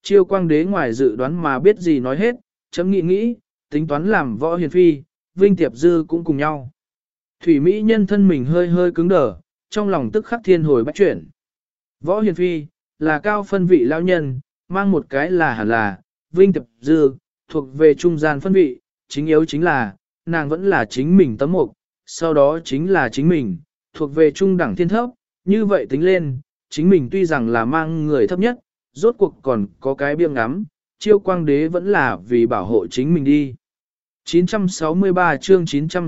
Chiêu quang đế ngoài dự đoán mà biết gì nói hết, chấm nghĩ nghĩ, tính toán làm Võ Hiền Phi, Vinh Tiệp Dư cũng cùng nhau. Thủy Mỹ nhân thân mình hơi hơi cứng đờ, trong lòng tức khắc thiên hồi bách chuyển. Võ Hiền Phi, là cao phân vị lao nhân, mang một cái là hẳn là, Vinh Tiệp Dư, thuộc về trung gian phân vị, chính yếu chính là, nàng vẫn là chính mình tấm mục, sau đó chính là chính mình, thuộc về trung đẳng thiên thấp, như vậy tính lên, chính mình tuy rằng là mang người thấp nhất, rốt cuộc còn có cái biêng ngắm, chiêu quang đế vẫn là vì bảo hộ chính mình đi. 963 chương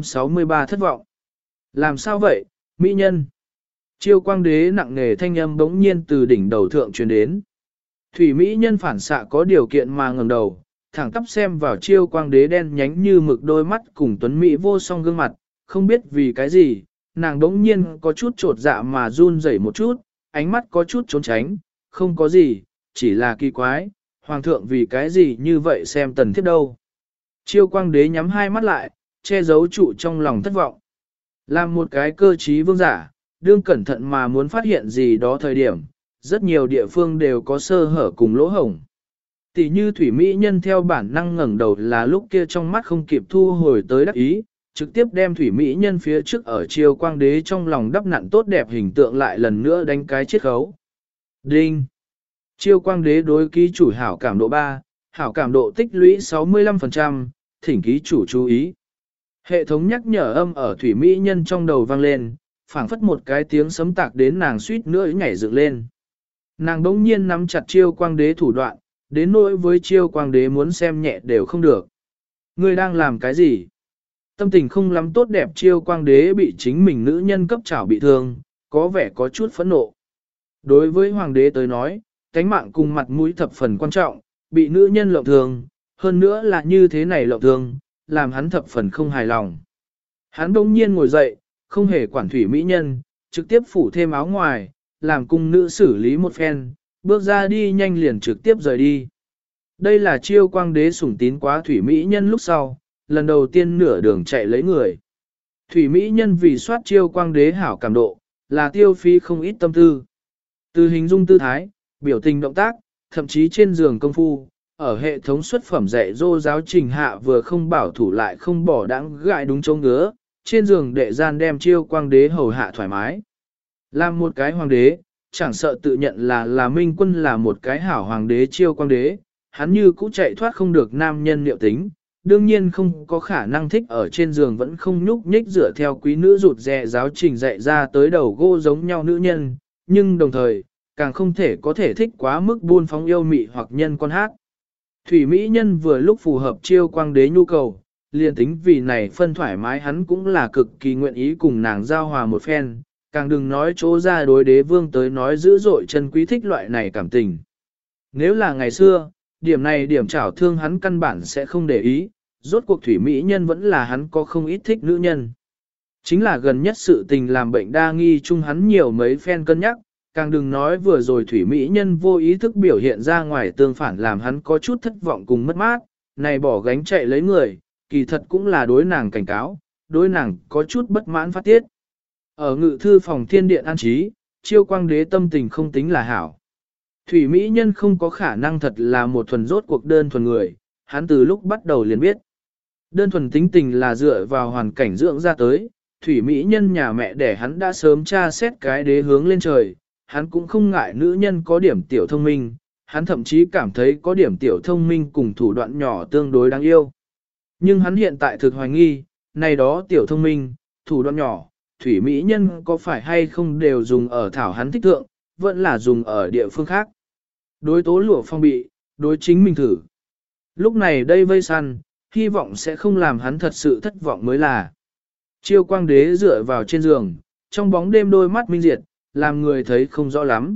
963 thất vọng. Làm sao vậy, mỹ nhân? Chiêu quang đế nặng nề thanh âm bỗng nhiên từ đỉnh đầu thượng truyền đến. Thủy mỹ nhân phản xạ có điều kiện mà ngẩng đầu, thẳng tắp xem vào chiêu quang đế đen nhánh như mực đôi mắt cùng tuấn mỹ vô song gương mặt, không biết vì cái gì, nàng bỗng nhiên có chút trột dạ mà run rẩy một chút, ánh mắt có chút trốn tránh, không có gì, chỉ là kỳ quái, hoàng thượng vì cái gì như vậy xem tần thiếp đâu. Chiêu quang đế nhắm hai mắt lại, che giấu trụ trong lòng thất vọng. Làm một cái cơ trí vương giả, đương cẩn thận mà muốn phát hiện gì đó thời điểm, rất nhiều địa phương đều có sơ hở cùng lỗ hổng. Tỷ như thủy mỹ nhân theo bản năng ngẩng đầu là lúc kia trong mắt không kịp thu hồi tới đắc ý, trực tiếp đem thủy mỹ nhân phía trước ở chiêu quang đế trong lòng đắp nặn tốt đẹp hình tượng lại lần nữa đánh cái chiết khấu. Đinh! Chiêu quang đế đối ký chủ hảo cảm độ 3, hảo cảm độ tích lũy 65%, thỉnh ký chủ chú ý. Hệ thống nhắc nhở âm ở thủy mỹ nhân trong đầu vang lên, phảng phất một cái tiếng sấm tạc đến nàng suýt nữa nhảy dựng lên. Nàng đống nhiên nắm chặt chiêu quang đế thủ đoạn, đến nỗi với chiêu quang đế muốn xem nhẹ đều không được. Ngươi đang làm cái gì? Tâm tình không lắm tốt đẹp chiêu quang đế bị chính mình nữ nhân cấp trảo bị thương, có vẻ có chút phẫn nộ. Đối với hoàng đế tới nói, cánh mạng cùng mặt mũi thập phần quan trọng, bị nữ nhân lộng thương, hơn nữa là như thế này lộng thương, làm hắn thập phần không hài lòng. Hắn đông nhiên ngồi dậy, không hề quản thủy mỹ nhân, trực tiếp phủ thêm áo ngoài, làm cung nữ xử lý một phen, bước ra đi nhanh liền trực tiếp rời đi. Đây là chiêu quang đế sủng tín quá thủy mỹ nhân lúc sau, lần đầu tiên nửa đường chạy lấy người. Thủy mỹ nhân vì soát chiêu quang đế hảo cảm độ, là tiêu phí không ít tâm tư. Từ hình dung tư thái, biểu tình động tác, thậm chí trên giường công phu, ở hệ thống xuất phẩm dạy dô giáo trình hạ vừa không bảo thủ lại không bỏ đãng gại đúng chỗ ngứa, trên giường đệ gian đem chiêu quang đế hầu hạ thoải mái. Làm một cái hoàng đế, chẳng sợ tự nhận là minh quân là một cái hảo hoàng đế chiêu quang đế, hắn như cũ chạy thoát không được nam nhân liệu tính, đương nhiên không có khả năng thích ở trên giường vẫn không nhúc nhích dựa theo quý nữ rụt rè giáo trình dạy ra tới đầu gô giống nhau nữ nhân, nhưng đồng thời, càng không thể có thể thích quá mức buôn phóng yêu mị hoặc nhân con hát. Thủy Mỹ nhân vừa lúc phù hợp chiêu quang đế nhu cầu, liền tính vì này phân thoải mái hắn cũng là cực kỳ nguyện ý cùng nàng giao hòa một phen, càng đừng nói chỗ ra đối đế vương tới nói dữ dội chân quý thích loại này cảm tình. Nếu là ngày xưa, điểm này điểm trảo thương hắn căn bản sẽ không để ý, rốt cuộc Thủy Mỹ nhân vẫn là hắn có không ít thích nữ nhân. Chính là gần nhất sự tình làm bệnh đa nghi chung hắn nhiều mấy phen cân nhắc, càng đừng nói vừa rồi thủy mỹ nhân vô ý thức biểu hiện ra ngoài tương phản làm hắn có chút thất vọng cùng mất mát, này bỏ gánh chạy lấy người, kỳ thật cũng là đối nàng cảnh cáo, đối nàng có chút bất mãn phát tiết. Ở ngự thư phòng thiên điện an trí, chiêu quang đế tâm tình không tính là hảo. Thủy mỹ nhân không có khả năng thật là một thuần rốt cuộc đơn thuần người, hắn từ lúc bắt đầu liền biết. Đơn thuần tính tình là dựa vào hoàn cảnh dưỡng ra tới, thủy mỹ nhân nhà mẹ đẻ hắn đã sớm tra xét cái đế hướng lên trời, hắn cũng không ngại nữ nhân có điểm tiểu thông minh, hắn thậm chí cảm thấy có điểm tiểu thông minh cùng thủ đoạn nhỏ tương đối đáng yêu. Nhưng hắn hiện tại thực hoài nghi, này đó tiểu thông minh, thủ đoạn nhỏ, thủy mỹ nhân có phải hay không đều dùng ở thảo hắn thích thượng, vẫn là dùng ở địa phương khác. Đối tố lụa phong bị, đối chính mình thử. Lúc này đây vây săn, hy vọng sẽ không làm hắn thật sự thất vọng mới là. Chiêu quang đế dựa vào trên giường, trong bóng đêm đôi mắt minh diệt, làm người thấy không rõ lắm.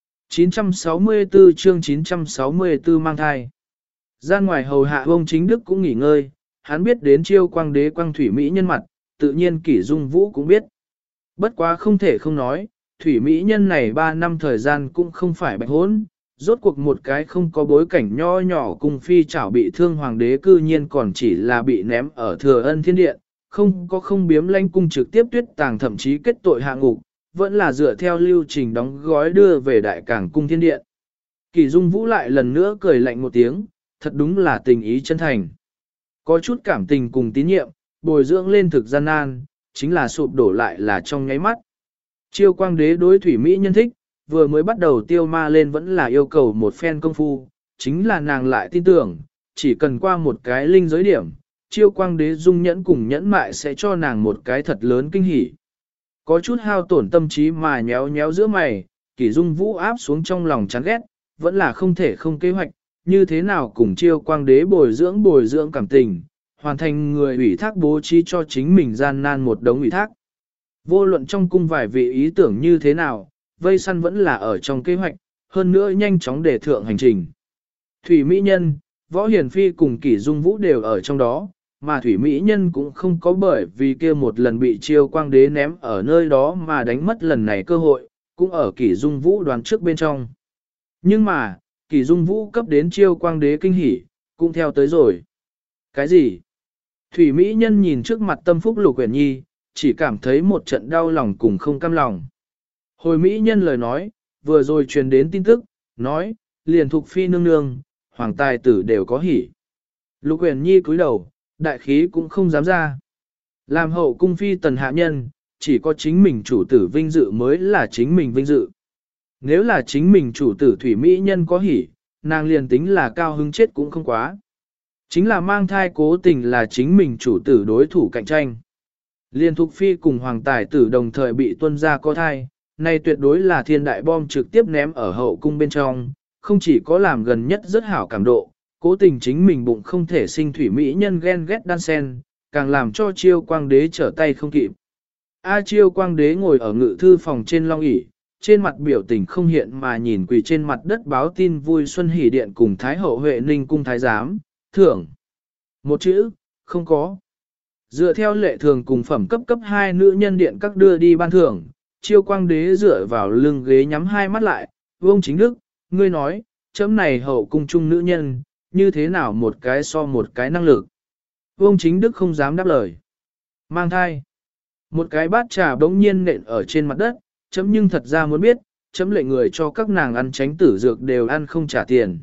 964 chương 964 mang thai. Gian ngoài hầu hạ ông chính đức cũng nghỉ ngơi, hắn biết đến chiêu quang đế quang thủy mỹ nhân mặt, tự nhiên kỷ dung vũ cũng biết. Bất quá không thể không nói, thủy mỹ nhân này 3 năm thời gian cũng không phải bạch hốn, rốt cuộc một cái không có bối cảnh nho nhỏ cùng phi chảo bị thương hoàng đế cư nhiên còn chỉ là bị ném ở thừa ân thiên điện, không biếm lãnh cung trực tiếp tuyết tàng thậm chí kết tội hạ ngục, vẫn là dựa theo lưu trình đóng gói đưa về đại cảng cung thiên điện. Kỷ Dung Vũ lại lần nữa cười lạnh một tiếng, thật đúng là tình ý chân thành. Có chút cảm tình cùng tín nhiệm, bồi dưỡng lên thực gian nan, chính là sụp đổ lại là trong nháy mắt. Chiêu quang đế đối thủy Mỹ nhân thích, vừa mới bắt đầu tiêu ma lên vẫn là yêu cầu một phen công phu, chính là nàng lại tin tưởng, chỉ cần qua một cái linh giới điểm, chiêu quang đế dung nhẫn cùng nhẫn mại sẽ cho nàng một cái thật lớn kinh hỉ. Có chút hao tổn tâm trí mà nhéo nhéo giữa mày, Kỷ Dung Vũ áp xuống trong lòng chán ghét, vẫn là không thể không kế hoạch, như thế nào cùng chiêu quang đế bồi dưỡng cảm tình, hoàn thành người ủy thác bố trí cho chính mình gian nan một đống ủy thác. Vô luận trong cung vài vị ý tưởng như thế nào, vây săn vẫn là ở trong kế hoạch, hơn nữa nhanh chóng để thượng hành trình. Thủy Mỹ Nhân, Võ Hiền Phi cùng Kỷ Dung Vũ đều ở trong đó, mà Thủy Mỹ Nhân cũng không có bởi vì kia một lần bị chiêu quang đế ném ở nơi đó mà đánh mất lần này cơ hội, cũng ở Kỷ Dung Vũ đoán trước bên trong. Nhưng mà, Kỷ Dung Vũ cấp đến chiêu quang đế kinh hỉ, cũng theo tới rồi. Cái gì? Thủy Mỹ Nhân nhìn trước mặt tâm phúc Lục Uyển Nhi, chỉ cảm thấy một trận đau lòng cùng không cam lòng. Hồi Mỹ Nhân lời nói, vừa rồi truyền đến tin tức, nói, liền Thục Phi nương nương, hoàng tài tử đều có hỉ. Lục Uyển Nhi cúi đầu, đại khí cũng không dám ra. Làm hậu cung phi tần hạ nhân, chỉ có chính mình chủ tử vinh dự mới là chính mình vinh dự. Nếu là chính mình chủ tử Thủy Mỹ Nhân có hỉ, nàng liền tính là cao hứng chết cũng không quá. Chính là mang thai cố tình là chính mình chủ tử đối thủ cạnh tranh. Liên Thục Phi cùng hoàng tài tử đồng thời bị tuân ra có thai, này tuyệt đối là thiên đại bom trực tiếp ném ở hậu cung bên trong, không chỉ có làm gần nhất rất hảo cảm độ, cố tình chính mình bụng không thể sinh Thủy Mỹ Nhân ghen ghét đan sen, càng làm cho chiêu quang đế trở tay không kịp. Chiêu quang đế ngồi ở ngự thư phòng trên long ỷ, trên mặt biểu tình không hiện mà nhìn quỳ trên mặt đất báo tin vui xuân hỷ điện cùng Thái hậu Huệ Ninh cung thái giám, thưởng. Một chữ, không có. Dựa theo lệ thường cùng phẩm cấp 2 nữ nhân điện các đưa đi ban thưởng, chiêu quang đế dựa vào lưng ghế nhắm hai mắt lại, Vương Chính Đức, ngươi nói, chấm này hậu cung trung nữ nhân, như thế nào một cái so một cái năng lực. Vương Chính Đức không dám đáp lời. Mang thai. Một cái bát trà bỗng nhiên nện ở trên mặt đất, chấm nhưng thật ra muốn biết, chấm lệnh người cho các nàng ăn tránh tử dược đều ăn không trả tiền.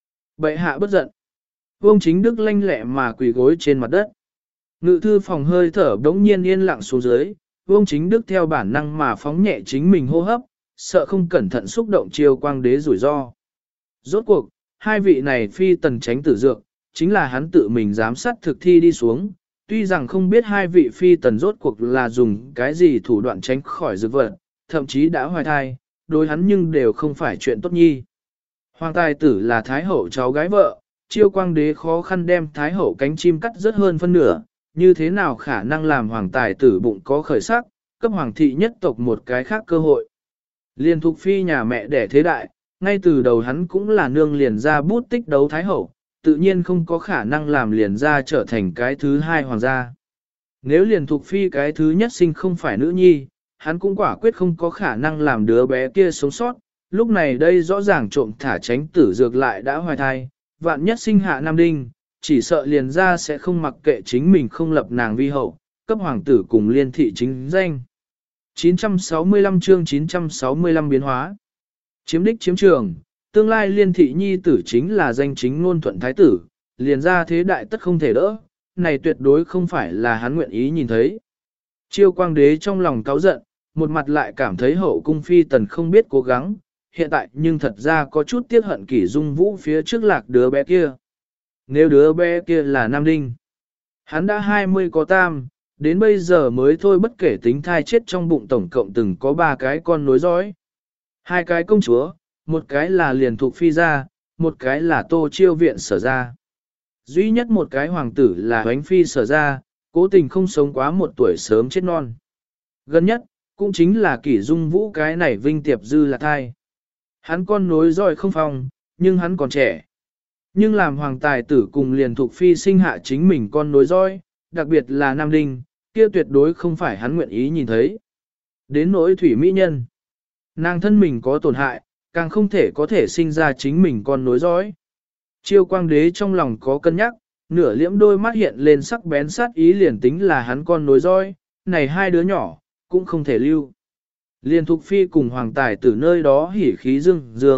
Bệ hạ bất giận. Vương Chính Đức lanh lẹ mà quỳ gối trên mặt đất. Ngự thư phòng hơi thở bỗng nhiên yên lặng xuống dưới, Vương Chính Đức theo bản năng mà phóng nhẹ chính mình hô hấp, sợ không cẩn thận xúc động chiêu quang đế rủi ro. Rốt cuộc, hai vị này phi tần tránh tử dược, chính là hắn tự mình giám sát thực thi đi xuống, tuy rằng không biết hai vị phi tần rốt cuộc là dùng cái gì thủ đoạn tránh khỏi dược vật, thậm chí đã hoài thai, đối hắn nhưng đều không phải chuyện tốt nhi. Hoàng tài tử là thái hậu cháu gái vợ, chiêu quang đế khó khăn đem thái hậu cánh chim cắt rất hơn phân nửa, như thế nào khả năng làm hoàng tài tử bụng có khởi sắc, cấp hoàng thị nhất tộc một cái khác cơ hội. Liên Thục Phi nhà mẹ đẻ thế đại, ngay từ đầu hắn cũng là nương liền ra bút tích đấu thái hậu, tự nhiên không có khả năng làm liền ra trở thành cái thứ hai hoàng gia. Nếu liền Thục Phi cái thứ nhất sinh không phải nữ nhi, hắn cũng quả quyết không có khả năng làm đứa bé kia sống sót, lúc này đây rõ ràng trộm thả tránh tử dược lại đã hoài thai, vạn nhất sinh hạ nam đinh, chỉ sợ liền ra sẽ không mặc kệ chính mình không lập nàng vi hậu, cấp hoàng tử cùng liên thị chính danh. 965 chương 965 biến hóa. Chiếm đích chiếm trường, tương lai liên thị nhi tử chính là danh chính ngôn thuận thái tử, liền ra thế đại tất không thể đỡ, này tuyệt đối không phải là hắn nguyện ý nhìn thấy. Chiêu quang đế trong lòng cáu giận, một mặt lại cảm thấy hậu cung phi tần không biết cố gắng, hiện tại nhưng thật ra có chút tiếc hận Kỷ Dung Vũ phía trước lạc đứa bé kia. Nếu đứa bé kia là nam đinh, hắn đã 20 có tam, đến bây giờ mới thôi bất kể tính thai chết trong bụng tổng cộng từng có 3 cái con nối dõi. 2 cái công chúa, một cái là liền thuộc phi gia, một cái là Tô Chiêu viện sở gia. Duy nhất một cái hoàng tử là Hoánh phi sở gia, cố tình không sống quá 1 tuổi sớm chết non. Gần nhất, cũng chính là Kỷ Dung Vũ cái này Vinh Tiệp Dư là thai. Hắn con nối dõi không phong, nhưng hắn còn trẻ. Nhưng làm hoàng tài tử cùng liền thuộc phi sinh hạ chính mình con nối dõi, đặc biệt là Nam Đinh, kia tuyệt đối không phải hắn nguyện ý nhìn thấy. Đến nỗi Thủy Mỹ Nhân, nàng thân mình có tổn hại, càng không thể có thể sinh ra chính mình con nối dõi. Chiêu quang đế trong lòng có cân nhắc, nửa liễm đôi mắt hiện lên sắc bén sát ý liền tính là hắn con nối dõi, này 2 đứa nhỏ, cũng không thể lưu. Liên Thục Phi cùng hoàng tài tử nơi đó hỉ khí dương dương,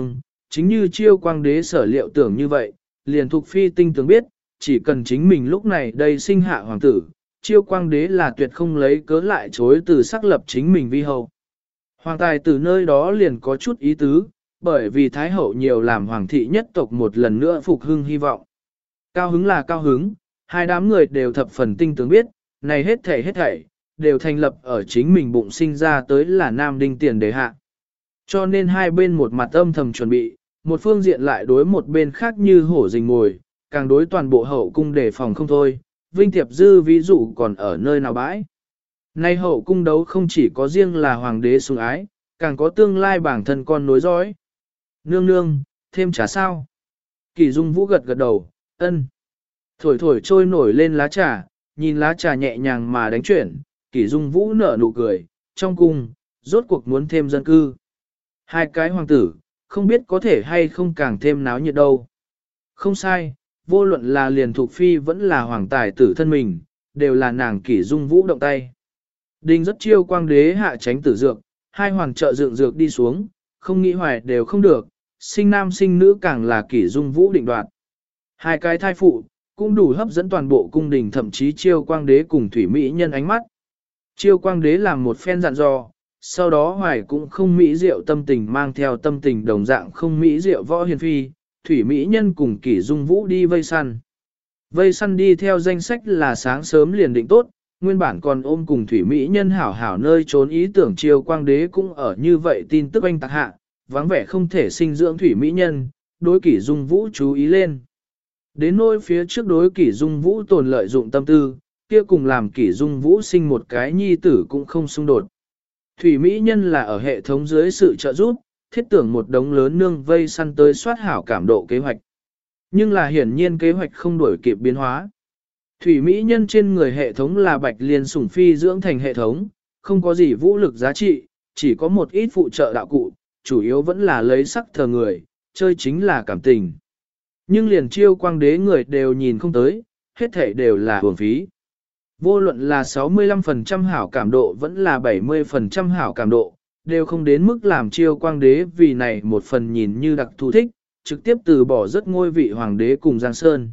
chính như Chiêu Quang Đế sở liệu tưởng như vậy, liền Thục Phi tinh tường biết, chỉ cần chính mình lúc này đây sinh hạ hoàng tử, Chiêu Quang Đế là tuyệt không lấy cớ lại chối từ xác lập chính mình vi hậu. Hoàng tài từ nơi đó liền có chút ý tứ, bởi vì Thái Hậu nhiều làm hoàng thị nhất tộc một lần nữa phục hưng hy vọng. Cao hứng là cao hứng, hai đám người đều thập phần tinh tướng biết, này hết thảy, đều thành lập ở chính mình bụng sinh ra tới là Nam Đinh tiền đề hạ. Cho nên hai bên một mặt âm thầm chuẩn bị, một phương diện lại đối một bên khác như hổ rình mồi, càng đối toàn bộ hậu cung đề phòng không thôi, Vinh Tiệp Dư ví dụ còn ở nơi nào bãi. Nay hậu cung đấu không chỉ có riêng là hoàng đế sủng ái, càng có tương lai bản thân con nối dõi. Nương nương, thêm trà sao? Kỷ Dung Vũ gật gật đầu, ân. Thổi thổi trôi nổi lên lá trà, nhìn lá trà nhẹ nhàng mà đánh chuyển, Kỷ Dung Vũ nở nụ cười, trong cung, rốt cuộc muốn thêm dân cư. Hai cái hoàng tử, không biết có thể hay không càng thêm náo nhiệt đâu. Không sai, vô luận là liền Thục Phi vẫn là hoàng tài tử thân mình, đều là nàng Kỷ Dung Vũ động tay. Đinh rất Chiêu Quang Đế hạ tránh tử dược, hai hoàng trợ dựng dược đi xuống, không nghĩ hoài đều không được, sinh nam sinh nữ càng là Kỷ Dung Vũ định đoạt. Hai cái thai phụ, cũng đủ hấp dẫn toàn bộ cung đình thậm chí Chiêu Quang Đế cùng Thủy Mỹ Nhân ánh mắt. Chiêu Quang Đế làm một phen dặn dò, sau đó hoài cũng không mỹ diệu tâm tình mang theo tâm tình đồng dạng không mỹ diệu Võ Hiền Phi, Thủy Mỹ Nhân cùng Kỷ Dung Vũ đi vây săn. Vây săn đi theo danh sách là sáng sớm liền định tốt, nguyên bản còn ôm cùng Thủy Mỹ Nhân hảo hảo nơi trốn ý tưởng Chiêu Quang Đế cũng ở như vậy tin tức anh tạc hạ, vắng vẻ không thể sinh dưỡng Thủy Mỹ Nhân, đối Kỷ Dung Vũ chú ý lên. Đến nỗi phía trước đối Kỷ Dung Vũ tồn lợi dụng tâm tư, kia cùng làm Kỷ Dung Vũ sinh một cái nhi tử cũng không xung đột. Thủy Mỹ Nhân là ở hệ thống dưới sự trợ giúp, thiết tưởng một đống lớn nương vây săn tới soát hảo cảm độ kế hoạch. Nhưng là hiển nhiên kế hoạch không đuổi kịp biến hóa. Thủy Mỹ Nhân trên người hệ thống là Bạch Liên sủng phi dưỡng thành hệ thống, không có gì vũ lực giá trị, chỉ có một ít phụ trợ đạo cụ, chủ yếu vẫn là lấy sắc thờ người, chơi chính là cảm tình. Nhưng liền Chiêu Quang Đế người đều nhìn không tới, hết thể đều là hưởng phí. Vô luận là 65% hảo cảm độ vẫn là 70% hảo cảm độ, đều không đến mức làm Chiêu Quang Đế vì này một phần nhìn như đặc thù thích, trực tiếp từ bỏ rất ngôi vị hoàng đế cùng Giang Sơn.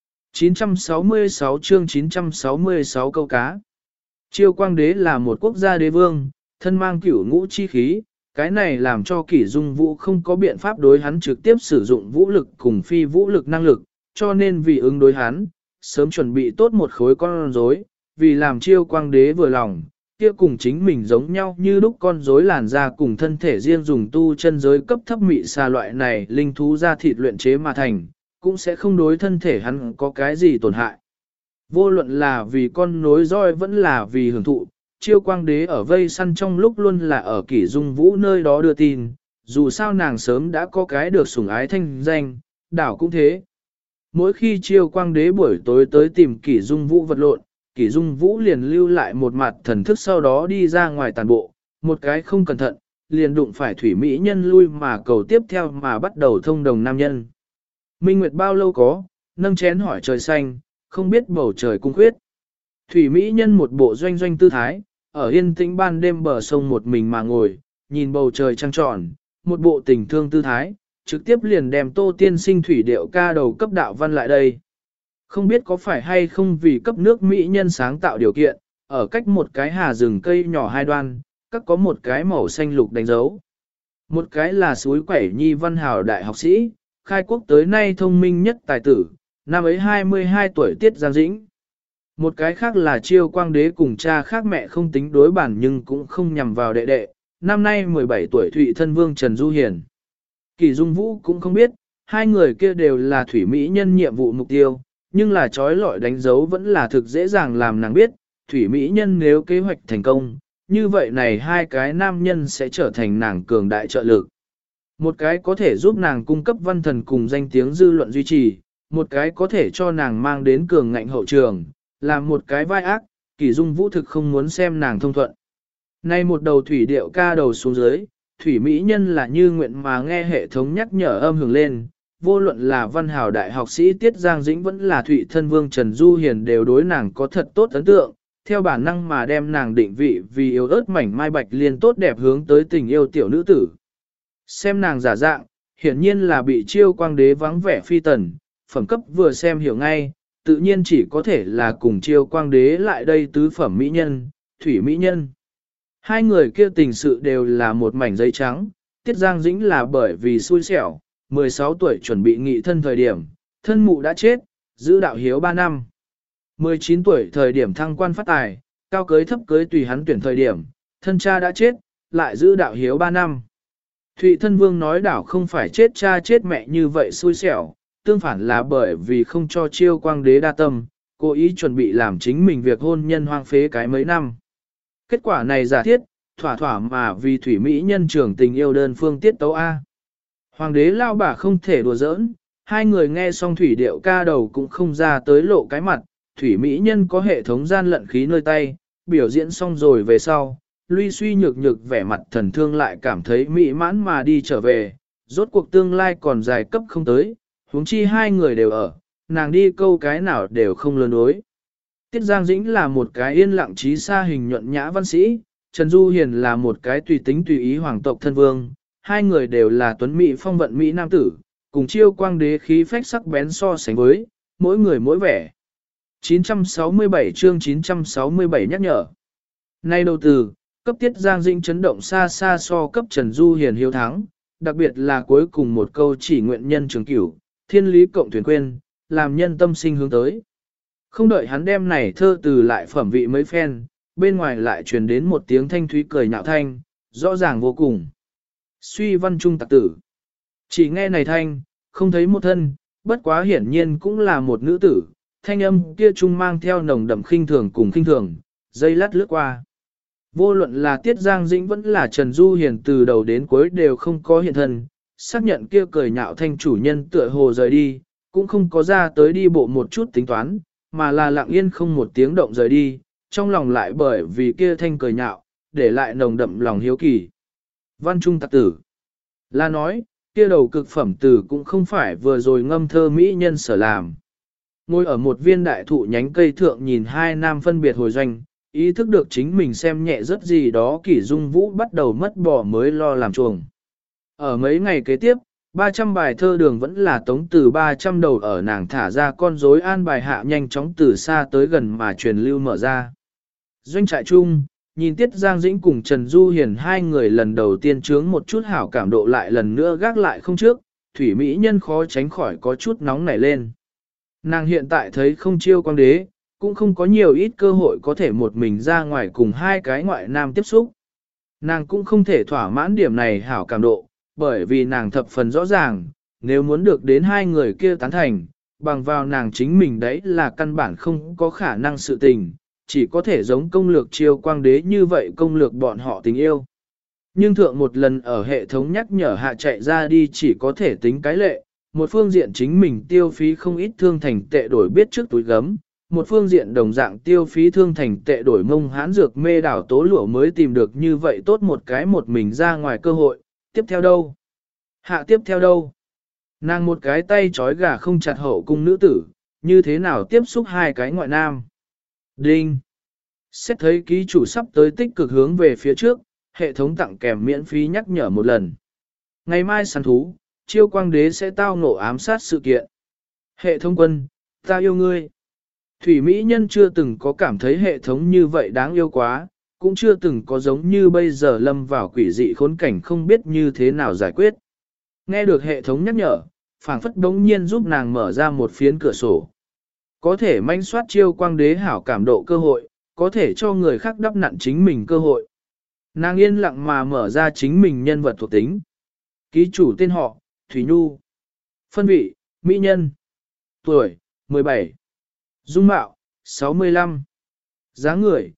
966 chương 966 câu cá. Chiêu Quang Đế là một quốc gia đế vương, thân mang cửu ngũ chi khí, cái này làm cho Kỷ Dung Vũ không có biện pháp đối hắn trực tiếp sử dụng vũ lực cùng phi vũ lực năng lực, cho nên vì ứng đối hắn, sớm chuẩn bị tốt một khối con rối, vì làm Chiêu Quang Đế vừa lòng, kia cùng chính mình giống nhau như lúc con rối làn da cùng thân thể riêng dùng tu chân giới cấp thấp mị xà loại này linh thú da thịt luyện chế mà thành, cũng sẽ không đối thân thể hắn có cái gì tổn hại. Vô luận là vì con nối roi vẫn là vì hưởng thụ, Chiêu Quang Đế ở vây săn trong lúc luôn là ở Kỷ Dung Vũ nơi đó đưa tin, dù sao nàng sớm đã có cái được sủng ái thanh danh, đảo cũng thế. Mỗi khi Chiêu Quang Đế buổi tối tới tìm Kỷ Dung Vũ vật lộn, Kỷ Dung Vũ liền lưu lại một mặt thần thức sau đó đi ra ngoài tàn bộ, một cái không cẩn thận, liền đụng phải Thủy Mỹ Nhân lui mà cầu tiếp theo mà bắt đầu thông đồng nam nhân. Minh Nguyệt bao lâu có, nâng chén hỏi trời xanh, không biết bầu trời cung khuyết. Thủy Mỹ Nhân một bộ doanh doanh tư thái, ở yên tĩnh ban đêm bờ sông một mình mà ngồi, nhìn bầu trời trăng tròn, một bộ tình thương tư thái, trực tiếp liền đem Tô Tiên Sinh thủy điệu ca đầu cấp đạo văn lại đây. Không biết có phải hay không vì cấp nước Mỹ Nhân sáng tạo điều kiện, ở cách một cái hà rừng cây nhỏ hai đoan, các có một cái màu xanh lục đánh dấu. Một cái là suối quẩy nhi văn hào đại học sĩ, khai quốc tới nay thông minh nhất tài tử, năm ấy 22 tuổi Tiết Giang Dĩnh. Một cái khác là Chiêu Quang Đế cùng cha khác mẹ không tính đối bản nhưng cũng không nhằm vào đệ đệ, năm nay 17 tuổi Thụy Thân Vương Trần Du Hiền. Kỷ Dung Vũ cũng không biết, hai người kia đều là Thủy Mỹ Nhân nhiệm vụ mục tiêu, nhưng là trói lọi đánh dấu vẫn là thực dễ dàng làm nàng biết, Thủy Mỹ Nhân nếu kế hoạch thành công, như vậy này hai cái nam nhân sẽ trở thành nàng cường đại trợ lực. Một cái có thể giúp nàng cung cấp văn thần cùng danh tiếng dư luận duy trì, một cái có thể cho nàng mang đến cường ngạnh hậu trường, làm một cái vai ác, Kỷ Dung Vũ thực không muốn xem nàng thông thuận. Nay một đầu thủy điệu ca đầu xuống dưới, Thủy Mỹ Nhân là như nguyện mà nghe hệ thống nhắc nhở âm hưởng lên, vô luận là văn hào đại học sĩ Tiết Giang Dĩnh vẫn là Thụy Thân Vương Trần Du Hiền đều đối nàng có thật tốt ấn tượng, theo bản năng mà đem nàng định vị vì yêu ớt mảnh mai Bạch Liên tốt đẹp hướng tới tình yêu tiểu nữ tử. Xem nàng giả dạng, hiển nhiên là bị Chiêu Quang Đế vắng vẻ phi tần, phẩm cấp vừa xem hiểu ngay, tự nhiên chỉ có thể là cùng Chiêu Quang Đế lại đây tứ phẩm mỹ nhân, thủy mỹ nhân. Hai người kia tình sự đều là một mảnh giấy trắng, Tiết Giang Dĩnh là bởi vì xui xẻo, 16 tuổi chuẩn bị nghị thân thời điểm, thân mụ đã chết, giữ đạo hiếu 3 năm. 19 tuổi thời điểm thăng quan phát tài, cao cưới thấp cưới tùy hắn tuyển thời điểm, thân cha đã chết, lại giữ đạo hiếu 3 năm. Thụy thân vương nói đảo không phải chết cha chết mẹ như vậy xui xẻo, tương phản là bởi vì không cho Chiêu Quang Đế đa tâm, cố ý chuẩn bị làm chính mình việc hôn nhân hoang phế cái mấy năm. Kết quả này giả thiết, thỏa thỏa mà vì thủy mỹ nhân trưởng tình yêu đơn phương tiết tấu A. Hoàng đế lao bà không thể đùa giỡn, hai người nghe xong thủy điệu ca đầu cũng không ra tới lộ cái mặt, thủy mỹ nhân có hệ thống gian lận khí nơi tay, biểu diễn xong rồi về sau, Luy suy nhược nhược vẻ mặt thần thương lại cảm thấy mỹ mãn mà đi trở về, rốt cuộc tương lai còn dài cấp không tới, huống chi hai người đều ở, nàng đi câu cái nào đều không lừa đối. Tiết Giang Dĩnh là một cái yên lặng trí xa hình nhuận nhã văn sĩ, Trần Du Hiền là một cái tùy tính tùy ý hoàng tộc thân vương, hai người đều là tuấn mỹ phong vận mỹ nam tử, cùng Chiêu Quang Đế khí phách sắc bén so sánh với, mỗi người mỗi vẻ. 967 chương 967 nhắc nhở. Nay đầu từ, cấp Tiết Giang Dĩnh chấn động xa xa so cấp Trần Du Hiền hiếu thắng, đặc biệt là cuối cùng một câu chỉ nguyện nhân trường cửu, thiên lý cộng thuyền quên, làm nhân tâm sinh hướng tới. Không đợi hắn đem này thơ từ lại phẩm vị mấy phen, bên ngoài lại truyền đến một tiếng thanh thúy cười nhạo thanh, rõ ràng vô cùng. Suy văn trung tặc tử. Chỉ nghe này thanh, không thấy một thân, bất quá hiển nhiên cũng là một nữ tử, thanh âm kia trung mang theo nồng đậm khinh thường cùng khinh thường, dây lát lướt qua. Vô luận là Tiết Giang Dĩnh vẫn là Trần Du Hiền từ đầu đến cuối đều không có hiện thân, xác nhận kia cười nhạo thanh chủ nhân tựa hồ rời đi, cũng không có ra tới đi bộ một chút tính toán, mà là lặng yên không một tiếng động rời đi, trong lòng lại bởi vì kia thanh cười nhạo, để lại nồng đậm lòng hiếu kỳ. Văn trung tặc tử là nói, kia đầu cực phẩm tử cũng không phải vừa rồi ngâm thơ mỹ nhân sở làm. Ngồi ở một viên đại thụ nhánh cây thượng nhìn hai nam phân biệt hồi doanh, ý thức được chính mình xem nhẹ rất gì đó Kỷ Dung Vũ bắt đầu mất bỏ mới lo làm chuồng. Ở mấy ngày kế tiếp, 300 bài thơ đường vẫn là tống từ 300 đầu ở nàng thả ra con rối an bài hạ nhanh chóng từ xa tới gần mà truyền lưu mở ra. Doanh trại chung, nhìn Tiết Giang Dĩnh cùng Trần Du Hiền hai người lần đầu tiên chướng một chút hảo cảm độ lại lần nữa gác lại không trước, thủy mỹ nhân khó tránh khỏi có chút nóng nảy lên. Nàng hiện tại thấy không Chiêu Quang Đế, cũng không có nhiều ít cơ hội có thể một mình ra ngoài cùng hai cái ngoại nam tiếp xúc. Nàng cũng không thể thỏa mãn điểm này hảo cảm độ, bởi vì nàng thập phần rõ ràng, nếu muốn được đến hai người kia tán thành, bằng vào nàng chính mình đấy là căn bản không có khả năng sự tình, chỉ có thể giống công lược Chiêu Quang Đế như vậy công lược bọn họ tình yêu. Nhưng thượng một lần ở hệ thống nhắc nhở hạ chạy ra đi chỉ có thể tính cái lệ, một phương diện chính mình tiêu phí không ít thương thành tệ đổi biết trước túi gấm, một phương diện đồng dạng tiêu phí thương thành tệ đổi mông hán dược mê đảo tố lụa mới tìm được như vậy tốt một cái một mình ra ngoài cơ hội, tiếp theo đâu? Hạ tiếp theo đâu? Nàng một cái tay trói gà không chặt hậu cung nữ tử, như thế nào tiếp xúc hai cái ngoại nam? Đinh! Xét thấy ký chủ sắp tới tích cực hướng về phía trước, hệ thống tặng kèm miễn phí nhắc nhở một lần. Ngày mai săn thú, Chiêu Quang Đế sẽ tao ngộ ám sát sự kiện. Hệ thống quân, ta yêu ngươi. Thủy Mỹ Nhân chưa từng có cảm thấy hệ thống như vậy đáng yêu quá, cũng chưa từng có giống như bây giờ lâm vào quỷ dị khốn cảnh không biết như thế nào giải quyết. Nghe được hệ thống nhắc nhở, phảng phất đống nhiên giúp nàng mở ra một phiến cửa sổ. Có thể manh soát Chiêu Quang Đế hảo cảm độ cơ hội, có thể cho người khác đắp nặn chính mình cơ hội. Nàng yên lặng mà mở ra chính mình nhân vật thuộc tính. Ký chủ tên họ, Thủy Nhu. Phân vị, Mỹ Nhân. Tuổi, 17. Dung mạo, 65. Dáng người,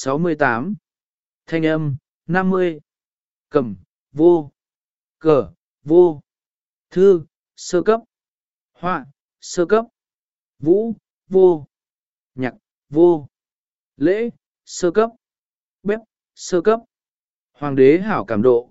68. Thanh âm, 50. Cầm, vô. Cờ, vô. Thư, sơ cấp. Họa, sơ cấp. Vũ, vô. Nhạc, vô. Lễ, sơ cấp. Bếp, sơ cấp. Hoàng đế hảo cảm độ,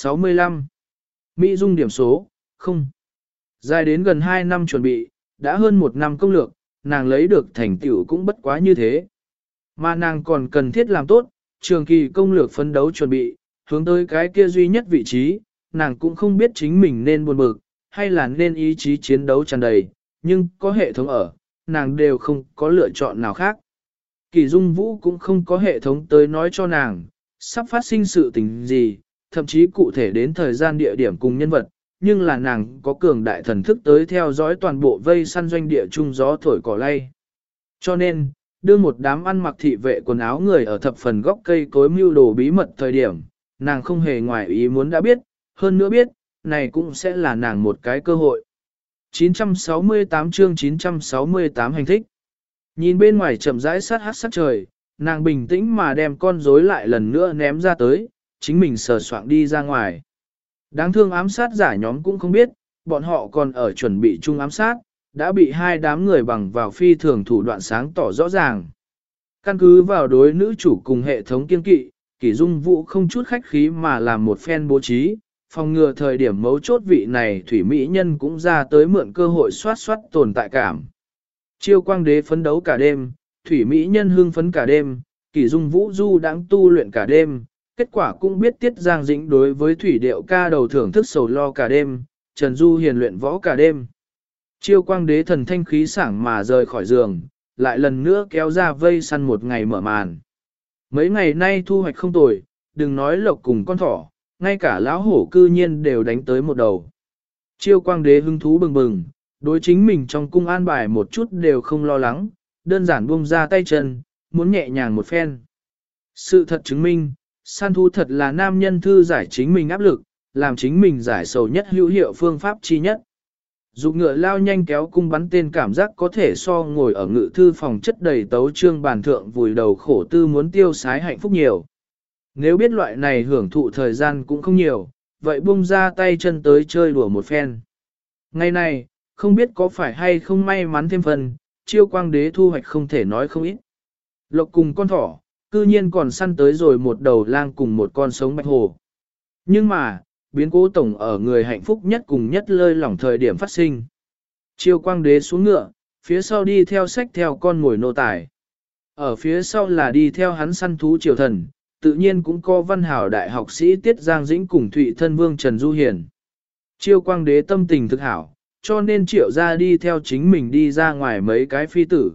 65. Mỹ dung điểm số, 0. Dài đến gần 2 năm chuẩn bị, đã hơn 1 năm công lược, nàng lấy được thành tựu cũng bất quá như thế. Mà nàng còn cần thiết làm tốt, trường kỳ công lược phấn đấu chuẩn bị, hướng tới cái kia duy nhất vị trí, nàng cũng không biết chính mình nên buồn bực, hay là nên ý chí chiến đấu tràn đầy, nhưng có hệ thống ở, nàng đều không có lựa chọn nào khác. Kỳ Dung Vũ cũng không có hệ thống tới nói cho nàng, sắp phát sinh sự tình gì, thậm chí cụ thể đến thời gian địa điểm cùng nhân vật, nhưng là nàng có cường đại thần thức tới theo dõi toàn bộ vây săn doanh địa trung gió thổi cỏ lay. Cho nên, đưa một đám ăn mặc thị vệ quần áo người ở thập phần góc cây cối mưu đồ bí mật thời điểm, nàng không hề ngoài ý muốn đã biết, hơn nữa biết, này cũng sẽ là nàng một cái cơ hội. 968 chương 968 hành thích. Nhìn bên ngoài chậm rãi sát hát sát trời, nàng bình tĩnh mà đem con rối lại lần nữa ném ra tới, chính mình sờ soạng đi ra ngoài. Đáng thương ám sát giả nhóm cũng không biết, bọn họ còn ở chuẩn bị chung ám sát, đã bị hai đám người bằng vào phi thường thủ đoạn sáng tỏ rõ ràng. Căn cứ vào đối nữ chủ cùng hệ thống kiên kỵ, Kỷ Dung Vũ không chút khách khí mà làm một phen bố trí, phòng ngừa thời điểm mấu chốt vị này thủy mỹ nhân cũng ra tới mượn cơ hội soát tồn tại cảm. Chiêu quang đế phấn đấu cả đêm, thủy mỹ nhân hưng phấn cả đêm, Kỷ Dung Vũ du đang tu luyện cả đêm, kết quả cũng biết Tiết Giang Dĩnh đối với thủy điệu ca đầu thưởng thức sầu lo cả đêm, Trần Du hiền luyện võ cả đêm. Chiêu quang đế thần thanh khí sảng mà rời khỏi giường, lại lần nữa kéo ra vây săn một ngày mở màn. Mấy ngày nay thu hoạch không tồi, đừng nói lộc cùng con thỏ, ngay cả lão hổ cư nhiên đều đánh tới một đầu. Chiêu quang đế hứng thú bừng bừng, đối chính mình trong cung an bài một chút đều không lo lắng, đơn giản buông ra tay chân, muốn nhẹ nhàng một phen. Sự thật chứng minh, săn thú thật là nam nhân thư giải chính mình áp lực, làm chính mình giải sầu nhất hữu hiệu phương pháp chi nhất. Dục ngựa lao nhanh kéo cung bắn tên cảm giác có thể so ngồi ở ngự thư phòng chất đầy tấu trương bàn thượng vùi đầu khổ tư muốn tiêu sái hạnh phúc nhiều. Nếu biết loại này hưởng thụ thời gian cũng không nhiều, vậy buông ra tay chân tới chơi đùa một phen. Ngày này, không biết có phải hay không may mắn thêm phần, chiêu quang đế thu hoạch không thể nói không ít. Lộc cùng con thỏ, cư nhiên còn săn tới rồi một đầu lang cùng một con sống bạch hồ. Nhưng mà, biến cố tổng ở người hạnh phúc nhất cùng nhất lơi lỏng thời điểm phát sinh. Chiêu quang đế xuống ngựa, phía sau đi theo sách theo con ngồi nô tài. Ở phía sau là đi theo hắn săn thú triều thần, tự nhiên cũng có văn hảo đại học sĩ Tiết Giang Dĩnh cùng Thụy Thân Vương Trần Du Hiền. Chiêu quang đế tâm tình thực hảo, cho nên triệu ra đi theo chính mình đi ra ngoài mấy cái phi tử.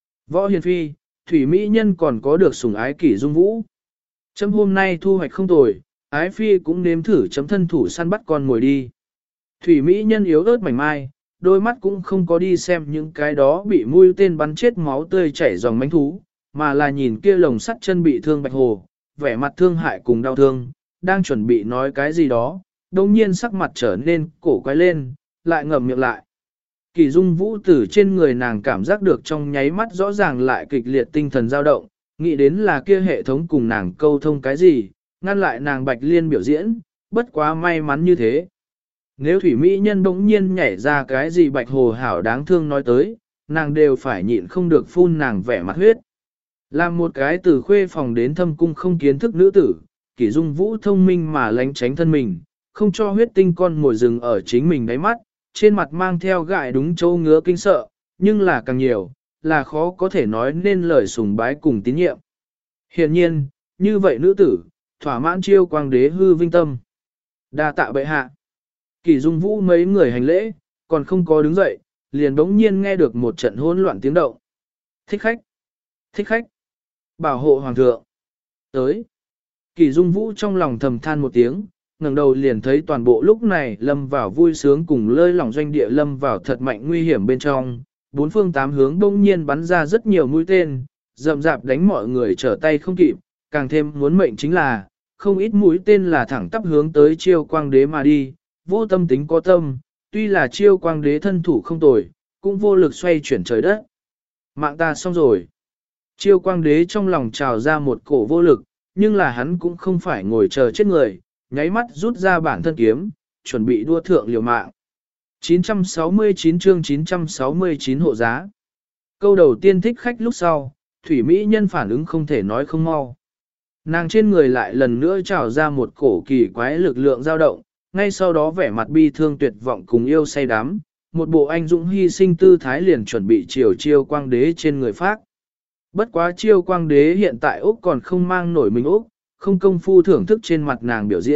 Võ Hiền Phi, Thủy Mỹ Nhân còn có được sủng ái Kỷ Dung Vũ. Chấm hôm nay thu hoạch không tồi, ái phi cũng nếm thử chấm thân thủ săn bắt con ngồi đi. Thủy Mỹ Nhân yếu ớt mảnh mai, đôi mắt cũng không có đi xem những cái đó bị mũi tên bắn chết máu tươi chảy dòng mánh thú, mà là nhìn kia lồng sắt chân bị thương bạch hồ, vẻ mặt thương hại cùng đau thương, đang chuẩn bị nói cái gì đó, đồng nhiên sắc mặt trở nên cổ quay lên, lại ngậm miệng lại. Kỳ Dung Vũ từ trên người nàng cảm giác được trong nháy mắt rõ ràng lại kịch liệt tinh thần dao động, nghĩ đến là kia hệ thống cùng nàng câu thông cái gì, ngăn lại nàng Bạch Liên biểu diễn, bất quá may mắn như thế. Nếu Thủy Mỹ Nhân bỗng nhiên nhảy ra cái gì Bạch Hồ hảo đáng thương nói tới, nàng đều phải nhịn không được phun nàng vẻ mặt huyết. Làm một cái từ khuê phòng đến thâm cung không kiến thức nữ tử, Kỷ Dung Vũ thông minh mà lánh tránh thân mình, không cho huyết tinh con ngồi rừng ở chính mình đáy mắt, trên mặt mang theo gại đúng châu ngứa kinh sợ, nhưng là càng nhiều, là khó có thể nói nên lời sùng bái cùng tín nhiệm. Hiện nhiên, như vậy nữ tử, thỏa mãn chiêu quang đế hư vinh tâm. Đa tạ bệ hạ. Kỷ Dung Vũ mấy người hành lễ, còn không có đứng dậy, liền đống nhiên nghe được một trận hỗn loạn tiếng động. Thích khách! Thích khách! Bảo hộ hoàng thượng! Tới! Kỷ Dung Vũ trong lòng thầm than một tiếng, ngẩng đầu liền thấy toàn bộ lúc này lâm vào vui sướng cùng lơi lỏng doanh địa lâm vào thật mạnh nguy hiểm bên trong. Bốn phương tám hướng đông nhiên bắn ra rất nhiều mũi tên, rậm rạp đánh mọi người trở tay không kịp, càng thêm muốn mệnh chính là, không ít mũi tên là thẳng tắp hướng tới chiêu quang đế mà đi, vô tâm tính có tâm, tuy là chiêu quang đế thân thủ không tồi, cũng vô lực xoay chuyển trời đất. Mạng ta xong rồi. Chiêu quang đế trong lòng trào ra một cổ vô lực, nhưng là hắn cũng không phải ngồi chờ chết người, nháy mắt rút ra bản thân kiếm, chuẩn bị đua thượng liều mạng. 969 chương 969 hộ giá. Câu đầu tiên thích khách lúc sau, Thủy Mỹ Nhân phản ứng không thể nói không mau. Nàng trên người lại lần nữa trào ra một cổ kỳ quái lực lượng dao động, ngay sau đó vẻ mặt bi thương tuyệt vọng cùng yêu say đắm, một bộ anh dũng hy sinh tư thái liền chuẩn bị chiều chiêu quang đế trên người phát. Bất quá chiêu quang đế hiện tại Úc còn không mang nổi mình Úc, không công phu thưởng thức trên mặt nàng biểu diễn,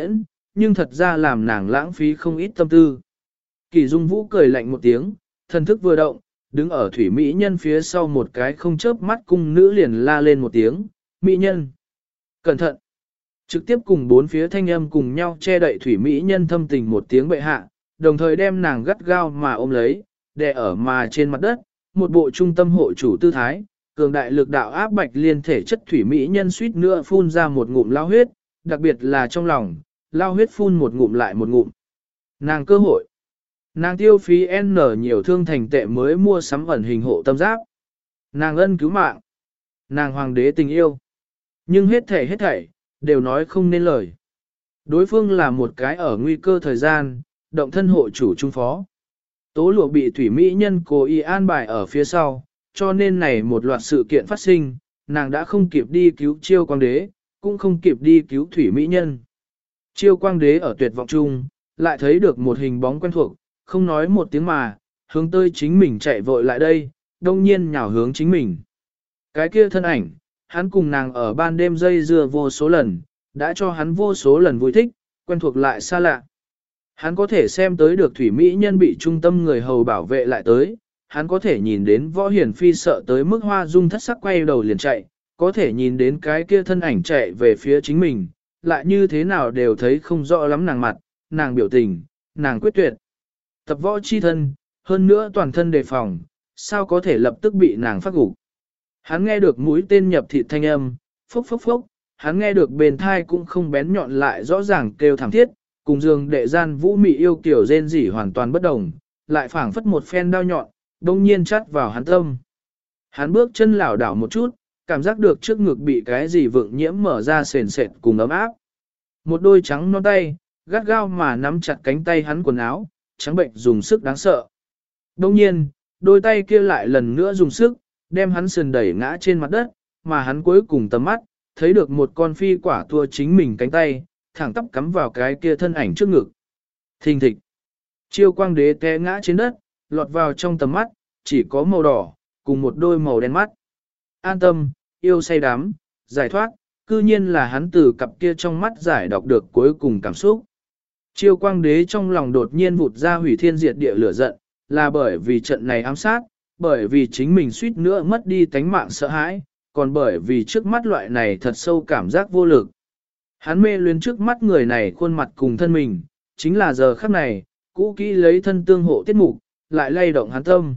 nhưng thật ra làm nàng lãng phí không ít tâm tư. Kỷ Dung Vũ cười lạnh một tiếng, thần thức vừa động, đứng ở thủy mỹ nhân phía sau một cái không chớp mắt cung nữ liền la lên một tiếng, mỹ nhân. Cẩn thận! Trực tiếp cùng bốn phía thanh âm cùng nhau che đậy thủy mỹ nhân thâm tình một tiếng bệ hạ, đồng thời đem nàng gắt gao mà ôm lấy, đè ở mà trên mặt đất, một bộ trung tâm hộ chủ tư thái, cường đại lực đạo áp bạch liên thể chất thủy mỹ nhân suýt nữa phun ra một ngụm lao huyết, đặc biệt là trong lòng, lao huyết phun một ngụm lại một ngụm. Nàng cơ hội. Nàng tiêu phí N nhiều thương thành tệ mới mua sắm ẩn hình hộ tâm giáp. Nàng ân cứu mạng. Nàng hoàng đế tình yêu. Nhưng hết thảy, đều nói không nên lời. Đối phương là một cái ở nguy cơ thời gian, động thân hộ chủ trung phó. Tố lụa bị thủy mỹ nhân cố ý an bài ở phía sau, cho nên này một loạt sự kiện phát sinh, nàng đã không kịp đi cứu chiêu quang đế, cũng không kịp đi cứu thủy mỹ nhân. Chiêu quang đế ở tuyệt vọng chung, lại thấy được một hình bóng quen thuộc, không nói một tiếng mà, hướng tới chính mình chạy vội lại đây, đông nhiên nhào hướng chính mình. Cái kia thân ảnh, hắn cùng nàng ở ban đêm dây dưa vô số lần, đã cho hắn vô số lần vui thích, quen thuộc lại xa lạ. Hắn có thể xem tới được thủy mỹ nhân bị trung tâm người hầu bảo vệ lại tới, hắn có thể nhìn đến võ hiển phi sợ tới mức hoa dung thất sắc quay đầu liền chạy, có thể nhìn đến cái kia thân ảnh chạy về phía chính mình, lại như thế nào đều thấy không rõ lắm nàng mặt, nàng biểu tình, nàng quyết tuyệt. Tập võ chi thân, hơn nữa toàn thân đề phòng, sao có thể lập tức bị nàng phát gục. Hắn nghe được mũi tên nhập thịt thanh âm, phốc phốc phốc, hắn nghe được bên thai cũng không bén nhọn lại rõ ràng kêu thảm thiết, cùng giường đệ gian vũ mị yêu kiểu rên rỉ hoàn toàn bất đồng, lại phảng phất một phen đao nhọn, đông nhiên chắt vào hắn tâm. Hắn bước chân lảo đảo một chút, cảm giác được trước ngực bị cái gì vượng nhiễm mở ra sền sệt cùng ấm áp. Một đôi trắng non tay, gắt gao mà nắm chặt cánh tay hắn quần áo, trắng bệnh dùng sức đáng sợ. Đông nhiên, đôi tay kia lại lần nữa dùng sức, đem hắn sườn đẩy ngã trên mặt đất, mà hắn cuối cùng tầm mắt, thấy được một con phi quả tua chính mình cánh tay, thẳng tắp cắm vào cái kia thân ảnh trước ngực. Thình thịch. Chiêu quang đế té ngã trên đất, lọt vào trong tầm mắt, chỉ có màu đỏ, cùng một đôi màu đen mắt. An tâm, yêu say đắm, giải thoát, cư nhiên là hắn từ cặp kia trong mắt giải đọc được cuối cùng cảm xúc. Chiêu quang đế trong lòng đột nhiên vụt ra hủy thiên diệt địa lửa giận, là bởi vì trận này ám sát, bởi vì chính mình suýt nữa mất đi tánh mạng sợ hãi, còn bởi vì trước mắt loại này thật sâu cảm giác vô lực. Hắn mê luyến trước mắt người này khuôn mặt cùng thân mình, chính là giờ khắc này, cũ kỹ lấy thân tương hộ tiết mục, lại lay động hắn tâm.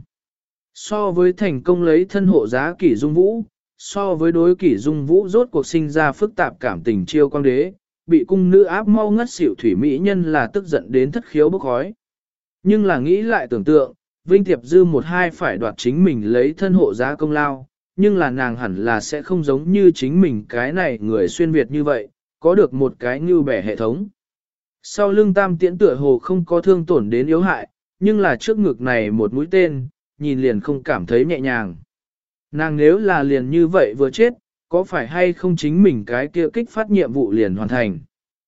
So với thành công lấy thân hộ giá Kỷ Dung Vũ, so với đối Kỷ Dung Vũ rốt cuộc sinh ra phức tạp cảm tình chiêu quang đế, bị cung nữ áp mau ngất xỉu thủy mỹ nhân là tức giận đến thất khiếu bốc khói. Nhưng là nghĩ lại tưởng tượng, Vinh Tiệp Dư một hai phải đoạt chính mình lấy thân hộ giá công lao, nhưng là nàng hẳn là sẽ không giống như chính mình cái này người xuyên Việt như vậy, có được một cái như bẻ hệ thống. Sau lưng tam tiễn tựa hồ không có thương tổn đến yếu hại, nhưng là trước ngực này một mũi tên, nhìn liền không cảm thấy nhẹ nhàng. Nàng nếu là liền như vậy vừa chết, có phải hay không chính mình cái kia kích phát nhiệm vụ liền hoàn thành.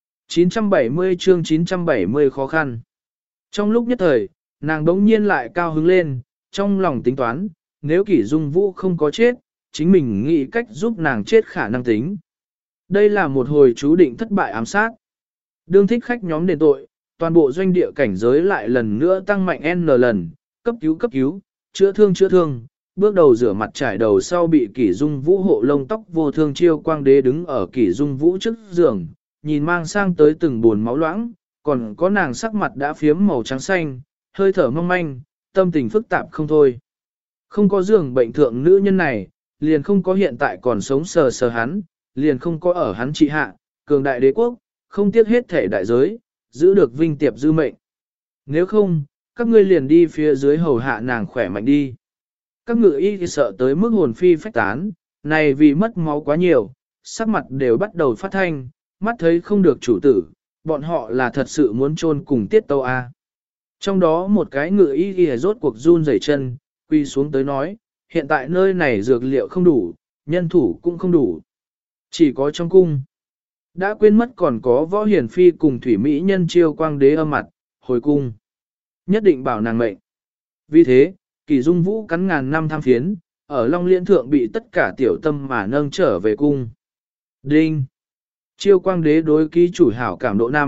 970 chương 970 khó khăn. Trong lúc nhất thời, nàng đống nhiên lại cao hứng lên, trong lòng tính toán, nếu Kỷ Dung Vũ không có chết, chính mình nghĩ cách giúp nàng chết khả năng tính. Đây là một hồi chú định thất bại ám sát. Đương thích khách nhóm đền tội, toàn bộ doanh địa cảnh giới lại lần nữa tăng mạnh N lần, cấp cứu, chữa thương, bước đầu rửa mặt trải đầu sau bị Kỷ Dung Vũ hộ lông tóc vô thương chiêu quang đế đứng ở Kỷ Dung Vũ trước giường, nhìn mang sang tới từng buồn máu loãng, còn có nàng sắc mặt đã phiếm màu trắng xanh, hơi thở mong manh, tâm tình phức tạp không thôi. Không có giường bệnh thượng nữ nhân này, liền không có hiện tại còn sống sờ sờ hắn, liền không có ở hắn trị hạ, cường đại đế quốc, không tiếc hết thể đại giới, giữ được Vinh Tiệp Dư mệnh. Nếu không, các ngươi liền đi phía dưới hầu hạ nàng khỏe mạnh đi. Các ngự y thì sợ tới mức hồn phi phách tán, này vì mất máu quá nhiều, sắc mặt đều bắt đầu phát thanh, mắt thấy không được chủ tử, bọn họ là thật sự muốn chôn cùng tiết tâu A. Trong đó một cái ngự y thì rốt cuộc run rẩy chân, quy xuống tới nói, hiện tại nơi này dược liệu không đủ, nhân thủ cũng không đủ. Chỉ có trong cung. Đã quên mất còn có võ hiển phi cùng thủy mỹ nhân chiêu quang đế âm mặt, hồi cung. Nhất định bảo nàng mệnh. Vì thế, Kỷ Dung Vũ cắn ngàn năm tham phiến, ở Long Liên Thượng bị tất cả tiểu tâm mà nâng trở về cung. Đinh! Chiêu quang đế đối ký chủ hảo cảm độ 5,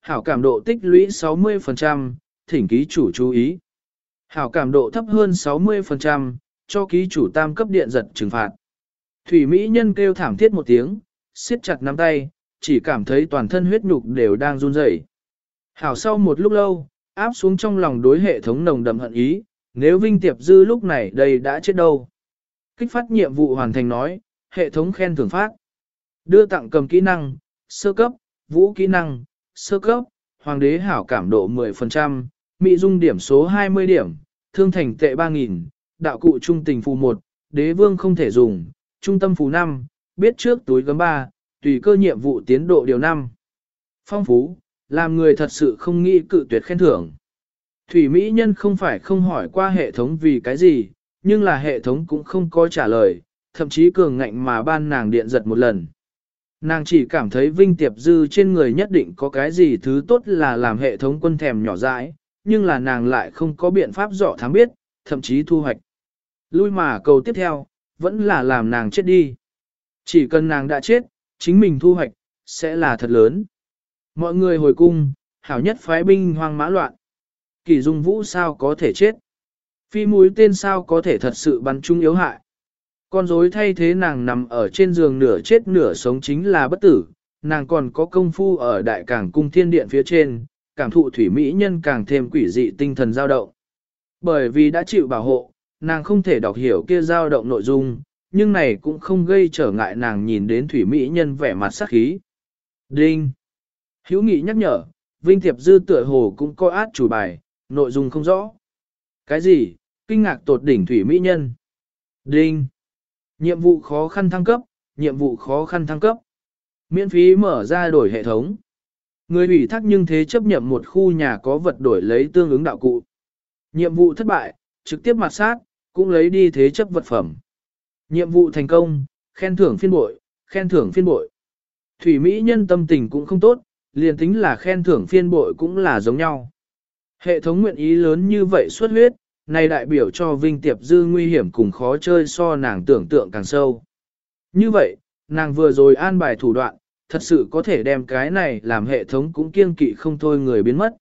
Hảo cảm độ tích lũy 60%, thỉnh ký chủ chú ý. Hảo cảm độ thấp hơn 60%, cho ký chủ tam cấp điện giật trừng phạt. Thủy Mỹ nhân kêu thảm thiết một tiếng, siết chặt nắm tay, chỉ cảm thấy toàn thân huyết nhục đều đang run rẩy. Hảo sau một lúc lâu, áp xuống trong lòng đối hệ thống nồng đậm hận ý, nếu Vinh Tiệp Dư lúc này đây đã chết đâu. Kích phát nhiệm vụ hoàn thành nói, hệ thống khen thưởng phát. Đưa tặng cầm kỹ năng, sơ cấp, vũ kỹ năng, sơ cấp, hoàng đế hảo cảm độ 10%, mỹ dung điểm số 20 điểm, thương thành tệ 3.000, đạo cụ trung tình phù 1, đế vương không thể dùng, trung tâm phù 5, biết trước túi gấm 3, tùy cơ nhiệm vụ tiến độ điều 5. Phong phú, làm người thật sự không nghĩ cự tuyệt khen thưởng. Thủy Mỹ Nhân không phải không hỏi qua hệ thống vì cái gì, nhưng là hệ thống cũng không có trả lời, thậm chí cường ngạnh mà ban nàng điện giật một lần. Nàng chỉ cảm thấy Vinh Tiệp Dư trên người nhất định có cái gì thứ tốt là làm hệ thống quân thèm nhỏ dãi, nhưng là nàng lại không có biện pháp dọ thám biết, thậm chí thu hoạch. Lui mà cầu tiếp theo, vẫn là làm nàng chết đi. Chỉ cần nàng đã chết, chính mình thu hoạch, sẽ là thật lớn. Mọi người hồi cung, hảo nhất phái binh hoang mã loạn. Kỷ Dung Vũ sao có thể chết? Phi mũi tên sao có thể thật sự bắn trúng yếu hại? Con rối thay thế nàng nằm ở trên giường nửa chết nửa sống chính là bất tử, nàng còn có công phu ở đại cảng cung thiên điện phía trên, cảm thụ thủy mỹ nhân càng thêm quỷ dị tinh thần dao động. Bởi vì đã chịu bảo hộ, nàng không thể đọc hiểu kia dao động nội dung, nhưng này cũng không gây trở ngại nàng nhìn đến thủy mỹ nhân vẻ mặt sắc khí. Đinh! Hữu nghị nhắc nhở, Vinh Tiệp Dư tựa hồ cũng có át chủ bài, nội dung không rõ. Cái gì? Kinh ngạc tột đỉnh thủy mỹ nhân. Đinh! Nhiệm vụ khó khăn thăng cấp, nhiệm vụ khó khăn thăng cấp. Miễn phí mở ra đổi hệ thống. Người ủy thác nhưng thế chấp nhận một khu nhà có vật đổi lấy tương ứng đạo cụ. Nhiệm vụ thất bại, trực tiếp mặt sát, cũng lấy đi thế chấp vật phẩm. Nhiệm vụ thành công, khen thưởng phiên bội, khen thưởng phiên bội. Thủy Mỹ nhân tâm tình cũng không tốt, liền tính là khen thưởng phiên bội cũng là giống nhau. Hệ thống nguyện ý lớn như vậy xuất huyết, này đại biểu cho Vinh Tiệp Dư nguy hiểm cùng khó chơi so nàng tưởng tượng càng sâu. Như vậy, nàng vừa rồi an bài thủ đoạn, thật sự có thể đem cái này làm hệ thống cũng kiêng kỵ không thôi người biến mất.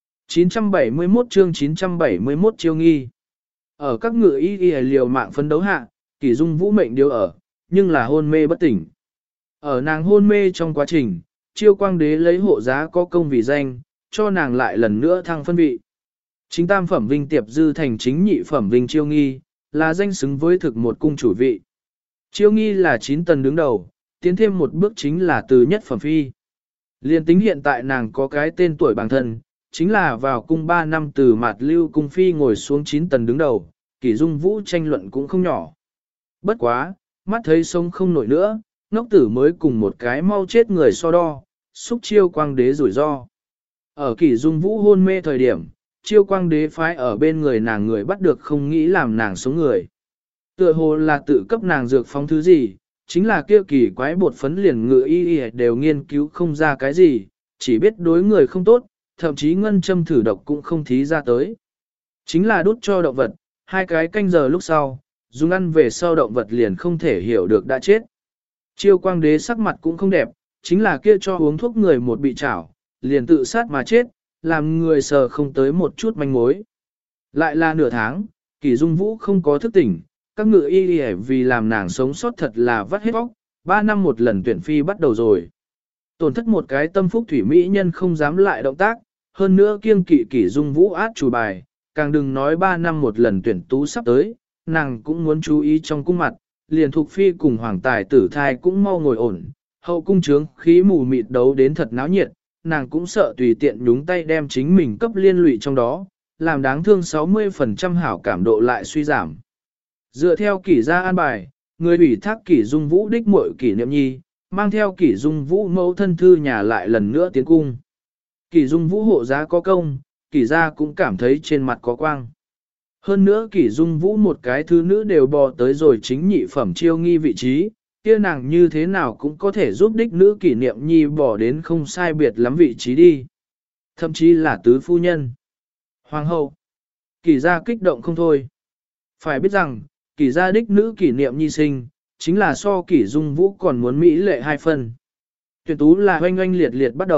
971 chương 971 chiêu nghi. Ở các ngự y liều mạng phấn đấu hạ, Kỷ Dung Vũ mệnh điều ở, nhưng là hôn mê bất tỉnh. Ở nàng hôn mê trong quá trình, Chiêu Quang Đế lấy hộ giá có công vì danh, cho nàng lại lần nữa thăng phân vị. Chính tam phẩm Vinh Tiệp Dư thành chính nhị phẩm Vinh Chiêu Nghi, là danh xứng với thực một cung chủ vị. Chiêu Nghi là 9 tầng đứng đầu, tiến thêm một bước chính là từ nhất phẩm phi. Liên tính hiện tại nàng có cái tên tuổi bản thân, chính là vào cung 3 năm từ Mạt Lưu cung phi ngồi xuống 9 tầng đứng đầu, Kỷ Dung Vũ tranh luận cũng không nhỏ. Bất quá, mắt thấy sông không nổi nữa, ngốc tử mới cùng một cái mau chết người so đo, xúc Chiêu Quang Đế rủi ro. Ở Kỷ Dung Vũ hôn mê thời điểm, Chiêu Quang Đế phái ở bên người nàng người bắt được không nghĩ làm nàng sống người. Tựa hồ là tự cấp nàng dược phóng thứ gì, chính là kia kỳ quái bột phấn liền ngự y đều nghiên cứu không ra cái gì, chỉ biết đối người không tốt, thậm chí ngân châm thử độc cũng không thí ra tới. Chính là đút cho động vật, 2 cái canh giờ lúc sau, dùng ăn về sau động vật liền không thể hiểu được đã chết. Chiêu Quang Đế sắc mặt cũng không đẹp, chính là kia cho uống thuốc người một bị chảo, liền tự sát mà chết, làm người sờ không tới một chút manh mối. Lại là nửa tháng, Kỷ Dung Vũ không có thức tỉnh, các ngự y vì làm nàng sống sót thật là vắt hết óc, 3 năm một lần tuyển phi bắt đầu rồi. Tổn thất một cái tâm phúc thủy mỹ nhân không dám lại động tác, hơn nữa kiêng kỵ Kỷ Dung Vũ át chủ bài, càng đừng nói 3 năm một lần tuyển tú sắp tới, nàng cũng muốn chú ý trong cung mặt, liền thuộc phi cùng hoàng tài tử thai cũng mau ngồi ổn, hậu cung trướng khí mù mịt đấu đến thật náo nhiệt, nàng cũng sợ tùy tiện nhúng tay đem chính mình cấp liên lụy trong đó, làm đáng thương 60% hảo cảm độ lại suy giảm. Dựa theo Kỷ gia an bài, người ủy thác Kỷ Dung Vũ đích muội Kỷ Niệm Nhi, mang theo Kỷ Dung Vũ mẫu thân thư nhà lại lần nữa tiến cung. Kỷ Dung Vũ hộ giá có công, Kỷ gia cũng cảm thấy trên mặt có quang. Hơn nữa Kỷ Dung Vũ một cái thứ nữ đều bò tới rồi chính nhị phẩm Chiêu Nghi vị trí, kia nàng như thế nào cũng có thể giúp đích nữ Kỷ Niệm Nhi bỏ đến không sai biệt lắm vị trí đi. Thậm chí là tứ phu nhân. Hoàng hậu. Kỷ gia kích động không thôi. Phải biết rằng, Kỷ gia đích nữ Kỷ Niệm Nhi sinh, chính là so Kỷ Dung Vũ còn muốn mỹ lệ 2 phần. Tuyển tú là oanh oanh liệt liệt bắt đầu,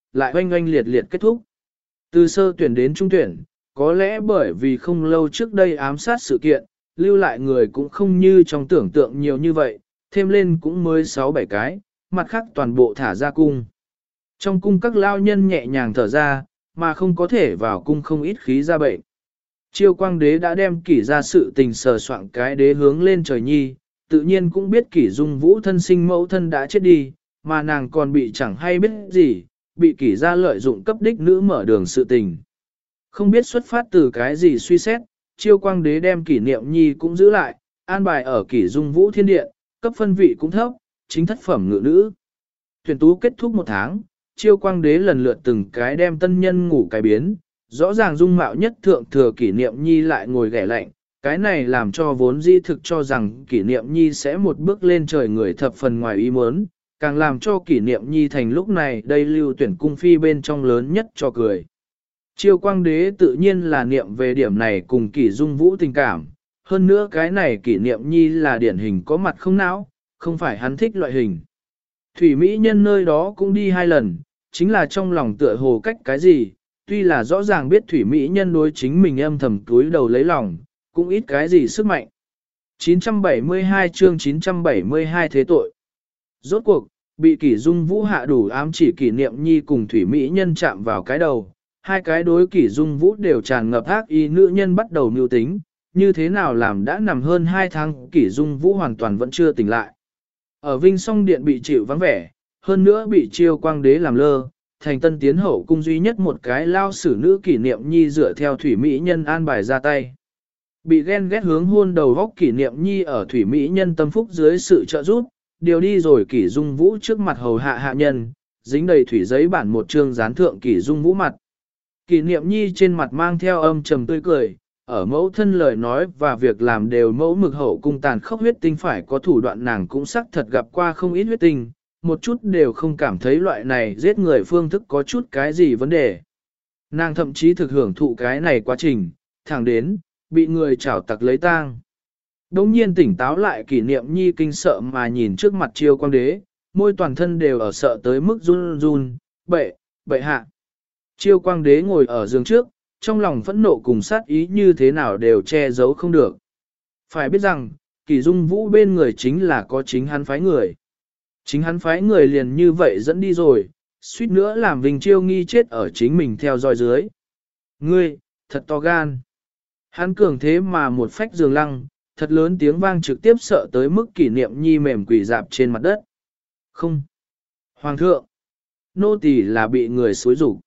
lại oanh oanh liệt liệt kết thúc. Từ sơ tuyển đến trung tuyển, có lẽ bởi vì không lâu trước đây ám sát sự kiện, lưu lại người cũng không như trong tưởng tượng nhiều như vậy, thêm lên cũng mới 6-7 cái, mặt khác toàn bộ thả ra cung. Trong cung các lao nhân nhẹ nhàng thở ra, mà không có thể vào cung không ít khí ra bệnh. Chiêu quang đế đã đem kỷ ra sự tình sờ soạn cái đế hướng lên trời nhi, tự nhiên cũng biết kỷ dung vũ thân sinh mẫu thân đã chết đi, mà nàng còn bị chẳng hay biết gì, bị kỷ ra lợi dụng cấp đích nữ mở đường sự tình. Không biết xuất phát từ cái gì suy xét, chiêu quang đế đem kỷ niệm nhi cũng giữ lại, an bài ở kỷ dung vũ thiên điện, cấp phân vị cũng thấp, chính thất phẩm ngự nữ. Tuyển tú kết thúc 1 tháng, chiêu quang đế lần lượt từng cái đem tân nhân ngủ cái biến, rõ ràng dung mạo nhất thượng thừa kỷ niệm nhi lại ngồi ghẻ lạnh, cái này làm cho vốn di thực cho rằng kỷ niệm nhi sẽ một bước lên trời người thập phần ngoài ý muốn, càng làm cho kỷ niệm nhi thành lúc này đây lưu tuyển cung phi bên trong lớn nhất cho cười. Chiêu quang đế tự nhiên là niệm về điểm này cùng kỷ dung vũ tình cảm, hơn nữa cái này kỷ niệm nhi là điển hình có mặt không não, không phải hắn thích loại hình. Thủy Mỹ nhân nơi đó cũng đi 2 lần, chính là trong lòng tựa hồ cách cái gì, tuy là rõ ràng biết Thủy Mỹ nhân đối chính mình âm thầm túi đầu lấy lòng, cũng ít cái gì sức mạnh. 972 chương 972 thế tội. Rốt cuộc, bị kỷ dung vũ hạ đủ ám chỉ kỷ niệm nhi cùng Thủy Mỹ nhân chạm vào cái đầu, 2 cái đối kỷ dung vũ đều tràn ngập ác ý nữ nhân bắt đầu mưu tính, như thế nào làm đã nằm hơn 2 tháng kỷ dung vũ hoàn toàn vẫn chưa tỉnh lại. Ở Vinh Song Điện bị chịu vắng vẻ, hơn nữa bị chiêu quang đế làm lơ, thành tân tiến hậu cung duy nhất một cái lao sử nữ kỷ niệm nhi dựa theo Thủy Mỹ nhân an bài ra tay. Bị ghen ghét hướng hôn đầu góc kỷ niệm nhi ở Thủy Mỹ nhân tâm phúc dưới sự trợ giúp, điều đi rồi kỷ dung vũ trước mặt hầu hạ hạ nhân, dính đầy thủy giấy bản một chương dán thượng kỷ dung vũ mặt. Kỷ niệm nhi trên mặt mang theo âm trầm tươi cười, ở mẫu thân lời nói và việc làm đều mẫu mực hậu cung tàn khốc huyết tinh phải có thủ đoạn nàng cũng xác thật gặp qua không ít huyết tinh, một chút đều không cảm thấy loại này giết người phương thức có chút cái gì vấn đề. Nàng thậm chí thực hưởng thụ cái này quá trình, thẳng đến, bị người chảo tặc lấy tang. Đống nhiên tỉnh táo lại kỷ niệm nhi kinh sợ mà nhìn trước mặt chiêu quang đế, môi toàn thân đều ở sợ tới mức run run, bệ hạ. Chiêu quang đế ngồi ở giường trước, trong lòng phẫn nộ cùng sát ý như thế nào đều che giấu không được. Phải biết rằng, kỷ dung vũ bên người chính là có chính hắn phái người. Chính hắn phái người liền như vậy dẫn đi rồi, suýt nữa làm Vinh Chiêu nghi chết ở chính mình theo dõi dưới. Ngươi, thật to gan. Hắn cường thế mà một phách giường lăng, thật lớn tiếng vang trực tiếp sợ tới mức kỷ niệm nhi mềm quỳ dạp trên mặt đất. Không. Hoàng thượng. Nô tỳ là bị người xối rủ.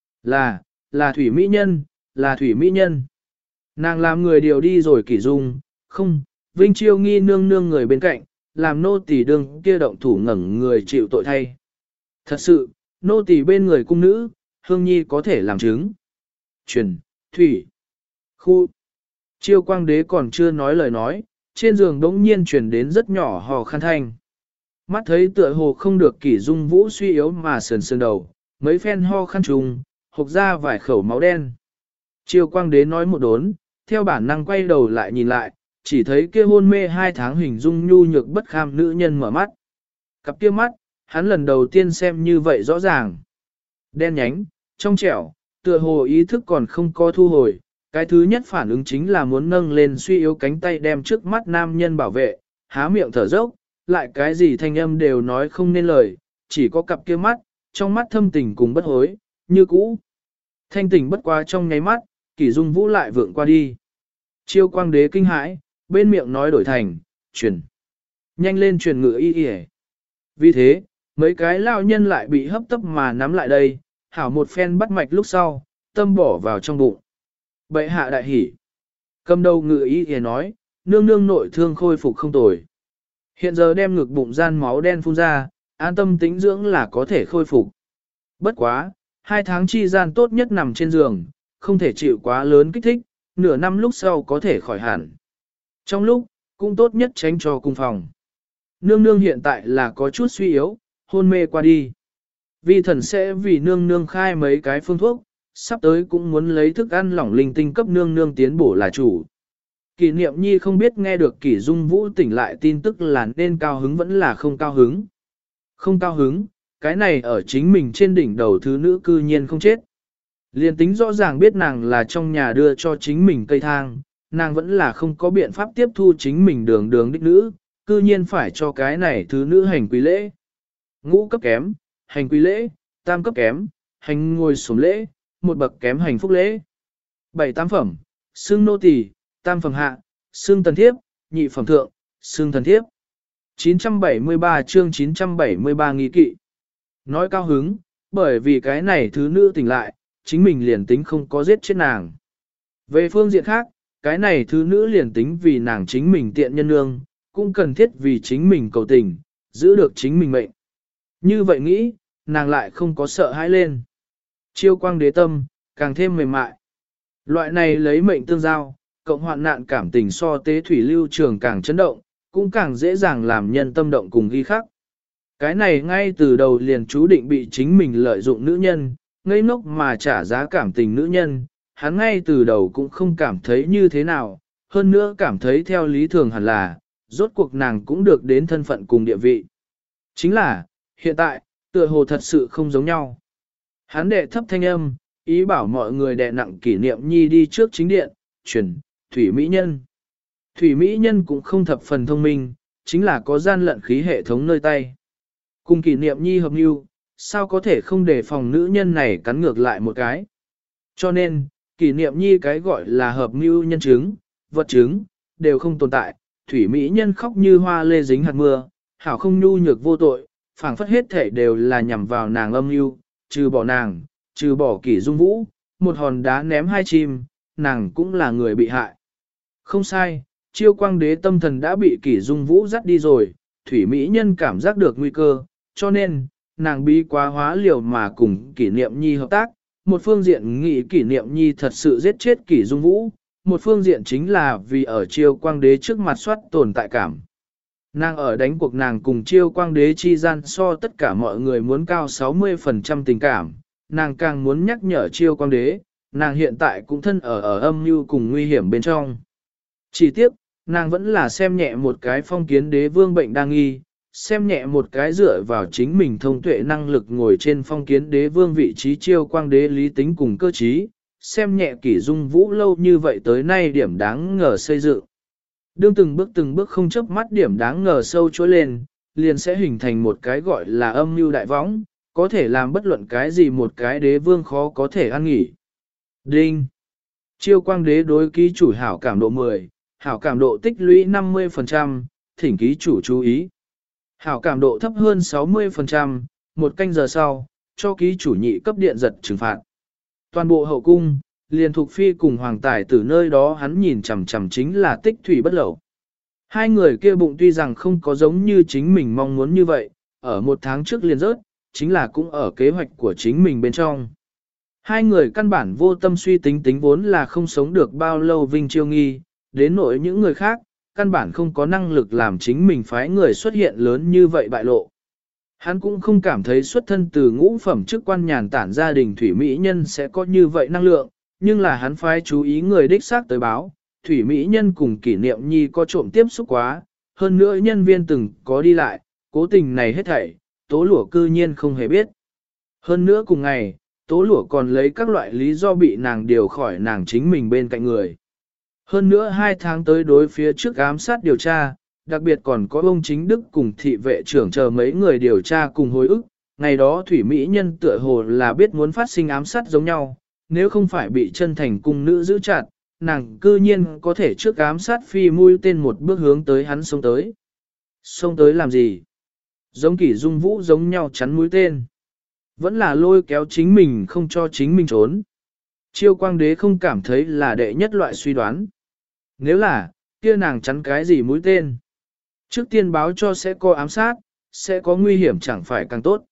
Là Thủy Mỹ nhân, là Thủy Mỹ nhân. Nàng làm người điều đi rồi kỷ dung, không, Vinh Chiêu nghi nương nương người bên cạnh, làm nô tỳ đương kia động thủ ngẩng người chịu tội thay. Thật sự, nô tỳ bên người cung nữ, Hương Nhi có thể làm chứng. Truyền, Thủy, Khu. Chiêu quang đế còn chưa nói lời nói, trên giường đống nhiên truyền đến rất nhỏ hò khăn thanh. Mắt thấy tựa hồ không được kỷ dung vũ suy yếu mà sườn sườn đầu, mấy phen ho khăn trùng, hộc ra vài khẩu máu đen. Chiêu quang đế nói một đốn, theo bản năng quay đầu lại nhìn lại, chỉ thấy kia hôn mê 2 tháng hình dung nhu nhược bất kham nữ nhân mở mắt. Cặp kia mắt, hắn lần đầu tiên xem như vậy rõ ràng. Đen nhánh, trong trẻo, tựa hồ ý thức còn không có thu hồi. Cái thứ nhất phản ứng chính là muốn nâng lên suy yếu cánh tay đem trước mắt nam nhân bảo vệ, há miệng thở dốc, lại cái gì thanh âm đều nói không nên lời, chỉ có cặp kia mắt, trong mắt thâm tình cùng bất hối, như cũ. Thanh tỉnh bất quá trong nháy mắt, kỷ dung vũ lại vượng qua đi. Chiêu quang đế kinh hãi, bên miệng nói đổi thành, truyền. Nhanh lên truyền ngự y y. Vì thế, mấy cái lao nhân lại bị hấp tấp mà nắm lại đây, hảo một phen bắt mạch lúc sau, tâm bỏ vào trong bụng. Bệ hạ đại hỉ. Cầm đầu ngự y y nói, nương nương nội thương khôi phục không tồi. Hiện giờ đem ngực bụng gian máu đen phun ra, an tâm tĩnh dưỡng là có thể khôi phục. Bất quá, 2 tháng chi gian tốt nhất nằm trên giường, không thể chịu quá lớn kích thích, nửa năm lúc sau có thể khỏi hẳn. Trong lúc, cũng tốt nhất tránh cho cung phòng. Nương nương hiện tại là có chút suy yếu, hôn mê qua đi. Vi thần sẽ vì nương nương khai mấy cái phương thuốc, sắp tới cũng muốn lấy thức ăn lỏng linh tinh cấp nương nương tiến bổ là chủ. Kỷ niệm nhi không biết nghe được kỷ dung vũ tỉnh lại tin tức là nên cao hứng vẫn là không cao hứng. Không cao hứng, cái này ở chính mình trên đỉnh đầu thứ nữ cư nhiên không chết. Liên tính rõ ràng biết nàng là trong nhà đưa cho chính mình cây thang, nàng vẫn là không có biện pháp tiếp thu chính mình đường đường đích nữ, cư nhiên phải cho cái này thứ nữ hành quý lễ. Ngũ cấp kém, hành quý lễ, tam cấp kém, hành ngồi xổm lễ, một bậc kém hành phúc lễ. 7-8 phẩm, xưng nô tỳ, tam phẩm hạ, xưng tần thiếp, nhị phẩm thượng, xưng thần thiếp. 973 chương 973 nghi kỵ. Nói cao hứng, bởi vì cái này thứ nữ tỉnh lại, chính mình liền tính không có giết chết nàng. Về phương diện khác, cái này thứ nữ liền tính vì nàng chính mình tiện nhân nương, cũng cần thiết vì chính mình cầu tình, giữ được chính mình mệnh. Như vậy nghĩ, nàng lại không có sợ hãi lên. Chiêu quang đế tâm, càng thêm mềm mại. Loại này lấy mệnh tương giao, cộng hoạn nạn cảm tình so tế thủy lưu trường càng chấn động, cũng càng dễ dàng làm nhân tâm động cùng ghi khắc. Cái này ngay từ đầu liền chú định bị chính mình lợi dụng nữ nhân, ngây ngốc mà trả giá cảm tình nữ nhân, hắn ngay từ đầu cũng không cảm thấy như thế nào, hơn nữa cảm thấy theo lý thường hẳn là, rốt cuộc nàng cũng được đến thân phận cùng địa vị. Chính là, hiện tại, tựa hồ thật sự không giống nhau. Hắn đệ thấp thanh âm, ý bảo mọi người đệ nặng kỷ niệm nhi đi trước chính điện, chuyển, thủy mỹ nhân. Thủy mỹ nhân cũng không thập phần thông minh, chính là có gian lận khí hệ thống nơi tay. Cùng kỷ niệm nhi hợp mưu, sao có thể không đề phòng nữ nhân này cắn ngược lại một cái. Cho nên, kỷ niệm nhi cái gọi là hợp mưu nhân chứng, vật chứng, đều không tồn tại. Thủy mỹ nhân khóc như hoa lê dính hạt mưa, hảo không nhu nhược vô tội, phảng phất hết thể đều là nhằm vào nàng âm mưu, trừ bỏ nàng, trừ bỏ kỷ dung vũ, một hòn đá ném hai chim, nàng cũng là người bị hại. Không sai, chiêu quang đế tâm thần đã bị kỷ dung vũ dắt đi rồi, thủy mỹ nhân cảm giác được nguy cơ, cho nên, nàng bí quá hóa liều mà cùng kỷ niệm nhi hợp tác, một phương diện nghĩ kỷ niệm nhi thật sự giết chết kỷ dung vũ, một phương diện chính là vì ở chiêu quang đế trước mặt soát tồn tại cảm. Nàng ở đánh cuộc nàng cùng chiêu quang đế chi gian so tất cả mọi người muốn cao 60% tình cảm, nàng càng muốn nhắc nhở chiêu quang đế, nàng hiện tại cũng thân ở âm mưu cùng nguy hiểm bên trong. Chỉ tiếc, nàng vẫn là xem nhẹ một cái phong kiến đế vương bệnh đang nghi, xem nhẹ một cái dựa vào chính mình thông tuệ năng lực ngồi trên phong kiến đế vương vị trí chiêu quang đế lý tính cùng cơ trí, xem nhẹ kỷ dung vũ lâu như vậy tới nay điểm đáng ngờ xây dựng. Đương từng bước không chớp mắt điểm đáng ngờ sâu trỗi lên, liền sẽ hình thành một cái gọi là âm mưu đại võng, có thể làm bất luận cái gì một cái đế vương khó có thể an nghỉ. Đinh! Chiêu quang đế đối ký chủ hảo cảm độ 10, hảo cảm độ tích lũy 50%, thỉnh ký chủ chú ý. Hảo cảm độ thấp hơn 60%, một canh giờ sau, cho ký chủ nhị cấp điện giật trừng phạt. Toàn bộ hậu cung, liền thuộc phi cùng hoàng tài từ nơi đó hắn nhìn chằm chằm chính là tích thủy bất lẩu. Hai người kia bụng tuy rằng không có giống như chính mình mong muốn như vậy, ở một tháng trước liền rớt, chính là cũng ở kế hoạch của chính mình bên trong. Hai người căn bản vô tâm suy tính tính vốn là không sống được bao lâu Vinh Chiêu Nghi, đến nỗi những người khác, căn bản không có năng lực làm chính mình phái người xuất hiện lớn như vậy bại lộ. Hắn cũng không cảm thấy xuất thân từ ngũ phẩm chức quan nhàn tản gia đình Thủy Mỹ Nhân sẽ có như vậy năng lượng, nhưng là hắn phái chú ý người đích xác tới báo, Thủy Mỹ Nhân cùng kỷ niệm nhi có trộm tiếp xúc quá, hơn nữa nhân viên từng có đi lại, cố tình này hết thảy, Tố Lụa cư nhiên không hề biết. Hơn nữa cùng ngày, Tố Lụa còn lấy các loại lý do bị nàng điều khỏi nàng chính mình bên cạnh người. Hơn nữa 2 tháng tới đối phía trước ám sát điều tra, đặc biệt còn có ông chính đức cùng thị vệ trưởng chờ mấy người điều tra cùng hồi ức, ngày đó Thủy Mỹ Nhân tựa hồ là biết muốn phát sinh ám sát giống nhau, nếu không phải bị chân thành cung nữ giữ chặt, nàng cư nhiên có thể trước ám sát phi mũi tên một bước hướng tới hắn xông tới. Xông tới làm gì? Giống kỷ dung vũ giống nhau chắn mũi tên. Vẫn là lôi kéo chính mình không cho chính mình trốn. Chiêu quang đế không cảm thấy là đệ nhất loại suy đoán. Nếu là, kia nàng chắn cái gì mũi tên? Trước tiên báo cho sẽ có ám sát, sẽ có nguy hiểm chẳng phải càng tốt.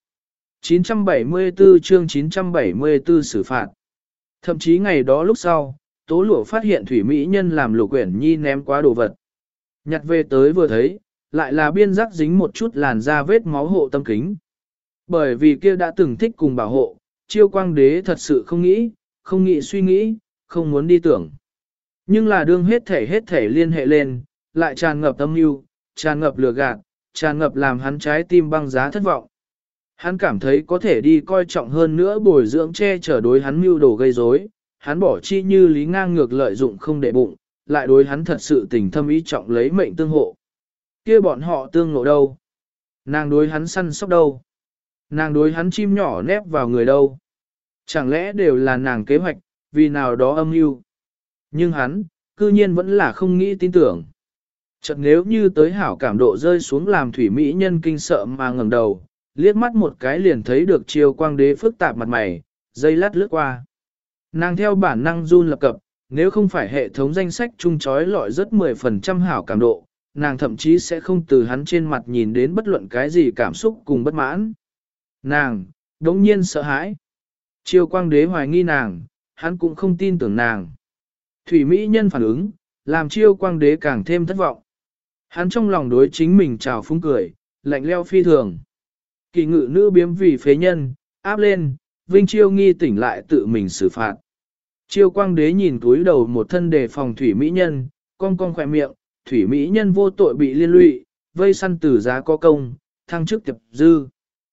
974 chương 974 xử phạt. Thậm chí ngày đó lúc sau, Tố Lụa phát hiện Thủy Mỹ Nhân làm Lục Uyển Nhi ném quá đồ vật. Nhặt về tới vừa thấy, lại là biên giác dính một chút làn da vết máu hộ tâm kính. Bởi vì kia đã từng thích cùng bảo hộ, chiêu quang đế thật sự không nghĩ suy nghĩ, không muốn đi tưởng. Nhưng là đương hết thể liên hệ lên, lại tràn ngập âm mưu, tràn ngập lừa gạt, tràn ngập làm hắn trái tim băng giá thất vọng. Hắn cảm thấy có thể đi coi trọng hơn nữa bồi dưỡng che chở đối hắn mưu đồ gây rối, hắn bỏ chi như lý ngang ngược lợi dụng không để bụng, lại đối hắn thật sự tình thâm ý trọng lấy mệnh tương hộ. Kia bọn họ tương ngộ đâu? Nàng đối hắn săn sóc đâu? Nàng đối hắn chim nhỏ nép vào người đâu? Chẳng lẽ đều là nàng kế hoạch, vì nào đó âm mưu? Nhưng hắn, cư nhiên vẫn là không nghĩ tin tưởng. Chợt nếu như tới hảo cảm độ rơi xuống làm thủy mỹ nhân kinh sợ mà ngẩng đầu, liếc mắt một cái liền thấy được Chiêu Quang Đế phức tạp mặt mày, dây lát lướt qua. Nàng theo bản năng run lập cập, nếu không phải hệ thống danh sách chung chói lọi rất 10% hảo cảm độ, nàng thậm chí sẽ không từ hắn trên mặt nhìn đến bất luận cái gì cảm xúc cùng bất mãn. Nàng, đống nhiên sợ hãi. Chiêu Quang Đế hoài nghi nàng, hắn cũng không tin tưởng nàng. Thủy mỹ nhân phản ứng, làm Chiêu Quang Đế càng thêm thất vọng. Hắn trong lòng đối chính mình trào phúng cười, lạnh leo phi thường. Kỳ ngự nữ biếm vì phế nhân, áp lên, Vinh Chiêu nghi tỉnh lại tự mình xử phạt. Chiêu Quang Đế nhìn túi đầu một thân đề phòng thủy mỹ nhân, cong cong khỏe miệng, thủy mỹ nhân vô tội bị liên lụy, vây săn tử giá có công, thăng chức tiệp dư.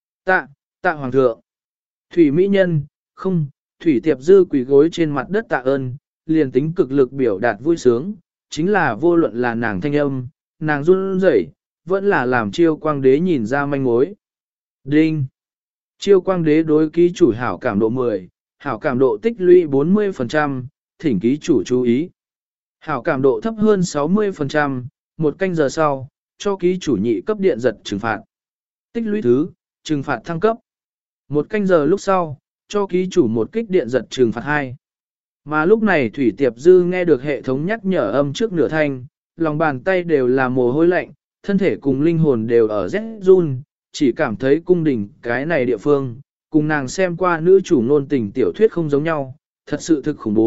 Tạ hoàng thượng. Thủy mỹ nhân, không, thủy tiệp dư quỳ gối trên mặt đất tạ ơn, liền tính cực lực biểu đạt vui sướng, chính là vô luận là nàng thanh âm, nàng run rẩy, vẫn là làm Chiêu Quang Đế nhìn ra manh mối. Đinh. Chiêu Quang Đế đối ký chủ hảo cảm độ 10, hảo cảm độ tích lũy 40%, thỉnh ký chủ chú ý. Hảo cảm độ thấp hơn 60%, một canh giờ sau, cho ký chủ nhị cấp điện giật trừng phạt. Tích lũy thứ, trừng phạt thăng cấp. Một canh giờ lúc sau, cho ký chủ một kích điện giật trừng phạt 2. Mà lúc này Thủy Tiệp Dư nghe được hệ thống nhắc nhở âm trước nửa thanh, lòng bàn tay đều là mồ hôi lạnh, thân thể cùng linh hồn đều ở rét run, chỉ cảm thấy cung đình cái này địa phương, cùng nàng xem qua nữ chủ ngôn tình tiểu thuyết không giống nhau, thật sự thực khủng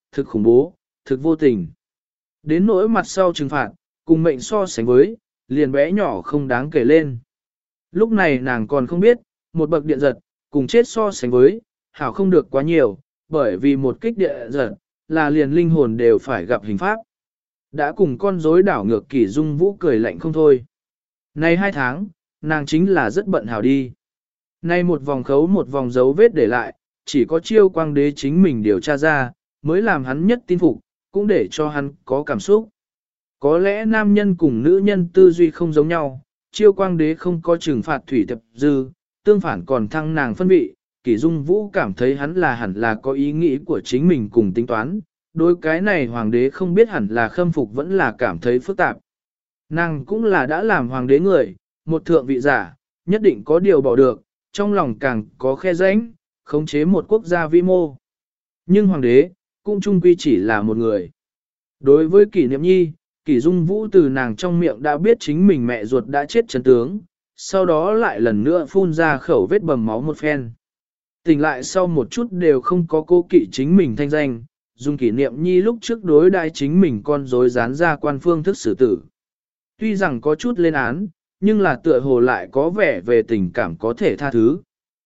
bố, thực vô tình. Đến nỗi mặt sau trừng phạt, cùng mệnh so sánh với, liền bé nhỏ không đáng kể lên. Lúc này nàng còn không biết, một bậc điện giật, cùng chết so sánh với, hảo không được quá nhiều, bởi vì một kích điện giật, là liền linh hồn đều phải gặp hình pháp. Đã cùng con rối đảo ngược Kỷ Dung Vũ cười lạnh không thôi. Nay 2 tháng, nàng chính là rất bận hảo đi. Nay một vòng khấu một vòng dấu vết để lại, chỉ có Chiêu Quang Đế chính mình điều tra ra, mới làm hắn nhất tin phục, cũng để cho hắn có cảm xúc. Có lẽ nam nhân cùng nữ nhân tư duy không giống nhau, Chiêu Quang Đế không có trừng phạt Thủy Tiệp Dư, tương phản còn thăng nàng phân vị, Kỷ Dung Vũ cảm thấy hắn là hẳn là có ý nghĩ của chính mình cùng tính toán, đối cái này hoàng đế không biết hẳn là khâm phục vẫn là cảm thấy phức tạp. Nàng cũng là đã làm hoàng đế người, một thượng vị giả, nhất định có điều bỏ được, trong lòng càng có khe rãnh, khống chế một quốc gia vi mô. Nhưng hoàng đế, cũng chung quy chỉ là một người. Đối với Kỷ Niệm Nhi, Kỷ Dung Vũ từ nàng trong miệng đã biết chính mình mẹ ruột đã chết chân tướng, sau đó lại lần nữa phun ra khẩu vết bầm máu một phen. Tỉnh lại sau một chút đều không có cô kỵ chính mình thanh danh, dùng Kỷ Niệm Nhi lúc trước đối đại chính mình con rối dán ra quan phương thức xử tử. Tuy rằng có chút lên án, nhưng là tựa hồ lại có vẻ về tình cảm có thể tha thứ.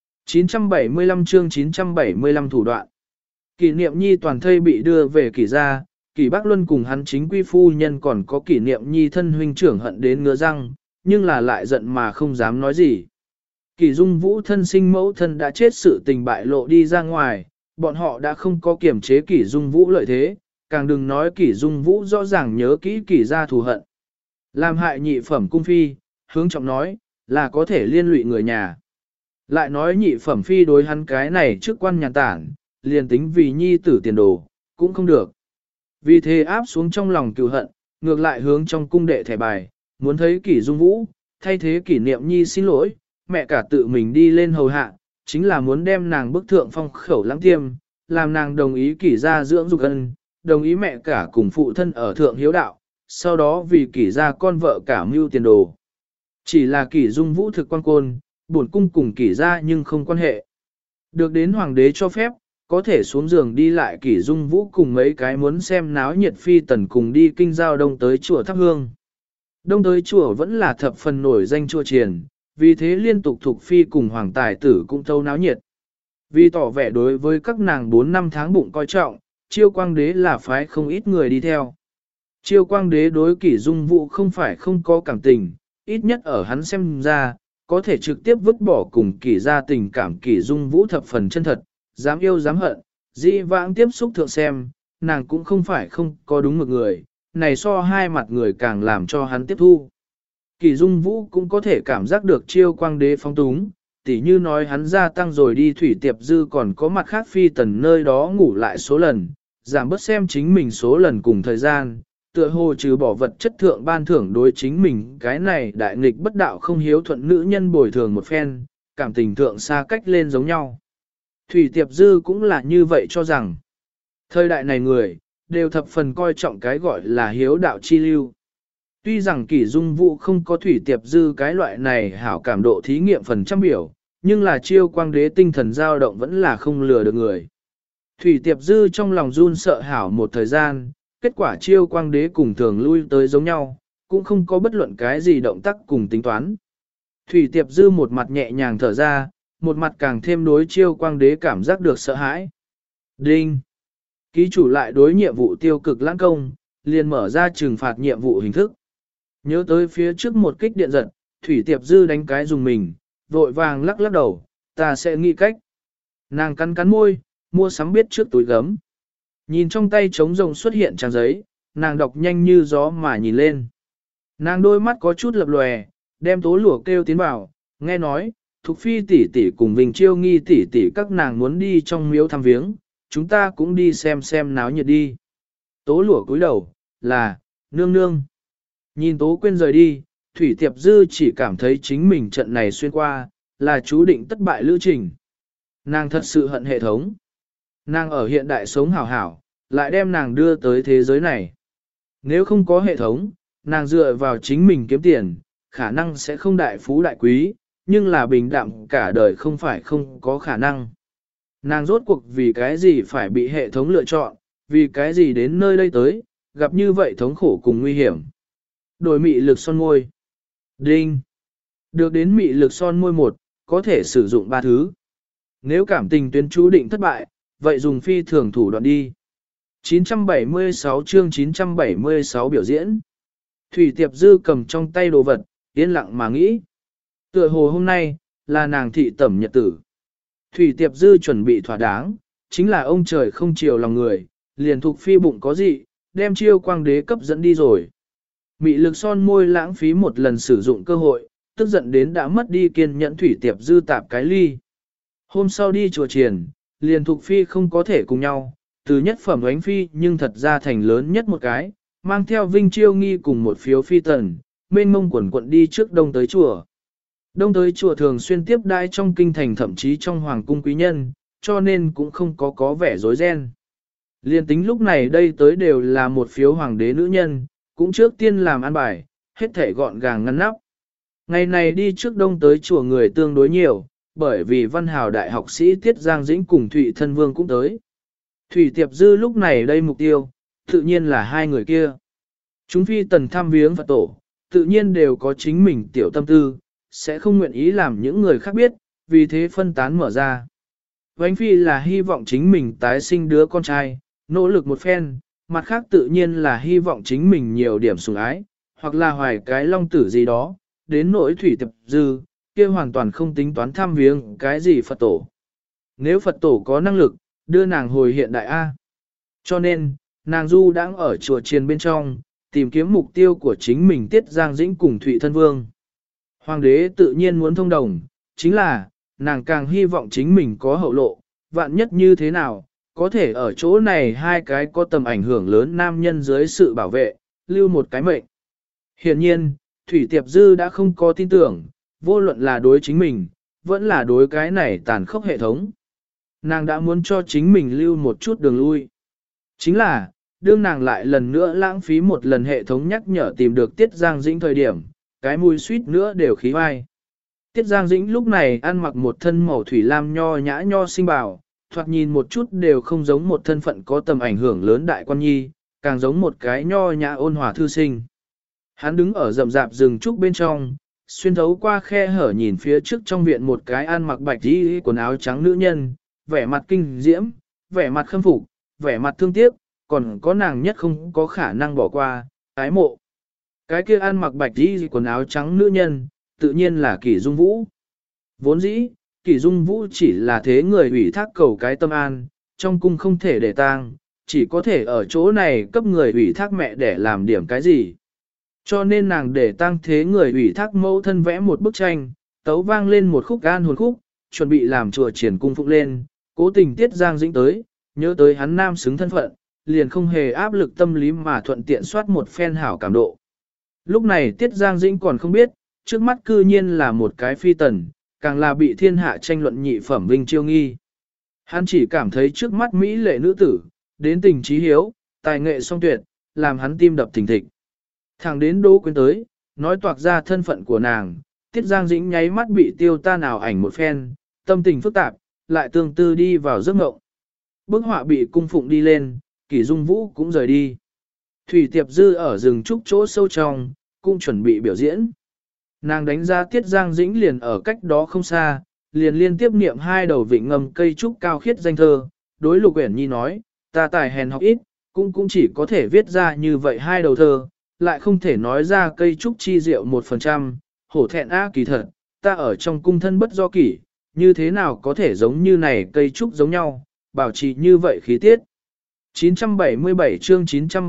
975 chương 975 thủ đoạn. Kỷ Niệm Nhi toàn thây bị đưa về Kỷ gia, Kỷ Bắc Luân cùng hắn chính quy phu nhân còn có Kỷ Niệm Nhi thân huynh trưởng hận đến ngứa răng, nhưng là lại giận mà không dám nói gì. Kỷ Dung Vũ thân sinh mẫu thân đã chết, sự tình bại lộ đi ra ngoài, bọn họ đã không có kiểm chế Kỷ Dung Vũ lợi thế, càng đừng nói Kỷ Dung Vũ rõ ràng nhớ kỹ Kỷ gia thù hận. Làm hại nhị phẩm cung phi, hướng trọng nói, là có thể liên lụy người nhà. Lại nói nhị phẩm phi đối hắn cái này trước quan nhà tản, liền tính vì nhi tử tiền đồ, cũng không được. Vì thế áp xuống trong lòng cừu hận, ngược lại hướng trong cung đệ thẻ bài, muốn thấy Kỷ Dung Vũ, thay thế Kỷ Niệm Nhi xin lỗi, mẹ cả tự mình đi lên hầu hạ, chính là muốn đem nàng bức thượng phong khẩu lãng tiêm, làm nàng đồng ý Kỷ gia dưỡng dục ân, đồng ý mẹ cả cùng phụ thân ở thượng hiếu đạo, sau đó vì Kỷ gia con vợ cả mưu tiền đồ. Chỉ là Kỷ Dung Vũ thực quan côn, bổn cung cùng Kỷ gia nhưng không quan hệ. Được đến hoàng đế cho phép, có thể xuống giường đi lại Kỷ Dung Vũ cùng mấy cái muốn xem náo nhiệt phi tần cùng đi kinh giao đông tới chùa thắp hương. Đông tới chùa vẫn là thập phần nổi danh chùa triền, vì thế liên tục thuộc phi cùng hoàng tài tử cũng thâu náo nhiệt. Vì tỏ vẻ đối với các nàng 4 năm tháng bụng coi trọng, Chiêu Quang Đế là phái không ít người đi theo. Chiêu Quang Đế đối Kỷ Dung Vũ không phải không có cảm tình, ít nhất ở hắn xem ra, có thể trực tiếp vứt bỏ cùng Kỷ ra tình cảm Kỷ Dung Vũ thập phần chân thật, dám yêu dám hận, dĩ vãng tiếp xúc thượng xem, nàng cũng không phải không có đúng một người, này so hai mặt người càng làm cho hắn tiếp thu. Kỷ Dung Vũ cũng có thể cảm giác được Chiêu Quang Đế phóng túng, tỉ như nói hắn gia tăng rồi đi Thủy Tiệp Dư còn có mặt khác phi tần nơi đó ngủ lại số lần, giảm bớt xem chính mình số lần cùng thời gian, tựa hồ trừ bỏ vật chất thượng ban thưởng đối chính mình cái này đại nghịch bất đạo không hiếu thuận nữ nhân bồi thường một phen, cảm tình thượng xa cách lên giống nhau. Thủy Tiệp Dư cũng là như vậy cho rằng, thời đại này người, đều thập phần coi trọng cái gọi là hiếu đạo chi lưu. Tuy rằng Kỷ Dung Vũ không có Thủy Tiệp Dư cái loại này hảo cảm độ thí nghiệm phần trăm biểu, nhưng là Chiêu Quang Đế tinh thần dao động vẫn là không lừa được người. Thủy Tiệp Dư trong lòng run sợ hảo một thời gian, kết quả Chiêu Quang Đế cùng thường lui tới giống nhau, cũng không có bất luận cái gì động tác cùng tính toán. Thủy Tiệp Dư một mặt nhẹ nhàng thở ra, một mặt càng thêm đối Chiêu Quang Đế cảm giác được sợ hãi. Đinh! Ký chủ lại đối nhiệm vụ tiêu cực lãng công, liền mở ra trừng phạt nhiệm vụ hình thức. Nhớ tới phía trước một kích điện giật, Thủy Tiệp Dư đánh cái dùng mình, vội vàng lắc lắc đầu, ta sẽ nghĩ cách. Nàng cắn cắn môi, mua sắm biết trước túi gấm. Nhìn trong tay trống rồng xuất hiện trang giấy, nàng đọc nhanh như gió mà nhìn lên. Nàng đôi mắt có chút lập lòe, đem Tố Lụa kêu tiến vào, nghe nói, Thục Phi tỷ tỷ cùng Vinh Chiêu Nghi tỷ tỷ các nàng muốn đi trong miếu thăm viếng, chúng ta cũng đi xem náo nhiệt đi. Tố Lụa cúi đầu, là, nương nương. Nhìn Tố Quyên rời đi, Thủy Tiệp Dư chỉ cảm thấy chính mình trận này xuyên qua, là chú định thất bại lữ trình. Nàng thật sự hận hệ thống. Nàng ở hiện đại sống hảo hảo, lại đem nàng đưa tới thế giới này. Nếu không có hệ thống, nàng dựa vào chính mình kiếm tiền, khả năng sẽ không đại phú đại quý, nhưng là bình đạm cả đời không phải không có khả năng. Nàng rốt cuộc vì cái gì phải bị hệ thống lựa chọn, vì cái gì đến nơi đây tới, gặp như vậy thống khổ cùng nguy hiểm. Đổi mị lực son môi. Đinh. Được đến mị lực son môi 1, có thể sử dụng 3 thứ. Nếu cảm tình tuyến chú định thất bại, vậy dùng phi thường thủ đoạn đi. 976 chương 976 biểu diễn. Thủy Tiệp Dư cầm trong tay đồ vật, yên lặng mà nghĩ. Tựa hồ hôm nay, là nàng thị tẩm nhật tử. Thủy Tiệp Dư chuẩn bị thỏa đáng, chính là ông trời không chiều lòng người, liền thuộc phi bụng có gì, đem Chiêu Quang Đế cấp dẫn đi rồi. Mị lực son môi lãng phí một lần sử dụng cơ hội, tức giận đến đã mất đi kiên nhẫn. Thủy Tiệp Dư tạp cái ly. Hôm sau đi chùa Triền, liền thuộc phi không có thể cùng nhau, từ nhất phẩm ánh phi nhưng thật ra thành lớn nhất một cái, mang theo Vinh Chiêu Nghi cùng một phiếu phi tần, mênh mông quần quận đi trước đông tới chùa. Đông tới chùa thường xuyên tiếp đãi trong kinh thành thậm chí trong hoàng cung quý nhân, cho nên cũng không có vẻ rối ren. Liên tính lúc này đây tới đều là một phiếu hoàng đế nữ nhân, cũng trước tiên làm an bài, hết thể gọn gàng ngăn nắp. Ngày này đi trước đông tới chùa người tương đối nhiều, bởi vì văn hào đại học sĩ Tiết Giang Dĩnh cùng Thụy Thân Vương cũng tới. Thủy Tiệp Dư lúc này đây mục tiêu, tự nhiên là hai người kia. Chúng phi tần thăm viếng Phật tổ, tự nhiên đều có chính mình tiểu tâm tư, sẽ không nguyện ý làm những người khác biết, vì thế phân tán mở ra. Vánh phi là hy vọng chính mình tái sinh đứa con trai, nỗ lực một phen, mặt khác tự nhiên là hy vọng chính mình nhiều điểm sủng ái, hoặc là hoài cái long tử gì đó, đến nỗi Thủy Tiệp Dư, kia hoàn toàn không tính toán thăm viếng cái gì Phật tổ. Nếu Phật tổ có năng lực, đưa nàng hồi hiện đại A. Cho nên, nàng du đang ở chùa Triền bên trong, tìm kiếm mục tiêu của chính mình Tiết Giang Dĩnh cùng Thụy Thân Vương. Hoàng đế tự nhiên muốn thông đồng, chính là, nàng càng hy vọng chính mình có hậu lộ, vạn nhất như thế nào, có thể ở chỗ này hai cái có tầm ảnh hưởng lớn nam nhân dưới sự bảo vệ, lưu một cái mệnh. Hiện nhiên, Thủy Tiệp Dư đã không có tin tưởng, vô luận là đối chính mình, vẫn là đối cái này tàn khốc hệ thống. Nàng đã muốn cho chính mình lưu một chút đường lui. Chính là, đương nàng lại lần nữa lãng phí một lần hệ thống nhắc nhở tìm được Tiết Giang Dĩnh thời điểm, cái mùi suýt nữa đều khí vai. Tiết Giang Dĩnh lúc này ăn mặc một thân màu thủy lam nho nhã nho sinh bào, thoạt nhìn một chút đều không giống một thân phận có tầm ảnh hưởng lớn đại quan nhi, càng giống một cái nho nhã ôn hòa thư sinh. Hắn đứng ở rậm rạp rừng trúc bên trong, xuyên thấu qua khe hở nhìn phía trước trong viện một cái ăn mặc bạch y quần áo trắng nữ nhân, vẻ mặt kinh diễm, vẻ mặt khâm phục, vẻ mặt thương tiếc, còn có nàng nhất không có khả năng bỏ qua, ái mộ. Cái kia ăn mặc bạch y quần áo trắng nữ nhân, tự nhiên là Kỷ Dung Vũ. Vốn dĩ, Kỷ Dung Vũ chỉ là thế người ủy thác cầu cái tâm an, trong cung không thể để tang, chỉ có thể ở chỗ này cấp người ủy thác mẹ để làm điểm cái gì. Cho nên nàng để tang thế người ủy thác mẫu thân vẽ một bức tranh, tấu vang lên một khúc an hồn khúc, chuẩn bị làm chùa triển cung phụng lên, cố tình Tiết Giang Dĩnh tới, nhớ tới hắn nam xứng thân phận, liền không hề áp lực tâm lý mà thuận tiện soát một phen hảo cảm độ. Lúc này Tiết Giang Dĩnh còn không biết, trước mắt cư nhiên là một cái phi tần, càng là bị thiên hạ tranh luận nhị phẩm vinh chiêu nghi. Hắn chỉ cảm thấy trước mắt mỹ lệ nữ tử, đến tình trí hiếu, tài nghệ song tuyệt, làm hắn tim đập thình thịch. Thẳng đến Đỗ Quyên tới, nói toạc ra thân phận của nàng, Tiết Giang Dĩnh nháy mắt bị tiêu tan ảo ảnh một phen, tâm tình phức tạp, lại tương tư đi vào giấc mộng. Bức họa bị cung phụng đi lên, Kỷ Dung Vũ cũng rời đi. Thủy Tiệp Dư ở rừng trúc chỗ sâu trong, cũng chuẩn bị biểu diễn. Nàng đánh giá Tiết Giang Dĩnh liền ở cách đó không xa, liền liên tiếp niệm hai đầu vịnh ngầm cây trúc cao khiết danh thơ, đối Lục Uyển Nhi nói, ta tài hèn học ít, cũng chỉ có thể viết ra như vậy hai đầu thơ, lại không thể nói ra cây trúc chi diệu 1%, hổ thẹn á kỳ thật, ta ở trong cung thân bất do kỷ, như thế nào có thể giống như này cây trúc giống nhau, bảo trì như vậy khí tiết. 977 chương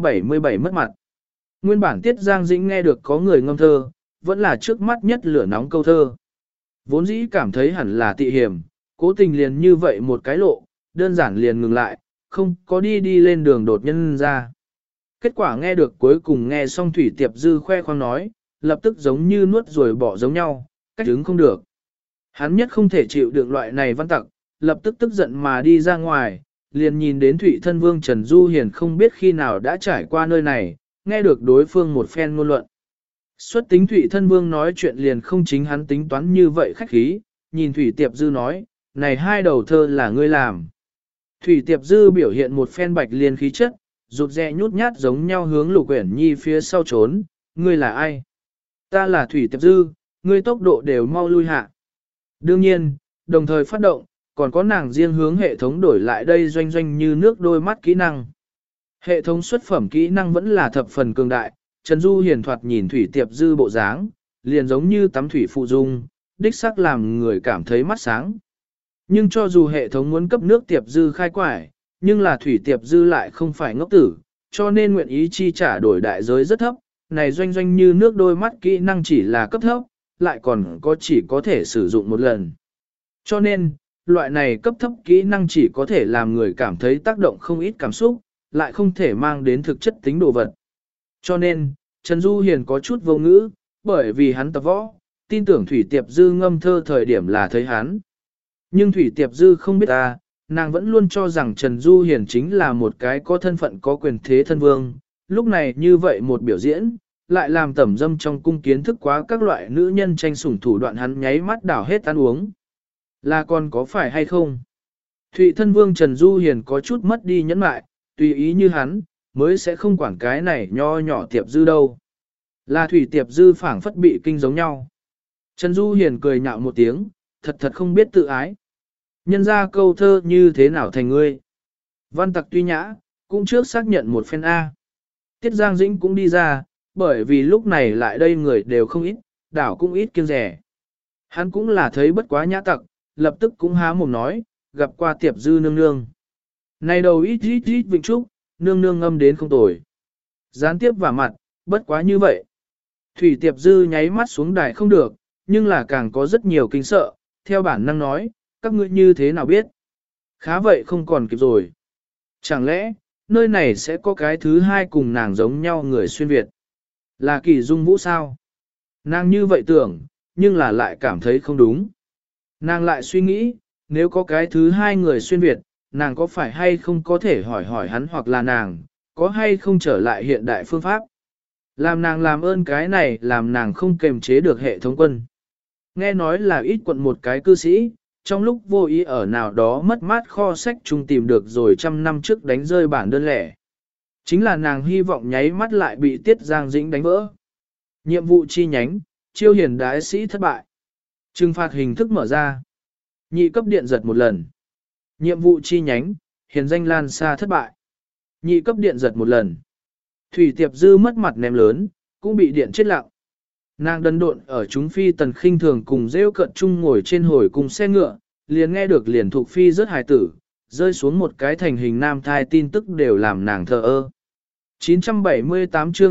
977 mất mặt. Nguyên bản Tiết Giang Dĩnh nghe được có người ngâm thơ, vẫn là trước mắt nhất lửa nóng câu thơ. Vốn dĩ cảm thấy hẳn là tị hiểm, cố tình liền như vậy một cái lộ, đơn giản liền ngừng lại, không có đi lên đường đột nhân ra. Kết quả nghe được cuối cùng nghe xong Thủy Tiệp Dư khoe khoang nói, lập tức giống như nuốt rồi bỏ giống nhau, cách đứng không được. Hắn nhất không thể chịu được loại này văn tặc, lập tức tức giận mà đi ra ngoài, liền nhìn đến Thụy Thân Vương Trần Du Hiền không biết khi nào đã trải qua nơi này, nghe được đối phương một phen ngôn luận. Xuất tính Thụy Thân Vương nói chuyện liền không chính hắn tính toán như vậy khách khí, nhìn Thủy Tiệp Dư nói, này hai đầu thơ là ngươi làm. Thủy Tiệp Dư biểu hiện một phen bạch liên khí chất, rụt rè nhút nhát giống nhau hướng Lục Uyển Nhi phía sau trốn, ngươi là ai? Ta là Thủy Tiệp Dư, ngươi tốc độ đều mau lui hạ. Đương nhiên, đồng thời phát động, còn có nàng riêng hướng hệ thống đổi lại đây doanh doanh như nước đôi mắt kỹ năng. Hệ thống xuất phẩm kỹ năng vẫn là thập phần cường đại, Trần Du Hiền thoạt nhìn Thủy Tiệp Dư bộ dáng, liền giống như tắm thủy phụ dung, đích xác làm người cảm thấy mắt sáng. Nhưng cho dù hệ thống muốn cấp nước Tiệp Dư khai quải, nhưng là Thủy Tiệp Dư lại không phải ngốc tử, cho nên nguyện ý chi trả đổi đại giới rất thấp, này doanh doanh như nước đôi mắt kỹ năng chỉ là cấp thấp, lại còn có chỉ có thể sử dụng một lần. Cho nên, loại này cấp thấp kỹ năng chỉ có thể làm người cảm thấy tác động không ít cảm xúc, lại không thể mang đến thực chất tính đồ vật. Cho nên, Trần Du Hiền có chút vô ngữ, bởi vì hắn tập võ, tin tưởng Thủy Tiệp Dư ngâm thơ thời điểm là thấy hắn. Nhưng Thủy Tiệp Dư không biết ta, nàng vẫn luôn cho rằng Trần Du Hiền chính là một cái có thân phận có quyền thế thân vương. Lúc này như vậy một biểu diễn, lại làm tẩm dâm trong cung kiến thức quá các loại nữ nhân tranh sủng thủ đoạn hắn nháy mắt đảo hết ăn uống. Là còn có phải hay không? Thụy thân vương Trần Du Hiền có chút mất đi nhẫn mại, tùy ý như hắn, mới sẽ không quản cái này nho nhỏ Tiệp Dư đâu. Là Thủy Tiệp Dư phảng phất bị kinh giống nhau. Trần Du Hiền cười nhạo một tiếng, thật không biết tự ái. Nhân ra câu thơ như thế nào thành ngươi. Văn tặc tuy nhã, cũng trước xác nhận một phen A. Tiết Giang Dĩnh cũng đi ra, bởi vì lúc này lại đây người đều không ít, đảo cũng ít kiêng rẻ. Hắn cũng là thấy bất quá nhã tặc, lập tức cũng há mồm nói, gặp qua Tiệp Dư nương nương. Này đầu ít vịnh trúc, nương nương ngâm đến không tồi. Gián tiếp vào mặt, bất quá như vậy. Thủy Tiệp Dư nháy mắt xuống đài không được, nhưng là càng có rất nhiều kinh sợ, theo bản năng nói, các ngươi như thế nào biết? Khá vậy không còn kịp rồi. Chẳng lẽ, nơi này sẽ có cái thứ hai cùng nàng giống nhau người xuyên Việt? Là Kỷ Dung Vũ sao? Nàng như vậy tưởng, nhưng là lại cảm thấy không đúng. Nàng lại suy nghĩ, nếu có cái thứ hai người xuyên Việt, nàng có phải hay không có thể hỏi hắn hoặc là nàng, có hay không trở lại hiện đại phương pháp? Làm nàng làm ơn cái này làm nàng không kềm chế được hệ thống quân. Nghe nói là ít quận một cái cư sĩ, trong lúc vô ý ở nào đó mất mát kho sách chung tìm được rồi 100 năm trước đánh rơi bản đơn lẻ. Chính là nàng hy vọng nháy mắt lại bị Tiết Giang Dĩnh đánh vỡ. Nhiệm vụ chi nhánh, chiêu hiền đái sĩ thất bại. Trừng phạt hình thức mở ra. Nhị cấp điện giật một lần. Nhiệm vụ chi nhánh, hiền danh lan xa thất bại. Nhị cấp điện giật một lần. Thủy Tiệp Dư mất mặt ném lớn, cũng bị điện chết lặng. Nàng đần độn ở chúng phi tần khinh thường cùng rêu cận chung ngồi trên hồi cùng xe ngựa, liền nghe được liền thuộc phi rớt hài tử, rơi xuống một cái thành hình nam thai tin tức đều làm nàng thờ ơ. 978 chương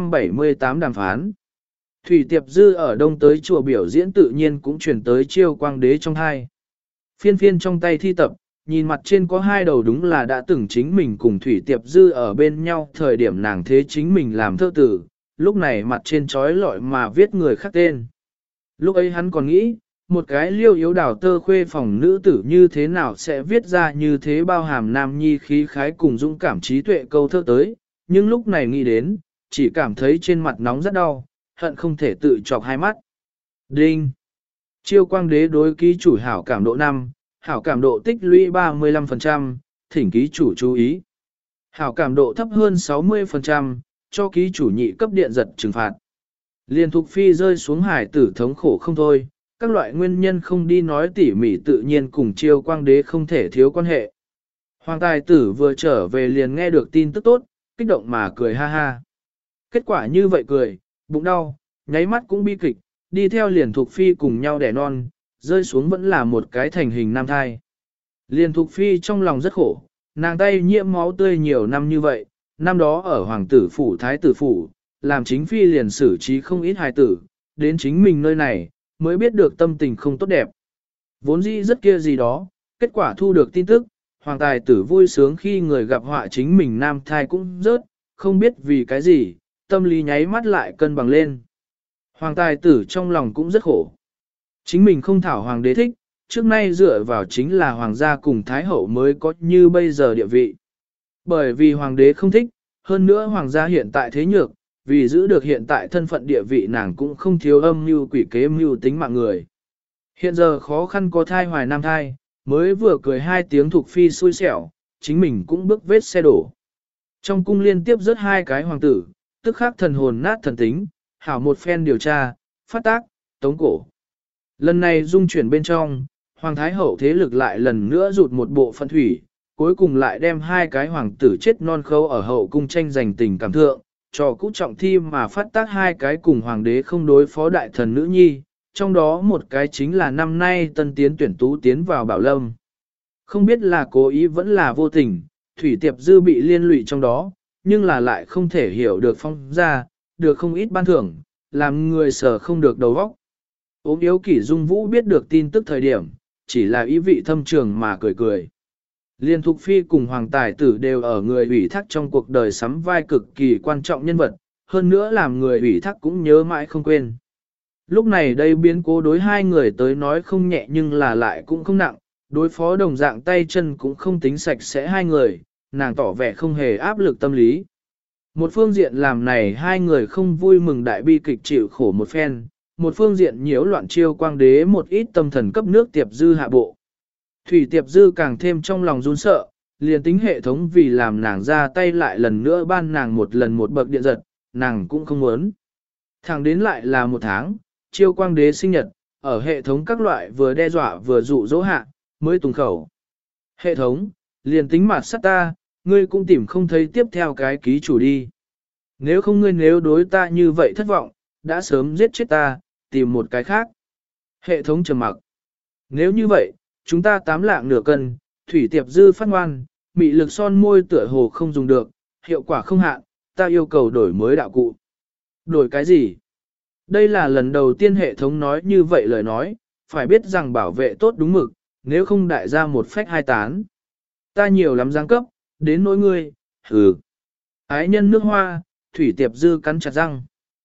978 đàm phán. Thủy Tiệp Dư ở đông tới chùa biểu diễn tự nhiên cũng chuyển tới Chiêu Quang Đế trong hai. Phiên phiên trong tay thi tập, nhìn mặt trên có hai đầu đúng là đã từng chính mình cùng Thủy Tiệp Dư ở bên nhau thời điểm nàng thế chính mình làm thơ tử, lúc này mặt trên trói lọi mà viết người khác tên. Lúc ấy hắn còn nghĩ, một cái liêu yếu đảo tơ khuê phòng nữ tử như thế nào sẽ viết ra như thế bao hàm nam nhi khí khái cùng dũng cảm trí tuệ câu thơ tới, nhưng lúc này nghĩ đến, chỉ cảm thấy trên mặt nóng rất đau, hận không thể tự chọc hai mắt. Đinh! Chiêu Quang Đế đối ký chủ hảo cảm độ 5, hảo cảm độ tích lũy 35%, thỉnh ký chủ chú ý. Hảo cảm độ thấp hơn 60%, cho ký chủ nhị cấp điện giật trừng phạt. Liên Thục Phi rơi xuống hải tử thống khổ không thôi, các loại nguyên nhân không đi nói tỉ mỉ tự nhiên cùng Chiêu Quang Đế không thể thiếu quan hệ. Hoàng tài tử vừa trở về liền nghe được tin tức tốt, kích động mà cười ha ha. Kết quả như vậy cười, bụng đau, nháy mắt cũng bi kịch, đi theo liền Thục Phi cùng nhau đẻ non, rơi xuống vẫn là một cái thành hình nam thai. Liền Thục Phi trong lòng rất khổ, nàng tay nhiễm máu tươi nhiều năm như vậy, năm đó ở Hoàng tử phủ Thái tử phủ, làm chính Phi liền xử trí không ít hài tử, đến chính mình nơi này, mới biết được tâm tình không tốt đẹp. Vốn dĩ rất kia gì đó, kết quả thu được tin tức, Hoàng tài tử vui sướng khi người gặp họa chính mình nam thai cũng rớt, không biết vì cái gì, tâm lý nháy mắt lại cân bằng lên. Hoàng tài tử trong lòng cũng rất khổ. Chính mình không thảo hoàng đế thích, trước nay dựa vào chính là hoàng gia cùng thái hậu mới có như bây giờ địa vị. Bởi vì hoàng đế không thích, hơn nữa hoàng gia hiện tại thế nhược, vì giữ được hiện tại thân phận địa vị nàng cũng không thiếu âm mưu quỷ kế mưu tính mạng người. Hiện giờ khó khăn có thai hoài nam thai, mới vừa cười hai tiếng Thục Phi xui xẻo, chính mình cũng bước vết xe đổ. Trong cung liên tiếp rớt hai cái hoàng tử, tức khắc thần hồn nát thần tính, hảo một phen điều tra, phát tác, tống cổ. Lần này dung chuyển bên trong, Hoàng Thái Hậu thế lực lại lần nữa rụt một bộ phận thủy, cuối cùng lại đem hai cái hoàng tử chết non khâu ở hậu cung tranh giành tình cảm thượng, cho cũ trọng thi mà phát tác hai cái cùng hoàng đế không đối phó đại thần nữ nhi, trong đó một cái chính là năm nay tân tiến tuyển tú tiến vào Bảo Lâm. Không biết là cố ý vẫn là vô tình, Thủy Tiệp Dư bị liên lụy trong đó, nhưng là lại không thể hiểu được phong ra, được không ít ban thưởng, làm người sở không được đầu óc. Ốm yếu Kỷ Dung Vũ biết được tin tức thời điểm, chỉ là ý vị thâm trường mà cười cười. Liên Thục Phi cùng Hoàng Tài Tử đều ở người ủy thác trong cuộc đời sắm vai cực kỳ quan trọng nhân vật, hơn nữa làm người ủy thác cũng nhớ mãi không quên. Lúc này đây biến cố đối hai người tới nói không nhẹ nhưng là lại cũng không nặng, đối phó đồng dạng tay chân cũng không tính sạch sẽ hai người, nàng tỏ vẻ không hề áp lực tâm lý. Một phương diện làm này hai người không vui mừng đại bi kịch chịu khổ một phen, một phương diện nhiễu loạn Chiêu Quang Đế một ít tâm thần cấp nước Tiệp Dư hạ bộ. Thủy Tiệp Dư càng thêm trong lòng run sợ, liền tính hệ thống vì làm nàng ra tay lại lần nữa ban nàng một lần một bậc điện giật, nàng cũng không muốn. Thẳng đến lại là một tháng, Chiêu Quang Đế sinh nhật, ở hệ thống các loại vừa đe dọa vừa dụ dỗ hạ, mới tùng khẩu. Hệ thống, liền tính mặt sát ta, ngươi cũng tìm không thấy tiếp theo cái ký chủ đi. Nếu không ngươi nếu đối ta như vậy thất vọng, đã sớm giết chết ta, tìm một cái khác. Hệ thống trầm mặc. Nếu như vậy, chúng ta 8 lạng nửa cân, Thủy Tiệp Dư phát ngoan, mị lực son môi tựa hồ không dùng được, hiệu quả không hạn, ta yêu cầu đổi mới đạo cụ. Đổi cái gì? Đây là lần đầu tiên hệ thống nói như vậy lời nói, phải biết rằng bảo vệ tốt đúng mực, nếu không đại ra một phách hai tán. Ta nhiều lắm giáng cấp, đến nỗi ngươi, hừ. Ái nhân nước hoa, Thủy Tiệp Dư cắn chặt răng.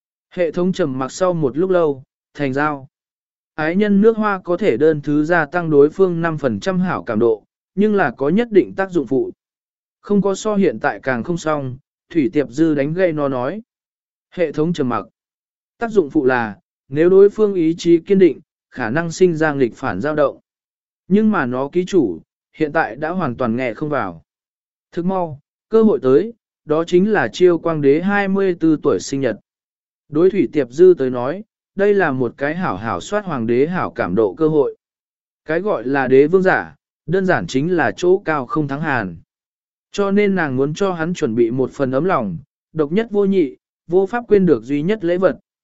Hệ thống trầm mặc sau một lúc lâu, thành giao. Ái nhân nước hoa có thể đơn thứ gia tăng đối phương 5% hảo cảm độ, nhưng là có nhất định tác dụng phụ. Không có so hiện tại càng không xong, Thủy Tiệp Dư đánh gây nó nói. Hệ thống trầm mặc. Tác dụng phụ là, nếu đối phương ý chí kiên định, khả năng sinh ra nghịch phản dao động. Nhưng mà nó ký chủ, hiện tại đã hoàn toàn nghe không vào. Thức mau, cơ hội tới, đó chính là Chiêu Quang Đế 24 tuổi sinh nhật. Đối Thủy Tiệp Dư tới nói, đây là một cái hảo soát hoàng đế hảo cảm độ cơ hội. Cái gọi là đế vương giả, đơn giản chính là chỗ cao không thắng hàn. Cho nên nàng muốn cho hắn chuẩn bị một phần ấm lòng, độc nhất vô nhị, vô pháp quên được duy nhất lễ vật.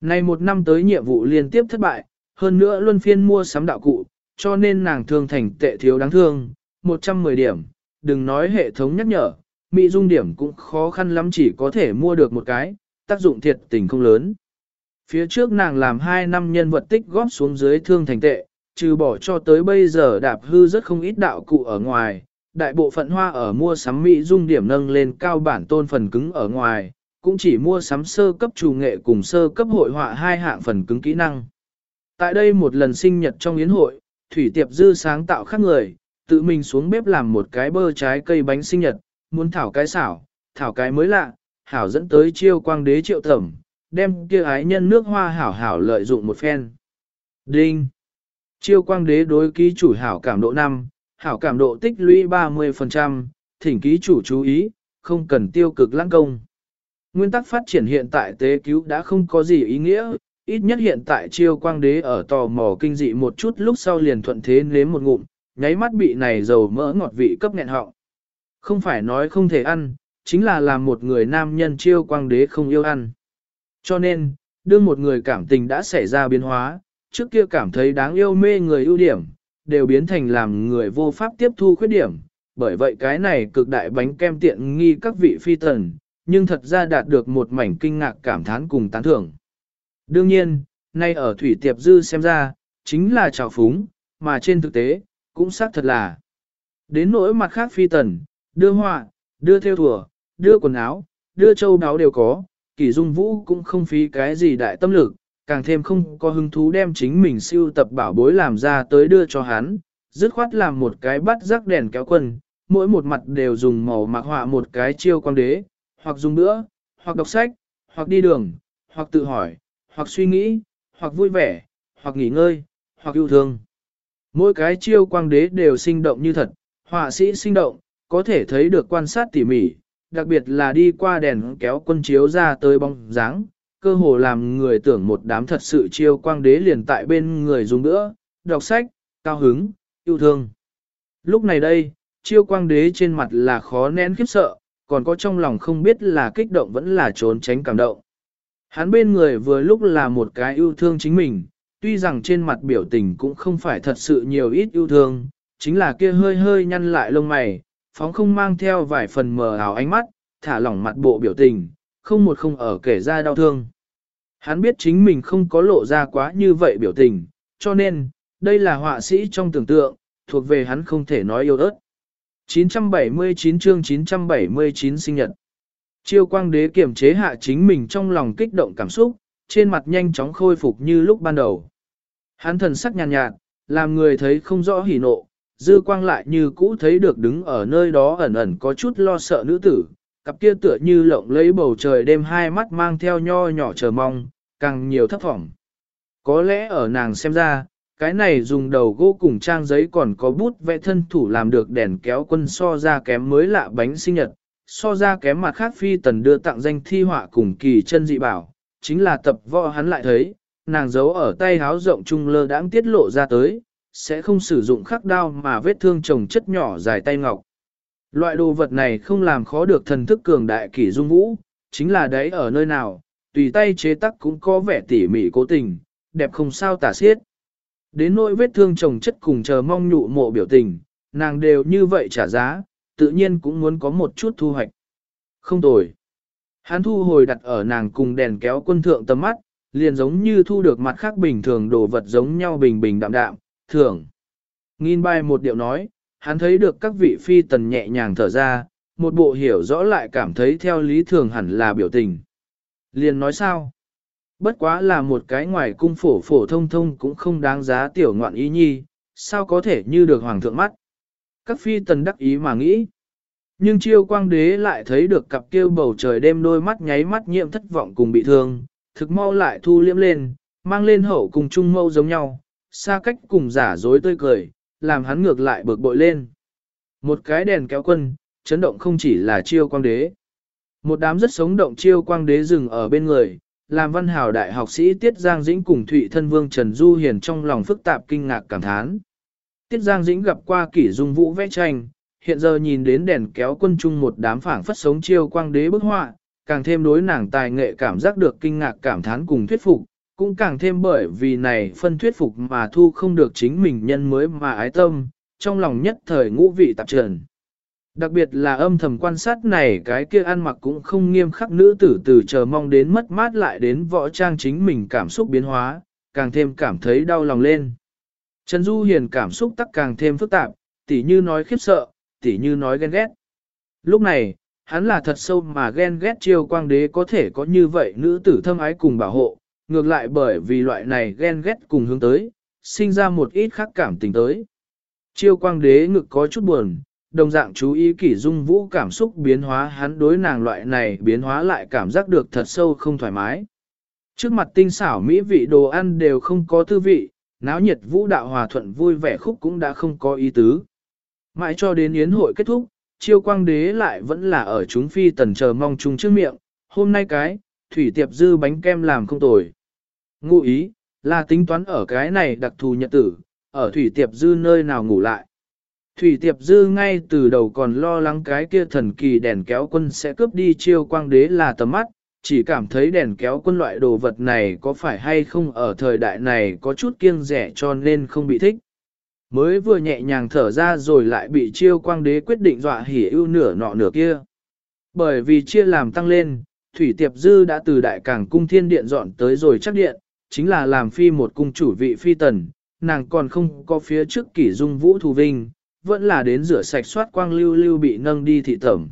Này một năm tới nhiệm vụ liên tiếp thất bại, hơn nữa luân phiên mua sắm đạo cụ, cho nên nàng thương thành tệ thiếu đáng thương, 110 điểm, đừng nói hệ thống nhắc nhở, mỹ dung điểm cũng khó khăn lắm chỉ có thể mua được một cái, tác dụng thiệt tình không lớn. Phía trước nàng làm 2 năm nhân vật tích góp xuống dưới thương thành tệ, trừ bỏ cho tới bây giờ đạp hư rất không ít đạo cụ ở ngoài, đại bộ phận hoa ở mua sắm mỹ dung điểm nâng lên cao bản tôn phần cứng ở ngoài, cũng chỉ mua sắm sơ cấp chủ nghệ cùng sơ cấp hội họa 2 hạng phần cứng kỹ năng. Tại đây một lần sinh nhật trong yến hội, Thủy Tiệp Dư sáng tạo khác người, tự mình xuống bếp làm một cái bơ trái cây bánh sinh nhật, muốn thảo cái xảo, thảo cái mới lạ, hảo dẫn tới Chiêu Quang Đế Triệu Thẩm, đem kia ái nhân nước hoa hảo hảo lợi dụng một phen. Đinh! Chiêu Quang Đế đối ký chủ hảo cảm độ 5, hảo cảm độ tích lũy 30%, thỉnh ký chủ chú ý, không cần tiêu cực lãng công. Nguyên tắc phát triển hiện tại tế cứu đã không có gì ý nghĩa, ít nhất hiện tại Chiêu Quang Đế ở tò mò kinh dị một chút lúc sau liền thuận thế nếm một ngụm, nháy mắt bị này dầu mỡ ngọt vị cấp nghẹn họng. Không phải nói không thể ăn, chính là làm một người nam nhân Chiêu Quang Đế không yêu ăn. Cho nên, đương một người cảm tình đã xảy ra biến hóa, trước kia cảm thấy đáng yêu mê người ưu điểm, đều biến thành làm người vô pháp tiếp thu khuyết điểm. Bởi vậy cái này cực đại bánh kem tiện nghi các vị phi tần, nhưng thật ra đạt được một mảnh kinh ngạc cảm thán cùng tán thưởng. Đương nhiên, nay ở Thủy Tiệp Dư xem ra, chính là trào phúng, mà trên thực tế, cũng xác thật là. Đến nỗi mặt khác phi tần, đưa họa, đưa theo thùa, đưa quần áo, đưa châu đáo đều có, Kỷ Dung Vũ cũng không phí cái gì đại tâm lực, càng thêm không có hứng thú đem chính mình siêu tập bảo bối làm ra tới đưa cho hắn, dứt khoát làm một cái bắt rắc đèn kéo quân, mỗi một mặt đều dùng màu mạc họa một cái Chiêu Quang Đế, hoặc dùng bữa, hoặc đọc sách, hoặc đi đường, hoặc tự hỏi, hoặc suy nghĩ, hoặc vui vẻ, hoặc nghỉ ngơi, hoặc yêu thương. Mỗi cái Chiêu Quang Đế đều sinh động như thật, họa sĩ sinh động, có thể thấy được quan sát tỉ mỉ, đặc biệt là đi qua đèn kéo quân chiếu ra tới bóng dáng, cơ hồ làm người tưởng một đám thật sự Chiêu Quang Đế liền tại bên người dùng nữa, đọc sách, cao hứng, yêu thương. Lúc này đây, Chiêu Quang Đế trên mặt là khó nén khiếp sợ, còn có trong lòng không biết là kích động vẫn là trốn tránh cảm động. Hắn bên người vừa lúc là một cái yêu thương chính mình, tuy rằng trên mặt biểu tình cũng không phải thật sự nhiều ít yêu thương, chính là kia hơi hơi nhăn lại lông mày, phóng không mang theo vài phần mờ ảo ánh mắt, thả lỏng mặt bộ biểu tình, không một không ở kể ra đau thương. Hắn biết chính mình không có lộ ra quá như vậy biểu tình, cho nên, đây là họa sĩ trong tưởng tượng, thuộc về hắn không thể nói yêu ớt. 979 chương 979 sinh nhật. Chiêu Quang Đế kiềm chế hạ chính mình trong lòng kích động cảm xúc, trên mặt nhanh chóng khôi phục như lúc ban đầu. Hắn thần sắc nhàn nhạt, làm người thấy không rõ hỉ nộ, dư quang lại như cũ thấy được đứng ở nơi đó ẩn ẩn có chút lo sợ nữ tử, cặp kia tựa như lộng lấy bầu trời đêm hai mắt mang theo nho nhỏ chờ mong, càng nhiều thấp thỏm. Có lẽ ở nàng xem ra, cái này dùng đầu gỗ cùng trang giấy còn có bút vẽ thân thủ làm được đèn kéo quân so ra kém mới lạ bánh sinh nhật, so ra kém mặt khác phi tần đưa tặng danh thi họa cùng kỳ chân dị bảo, chính là tập võ hắn lại thấy, nàng giấu ở tay háo rộng trung lơ đãng tiết lộ ra tới, sẽ không sử dụng khắc đao mà vết thương chồng chất nhỏ dài tay ngọc. Loại đồ vật này không làm khó được thần thức cường đại Kỷ Dung Vũ, chính là đấy ở nơi nào, tùy tay chế tác cũng có vẻ tỉ mỉ cố tình, đẹp không sao tả xiết. Đến nỗi vết thương chồng chất cùng chờ mong nhụ mộ biểu tình, nàng đều như vậy trả giá, tự nhiên cũng muốn có một chút thu hoạch. Không tồi. Hắn thu hồi đặt ở nàng cùng đèn kéo quân thượng tầm mắt, liền giống như thu được mặt khác bình thường đồ vật giống nhau bình bình đạm đạm, thường. Nghìn bài một điệu nói, hắn thấy được các vị phi tần nhẹ nhàng thở ra, một bộ hiểu rõ lại cảm thấy theo lý thường hẳn là biểu tình. Liền nói sao? Bất quá là một cái ngoài cung phổ phổ thông thông cũng không đáng giá tiểu ngoạn ý nhi, sao có thể như được hoàng thượng mắt. Các phi tần đắc ý mà nghĩ. Nhưng Chiêu Quang Đế lại thấy được cặp kia bầu trời đêm đôi mắt nháy mắt nhiễm thất vọng cùng bị thương, thực mau lại thu liễm lên, mang lên hậu cùng trung mâu giống nhau, xa cách cùng giả dối tươi cười, làm hắn ngược lại bực bội lên. Một cái đèn kéo quân, chấn động không chỉ là Chiêu Quang Đế. Một đám rất sống động Chiêu Quang Đế dừng ở bên người, làm văn hào đại học sĩ Tiết Giang Dĩnh cùng Thụy Thân Vương Trần Du Hiền trong lòng phức tạp kinh ngạc cảm thán. Tiết Giang Dĩnh gặp qua Kỷ Dung Vũ vẽ tranh, hiện giờ nhìn đến đèn kéo quân chung một đám phảng phất sống Chiêu Quang Đế bức họa, càng thêm đối nàng tài nghệ cảm giác được kinh ngạc cảm thán cùng thuyết phục, cũng càng thêm bởi vì này phân thuyết phục mà thu không được chính mình nhân mới mà ái tâm, trong lòng nhất thời ngũ vị tạp trần. Đặc biệt là âm thầm quan sát này cái kia ăn mặc cũng không nghiêm khắc nữ tử từ chờ mong đến mất mát lại đến võ trang chính mình cảm xúc biến hóa, càng thêm cảm thấy đau lòng lên. Trần Du Hiền cảm xúc tắc càng thêm phức tạp, tỉ như nói khiếp sợ, tỉ như nói ghen ghét. Lúc này, hắn là thật sâu mà ghen ghét Chiêu Quang Đế có thể có như vậy nữ tử thâm ái cùng bảo hộ, ngược lại bởi vì loại này ghen ghét cùng hướng tới, sinh ra một ít khác cảm tình tới. Chiêu Quang Đế ngực có chút buồn, đồng dạng chú ý Kỷ Dung Vũ cảm xúc biến hóa, hắn đối nàng loại này biến hóa lại cảm giác được thật sâu không thoải mái. Trước mặt tinh xảo mỹ vị đồ ăn đều không có tư vị, náo nhiệt vũ đạo hòa thuận vui vẻ khúc cũng đã không có ý tứ. Mãi cho đến yến hội kết thúc, Chiêu Quang Đế lại vẫn là ở chúng phi tần chờ mong chung trước miệng, hôm nay cái, thủy tiệp dư bánh kem làm không tồi. Ngụ ý, là tính toán ở cái này đặc thù nhật tử, ở thủy tiệp dư nơi nào ngủ lại. Thủy tiệp dư ngay từ đầu còn lo lắng cái kia thần kỳ đèn kéo quân sẽ cướp đi Chiêu Quang Đế là tầm mắt, chỉ cảm thấy đèn kéo quân loại đồ vật này có phải hay không ở thời đại này có chút kiêng rẻ cho nên không bị thích. Mới vừa nhẹ nhàng thở ra rồi lại bị Chiêu Quang Đế quyết định dọa hỉ ưu nửa nọ nửa kia. Bởi vì chia làm tăng lên, Thủy Tiệp Dư đã từ đại cảng cung thiên điện dọn tới rồi chắc điện, chính là làm phi một cung chủ vị phi tần, nàng còn không có phía trước Kỷ Dung Vũ thù vinh, vẫn là đến rửa sạch soát quang lưu lưu bị nâng đi thị tẩm.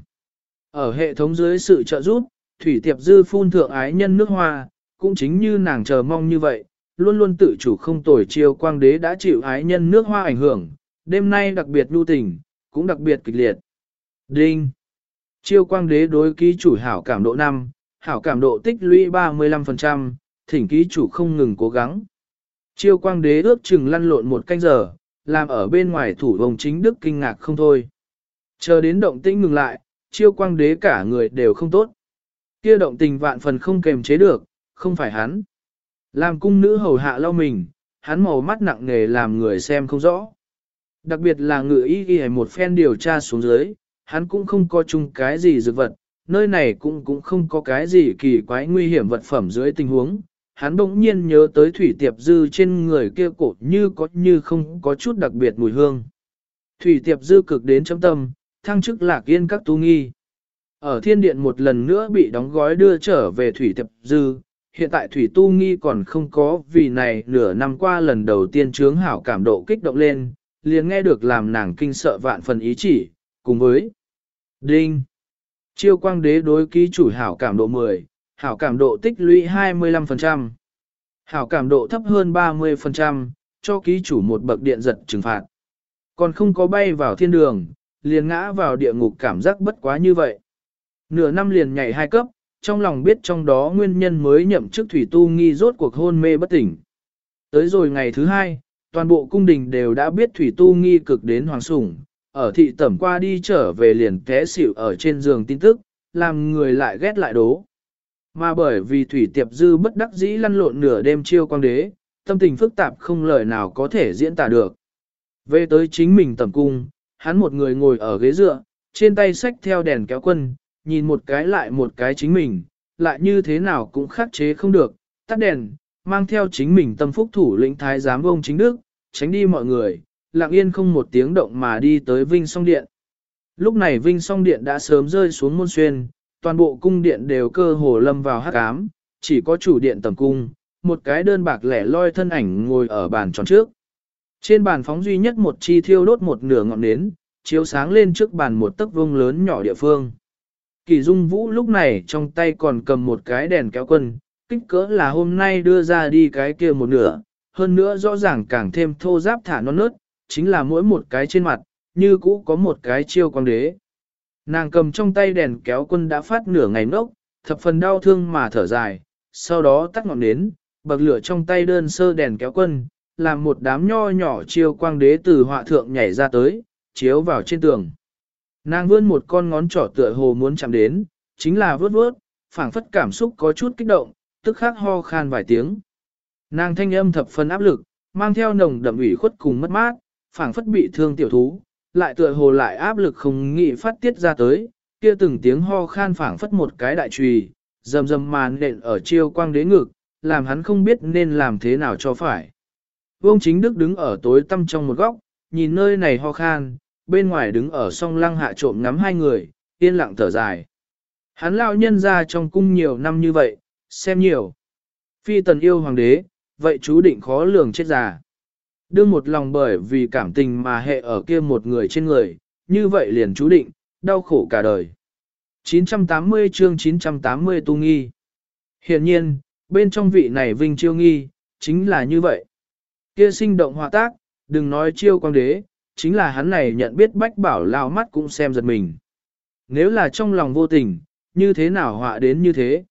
Ở hệ thống dưới sự trợ giúp, Thủy Tiệp Dư phun thượng ái nhân nước hoa, cũng chính như nàng chờ mong như vậy, luôn luôn tự chủ không tồi. Chiêu Quang Đế đã chịu ái nhân nước hoa ảnh hưởng, đêm nay đặc biệt nhu tình, cũng đặc biệt kịch liệt. Đinh! Chiêu Quang Đế đối ký chủ hảo cảm độ 5, hảo cảm độ tích lũy 35%, thỉnh ký chủ không ngừng cố gắng. Chiêu Quang Đế ước chừng lăn lộn một canh giờ, làm ở bên ngoài thủ vông chính đức kinh ngạc không thôi. Chờ đến động tĩnh ngừng lại, Chiêu Quang Đế cả người đều không tốt. Kia động tình vạn phần không kềm chế được, không phải hắn. Làm cung nữ hầu hạ lau mình, hắn màu mắt nặng nề làm người xem không rõ. Đặc biệt là ngự y ghi một phen điều tra xuống dưới, hắn cũng không có chung cái gì dược vật, nơi này cũng không có cái gì kỳ quái nguy hiểm vật phẩm dưới tình huống. Hắn bỗng nhiên nhớ tới Thủy Tiệp Dư trên người kia cổ như không có chút đặc biệt mùi hương. Thủy Tiệp Dư cực đến chấm tâm, thăng chức Lạc Yên các tu nghi. Ở thiên điện một lần nữa bị đóng gói đưa trở về Thủy Tiệp Dư, hiện tại Thủy Tu Nghi còn không có vì này nửa năm qua lần đầu tiên chướng hảo cảm độ kích động lên, liền nghe được làm nàng kinh sợ vạn phần ý chỉ, cùng với Đinh. Chiêu Quang Đế đối ký chủ hảo cảm độ 10, hảo cảm độ tích lũy 25%. Hảo cảm độ thấp hơn 30%, cho ký chủ một bậc điện giật trừng phạt. Còn không có bay vào thiên đường, liền ngã vào địa ngục cảm giác bất quá như vậy. Nửa năm liền nhảy 2 cấp, trong lòng biết trong đó nguyên nhân mới nhậm chức Thủy Tu Nghi rốt cuộc hôn mê bất tỉnh. Tới rồi ngày thứ 2, toàn bộ cung đình đều đã biết Thủy Tu Nghi cực đến hoàng sủng, ở thị tẩm qua đi trở về liền té xỉu ở trên giường tin tức, làm người lại ghét lại đố. Mà bởi vì Thủy Tiệp Dư bất đắc dĩ lăn lộn nửa đêm Chiêu Quang Đế, tâm tình phức tạp không lời nào có thể diễn tả được. Về tới chính mình tẩm cung, hắn một người ngồi ở ghế dựa, trên tay xách theo đèn kéo quân, nhìn một cái lại một cái chính mình, lại như thế nào cũng khắc chế không được, tắt đèn, mang theo chính mình tâm phúc thủ lĩnh thái giám ông chính đức, tránh đi mọi người, lặng yên không một tiếng động mà đi tới Vinh Song Điện. Lúc này Vinh Song Điện đã sớm rơi xuống môn xuyên, toàn bộ cung điện đều cơ hồ lâm vào hắc ám, chỉ có chủ điện tầm cung, một cái đơn bạc lẻ loi thân ảnh ngồi ở bàn tròn trước. Trên bàn phóng duy nhất một chi thiêu đốt một nửa ngọn nến, chiếu sáng lên trước bàn một tấc vuông lớn nhỏ địa phương. Kỷ Dung Vũ lúc này trong tay còn cầm một cái đèn kéo quân, kích cỡ là hôm nay đưa ra đi cái kia một nửa, hơn nữa rõ ràng càng thêm thô ráp thả non nớt, chính là mỗi một cái trên mặt, như cũ có một cái Chiêu Quang Đế. Nàng cầm trong tay đèn kéo quân đã phát nửa ngày ngốc, thập phần đau thương mà thở dài, sau đó tắt ngọn nến, bậc lửa trong tay đơn sơ đèn kéo quân, làm một đám nho nhỏ Chiêu Quang Đế từ họa thượng nhảy ra tới, chiếu vào trên tường. Nàng vươn một con ngón trỏ tựa hồ muốn chạm đến, chính là vớt vớt, phảng phất cảm xúc có chút kích động, tức khắc ho khan vài tiếng. Nàng thanh âm thập phần áp lực, mang theo nồng đậm ủy khuất cùng mất mát, phảng phất bị thương tiểu thú, lại tựa hồ lại áp lực không nghĩ phát tiết ra tới, kia từng tiếng ho khan phảng phất một cái đại chùy, rầm rầm màn nện ở Chiêu Quang Đế ngực, làm hắn không biết nên làm thế nào cho phải. Vương Chính Đức đứng ở tối tăm trong một góc, nhìn nơi này ho khan, bên ngoài đứng ở song lăng hạ trộm ngắm hai người, yên lặng thở dài. Hắn lão nhân ra trong cung nhiều năm như vậy, xem nhiều. Phi tần yêu hoàng đế, vậy chú định khó lường chết già. Đương một lòng bởi vì cảm tình mà hệ ở kia một người trên người, như vậy liền chú định, đau khổ cả đời. 980 chương 980 tu nghi. Hiện nhiên, bên trong vị này Vinh Chiêu nghi, chính là như vậy. Kia sinh động họa tác, đừng nói Chiêu quang đế, chính là hắn này nhận biết Bách Bảo lao mắt cũng xem giật mình. Nếu là trong lòng vô tình, như thế nào họa đến như thế?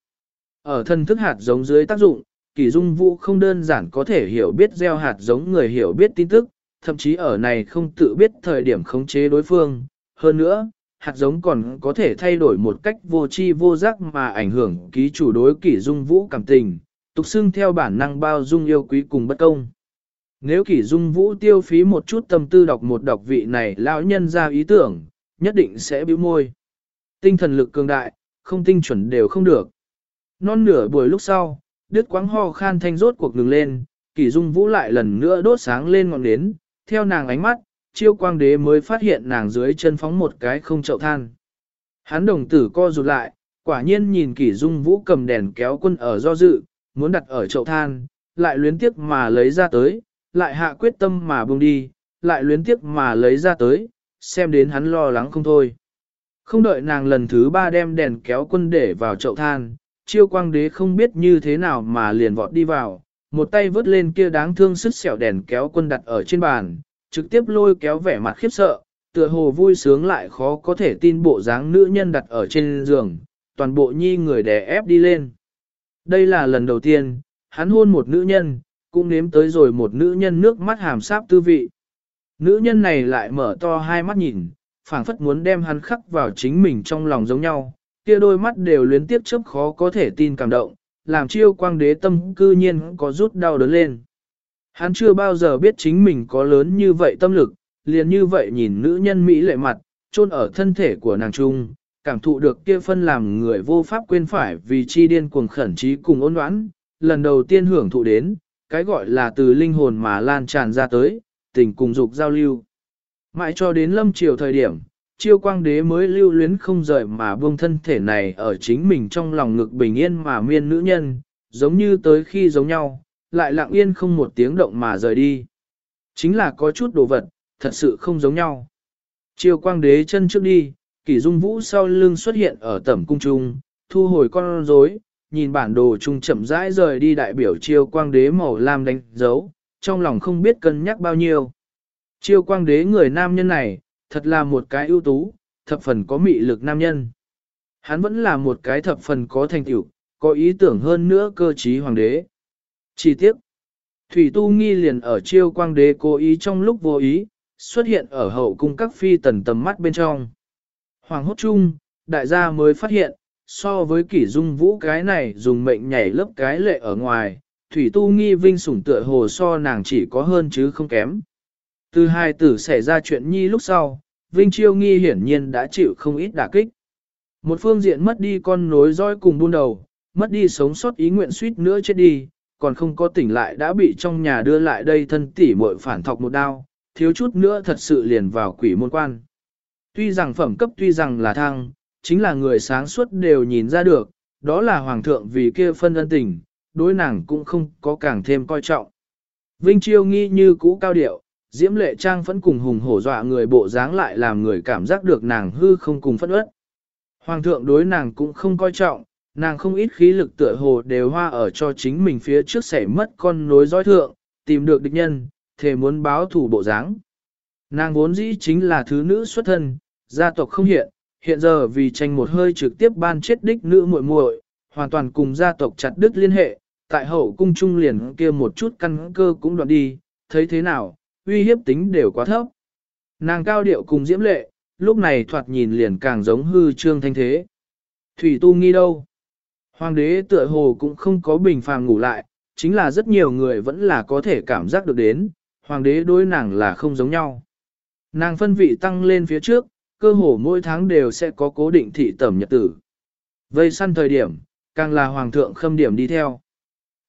Ở thân thức hạt giống dưới tác dụng, Kỷ Dung Vũ không đơn giản có thể hiểu biết gieo hạt giống người hiểu biết tin tức, thậm chí ở này không tự biết thời điểm khống chế đối phương. Hơn nữa, hạt giống còn có thể thay đổi một cách vô tri vô giác mà ảnh hưởng ký chủ đối Kỷ Dung Vũ cảm tình, tục xưng theo bản năng bao dung yêu quý cùng bất công. Nếu Kỷ Dung Vũ tiêu phí một chút tâm tư đọc một đọc vị này lão nhân ra ý tưởng, nhất định sẽ bĩu môi. Tinh thần lực cường đại, không tinh chuẩn đều không được. Non nửa buổi lúc sau, đứt quãng ho khan thanh rốt cuộc ngừng lên, Kỷ Dung Vũ lại lần nữa đốt sáng lên ngọn nến, theo nàng ánh mắt, Chiêu quang đế mới phát hiện nàng dưới chân phóng một cái không chậu than. Hắn đồng tử co rụt lại, quả nhiên nhìn Kỷ Dung Vũ cầm đèn kéo quân ở do dự, muốn đặt ở chậu than, lại luyến tiếc mà lấy ra tới, lại hạ quyết tâm mà buông đi, lại luyến tiếc mà lấy ra tới, xem đến hắn lo lắng không thôi. Không đợi nàng lần thứ ba đem đèn kéo quân để vào chậu than, Chiêu quang đế không biết như thế nào mà liền vọt đi vào, một tay vớt lên kia đáng thương sứt sẹo đèn kéo quân đặt ở trên bàn, trực tiếp lôi kéo vẻ mặt khiếp sợ, tựa hồ vui sướng lại khó có thể tin bộ dáng nữ nhân đặt ở trên giường, toàn bộ nhi người đè ép đi lên. Đây là lần đầu tiên, hắn hôn một nữ nhân, cũng nếm tới rồi một nữ nhân nước mắt hàm sáp tư vị. Nữ nhân này lại mở to hai mắt nhìn, phảng phất muốn đem hắn khắc vào chính mình trong lòng giống nhau, kia đôi mắt đều luyến tiếp chớp khó có thể tin cảm động, làm Chiêu quang đế tâm cư nhiên có rút đau đớn lên. Hắn chưa bao giờ biết chính mình có lớn như vậy tâm lực, liền như vậy nhìn nữ nhân Mỹ lệ mặt, chôn ở thân thể của nàng trung, cảm thụ được kia phân làm người vô pháp quên phải vì chi điên cuồng khẩn trí cùng ôn đoán, lần đầu tiên hưởng thụ đến, cái gọi là từ linh hồn mà lan tràn ra tới, tình cùng dục giao lưu. Mãi cho đến lâm chiều thời điểm, Chiêu quang đế mới lưu luyến không rời mà buông thân thể này ở chính mình trong lòng ngực bình yên mà miên nữ nhân, giống như tới khi giống nhau, lại lặng yên không một tiếng động mà rời đi. Chính là có chút đồ vật, thật sự không giống nhau. Chiêu quang đế chân trước đi, Kỷ Dung Vũ sau lưng xuất hiện ở tẩm cung trung, thu hồi con rối, nhìn bản đồ trung chậm rãi rời đi đại biểu Chiêu quang đế màu lam đánh dấu, trong lòng không biết cân nhắc bao nhiêu. Chiêu quang đế người nam nhân này, thật là một cái ưu tú, thập phần có mị lực nam nhân. Hắn vẫn là một cái thập phần có thành tựu, có ý tưởng hơn nữa cơ trí hoàng đế. Chi tiết, Thủy Tu Nghi liền ở Chiêu quang đế cố ý trong lúc vô ý, xuất hiện ở hậu cung các phi tần tầm mắt bên trong. Hoàng hốt chung, đại gia mới phát hiện, so với Kỷ Dung Vũ cái này dùng mệnh nhảy lớp cái lệ ở ngoài, Thủy Tu Nghi vinh sủng tựa hồ so nàng chỉ có hơn chứ không kém. Từ hai tử xảy ra chuyện nhi lúc sau, Vinh Chiêu Nghi hiển nhiên đã chịu không ít đả kích. Một phương diện mất đi con nối dõi cùng buôn đầu, mất đi sống sót ý nguyện suýt nữa chết đi, còn không có tỉnh lại đã bị trong nhà đưa lại đây thân tỷ muội phản thọc một đao, thiếu chút nữa thật sự liền vào quỷ môn quan. Tuy rằng phẩm cấp tuy rằng là thăng, chính là người sáng suốt đều nhìn ra được, đó là hoàng thượng vì kia phân ân tình, đối nàng cũng không có càng thêm coi trọng. Vinh Chiêu Nghi như cũ cao điệu, diễm lệ trang phẫn cùng hùng hổ dọa người bộ dáng lại làm người cảm giác được nàng hư không cùng phẫn uất. Hoàng thượng đối nàng cũng không coi trọng, nàng không ít khí lực tựa hồ đều hoa ở cho chính mình phía trước xảy mất con nối dõi thượng, tìm được địch nhân, thề muốn báo thủ bộ dáng. Nàng vốn dĩ chính là thứ nữ xuất thân, gia tộc không hiện giờ vì tranh một hơi trực tiếp ban chết đích nữ muội muội, hoàn toàn cùng gia tộc chặt đứt liên hệ, tại hậu cung trung liền kia một chút căn cơ cũng đoạn đi, thấy thế nào, uy hiếp tính đều quá thấp. Nàng cao điệu cùng diễm lệ, lúc này thoạt nhìn liền càng giống hư trương thanh thế. Thủy Tu Nghi đâu? Hoàng đế tựa hồ cũng không có bình phàm ngủ lại, chính là rất nhiều người vẫn là có thể cảm giác được đến, hoàng đế đối nàng là không giống nhau. Nàng phân vị tăng lên phía trước, cơ hồ mỗi tháng đều sẽ có cố định thị tẩm nhật tử. Vây săn thời điểm, càng là hoàng thượng khâm điểm đi theo.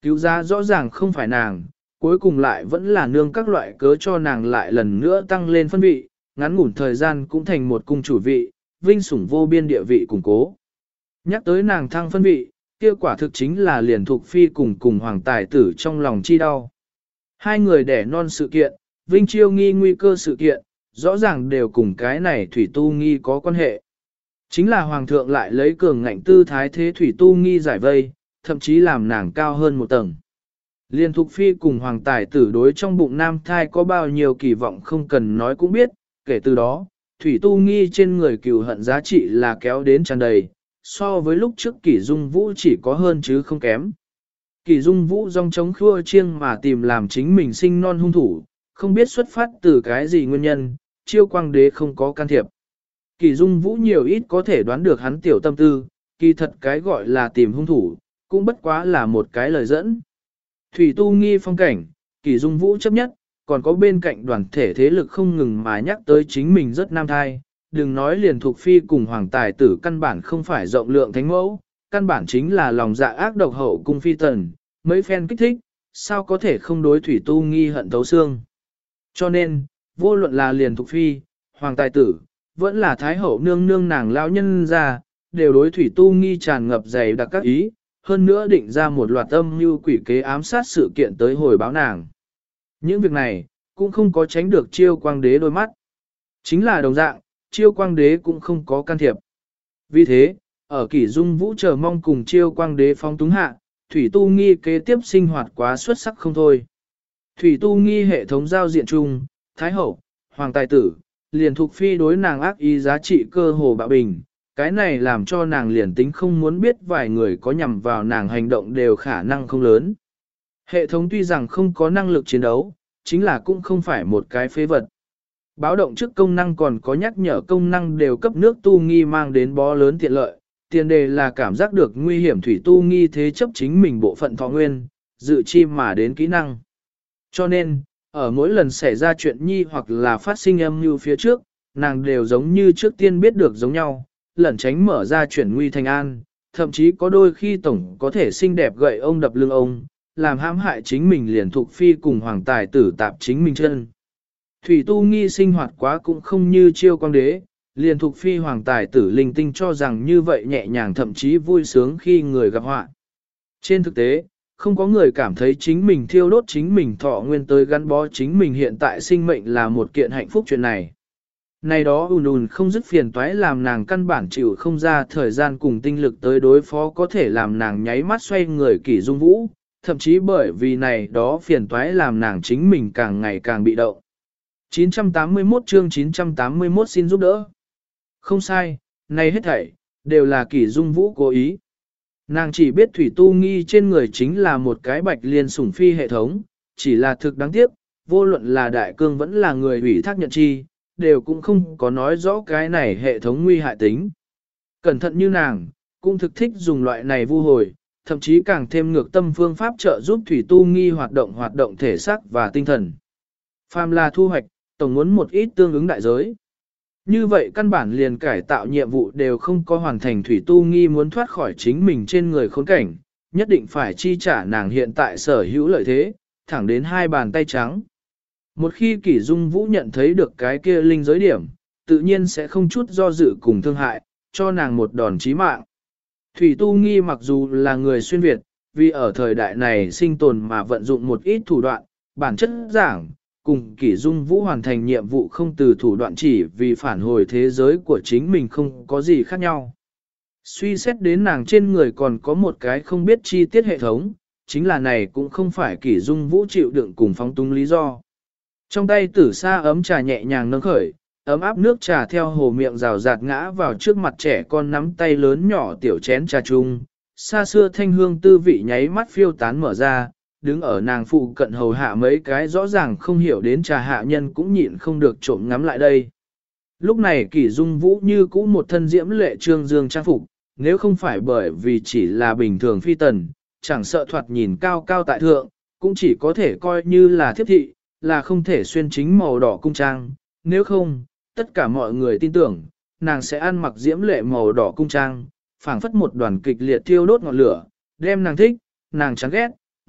Cứu giá rõ ràng không phải nàng, cuối cùng lại vẫn là nương các loại cớ cho nàng lại lần nữa tăng lên phân vị, ngắn ngủn thời gian cũng thành một cung chủ vị, vinh sủng vô biên địa vị củng cố. Nhắc tới nàng thăng phân vị, kia quả thực chính là liền thuộc phi cùng hoàng tài tử trong lòng chi đau. Hai người đẻ non sự kiện, vinh chiêu nghi nguy cơ sự kiện, rõ ràng đều cùng cái này thủy tu nghi có quan hệ. Chính là hoàng thượng lại lấy cường ngạnh tư thái thế thủy tu nghi giải vây, thậm chí làm nàng cao hơn một tầng. Liên Thục Phi cùng hoàng tài tử đối trong bụng nam thai có bao nhiêu kỳ vọng không cần nói cũng biết, kể từ đó, thủy tu nghi trên người cừu hận giá trị là kéo đến tràn đầy, so với lúc trước Kỷ Dung Vũ chỉ có hơn chứ không kém. Kỷ Dung Vũ dòng chống khua chiêng mà tìm làm chính mình sinh non hung thủ, không biết xuất phát từ cái gì nguyên nhân, Chiêu Quang Đế không có can thiệp. Kỷ Dung Vũ nhiều ít có thể đoán được hắn tiểu tâm tư, kỳ thật cái gọi là tìm hung thủ, cũng bất quá là một cái lời dẫn. Thủy tu nghi phong cảnh, Kỷ Dung Vũ chấp nhất, còn có bên cạnh đoàn thể thế lực không ngừng mà nhắc tới chính mình rất nam thai, đừng nói liền thuộc phi cùng hoàng tài tử căn bản không phải rộng lượng thánh mẫu, căn bản chính là lòng dạ ác độc hậu cung phi tần, mấy phen kích thích, sao có thể không đối thủy tu nghi hận thấu xương. Cho nên, vô luận là liền thuộc phi, hoàng tài tử, vẫn là thái hậu nương nương nàng lão nhân ra, đều đối thủy tu nghi tràn ngập dày đặc các ý, hơn nữa định ra một loạt âm mưu quỷ kế ám sát sự kiện tới hồi báo nàng. Những việc này, cũng không có tránh được Chiêu Quang Đế đôi mắt. Chính là đồng dạng, Chiêu Quang Đế cũng không có can thiệp. Vì thế, ở Kỷ Dung Vũ chờ mong cùng Chiêu Quang Đế phong túng hạ, Thủy Tu Nghi kế tiếp sinh hoạt quá xuất sắc không thôi. Thủy Tu Nghi hệ thống giao diện chung, Thái Hậu, Hoàng Tài Tử, liền thuộc phi đối nàng ác ý giá trị cơ hồ bạo bình. Cái này làm cho nàng liền tính không muốn biết vài người có nhằm vào nàng hành động đều khả năng không lớn. Hệ thống tuy rằng không có năng lực chiến đấu, chính là cũng không phải một cái phế vật. Báo động trước công năng còn có nhắc nhở công năng đều cấp nước tu nghi mang đến bó lớn tiện lợi, tiền đề là cảm giác được nguy hiểm thủy tu nghi thế chấp chính mình bộ phận thọ nguyên, dự chi mà đến kỹ năng. Cho nên, ở mỗi lần xảy ra chuyện nhi hoặc là phát sinh âm mưu phía trước, nàng đều giống như trước tiên biết được giống nhau, lẩn tránh mở ra chuyển nguy thành an, thậm chí có đôi khi tổng có thể xinh đẹp gậy ông đập lưng ông, làm hãm hại chính mình liền thuộc phi cùng hoàng tài tử tạp chính mình chân. Thủy tu nghi sinh hoạt quá cũng không như Chiêu Quang Đế, liền thuộc phi hoàng tài tử linh tinh cho rằng như vậy nhẹ nhàng thậm chí vui sướng khi người gặp họa. Trên thực tế, không có người cảm thấy chính mình thiêu đốt chính mình thọ nguyên tới gắn bó chính mình hiện tại sinh mệnh là một kiện hạnh phúc chuyện này. Này đó ùn không dứt phiền toái làm nàng căn bản chịu không ra thời gian cùng tinh lực tới đối phó có thể làm nàng nháy mắt xoay người Kỷ Dung Vũ, thậm chí bởi vì này đó phiền toái làm nàng chính mình càng ngày càng bị động. 981 chương 981 xin giúp đỡ. Không sai, này hết thảy, đều là Kỷ Dung Vũ cố ý. Nàng chỉ biết thủy tu nghi trên người chính là một cái bạch liên sủng phi hệ thống, chỉ là thực đáng tiếc, vô luận là đại cương vẫn là người ủy thác nhận chi, đều cũng không có nói rõ cái này hệ thống nguy hại tính. Cẩn thận như nàng, cũng thực thích dùng loại này vu hồi, thậm chí càng thêm ngược tâm phương pháp trợ giúp thủy tu nghi hoạt động thể xác và tinh thần. Phàm là thu hoạch, tổng muốn một ít tương ứng đại giới. Như vậy căn bản liền cải tạo nhiệm vụ đều không có hoàn thành thủy tu nghi muốn thoát khỏi chính mình trên người khốn cảnh, nhất định phải chi trả nàng hiện tại sở hữu lợi thế, thẳng đến hai bàn tay trắng. Một khi Kỷ Dung Vũ nhận thấy được cái kia linh giới điểm, tự nhiên sẽ không chút do dự cùng thương hại, cho nàng một đòn chí mạng. Thủy tu nghi mặc dù là người xuyên Việt, vì ở thời đại này sinh tồn mà vận dụng một ít thủ đoạn, bản chất giảng, cùng Kỷ Dung Vũ hoàn thành nhiệm vụ không từ thủ đoạn chỉ vì phản hồi thế giới của chính mình không có gì khác nhau. Suy xét đến nàng trên người còn có một cái không biết chi tiết hệ thống, chính là này cũng không phải Kỷ Dung Vũ chịu đựng cùng phóng túng lý do. Trong tay tử sa ấm trà nhẹ nhàng nâng khởi, ấm áp nước trà theo hồ miệng rào rạt ngã vào trước mặt trẻ con nắm tay lớn nhỏ tiểu chén trà chung, xa xưa thanh hương tư vị nháy mắt phiêu tán mở ra, đứng ở nàng phụ cận hầu hạ mấy cái rõ ràng không hiểu đến trà hạ nhân cũng nhịn không được trộm ngắm lại đây. Lúc này Kỷ Dung Vũ như cũ một thân diễm lệ trương dương trang phục, nếu không phải bởi vì chỉ là bình thường phi tần, chẳng sợ thoạt nhìn cao cao tại thượng, cũng chỉ có thể coi như là thiếp thị, là không thể xuyên chính màu đỏ cung trang, nếu không, tất cả mọi người tin tưởng, nàng sẽ ăn mặc diễm lệ màu đỏ cung trang, phảng phất một đoàn kịch liệt thiêu đốt ngọn lửa, đem nàng thích, nàng chán ghét,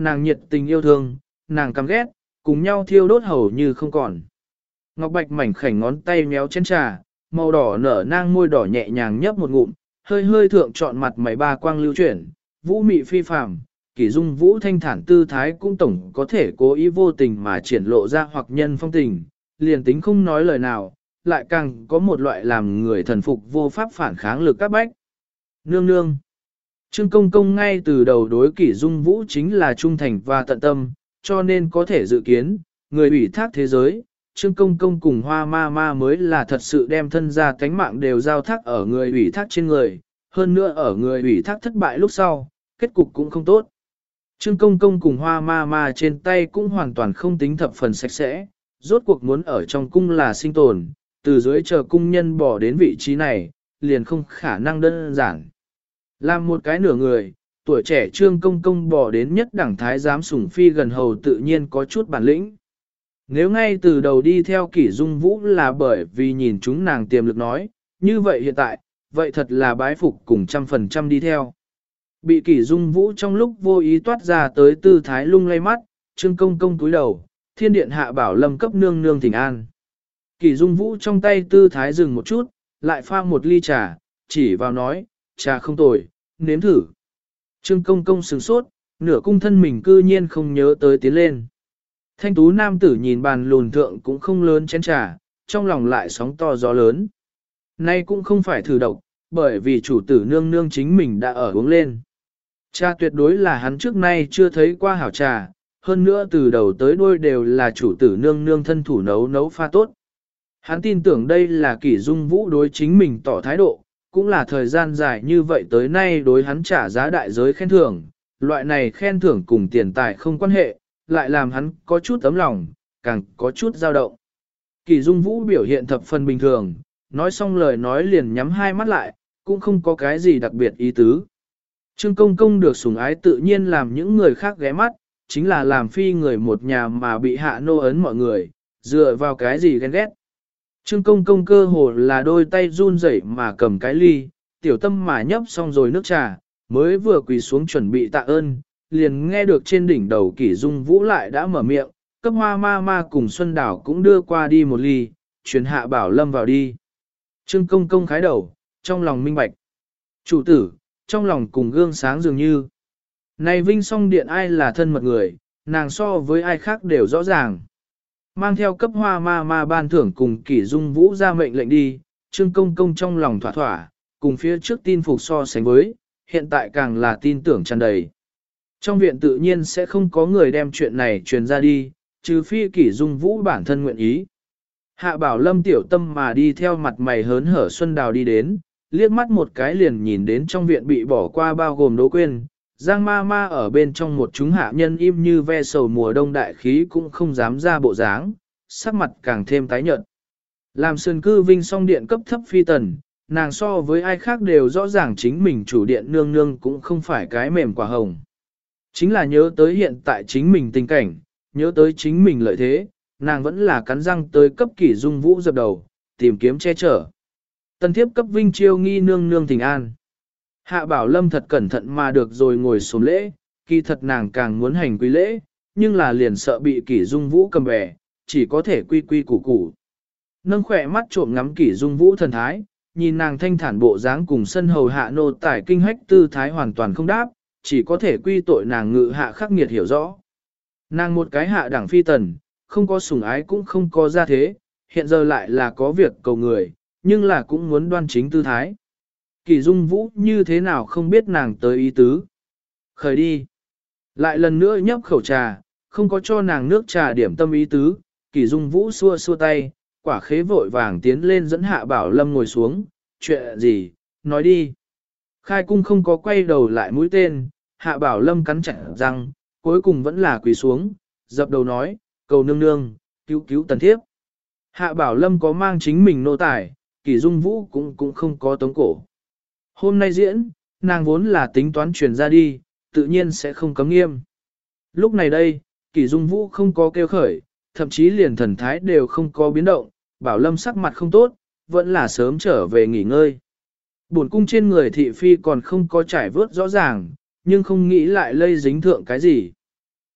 nàng nhiệt tình yêu thương, nàng căm ghét, cùng nhau thiêu đốt hầu như không còn. Ngọc Bạch mảnh khảnh ngón tay méo chén trà, màu đỏ nở nang môi đỏ nhẹ nhàng nhấp một ngụm, hơi hơi thượng trọn mặt mày ba quang lưu chuyển, vũ mị phi phàm, Kỷ Dung Vũ thanh thản tư thái cũng tổng có thể cố ý vô tình mà triển lộ ra hoặc nhân phong tình, liền tính không nói lời nào, lại càng có một loại làm người thần phục vô pháp phản kháng lực các bách. Nương nương. Trương Công Công ngay từ đầu đối Kỷ Dung Vũ chính là trung thành và tận tâm, cho nên có thể dự kiến, người ủy thác thế giới, Trương Công Công cùng Hoa Ma Ma mới là thật sự đem thân ra cánh mạng đều giao thác ở người ủy thác trên người, hơn nữa ở người ủy thác thất bại lúc sau, kết cục cũng không tốt. Trương Công Công cùng Hoa Ma Ma trên tay cũng hoàn toàn không tính thập phần sạch sẽ, rốt cuộc muốn ở trong cung là sinh tồn, từ dưới chờ cung nhân bỏ đến vị trí này, liền không khả năng đơn giản. Làm một cái nửa người, tuổi trẻ Trương Công Công bỏ đến nhất đẳng thái giám sủng phi gần hầu tự nhiên có chút bản lĩnh. Nếu ngay từ đầu đi theo Kỷ Dung Vũ là bởi vì nhìn chúng nàng tiềm lực nói, như vậy hiện tại, vậy thật là bái phục cùng 100% đi theo. Bị Kỷ Dung Vũ trong lúc vô ý toát ra tới tư thái lung lay mắt, Trương Công Công cúi đầu, thiên điện hạ bảo lâm cấp nương nương thỉnh an. Kỷ Dung Vũ trong tay tư thái dừng một chút, lại pha một ly trà, chỉ vào nói, trà không tồi, nếm thử. Trương Công Công sửng sốt, nửa cung thân mình cư nhiên không nhớ tới tiến lên. Thanh tú nam tử nhìn bàn lùn thượng cũng không lớn chén trà, trong lòng lại sóng to gió lớn. Nay cũng không phải thử độc, bởi vì chủ tử nương nương chính mình đã ở uống lên. Trà tuyệt đối là hắn trước nay chưa thấy qua hảo trà, hơn nữa từ đầu tới đuôi đều là chủ tử nương nương thân thủ nấu pha tốt. Hắn tin tưởng đây là Kỷ Dung Vũ đối chính mình tỏ thái độ, cũng là thời gian dài như vậy tới nay đối hắn trả giá đại giới khen thưởng, loại này khen thưởng cùng tiền tài không quan hệ, lại làm hắn có chút tấm lòng, càng có chút dao động. Kỷ Dung Vũ biểu hiện thập phần bình thường, nói xong lời nói liền nhắm hai mắt lại, cũng không có cái gì đặc biệt ý tứ. Trương Công Công được sủng ái tự nhiên làm những người khác ghé mắt, chính là làm phi người một nhà mà bị hạ nô ấn mọi người, dựa vào cái gì ghen ghét. Trương Công Công cơ hồ là đôi tay run rẩy mà cầm cái ly, tiểu tâm mà nhấp xong rồi nước trà, mới vừa quỳ xuống chuẩn bị tạ ơn, liền nghe được trên đỉnh đầu Kỷ Dung Vũ lại đã mở miệng, cấp Hoa Ma Ma cùng Xuân Đảo cũng đưa qua đi một ly, truyền hạ bảo lâm vào đi. Trương Công Công khái đầu, trong lòng minh bạch. Chủ tử, trong lòng cùng gương sáng dường như. Này Vinh Song Điện ai là thân mật người, nàng so với ai khác đều rõ ràng. Mang theo cấp Hoa Ma Ma ban thưởng cùng Kỷ Dung Vũ ra mệnh lệnh đi, Trương Công Công trong lòng thỏa thỏa, cùng phía trước tin phục so sánh với, hiện tại càng là tin tưởng tràn đầy. Trong viện tự nhiên sẽ không có người đem chuyện này truyền ra đi, trừ phi Kỷ Dung Vũ bản thân nguyện ý. Hạ Bảo Lâm tiểu tâm mà đi theo mặt mày hớn hở Xuân Đào đi đến, liếc mắt một cái liền nhìn đến trong viện bị bỏ qua bao gồm Đỗ Quyên, Giang Ma Ma ở bên trong một chúng hạ nhân im như ve sầu mùa đông đại khí cũng không dám ra bộ dáng, sắc mặt càng thêm tái nhợt. Làm sơn cư Vinh Song Điện cấp thấp phi tần, nàng so với ai khác đều rõ ràng chính mình chủ điện nương nương cũng không phải cái mềm quả hồng. Chính là nhớ tới hiện tại chính mình tình cảnh, nhớ tới chính mình lợi thế, nàng vẫn là cắn răng tới cấp Kỷ Dung Vũ dập đầu, tìm kiếm che chở. Tân thiếp cấp Vinh Chiêu nghi nương nương thỉnh an. Hạ Bảo Lâm thật cẩn thận mà được rồi ngồi xuống lễ, kỳ thật nàng càng muốn hành quy lễ, nhưng là liền sợ bị Kỷ Dung Vũ cầm bè, chỉ có thể quy quy củ củ. Nâng khỏe mắt trộm ngắm Kỷ Dung Vũ thần thái, nhìn nàng thanh thản bộ dáng cùng sân hầu hạ nô tải kinh hách tư thái hoàn toàn không đáp, chỉ có thể quy tội nàng ngự hạ khắc nghiệt hiểu rõ. Nàng một cái hạ đẳng phi tần, không có sủng ái cũng không có gia thế, hiện giờ lại là có việc cầu người, nhưng là cũng muốn đoan chính tư thái. Kỷ Dung Vũ như thế nào không biết nàng tới ý tứ. Khởi đi. Lại lần nữa nhấp khẩu trà, không có cho nàng nước trà điểm tâm ý tứ, Kỷ Dung Vũ xua xua tay, quả khế vội vàng tiến lên dẫn Hạ Bảo Lâm ngồi xuống, chuyện gì, nói đi. Khai cung không có quay đầu lại mũi tên, Hạ Bảo Lâm cắn chặt răng, cuối cùng vẫn là quỳ xuống, dập đầu nói, cầu nương nương, cứu cứu tần thiếp. Hạ Bảo Lâm có mang chính mình nô tài, Kỷ Dung Vũ cũng không có tống cổ. Hôm nay diễn, nàng vốn là tính toán truyền ra đi, tự nhiên sẽ không cấm nghiêm. Lúc này đây, Kỷ Dung Vũ không có kêu khởi, thậm chí liền thần thái đều không có biến động, Bảo Lâm sắc mặt không tốt, vẫn là sớm trở về nghỉ ngơi. Bổn cung trên người thị phi còn không có trải vớt rõ ràng, nhưng không nghĩ lại lây dính thượng cái gì.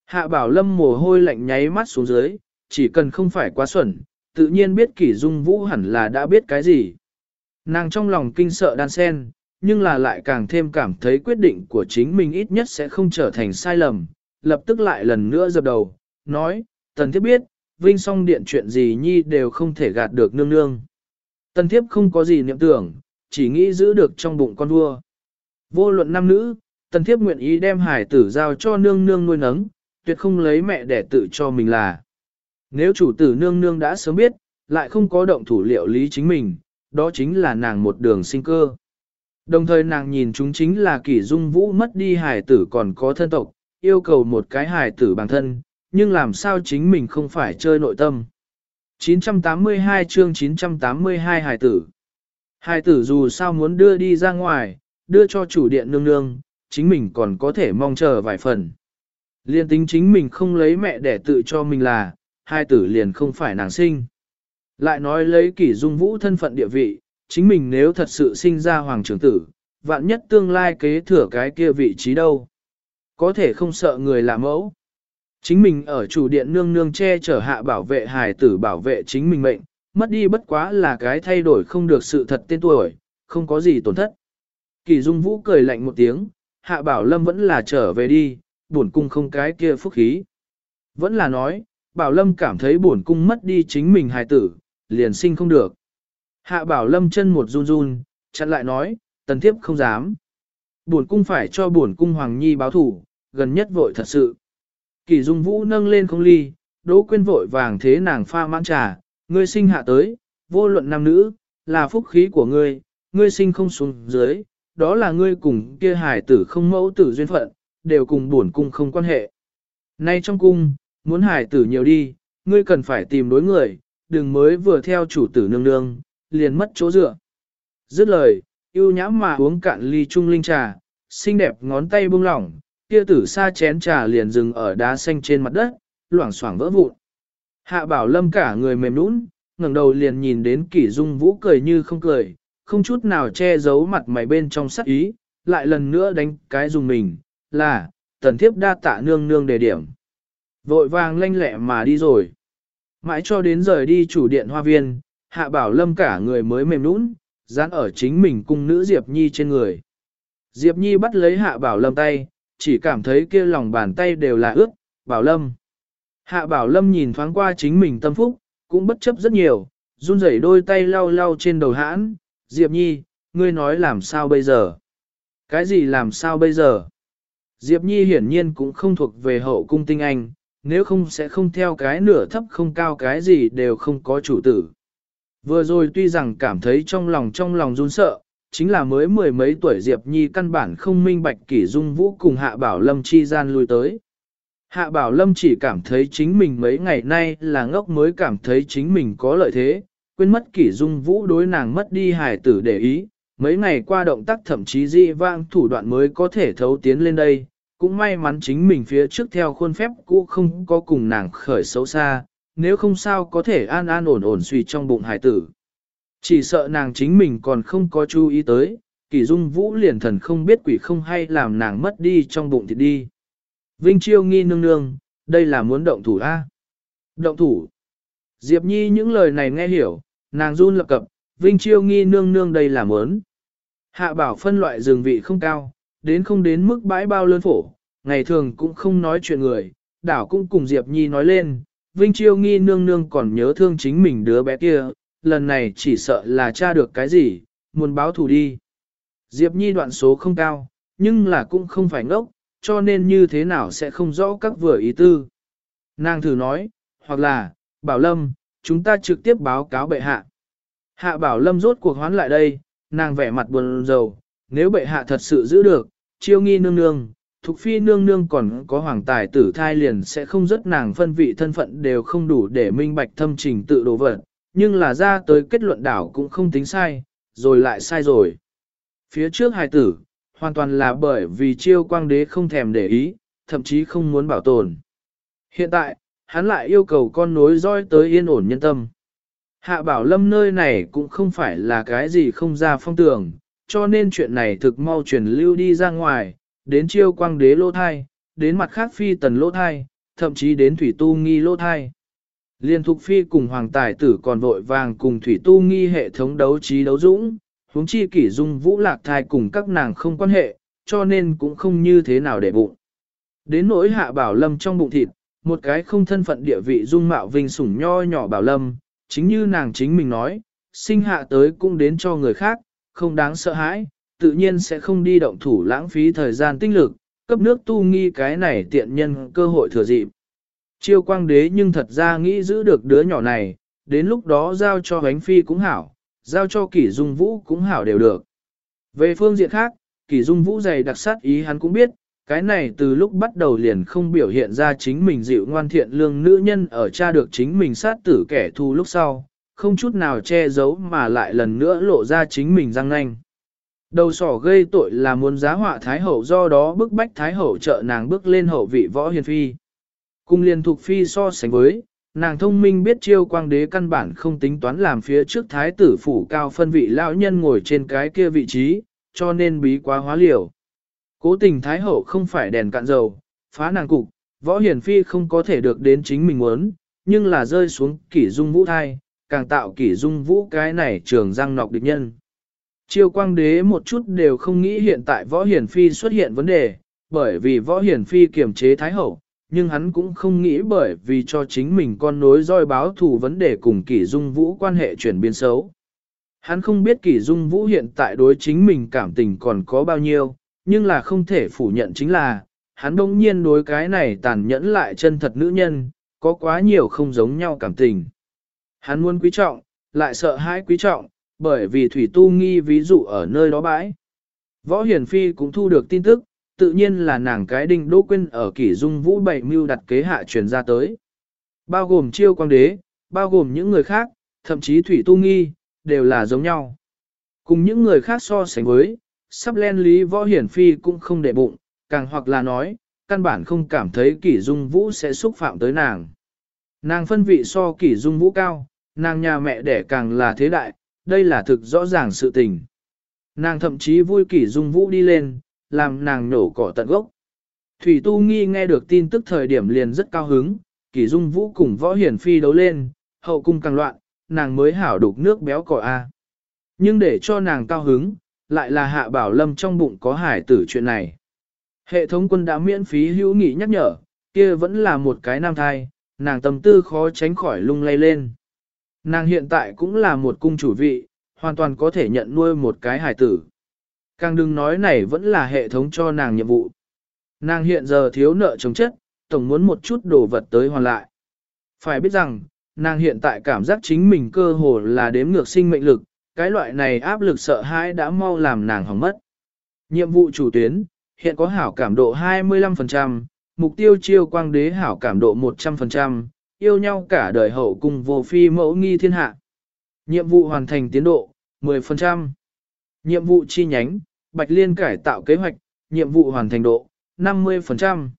Hạ Bảo Lâm mồ hôi lạnh nháy mắt xuống dưới, chỉ cần không phải quá xuẩn, tự nhiên biết Kỷ Dung Vũ hẳn là đã biết cái gì. Nàng trong lòng kinh sợ đan sen, nhưng là lại càng thêm cảm thấy quyết định của chính mình ít nhất sẽ không trở thành sai lầm, lập tức lại lần nữa dập đầu, nói, Tần Thiếp biết, Vinh Song Điện chuyện gì nhi đều không thể gạt được nương nương. Tần Thiếp không có gì niệm tưởng, chỉ nghĩ giữ được trong bụng con vua. Vô luận nam nữ, Tần Thiếp nguyện ý đem hải tử giao cho nương nương nuôi nấng, tuyệt không lấy mẹ để tự cho mình là. Nếu chủ tử nương nương đã sớm biết, lại không có động thủ liệu lý chính mình, đó chính là nàng một đường sinh cơ. Đồng thời nàng nhìn chúng chính là Kỷ Dung Vũ mất đi hài tử còn có thân tộc, yêu cầu một cái hài tử bằng thân, nhưng làm sao chính mình không phải chơi nội tâm. 982 chương 982 hài tử. Hài tử dù sao muốn đưa đi ra ngoài, đưa cho chủ điện nương nương, chính mình còn có thể mong chờ vài phần. Liên tính chính mình không lấy mẹ để tự cho mình là, hài tử liền không phải nàng sinh. Lại nói lấy Kỷ Dung Vũ thân phận địa vị, chính mình nếu thật sự sinh ra hoàng trưởng tử, vạn nhất tương lai kế thừa cái kia vị trí đâu. Có thể không sợ người làm mẫu. Chính mình ở chủ điện nương nương che chở hạ bảo vệ hài tử bảo vệ chính mình mệnh, mất đi bất quá là cái thay đổi không được sự thật tên tuổi, không có gì tổn thất. Kỷ Dung Vũ cười lạnh một tiếng, Hạ Bảo Lâm vẫn là trở về đi, bổn cung không cái kia phúc khí. Vẫn là nói, Bảo Lâm cảm thấy bổn cung mất đi chính mình hài tử, liền sinh không được. Hạ Bảo Lâm chân một run run, chặn lại nói, Tần Thiếp không dám. Bổn cung phải cho bổn cung Hoàng Nhi báo thủ, gần nhất vội thật sự. Kỷ Dung Vũ nâng lên không ly, Đỗ Quyên vội vàng thế nàng pha mãn trà, ngươi sinh hạ tới, vô luận nam nữ, là phúc khí của ngươi, ngươi sinh không xuống dưới, đó là ngươi cùng kia hài tử không mẫu tử duyên phận, đều cùng bổn cung không quan hệ. Nay trong cung, muốn hài tử nhiều đi, ngươi cần phải tìm đối người, đừng mới vừa theo chủ tử nương nương, liền mất chỗ dựa. Dứt lời, yêu nhãm mà uống cạn ly trung linh trà, xinh đẹp ngón tay buông lỏng, kia tử sa chén trà liền dừng ở đá xanh trên mặt đất, loảng xoảng vỡ vụn. Hạ Bảo Lâm cả người mềm nũng, ngẩng đầu liền nhìn đến Kỷ Dung Vũ cười như không cười, không chút nào che giấu mặt mày bên trong sắc ý, lại lần nữa đánh cái dùng mình, là, Tần Thiếp đa tạ nương nương đề điểm. Vội vàng lanh lẹ mà đi rồi. Mãi cho đến rời đi chủ điện hoa viên, Hạ Bảo Lâm cả người mới mềm nũng, dán ở chính mình cung nữ Diệp Nhi trên người. Diệp Nhi bắt lấy Hạ Bảo Lâm tay, chỉ cảm thấy kia lòng bàn tay đều là ướt, Bảo Lâm. Hạ Bảo Lâm nhìn thoáng qua chính mình tâm phúc, cũng bất chấp rất nhiều, run rẩy đôi tay lau lau trên đầu hãn, Diệp Nhi, ngươi nói làm sao bây giờ? Cái gì làm sao bây giờ? Diệp Nhi hiển nhiên cũng không thuộc về hậu cung tinh anh, nếu không sẽ không theo cái nửa thấp không cao cái gì đều không có chủ tử. Vừa rồi tuy rằng cảm thấy trong lòng run sợ, chính là mới mười mấy tuổi Diệp Nhi căn bản không minh bạch Kỷ Dung Vũ cùng Hạ Bảo Lâm chi gian lui tới. Hạ Bảo Lâm chỉ cảm thấy chính mình mấy ngày nay là ngốc mới cảm thấy chính mình có lợi thế, quên mất Kỷ Dung Vũ đối nàng mất đi hài tử để ý, mấy ngày qua động tác thậm chí dị vang thủ đoạn mới có thể thấu tiến lên đây, cũng may mắn chính mình phía trước theo khuôn phép cũ không có cùng nàng khởi xấu xa, nếu không sao có thể an an ổn ổn suy trong bụng hài tử. Chỉ sợ nàng chính mình còn không có chú ý tới, Kỷ Dung Vũ liền thần không biết quỷ không hay làm nàng mất đi trong bụng thì đi. Vinh Chiêu nghi nương nương, đây là muốn động thủ a? Động thủ. Diệp Nhi những lời này nghe hiểu, nàng run lập cập, Vinh Chiêu nghi nương nương đây là muốn. Hạ Bảo phân loại rừng vị không cao, đến không đến mức bãi bao lơn phổ, ngày thường cũng không nói chuyện người, đảo cũng cùng Diệp Nhi nói lên, Vinh Chiêu nghi nương nương còn nhớ thương chính mình đứa bé kia, lần này chỉ sợ là tra được cái gì, muốn báo thù đi. Diệp Nhi đoạn số không cao, nhưng là cũng không phải ngốc, cho nên như thế nào sẽ không rõ các vừa ý tư. Nàng thử nói, hoặc là, Bảo Lâm, chúng ta trực tiếp báo cáo bệ hạ. Hạ Bảo Lâm rốt cuộc hoán lại đây, nàng vẻ mặt buồn rầu, nếu bệ hạ thật sự giữ được, Chiêu nghi nương nương, Thục phi nương nương còn có hoàng tài tử thai liền sẽ không rất nàng phân vị thân phận đều không đủ để minh bạch thâm trình tự đồ vật, nhưng là ra tới kết luận đảo cũng không tính sai, rồi lại sai rồi. Phía trước hài tử, hoàn toàn là bởi vì Chiêu quang đế không thèm để ý, thậm chí không muốn bảo tồn. Hiện tại, hắn lại yêu cầu con nối roi tới yên ổn nhân tâm. Hạ Bảo Lâm nơi này cũng không phải là cái gì không ra phong tường, cho nên chuyện này thực mau truyền lưu đi ra ngoài, đến Chiêu quang đế lỗ thai, đến mặt khác phi tần lỗ thai, thậm chí đến Thủy Tu Nghi lỗ thai. Liên Thục Phi cùng Hoàng Tài Tử còn vội vàng cùng Thủy Tu Nghi hệ thống đấu trí đấu dũng, huống chi Kỷ Dung Vũ Lạc thai cùng các nàng không quan hệ, cho nên cũng không như thế nào để bụng. Đến nỗi Hạ Bảo Lâm trong bụng thịt, một cái không thân phận địa vị dung mạo vinh sủng nho nhỏ Bảo Lâm, chính như nàng chính mình nói, sinh hạ tới cũng đến cho người khác, không đáng sợ hãi, tự nhiên sẽ không đi động thủ lãng phí thời gian tinh lực, cấp nước Tu Nghi cái này tiện nhân cơ hội thừa dịp. Chiêu Quang Đế nhưng thật ra nghĩ giữ được đứa nhỏ này, đến lúc đó giao cho Huánh Phi cũng hảo, giao cho Kỷ Dung Vũ cũng hảo đều được. Về phương diện khác, Kỷ Dung Vũ dày đặc sát ý hắn cũng biết, cái này từ lúc bắt đầu liền không biểu hiện ra chính mình dịu ngoan thiện lương nữ nhân ở tra được chính mình sát tử kẻ thù lúc sau, không chút nào che giấu mà lại lần nữa lộ ra chính mình răng nanh. Đầu sỏ gây tội là muốn giá họa Thái Hậu, do đó bức bách Thái Hậu trợ nàng bước lên hậu vị Võ Hiền Phi. Cùng Liên Thục Phi so sánh với, nàng thông minh biết Chiêu Quang Đế căn bản không tính toán làm phía trước Thái tử phủ cao phân vị lão nhân ngồi trên cái kia vị trí, cho nên bí quá hóa liều. Cố tình Thái Hậu không phải đèn cạn dầu, phá nàng cục, Võ Hiền Phi không có thể được đến chính mình muốn, nhưng là rơi xuống Kỷ Dung Vũ thai, càng tạo Kỷ Dung Vũ cái này trường răng nọc địch nhân. Chiêu Quang Đế một chút đều không nghĩ hiện tại Võ Hiền Phi xuất hiện vấn đề, bởi vì Võ Hiền Phi kiềm chế Thái Hậu, nhưng hắn cũng không nghĩ bởi vì cho chính mình con nối roi báo thù vấn đề cùng Kỷ Dung Vũ quan hệ chuyển biến xấu. Hắn không biết Kỷ Dung Vũ hiện tại đối chính mình cảm tình còn có bao nhiêu, nhưng là không thể phủ nhận chính là, hắn đông nhiên đối cái này tàn nhẫn lại chân thật nữ nhân, có quá nhiều không giống nhau cảm tình. Hắn muốn quý trọng, lại sợ hãi quý trọng, bởi vì Thủy Tu Nghi ví dụ ở nơi đó bãi. Võ Hiền Phi cũng thu được tin tức, tự nhiên là nàng cái đinh Đỗ Quyên ở Kỷ Dung Vũ bảy mưu đặt kế hạ truyền ra tới. Bao gồm Chiêu Quang Đế, bao gồm những người khác, thậm chí Thủy Tu Nghi, đều là giống nhau. Cùng những người khác so sánh với, sắp len lý Võ Hiển Phi cũng không để bụng, càng hoặc là nói, căn bản không cảm thấy Kỷ Dung Vũ sẽ xúc phạm tới nàng. Nàng phân vị so Kỷ Dung Vũ cao, nàng nhà mẹ đẻ càng là thế đại, đây là thực rõ ràng sự tình. Nàng thậm chí vui Kỷ Dung Vũ đi lên, làm nàng nổ cỏ tận gốc. Thủy Tu Nghi nghe được tin tức thời điểm liền rất cao hứng, Kỷ Dung Vũ cùng Võ Hiển Phi đấu lên, hậu cung càng loạn, nàng mới hảo đục nước béo cỏ A. Nhưng để cho nàng cao hứng, lại là Hạ Bảo Lâm trong bụng có hải tử chuyện này. Hệ thống quân đã miễn phí hữu nghị nhắc nhở, kia vẫn là một cái nam thai, nàng tâm tư khó tránh khỏi lung lay lên. Nàng hiện tại cũng là một cung chủ vị, hoàn toàn có thể nhận nuôi một cái hải tử. Càng đừng nói này vẫn là hệ thống cho nàng nhiệm vụ. Nàng hiện giờ thiếu nợ chồng chất, tổng muốn một chút đồ vật tới hoàn lại. Phải biết rằng, nàng hiện tại cảm giác chính mình cơ hồ là đếm ngược sinh mệnh lực, cái loại này áp lực sợ hãi đã mau làm nàng hỏng mất. Nhiệm vụ chủ tuyến, hiện có hảo cảm độ 25%, mục tiêu Chiêu Quang Đế hảo cảm độ 100%, yêu nhau cả đời hậu cùng vô phi mẫu nghi thiên hạ. Nhiệm vụ hoàn thành tiến độ, 10%. Nhiệm vụ chi nhánh, Bạch Liên cải tạo kế hoạch, nhiệm vụ hoàn thành độ, 50%.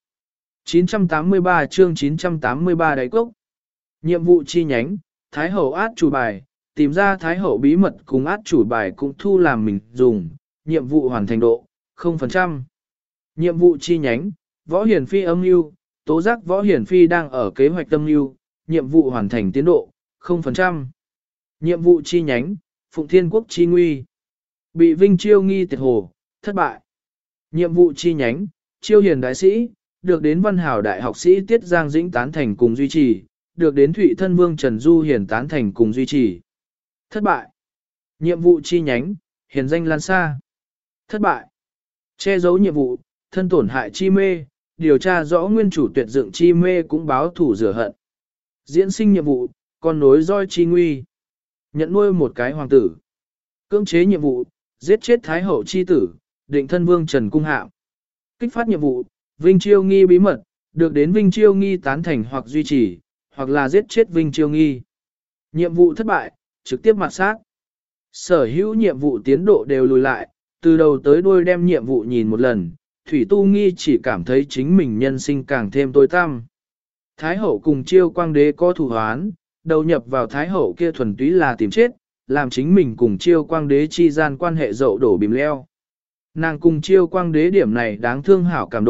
983 chương 983 đáy cốc. Nhiệm vụ chi nhánh, Thái Hậu át chủ bài, tìm ra Thái Hậu bí mật cùng át chủ bài cũng thu làm mình dùng, nhiệm vụ hoàn thành độ, 0%. Nhiệm vụ chi nhánh, Võ Hiển Phi âm mưu, tố giác Võ Hiển Phi đang ở kế hoạch âm mưu, nhiệm vụ hoàn thành tiến độ, 0%. Nhiệm vụ chi nhánh, Phụng Thiên Quốc chi nguy, bị Vinh Chiêu nghi tiệt hồ, thất bại. Nhiệm vụ chi nhánh, Chiêu hiền đại sĩ, được đến Văn Hảo đại học sĩ Tiết Giang Dĩnh tán thành cùng duy trì, được đến Thụy Thân Vương Trần Du hiền tán thành cùng duy trì. Thất bại. Nhiệm vụ chi nhánh, hiền danh lan xa. Thất bại. Che giấu nhiệm vụ, thân tổn hại chi mê, điều tra rõ nguyên chủ tuyệt dựng chi mê cũng báo thủ rửa hận. Diễn sinh nhiệm vụ, con nối roi chi nguy. Nhận nuôi một cái hoàng tử. Cưỡng chế nhiệm vụ, giết chết Thái Hậu chi tử, định thân vương Trần Cung Hạo. Kích phát nhiệm vụ, Vinh Chiêu nghi bí mật, được đến Vinh Chiêu nghi tán thành hoặc duy trì, hoặc là giết chết Vinh Chiêu nghi. Nhiệm vụ thất bại, trực tiếp mạt sát. Sở hữu nhiệm vụ tiến độ đều lùi lại, từ đầu tới đuôi đem nhiệm vụ nhìn một lần, Thủy Tu Nghi chỉ cảm thấy chính mình nhân sinh càng thêm tối tăm. Thái Hậu cùng Chiêu Quang Đế có thù hoán, đầu nhập vào Thái Hậu kia thuần túy là tìm chết, làm chính mình cùng Chiêu Quang Đế chi gian quan hệ dậu đổ bìm leo. Nàng cùng Chiêu Quang Đế điểm này đáng thương hảo cảm độ,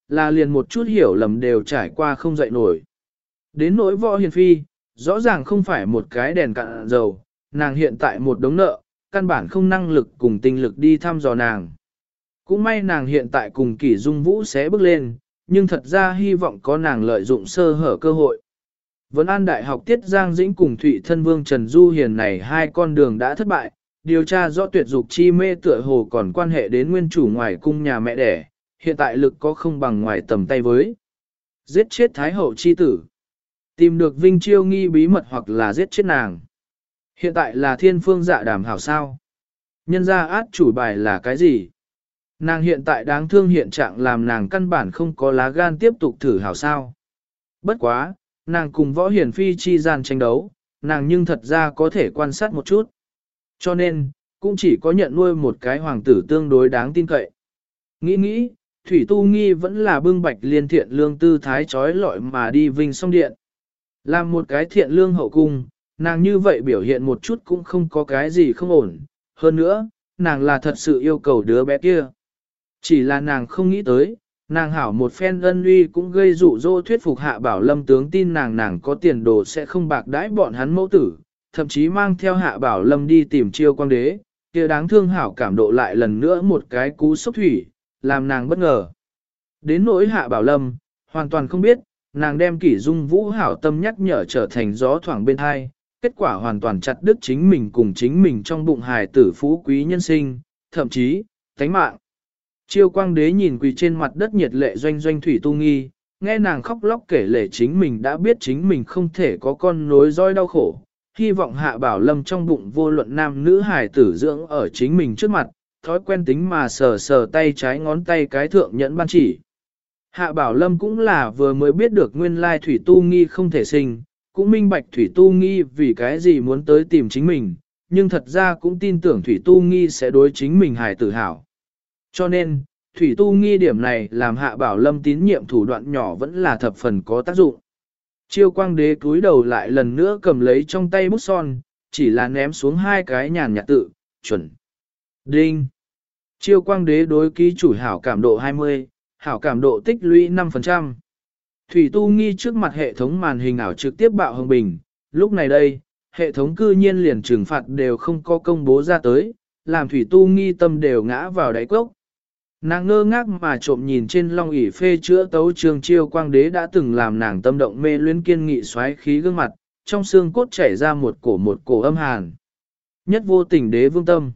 là liền một chút hiểu lầm đều trải qua không dậy nổi. Đến nỗi Võ Hiền Phi, rõ ràng không phải một cái đèn cạn dầu, nàng hiện tại một đống nợ, căn bản không năng lực cùng tinh lực đi thăm dò nàng. Cũng may nàng hiện tại cùng Kỷ Dung Vũ sẽ bước lên, nhưng thật ra hy vọng có nàng lợi dụng sơ hở cơ hội. Vấn An Đại học Tiết Giang Dĩnh cùng Thụy Thân Vương Trần Du Hiền này hai con đường đã thất bại, điều tra rõ tuyệt dục chi mê tựa hồ còn quan hệ đến nguyên chủ ngoài cung nhà mẹ đẻ, hiện tại lực có không bằng ngoài tầm tay với. Giết chết Thái hậu chi tử, tìm được Vinh Chiêu nghi bí mật hoặc là giết chết nàng. Hiện tại là thiên phương dạ đàm hảo sao. Nhân ra át chủ bài là cái gì? Nàng hiện tại đáng thương hiện trạng làm nàng căn bản không có lá gan tiếp tục thử hảo sao. Bất quá, nàng cùng Võ Hiển Phi chi gian tranh đấu, nàng nhưng thật ra có thể quan sát một chút. Cho nên, cũng chỉ có nhận nuôi một cái hoàng tử tương đối đáng tin cậy. Nghĩ, Thủy Tu Nghi vẫn là bưng Bạch Liên thiện lương tư thái trói lọi mà đi Vinh Song Điện. Làm một cái thiện lương hậu cung, nàng như vậy biểu hiện một chút cũng không có cái gì không ổn. Hơn nữa, nàng là thật sự yêu cầu đứa bé kia. Chỉ là nàng không nghĩ tới, nàng hảo một phen ân uy cũng gây dụ dỗ thuyết phục Hạ Bảo Lâm tướng tin nàng có tiền đồ sẽ không bạc đãi bọn hắn mẫu tử, thậm chí mang theo Hạ Bảo Lâm đi tìm Chiêu Quang Đế, kia đáng thương hảo cảm độ lại lần nữa một cái cú sốc thủy, làm nàng bất ngờ. Đến nỗi Hạ Bảo Lâm, hoàn toàn không biết, nàng đem Kỷ Dung Vũ hảo tâm nhắc nhở trở thành gió thoảng bên hai, kết quả hoàn toàn chặt đứt chính mình cùng chính mình trong bụng hài tử phú quý nhân sinh, thậm chí, tánh mạng. Chiêu Quang Đế nhìn quỳ trên mặt đất nhiệt lệ doanh doanh Thủy Tu Nghi, nghe nàng khóc lóc kể lể chính mình đã biết chính mình không thể có con nối dõi đau khổ, hy vọng Hạ Bảo Lâm trong bụng vô luận nam nữ hài tử dưỡng ở chính mình trước mặt, thói quen tính mà sờ sờ tay trái ngón tay cái thượng nhẫn ban chỉ. Hạ Bảo Lâm cũng là vừa mới biết được nguyên lai Thủy Tu Nghi không thể sinh, cũng minh bạch Thủy Tu Nghi vì cái gì muốn tới tìm chính mình, nhưng thật ra cũng tin tưởng Thủy Tu Nghi sẽ đối chính mình hài tử hảo. Cho nên, Thủy Tu Nghi điểm này làm Hạ Bảo Lâm tín nhiệm thủ đoạn nhỏ vẫn là thập phần có tác dụng. Chiêu Quang Đế cúi đầu lại lần nữa cầm lấy trong tay bút son, chỉ là ném xuống hai cái nhàn nhạt tự, chuẩn. Đinh! Chiêu Quang Đế đối ký chủ hảo cảm độ 20, hảo cảm độ tích lũy 5%. Thủy Tu Nghi trước mặt hệ thống màn hình ảo trực tiếp bạo hồng bình, lúc này đây, hệ thống cư nhiên liền trừng phạt đều không có công bố ra tới, làm Thủy Tu Nghi tâm đều ngã vào đáy cốc. Nàng ngơ ngác mà trộm nhìn trên long ỷ phê chữa tấu trường Chiêu Quang Đế đã từng làm nàng tâm động mê luyến kiên nghị xoáy khí gương mặt, trong xương cốt chảy ra một cổ âm hàn. Nhất vô tình đế vương tâm.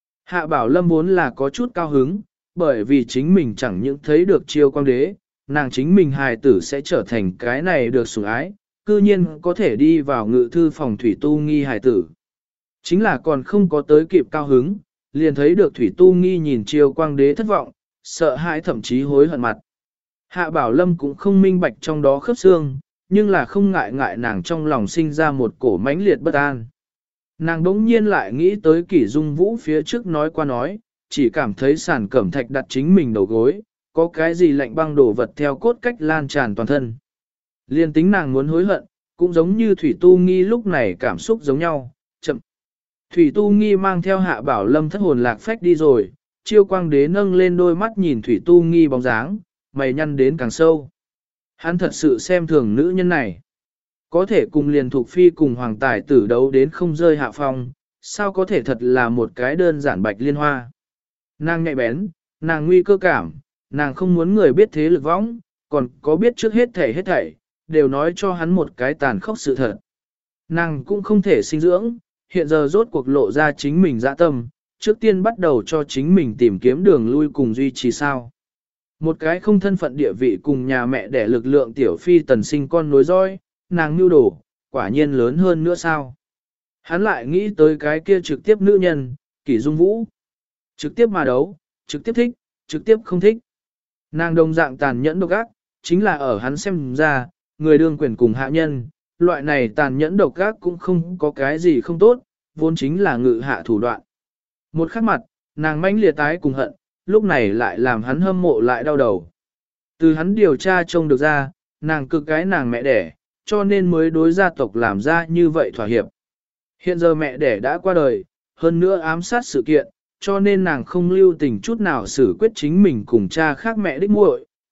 Hạ Bảo Lâm vốn là có chút cao hứng, bởi vì chính mình chẳng những thấy được Chiêu Quang Đế, nàng chính mình hài tử sẽ trở thành cái này được sủng ái, cư nhiên có thể đi vào ngự thư phòng Thủy Tu Nghi hài tử. Chính là còn không có tới kịp cao hứng, liền thấy được Thủy Tu Nghi nhìn Chiêu Quang Đế thất vọng, sợ hãi thậm chí hối hận mặt. Hạ Bảo Lâm cũng không minh bạch trong đó khớp xương, nhưng là không ngại nàng trong lòng sinh ra một cổ mãnh liệt bất an. Nàng đống nhiên lại nghĩ tới Kỷ Dung Vũ phía trước nói qua nói, chỉ cảm thấy sản cẩm thạch đặt chính mình đầu gối, có cái gì lạnh băng đổ vật theo cốt cách lan tràn toàn thân. Liên tính nàng muốn hối hận, cũng giống như Thủy Tu Nghi lúc này cảm xúc giống nhau, chậm. Thủy Tu Nghi mang theo Hạ Bảo Lâm thất hồn lạc phách đi rồi, Chiêu Quang Đế nâng lên đôi mắt nhìn Thủy Tu Nghi bóng dáng, mày nhăn đến càng sâu. Hắn thật sự xem thường nữ nhân này. Có thể cùng liền thuộc phi cùng hoàng tài tử đấu đến không rơi hạ phong, sao có thể thật là một cái đơn giản bạch liên hoa. Nàng nhạy bén, nàng nguy cơ cảm, nàng không muốn người biết thế lực võng, còn có biết trước hết thảy, đều nói cho hắn một cái tàn khốc sự thật. Nàng cũng không thể sinh dưỡng, hiện giờ rốt cuộc lộ ra chính mình dã tâm, trước tiên bắt đầu cho chính mình tìm kiếm đường lui cùng duy trì sao. Một cái không thân phận địa vị cùng nhà mẹ để lực lượng tiểu phi tần sinh con nối dõi, nàng nưu đổ, quả nhiên lớn hơn nữa sao. Hắn lại nghĩ tới cái kia trực tiếp nữ nhân, Kỷ Dung Vũ. Trực tiếp mà đấu, trực tiếp thích, trực tiếp không thích. Nàng đồng dạng tàn nhẫn độc ác, chính là ở hắn xem ra, người đương quyền cùng hạ nhân, loại này tàn nhẫn độc ác cũng không có cái gì không tốt, vốn chính là ngự hạ thủ đoạn. Một khắc mặt, nàng mãnh liệt tái cùng hận, lúc này lại làm hắn hâm mộ lại đau đầu. Từ hắn điều tra trông được ra, nàng cực cái nàng mẹ đẻ, cho nên mới đối gia tộc làm ra như vậy thỏa hiệp. Hiện giờ mẹ đẻ đã qua đời, hơn nữa ám sát sự kiện, cho nên nàng không lưu tình chút nào xử quyết chính mình cùng cha khác mẹ đích muội,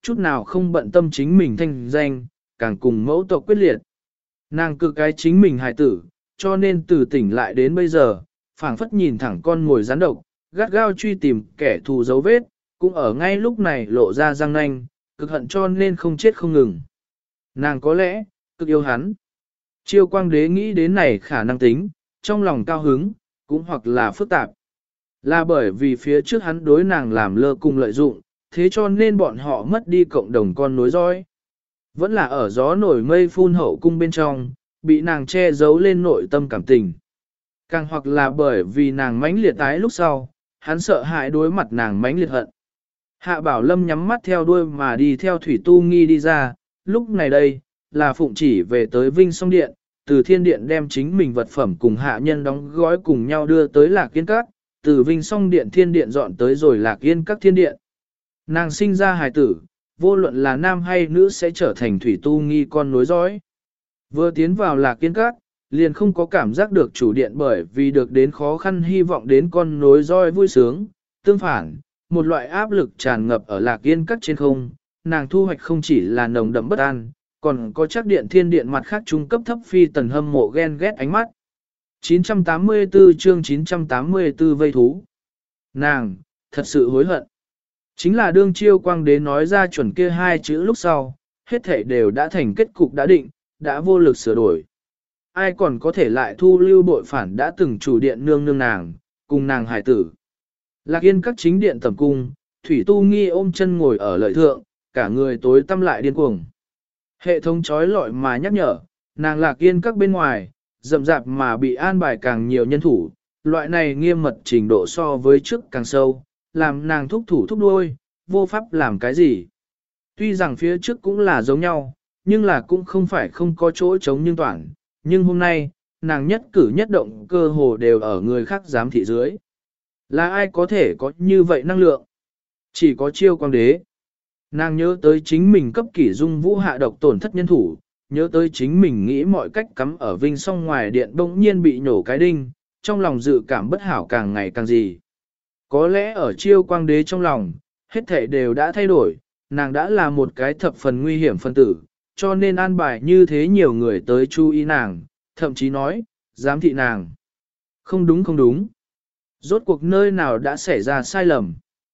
chút nào không bận tâm chính mình thanh danh, càng cùng mẫu tộc quyết liệt. Nàng cực cái chính mình hài tử, cho nên từ tỉnh lại đến bây giờ, phảng phất nhìn thẳng con ngồi rắn độc, gắt gao truy tìm kẻ thù dấu vết, cũng ở ngay lúc này lộ ra răng nanh, cực hận cho nên không chết không ngừng. Nàng có lẽ, cực yêu hắn. Chiêu quang đế nghĩ đến này khả năng tính, trong lòng cao hứng, cũng hoặc là phức tạp. Là bởi vì phía trước hắn đối nàng làm lơ cùng lợi dụng, thế cho nên bọn họ mất đi cộng đồng con nối dõi. Vẫn là ở gió nổi mây phun hậu cung bên trong, bị nàng che giấu lên nội tâm cảm tình. Càng hoặc là bởi vì nàng mãnh liệt tái lúc sau, hắn sợ hãi đối mặt nàng mãnh liệt hận. Hạ Bảo Lâm nhắm mắt theo đuôi mà đi theo Thủy Tu Nghi đi ra, lúc này đây, là Phụng Chỉ về tới Vinh Song Điện, từ Thiên Điện đem chính mình vật phẩm cùng hạ nhân đóng gói cùng nhau đưa tới Lạc Yên Các, từ Vinh Song Điện Thiên Điện dọn tới rồi Lạc Yên Các Thiên Điện. Nàng sinh ra hài tử, vô luận là nam hay nữ sẽ trở thành Thủy Tu Nghi con nối dõi. Vừa tiến vào Lạc Yên Các, liền không có cảm giác được chủ điện bởi vì được đến khó khăn hy vọng đến con nối dõi vui sướng, tương phản, một loại áp lực tràn ngập ở Lạc Yên Các trên không, nàng thu hoạch không chỉ là nồng đậm bất an, còn có chắc điện thiên điện mặt khác trung cấp thấp phi tần hâm mộ ghen ghét ánh mắt. 984 chương 984 vây thú. Nàng, thật sự hối hận. Chính là đương Chiêu Quang Đế nói ra chuẩn kia hai chữ lúc sau, hết thảy đều đã thành kết cục đã định, đã vô lực sửa đổi. Ai còn có thể lại thu lưu bội phản đã từng chủ điện nương nương nàng, cùng nàng hải tử. Lạc Yên Các chính điện tầm cung, Thủy Tu Nghi ôm chân ngồi ở lợi thượng, cả người tối tăm lại điên cuồng. Hệ thống chói lọi mà nhắc nhở, nàng Lạc Yên Các bên ngoài, rậm rạp mà bị an bài càng nhiều nhân thủ, loại này nghiêm mật trình độ so với trước càng sâu, làm nàng thúc thủ thúc đuôi, vô pháp làm cái gì. Tuy rằng phía trước cũng là giống nhau, nhưng là cũng không phải không có chỗ chống nhưng toàn, nhưng hôm nay, nàng nhất cử nhất động cơ hồ đều ở người khác giám thị dưới. Là ai có thể có như vậy năng lượng? Chỉ có Chiêu Quang Đế. Nàng nhớ tới chính mình cấp kỷ dung vũ hạ độc tổn thất nhân thủ, nhớ tới chính mình nghĩ mọi cách cắm ở Vinh Song ngoài điện bỗng nhiên bị nhổ cái đinh, trong lòng dự cảm bất hảo càng ngày càng gì. Có lẽ ở Chiêu Quang Đế trong lòng, hết thảy đều đã thay đổi, nàng đã là một cái thập phần nguy hiểm phân tử, cho nên an bài như thế nhiều người tới chú ý nàng, thậm chí nói, giám thị nàng. Không đúng không đúng. Rốt cuộc nơi nào đã xảy ra sai lầm?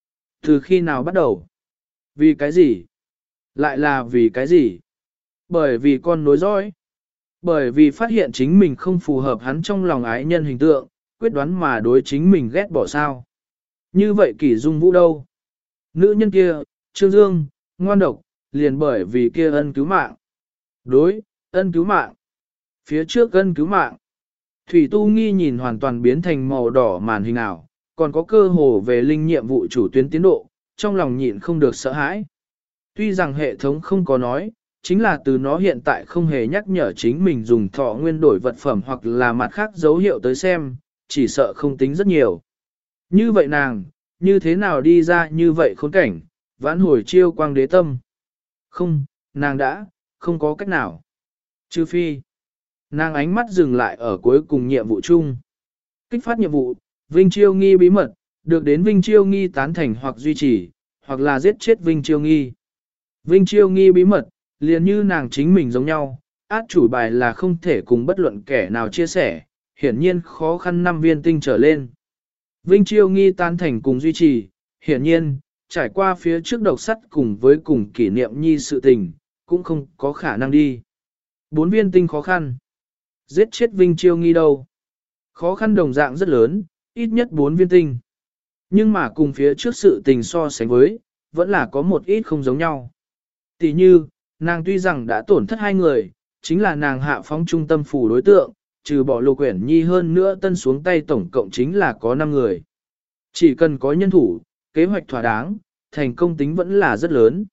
Từ khi nào bắt đầu? Vì cái gì? Lại là vì cái gì? Bởi vì con nối dõi. Bởi vì phát hiện chính mình không phù hợp hắn trong lòng ái nhân hình tượng, quyết đoán mà đối chính mình ghét bỏ sao. Như vậy Kỷ Dung Vũ đâu? Nữ nhân kia, Trương Dương, ngoan độc, liền bởi vì kia ân cứu mạng. Đối, ân cứu mạng. Phía trước ân cứu mạng. Thủy Tu Nghi nhìn hoàn toàn biến thành màu đỏ màn hình ảo, còn có cơ hồ về linh nhiệm vụ chủ tuyến tiến độ, trong lòng nhịn không được sợ hãi. Tuy rằng hệ thống không có nói, chính là từ nó hiện tại không hề nhắc nhở chính mình dùng thọ nguyên đổi vật phẩm hoặc là mặt khác dấu hiệu tới xem, chỉ sợ không tính rất nhiều. Như vậy nàng, như thế nào đi ra như vậy khốn cảnh, vãn hồi Chiêu Quang Đế tâm. Không, nàng đã, không có cách nào. Trừ phi, nàng ánh mắt dừng lại ở cuối cùng nhiệm vụ chung. Kích phát nhiệm vụ, Vinh Chiêu Nghi bí mật, được đến Vinh Chiêu Nghi tán thành hoặc duy trì, hoặc là giết chết Vinh Chiêu Nghi. Vinh Chiêu Nghi bí mật, liền như nàng chính mình giống nhau, át chủ bài là không thể cùng bất luận kẻ nào chia sẻ, hiển nhiên khó khăn 5 viên tinh trở lên. Vinh Chiêu Nghi tán thành cùng duy trì, hiển nhiên, trải qua phía trước độc sắt cùng với cùng kỷ niệm nhi sự tình, cũng không có khả năng đi. 4 viên tinh khó khăn. Giết chết Vinh Chiêu Nghi đâu? Khó khăn đồng dạng rất lớn, ít nhất 4 viên tinh. Nhưng mà cùng phía trước sự tình so sánh với, vẫn là có một ít không giống nhau. Tỷ như, nàng tuy rằng đã tổn thất 2 người, chính là nàng hạ phóng trung tâm phủ đối tượng, trừ bỏ Lô Quyển Nhi hơn nữa tân xuống tay tổng cộng chính là có 5 người. Chỉ cần có nhân thủ, kế hoạch thỏa đáng, thành công tính vẫn là rất lớn.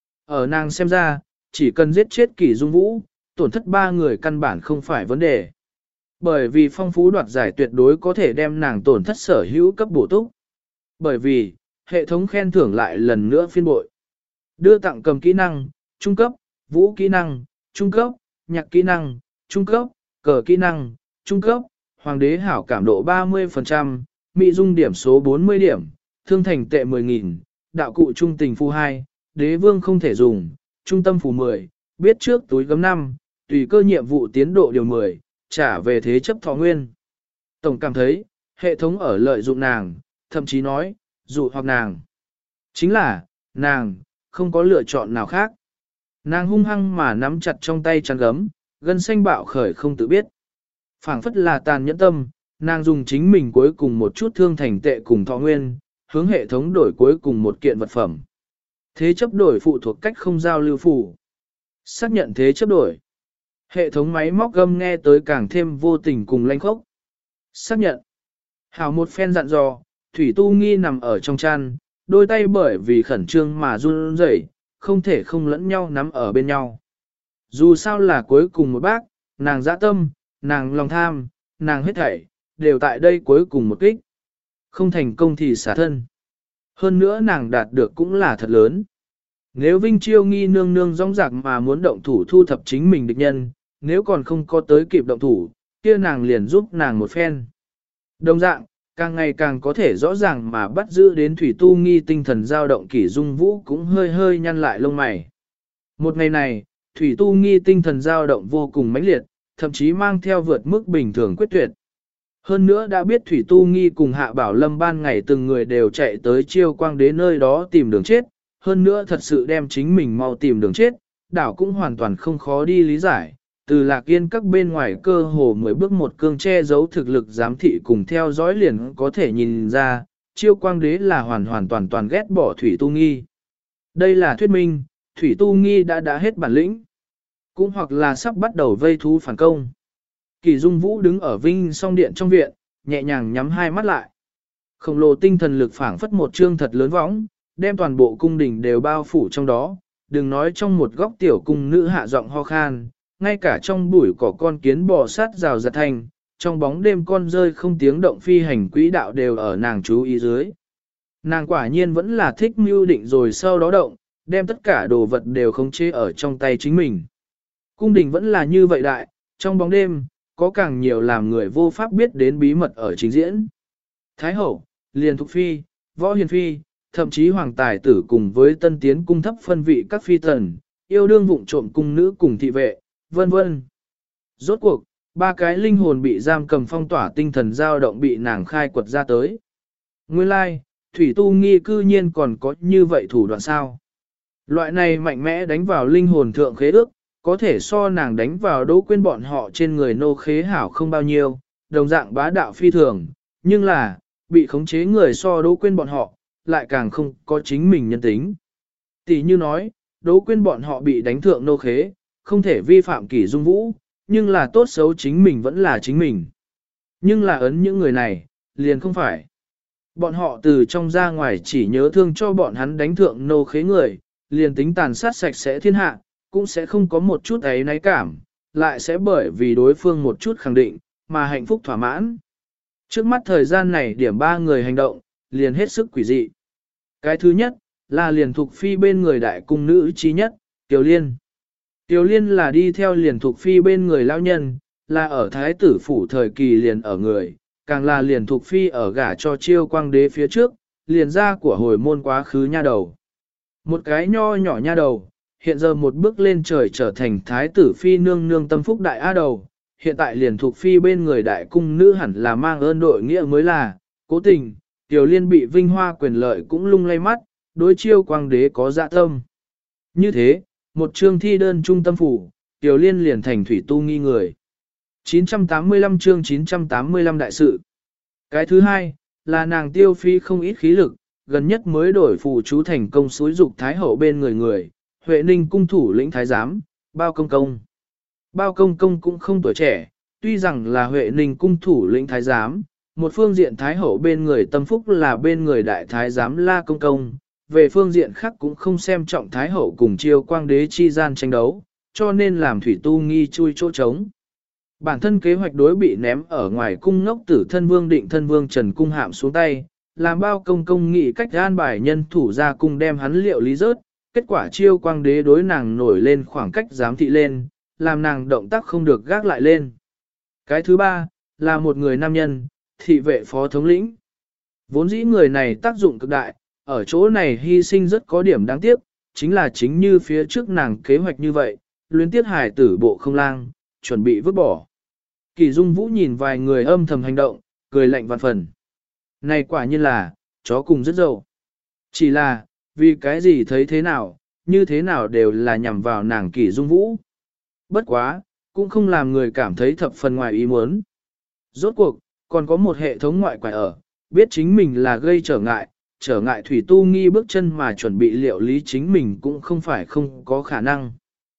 Ở nàng xem ra, chỉ cần giết chết Kỷ Dung Vũ, tổn thất 3 người căn bản không phải vấn đề. Bởi vì phong phú đoạt giải tuyệt đối có thể đem nàng tổn thất sở hữu cấp bổ túc. Bởi vì, hệ thống khen thưởng lại lần nữa phiên bội. Đưa tặng cầm kỹ năng, trung cấp, vũ kỹ năng, trung cấp, nhạc kỹ năng, trung cấp, cờ kỹ năng, trung cấp, hoàng đế hảo cảm độ 30%, mỹ dung điểm số 40 điểm, thương thành tệ 10.000, đạo cụ trung tình phu 2, đế vương không thể dùng, trung tâm phù 10, biết trước túi gấm 5, tùy cơ nhiệm vụ tiến độ điều 10, trả về thế chấp thọ nguyên. Tổng cảm thấy, hệ thống ở lợi dụng nàng, thậm chí nói, dụ hoặc nàng. Chính là, nàng, không có lựa chọn nào khác. Nàng hung hăng mà nắm chặt trong tay chăn gấm, gân xanh bạo khởi không tự biết. Phảng phất là tàn nhẫn tâm, nàng dùng chính mình cuối cùng một chút thương thành tệ cùng thọ nguyên, hướng hệ thống đổi cuối cùng một kiện vật phẩm. Thế chấp đổi phụ thuộc cách không giao lưu phủ. Xác nhận thế chấp đổi. Hệ thống máy móc gầm nghe tới càng thêm vô tình cùng lanh khốc. Xác nhận. Hảo một phen dặn dò, Thủy Tu Nghi nằm ở trong chăn, đôi tay bởi vì khẩn trương mà run rẩy, không thể không lẫn nhau nắm ở bên nhau. Dù sao là cuối cùng một bác, nàng dã tâm, nàng lòng tham, nàng hết thảy, đều tại đây cuối cùng một kích. Không thành công thì xả thân. Hơn nữa nàng đạt được cũng là thật lớn. Nếu Vinh Chiêu Nghi nương nương rong rạc mà muốn động thủ thu thập chính mình địch nhân, nếu còn không có tới kịp động thủ, kia nàng liền giúp nàng một phen. Đồng dạng, càng ngày càng có thể rõ ràng mà bắt giữ đến Thủy Tu Nghi tinh thần dao động Kỷ Dung Vũ cũng hơi hơi nhăn lại lông mày. Một ngày này, Thủy Tu Nghi tinh thần dao động vô cùng mãnh liệt, thậm chí mang theo vượt mức bình thường quyết tuyệt. Hơn nữa đã biết Thủy Tu Nghi cùng Hạ Bảo Lâm ban ngày từng người đều chạy tới Chiêu Quang Đế nơi đó tìm đường chết, hơn nữa thật sự đem chính mình mau tìm đường chết, đảo cũng hoàn toàn không khó đi lý giải. Từ Lạc Yên các bên ngoài cơ hồ 10 bước một cương che giấu thực lực giám thị cùng theo dõi liền có thể nhìn ra, Chiêu Quang Đế là hoàn toàn ghét bỏ Thủy Tu Nghi. Đây là thuyết minh, Thủy Tu Nghi đã hết bản lĩnh, cũng hoặc là sắp bắt đầu vây thú phản công. Kỷ Dung Vũ đứng ở Vinh Song Điện trong viện, nhẹ nhàng nhắm hai mắt lại. Khổng lồ tinh thần lực phảng phất một trương thật lớn võng, đem toàn bộ cung đình đều bao phủ trong đó, đừng nói trong một góc tiểu cung nữ hạ giọng ho khan, ngay cả trong bụi cỏ con kiến bò sát rào giật thành, trong bóng đêm con rơi không tiếng động phi hành quỹ đạo đều ở nàng chú ý dưới. Nàng quả nhiên vẫn là thích mưu định rồi sau đó động, đem tất cả đồ vật đều khống chế ở trong tay chính mình. Cung đình vẫn là như vậy đại, trong bóng đêm, có càng nhiều làm người vô pháp biết đến bí mật ở chính diễn. Thái hậu, liền thục phi, võ hiền phi, thậm chí hoàng tài tử cùng với tân tiến cung thấp phân vị các phi tần, yêu đương vụng trộm cung nữ cùng thị vệ, vân vân. Rốt cuộc, ba cái linh hồn bị giam cầm phong tỏa tinh thần dao động bị nàng khai quật ra tới. Nguyên lai, Thủy Tu Nghi cư nhiên còn có như vậy thủ đoạn sao. Loại này mạnh mẽ đánh vào linh hồn thượng khế ước, có thể so nàng đánh vào Đỗ Quyên bọn họ trên người nô khế hảo không bao nhiêu, đồng dạng bá đạo phi thường, nhưng là, bị khống chế người so Đỗ Quyên bọn họ, lại càng không có chính mình nhân tính. Tỷ như nói, Đỗ Quyên bọn họ bị đánh thượng nô khế, không thể vi phạm Kỷ Dung Vũ, nhưng là tốt xấu chính mình vẫn là chính mình. Nhưng là ấn những người này, liền không phải. Bọn họ từ trong ra ngoài chỉ nhớ thương cho bọn hắn đánh thượng nô khế người, liền tính tàn sát sạch sẽ thiên hạ, cũng sẽ không có một chút ấy náy cảm, lại sẽ bởi vì đối phương một chút khẳng định, mà hạnh phúc thỏa mãn. Trước mắt thời gian này điểm ba người hành động, liền hết sức quỷ dị. Cái thứ nhất, là liền thuộc phi bên người đại cung nữ trí nhất, Tiểu Liên. Tiểu Liên là đi theo liền thuộc phi bên người lao nhân, là ở thái tử phủ thời kỳ liền ở người, càng là liền thuộc phi ở gả cho Chiêu Quang Đế phía trước, liền ra của hồi môn quá khứ nha đầu. Một cái nho nhỏ nha đầu, hiện giờ một bước lên trời trở thành thái tử phi nương nương tâm phúc đại á đầu, hiện tại liền thuộc phi bên người đại cung nữ hẳn là mang ơn đội nghĩa mới là, cố tình, Tiểu Liên bị vinh hoa quyền lợi cũng lung lay mắt, đối Chiêu Quang Đế có dạ tâm. Như thế, một chương thi đơn trung tâm phủ, Tiểu Liên liền thành Thủy Tu Nghi người. 985 chương 985 đại sự. Cái thứ hai, là nàng tiêu phi không ít khí lực, gần nhất mới đổi phù chú thành công xúi dục thái hậu bên người, Huệ Ninh cung thủ lĩnh thái giám, Bao Công Công. Bao Công Công cũng không tuổi trẻ, tuy rằng là Huệ Ninh cung thủ lĩnh thái giám, một phương diện thái hậu bên người tâm phúc là bên người đại thái giám La Công Công, về phương diện khác cũng không xem trọng thái hậu cùng Chiêu Quang Đế chi gian tranh đấu, cho nên làm Thủy Tu Nghi chui chỗ trống. Bản thân kế hoạch đối bị ném ở ngoài cung ngốc tử thân vương định thân vương Trần Cung Hạm xuống tay, làm Bao Công Công nghĩ cách an bài nhân thủ ra cung đem hắn liệu lý rớt, kết quả Chiêu Quang Đế đối nàng nổi lên khoảng cách giám thị lên, làm nàng động tác không được gác lại lên. Cái thứ ba, là một người nam nhân, thị vệ phó thống lĩnh. Vốn dĩ người này tác dụng cực đại, ở chỗ này hy sinh rất có điểm đáng tiếc, chính là chính như phía trước nàng kế hoạch như vậy, luyến tiết hải tử bộ không lang, chuẩn bị vứt bỏ. Kỳ Dung Vũ nhìn vài người âm thầm hành động, cười lạnh vạn phần. Này quả nhiên là, chó cùng rất dậu. Chỉ là, vì cái gì thấy thế nào, như thế nào đều là nhằm vào nàng Kỳ Dung Vũ. Bất quá, cũng không làm người cảm thấy thập phần ngoài ý muốn. Rốt cuộc, còn có một hệ thống ngoại quải ở, biết chính mình là gây trở ngại Thủy Tu Nghi bước chân mà chuẩn bị liệu lý chính mình cũng không phải không có khả năng.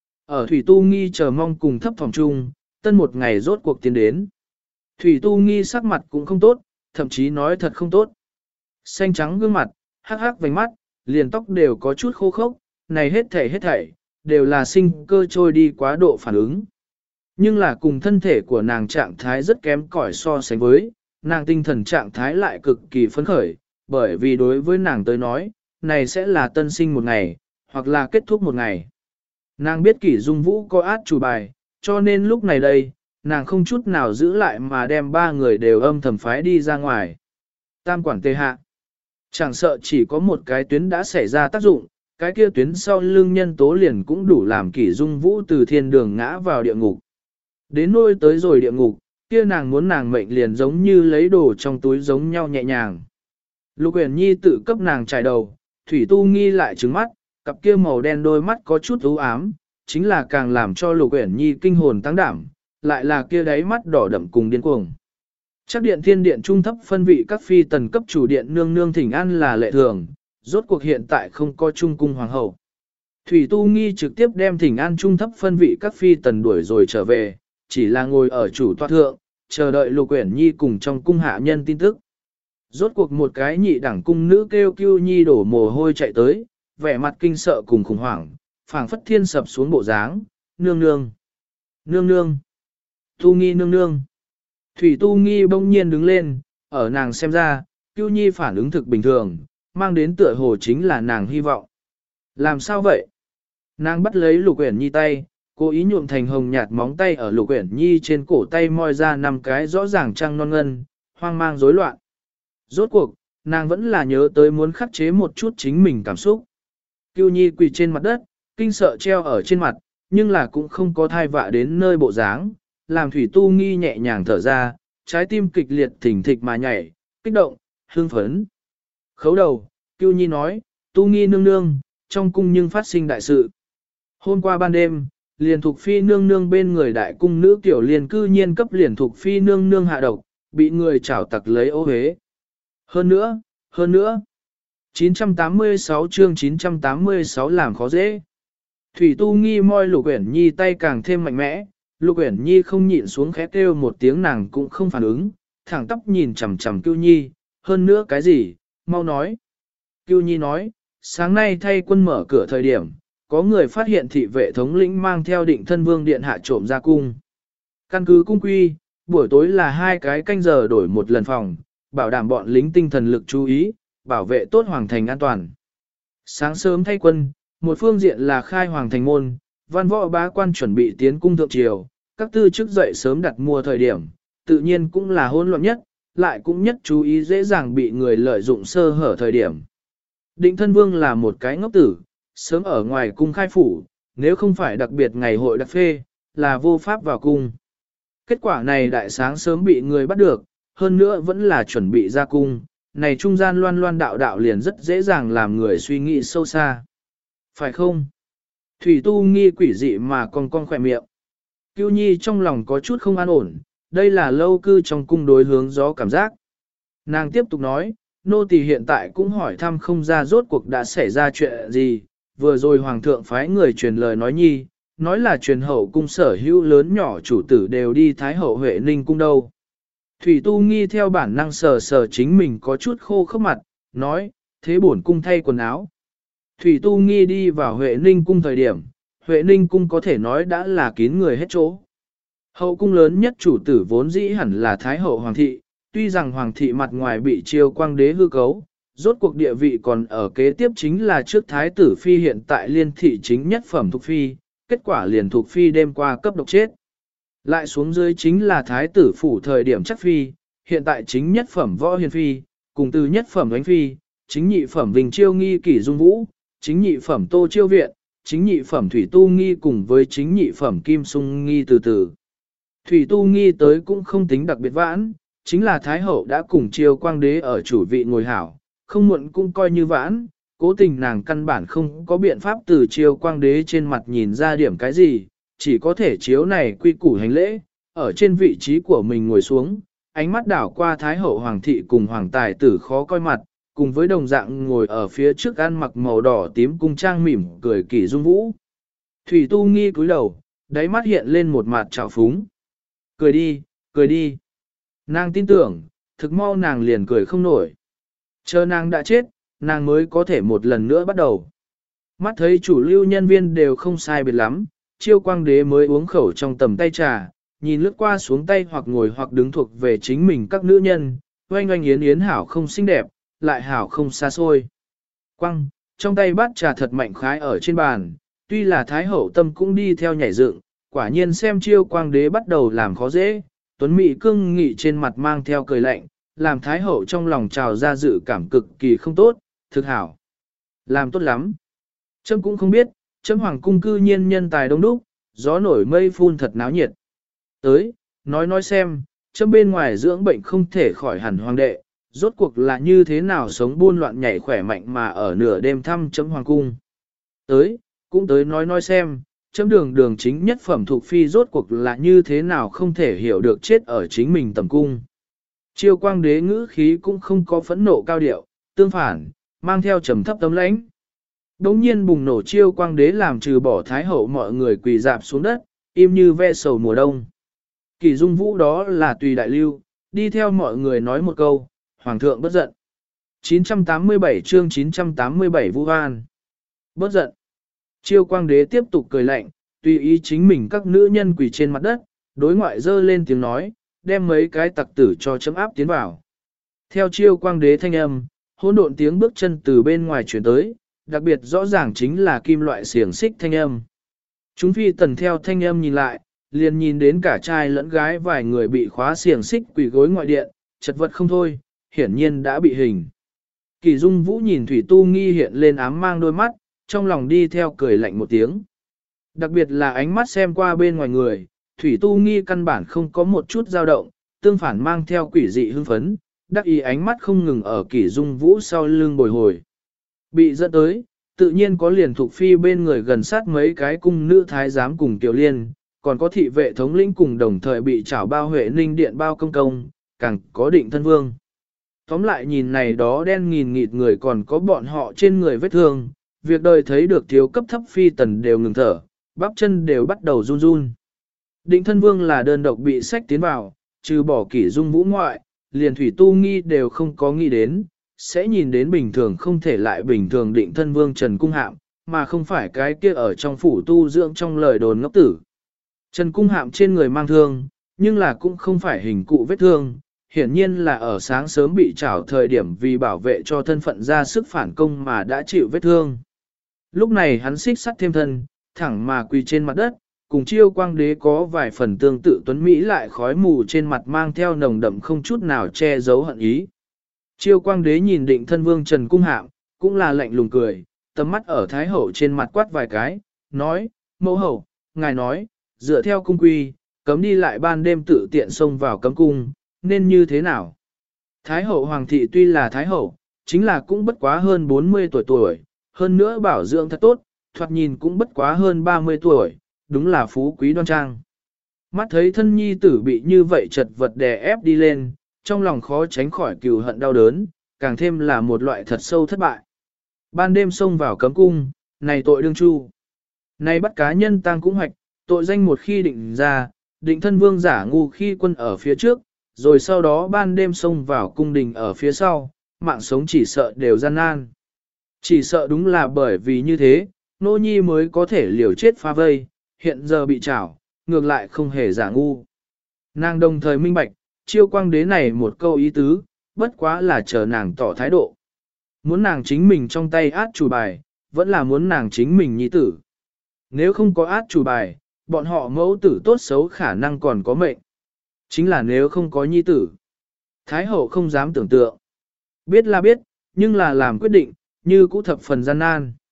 Ở Thủy Tu Nghi chờ mong cùng thấp phòng chung, tân một ngày rốt cuộc tiến đến. Thủy Tu Nghi sắc mặt cũng không tốt, thậm chí nói thật không tốt. Xanh trắng gương mặt, hắc hắc vành mắt, liền tóc đều có chút khô khốc, này hết thảy, đều là sinh cơ trôi đi quá độ phản ứng. Nhưng là cùng thân thể của nàng trạng thái rất kém cỏi so sánh với, nàng tinh thần trạng thái lại cực kỳ phấn khởi, bởi vì đối với nàng tới nói, này sẽ là tân sinh một ngày, hoặc là kết thúc một ngày. Nàng biết Kỷ Dung Vũ có át chủ bài, cho nên lúc này đây, nàng không chút nào giữ lại mà đem ba người đều âm thầm phái đi ra ngoài. Tam quản tê hạ. Chẳng sợ chỉ có một cái tuyến đã xảy ra tác dụng, cái kia tuyến sau lưng nhân tố liền cũng đủ làm Kỷ Dung Vũ từ thiên đường ngã vào địa ngục. Đến nôi tới rồi địa ngục, kia nàng muốn nàng mệnh liền giống như lấy đồ trong túi giống nhau nhẹ nhàng. Lục Uyển Nhi tự cấp nàng trải đầu, Thủy Tu Nghi lại trừng mắt, cặp kia màu đen đôi mắt có chút u ám, chính là càng làm cho Lục Uyển Nhi kinh hồn tăng đảm, lại là kia đáy mắt đỏ đậm cùng điên cuồng. Chắc điện thiên điện trung thấp phân vị các phi tần cấp chủ điện nương nương thỉnh an là lệ thường, rốt cuộc hiện tại không có trung cung hoàng hậu. Thủy Tu Nghi trực tiếp đem thỉnh an trung thấp phân vị các phi tần đuổi rồi trở về, chỉ là ngồi ở chủ tọa thượng, chờ đợi Lục Uyển Nhi cùng trong cung hạ nhân tin tức. Rốt cuộc một cái nhị đẳng cung nữ kêu Cưu Nhi đổ mồ hôi chạy tới, vẻ mặt kinh sợ cùng khủng hoảng, phảng phất thiên sập xuống bộ dáng, nương nương, nương nương, Tu Nghi nương nương. Thủy Tu Nghi bỗng nhiên đứng lên, ở nàng xem ra, Cưu Nhi phản ứng thực bình thường, mang đến tựa hồ chính là nàng hy vọng. Làm sao vậy? Nàng bắt lấy Lục Uyển Nhi tay, cố ý nhuộm thành hồng nhạt móng tay ở Lục Uyển Nhi trên cổ tay moi ra 5 cái rõ ràng trăng non ngân, hoang mang rối loạn. Rốt cuộc, nàng vẫn là nhớ tới muốn khắc chế một chút chính mình cảm xúc. Cưu Nhi quỳ trên mặt đất, kinh sợ treo ở trên mặt, nhưng là cũng không có thai vạ đến nơi bộ dáng, làm Thủy Tu Nghi nhẹ nhàng thở ra, trái tim kịch liệt thỉnh thịch mà nhảy, kích động, hưng phấn. Khấu đầu, Cưu Nhi nói, Tu Nghi nương nương, trong cung nhưng phát sinh đại sự. Hôm qua ban đêm, liền thuộc phi nương nương bên người đại cung nữ tiểu liền cư nhiên cấp liền thuộc phi nương nương hạ độc, bị người chảo tặc lấy ô hế. Hơn nữa, 986 chương 986 làm khó dễ. Thủy Tu Nghi moi Lục Uyển Nhi tay càng thêm mạnh mẽ, Lục Uyển Nhi không nhịn xuống khẽ kêu một tiếng, nàng cũng không phản ứng, thẳng tóc nhìn chằm chằm Cưu Nhi, hơn nữa cái gì, mau nói. Cưu Nhi nói, sáng nay thay quân mở cửa thời điểm, có người phát hiện thị vệ thống lĩnh mang theo Định Thân Vương điện hạ trộm ra cung. Căn cứ cung quy, buổi tối là 2 cái canh giờ đổi một lần phòng, bảo đảm bọn lính tinh thần lực chú ý, bảo vệ tốt hoàng thành an toàn. Sáng sớm thay quân, một phương diện là khai hoàng thành môn, văn võ bá quan chuẩn bị tiến cung thượng triều, các tư chức dậy sớm đặt mua thời điểm, tự nhiên cũng là hỗn loạn nhất, lại cũng nhất chú ý dễ dàng bị người lợi dụng sơ hở thời điểm. Định Thân Vương là một cái ngốc tử, sớm ở ngoài cung khai phủ, nếu không phải đặc biệt ngày hội đặc phê, là vô pháp vào cung. Kết quả này đại sáng sớm bị người bắt được, hơn nữa vẫn là chuẩn bị ra cung, này trung gian loan loan đạo đạo liền rất dễ dàng làm người suy nghĩ sâu xa. Phải không? Thủy Tu Nghi quỷ dị mà con khỏe miệng. Cưu Nhi trong lòng có chút không an ổn, đây là lâu cư trong cung đối hướng gió cảm giác. Nàng tiếp tục nói, nô tỳ hiện tại cũng hỏi thăm không ra rốt cuộc đã xảy ra chuyện gì, vừa rồi hoàng thượng phái người truyền lời nói nhi, nói là truyền hậu cung sở hữu lớn nhỏ chủ tử đều đi thái hậu Huệ Ninh cung đâu. Thủy Tu Nghi theo bản năng sờ sờ chính mình có chút khô khốc mặt, nói, thế bổn cung thay quần áo. Thủy Tu Nghi đi vào Huệ Ninh cung thời điểm, Huệ Ninh cung có thể nói đã là kín người hết chỗ. Hậu cung lớn nhất chủ tử vốn dĩ hẳn là thái hậu hoàng thị, tuy rằng hoàng thị mặt ngoài bị triều quang đế hư cấu, rốt cuộc địa vị còn ở kế tiếp chính là trước thái tử phi hiện tại liên thị chính nhất phẩm thuộc phi, kết quả liền thuộc phi đêm qua cấp độc chết. Lại xuống dưới chính là thái tử phủ thời điểm chắc phi, hiện tại chính nhất phẩm võ hiền phi, cùng từ nhất phẩm đánh phi, chính nhị phẩm Vinh Chiêu Nghi Kỷ Dung Vũ, chính nhị phẩm Tô Chiêu Viện, chính nhị phẩm Thủy Tu Nghi cùng với chính nhị phẩm Kim Sung Nghi từ từ. Thủy Tu Nghi tới cũng không tính đặc biệt vãn, chính là Thái Hậu đã cùng Chiêu Quang Đế ở chủ vị ngồi hảo, không muộn cũng coi như vãn, cố tình nàng căn bản không có biện pháp từ Chiêu Quang Đế trên mặt nhìn ra điểm cái gì, chỉ có thể chiếu này quy củ hành lễ, ở trên vị trí của mình ngồi xuống, ánh mắt đảo qua Thái Hậu Hoàng thị cùng Hoàng Tài tử khó coi mặt, cùng với đồng dạng ngồi ở phía trước ăn mặc màu đỏ tím cung trang mỉm cười Kỷ Dung Vũ. Thủy Tu Nghi cúi đầu, đáy mắt hiện lên một mặt trào phúng. Cười đi, cười đi. Nàng tin tưởng, thực mau nàng liền cười không nổi. Chờ nàng đã chết, nàng mới có thể một lần nữa bắt đầu. Mắt thấy chủ lưu nhân viên đều không sai biệt lắm, Chiêu Quang Đế mới uống khẩu trong tầm tay trà, nhìn lướt qua xuống tay hoặc ngồi hoặc đứng thuộc về chính mình các nữ nhân, oanh oanh yến yến hảo không xinh đẹp, lại hảo không xa xôi. Quang, trong tay bát trà thật mạnh khái ở trên bàn, tuy là Thái Hậu tâm cũng đi theo nhảy dựng, quả nhiên xem Chiêu Quang Đế bắt đầu làm khó dễ, tuấn mỹ cương nghị trên mặt mang theo cười lạnh, làm Thái Hậu trong lòng trào ra dự cảm cực kỳ không tốt, thực hảo. Làm tốt lắm. Trâm cũng không biết, Trâm Hoàng cung cư nhiên nhân tài đông đúc, gió nổi mây phun thật náo nhiệt. Tới, nói xem, Trâm bên ngoài dưỡng bệnh không thể khỏi hẳn hoàng đệ, rốt cuộc là như thế nào sống buôn loạn nhảy khỏe mạnh mà ở nửa đêm thăm Trâm Hoàng cung. Tới, cũng tới nói xem, Trâm đường chính nhất phẩm thuộc phi rốt cuộc là như thế nào không thể hiểu được chết ở chính mình tầm cung. Chiêu Quang Đế ngữ khí cũng không có phẫn nộ cao điệu, tương phản, mang theo trầm thấp tấm lãnh. Đống nhiên bùng nổ Chiêu Quang Đế làm trừ bỏ Thái Hậu mọi người quỳ dạp xuống đất, im như ve sầu mùa đông. Kỷ Dung Vũ đó là tùy đại lưu, đi theo mọi người nói một câu, Hoàng thượng bất giận. 987 chương 987 Vũ Hoan. Bất giận. Chiêu Quang Đế tiếp tục cười lạnh, tùy ý chính mình các nữ nhân quỳ trên mặt đất, đối ngoại dơ lên tiếng nói, đem mấy cái tặc tử cho chấm áp tiến vào. Theo Chiêu Quang Đế thanh âm, hỗn độn tiếng bước chân từ bên ngoài chuyển tới, đặc biệt rõ ràng chính là kim loại xiềng xích thanh âm. Chúng phi tần theo thanh âm nhìn lại, liền nhìn đến cả trai lẫn gái vài người bị khóa xiềng xích quỳ gối ngoại điện, chật vật không thôi, hiển nhiên đã bị hình. Kỷ Dung Vũ nhìn Thủy Tu Nghi hiện lên ám mang đôi mắt, trong lòng đi theo cười lạnh một tiếng. Đặc biệt là ánh mắt xem qua bên ngoài người, Thủy Tu Nghi căn bản không có một chút dao động, tương phản mang theo quỷ dị hưng phấn, đắc ý ánh mắt không ngừng ở Kỷ Dung Vũ sau lưng bồi hồi. Bị dẫn tới, tự nhiên có liền thuộc phi bên người gần sát mấy cái cung nữ thái giám cùng tiểu liên, còn có thị vệ thống lĩnh cùng đồng thời bị trảo bao Huệ Ninh điện bao công công, càng có Định Thân Vương. Tóm lại nhìn này đó đen nghìn nghịt người còn có bọn họ trên người vết thương, việc đời thấy được thiếu cấp thấp phi tần đều ngừng thở, bắp chân đều bắt đầu run run. Định Thân Vương là đơn độc bị sách tiến vào, trừ bỏ Kỷ Dung Vũ ngoại, liền Thủy Tu Nghi đều không có nghĩ đến, sẽ nhìn đến bình thường không thể lại bình thường Định Thân Vương Trần Cung Hạm, mà không phải cái kia ở trong phủ tu dưỡng trong lời đồn ngốc tử. Trần Cung Hạm trên người mang thương, nhưng là cũng không phải hình cụ vết thương, hiển nhiên là ở sáng sớm bị trảo thời điểm vì bảo vệ cho thân phận ra sức phản công mà đã chịu vết thương. Lúc này hắn xích sắt thêm thân, thẳng mà quỳ trên mặt đất, cùng Chiêu Quang Đế có vài phần tương tự tuấn Mỹ lại khói mù trên mặt mang theo nồng đậm không chút nào che giấu hận ý. Chiêu Quang Đế nhìn Định Thân Vương Trần Cung Hạm, cũng là lạnh lùng cười, tầm mắt ở Thái Hậu trên mặt quát vài cái, nói, mẫu hậu, ngài nói, dựa theo cung quy, cấm đi lại ban đêm tự tiện xông vào cấm cung, nên như thế nào? Thái Hậu Hoàng thị tuy là Thái Hậu, chính là cũng bất quá hơn 40 tuổi, hơn nữa bảo dưỡng thật tốt, thoạt nhìn cũng bất quá hơn 30 tuổi, đúng là phú quý đoan trang. Mắt thấy thân nhi tử bị như vậy chật vật đè ép đi lên, trong lòng khó tránh khỏi cừu hận đau đớn, càng thêm là một loại thật sâu thất bại. Ban đêm xông vào cấm cung, này tội đương chu. Này bắt cá nhân tang cũng hoạch, tội danh một khi định ra, Định Thân Vương giả ngu khi quân ở phía trước, rồi sau đó ban đêm xông vào cung đình ở phía sau, mạng sống chỉ sợ đều gian nan. Chỉ sợ đúng là bởi vì như thế, nô nhi mới có thể liều chết phá vây, hiện giờ bị trảo, ngược lại không hề giả ngu. Nàng đồng thời minh bạch, Chiêu Quang Đế này một câu ý tứ, bất quá là chờ nàng tỏ thái độ. Muốn nàng chính mình trong tay át chủ bài, vẫn là muốn nàng chính mình nhi tử. Nếu không có át chủ bài, bọn họ mẫu tử tốt xấu khả năng còn có mệnh. Chính là nếu không có nhi tử. Thái hậu không dám tưởng tượng. Biết là biết, nhưng là làm quyết định, như cũ thập phần gian nan.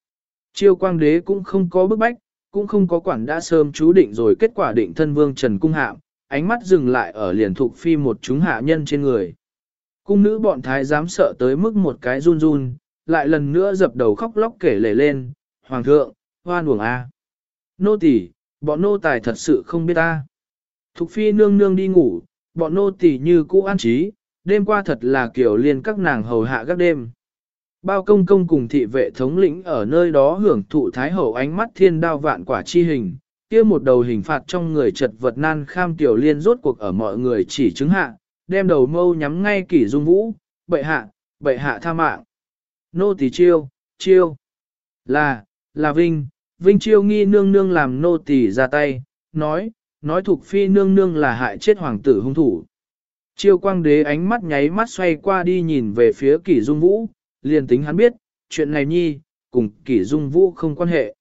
Chiêu quang đế cũng không có bức bách, cũng không có quản đã sớm chú định rồi kết quả định thân vương Trần Cung Hạm, ánh mắt dừng lại ở liền thục phi một chúng hạ nhân trên người. Cung nữ bọn thái dám sợ tới mức một cái run run, lại lần nữa dập đầu khóc lóc kể lể lên, Hoàng thượng, hoan uổng a, nô tỳ, bọn nô tài thật sự không biết ta. Thục phi nương nương đi ngủ, bọn nô tỳ như cũ an trí, đêm qua thật là kiểu liên các nàng hầu hạ các đêm. Bao công công cùng thị vệ thống lĩnh ở nơi đó hưởng thụ thái hậu ánh mắt thiên đao vạn quả chi hình, kia một đầu hình phạt trong người chật vật nan kham tiểu liên rốt cuộc ở mọi người chỉ chứng hạ, đem đầu mâu nhắm ngay kỷ dung vũ, bệ hạ tha mạng. Nô tỳ chiêu, chiêu, là Vinh chiêu nghi nương nương làm nô tỳ ra tay, nói thuộc phi nương nương là hại chết hoàng tử hung thủ. Chiêu quang đế ánh mắt nháy mắt xoay qua đi nhìn về phía kỷ dung vũ, liền tính hắn biết, chuyện này nhi, cùng kỷ dung vũ không quan hệ.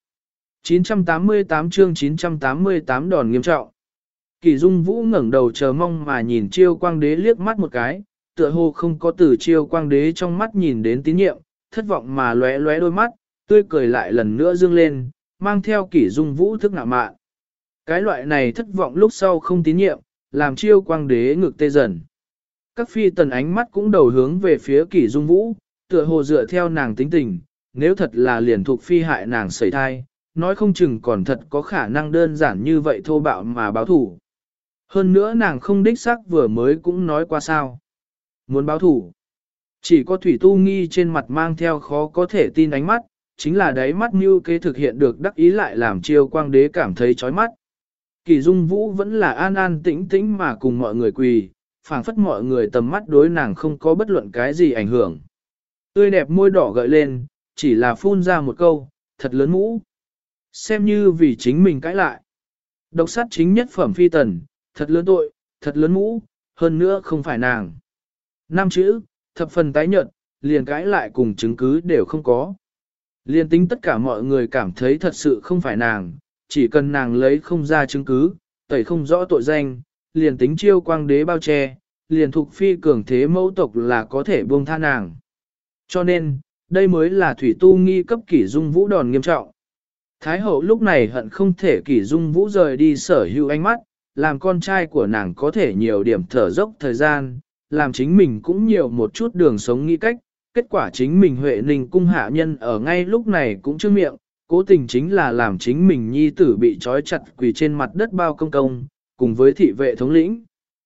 988 chương 988 đòn nghiêm trọng. Kỷ dung vũ ngẩng đầu chờ mong mà nhìn chiêu quang đế liếc mắt một cái, tựa hồ không có từ chiêu quang đế trong mắt nhìn đến tín nhiệm, thất vọng mà lóe lóe đôi mắt, tươi cười lại lần nữa dương lên, mang theo kỷ dung vũ thức ngạ mạn. Cái loại này thất vọng lúc sau không tín nhiệm, làm chiêu quang đế ngực tê dần. Các phi tần ánh mắt cũng đầu hướng về phía kỷ dung vũ, tựa hồ dựa theo nàng tính tình, nếu thật là liền thuộc phi hại nàng sẩy thai, nói không chừng còn thật có khả năng đơn giản như vậy thô bạo mà báo thủ. Hơn nữa nàng không đích xác vừa mới cũng nói qua sao. Muốn báo thủ. Chỉ có Thủy Tu Nghi trên mặt mang theo khó có thể tin ánh mắt, chính là đáy mắt mưu kế thực hiện được đắc ý lại làm chiêu quang đế cảm thấy chói mắt. Kỳ Dung Vũ vẫn là an an tĩnh tĩnh mà cùng mọi người quỳ, phảng phất mọi người tầm mắt đối nàng không có bất luận cái gì ảnh hưởng. Tươi đẹp môi đỏ gợi lên, chỉ là phun ra một câu, thật lớn mũ. Xem như vì chính mình cãi lại. Độc sát chính nhất phẩm phi tần, thật lớn tội, thật lớn mũ, hơn nữa không phải nàng. 5 chữ, thập phần tái nhợt, liền cãi lại cùng chứng cứ đều không có. Liên tính tất cả mọi người cảm thấy thật sự không phải nàng, chỉ cần nàng lấy không ra chứng cứ, tẩy không rõ tội danh, liền tính chiêu quang đế bao che, liền thuộc phi cường thế mẫu tộc là có thể buông tha nàng. Cho nên, đây mới là Thủy Tu Nghi cấp Kỷ Dung Vũ đòn nghiêm trọng. Thái hậu lúc này hận không thể Kỷ Dung Vũ rời đi sở hữu ánh mắt, làm con trai của nàng có thể nhiều điểm thở dốc thời gian, làm chính mình cũng nhiều một chút đường sống nghĩ cách. Kết quả chính mình Huệ Ninh cung hạ nhân ở ngay lúc này cũng chưa miệng, cố tình chính là làm chính mình nhi tử bị trói chặt quỳ trên mặt đất bao công công, cùng với thị vệ thống lĩnh.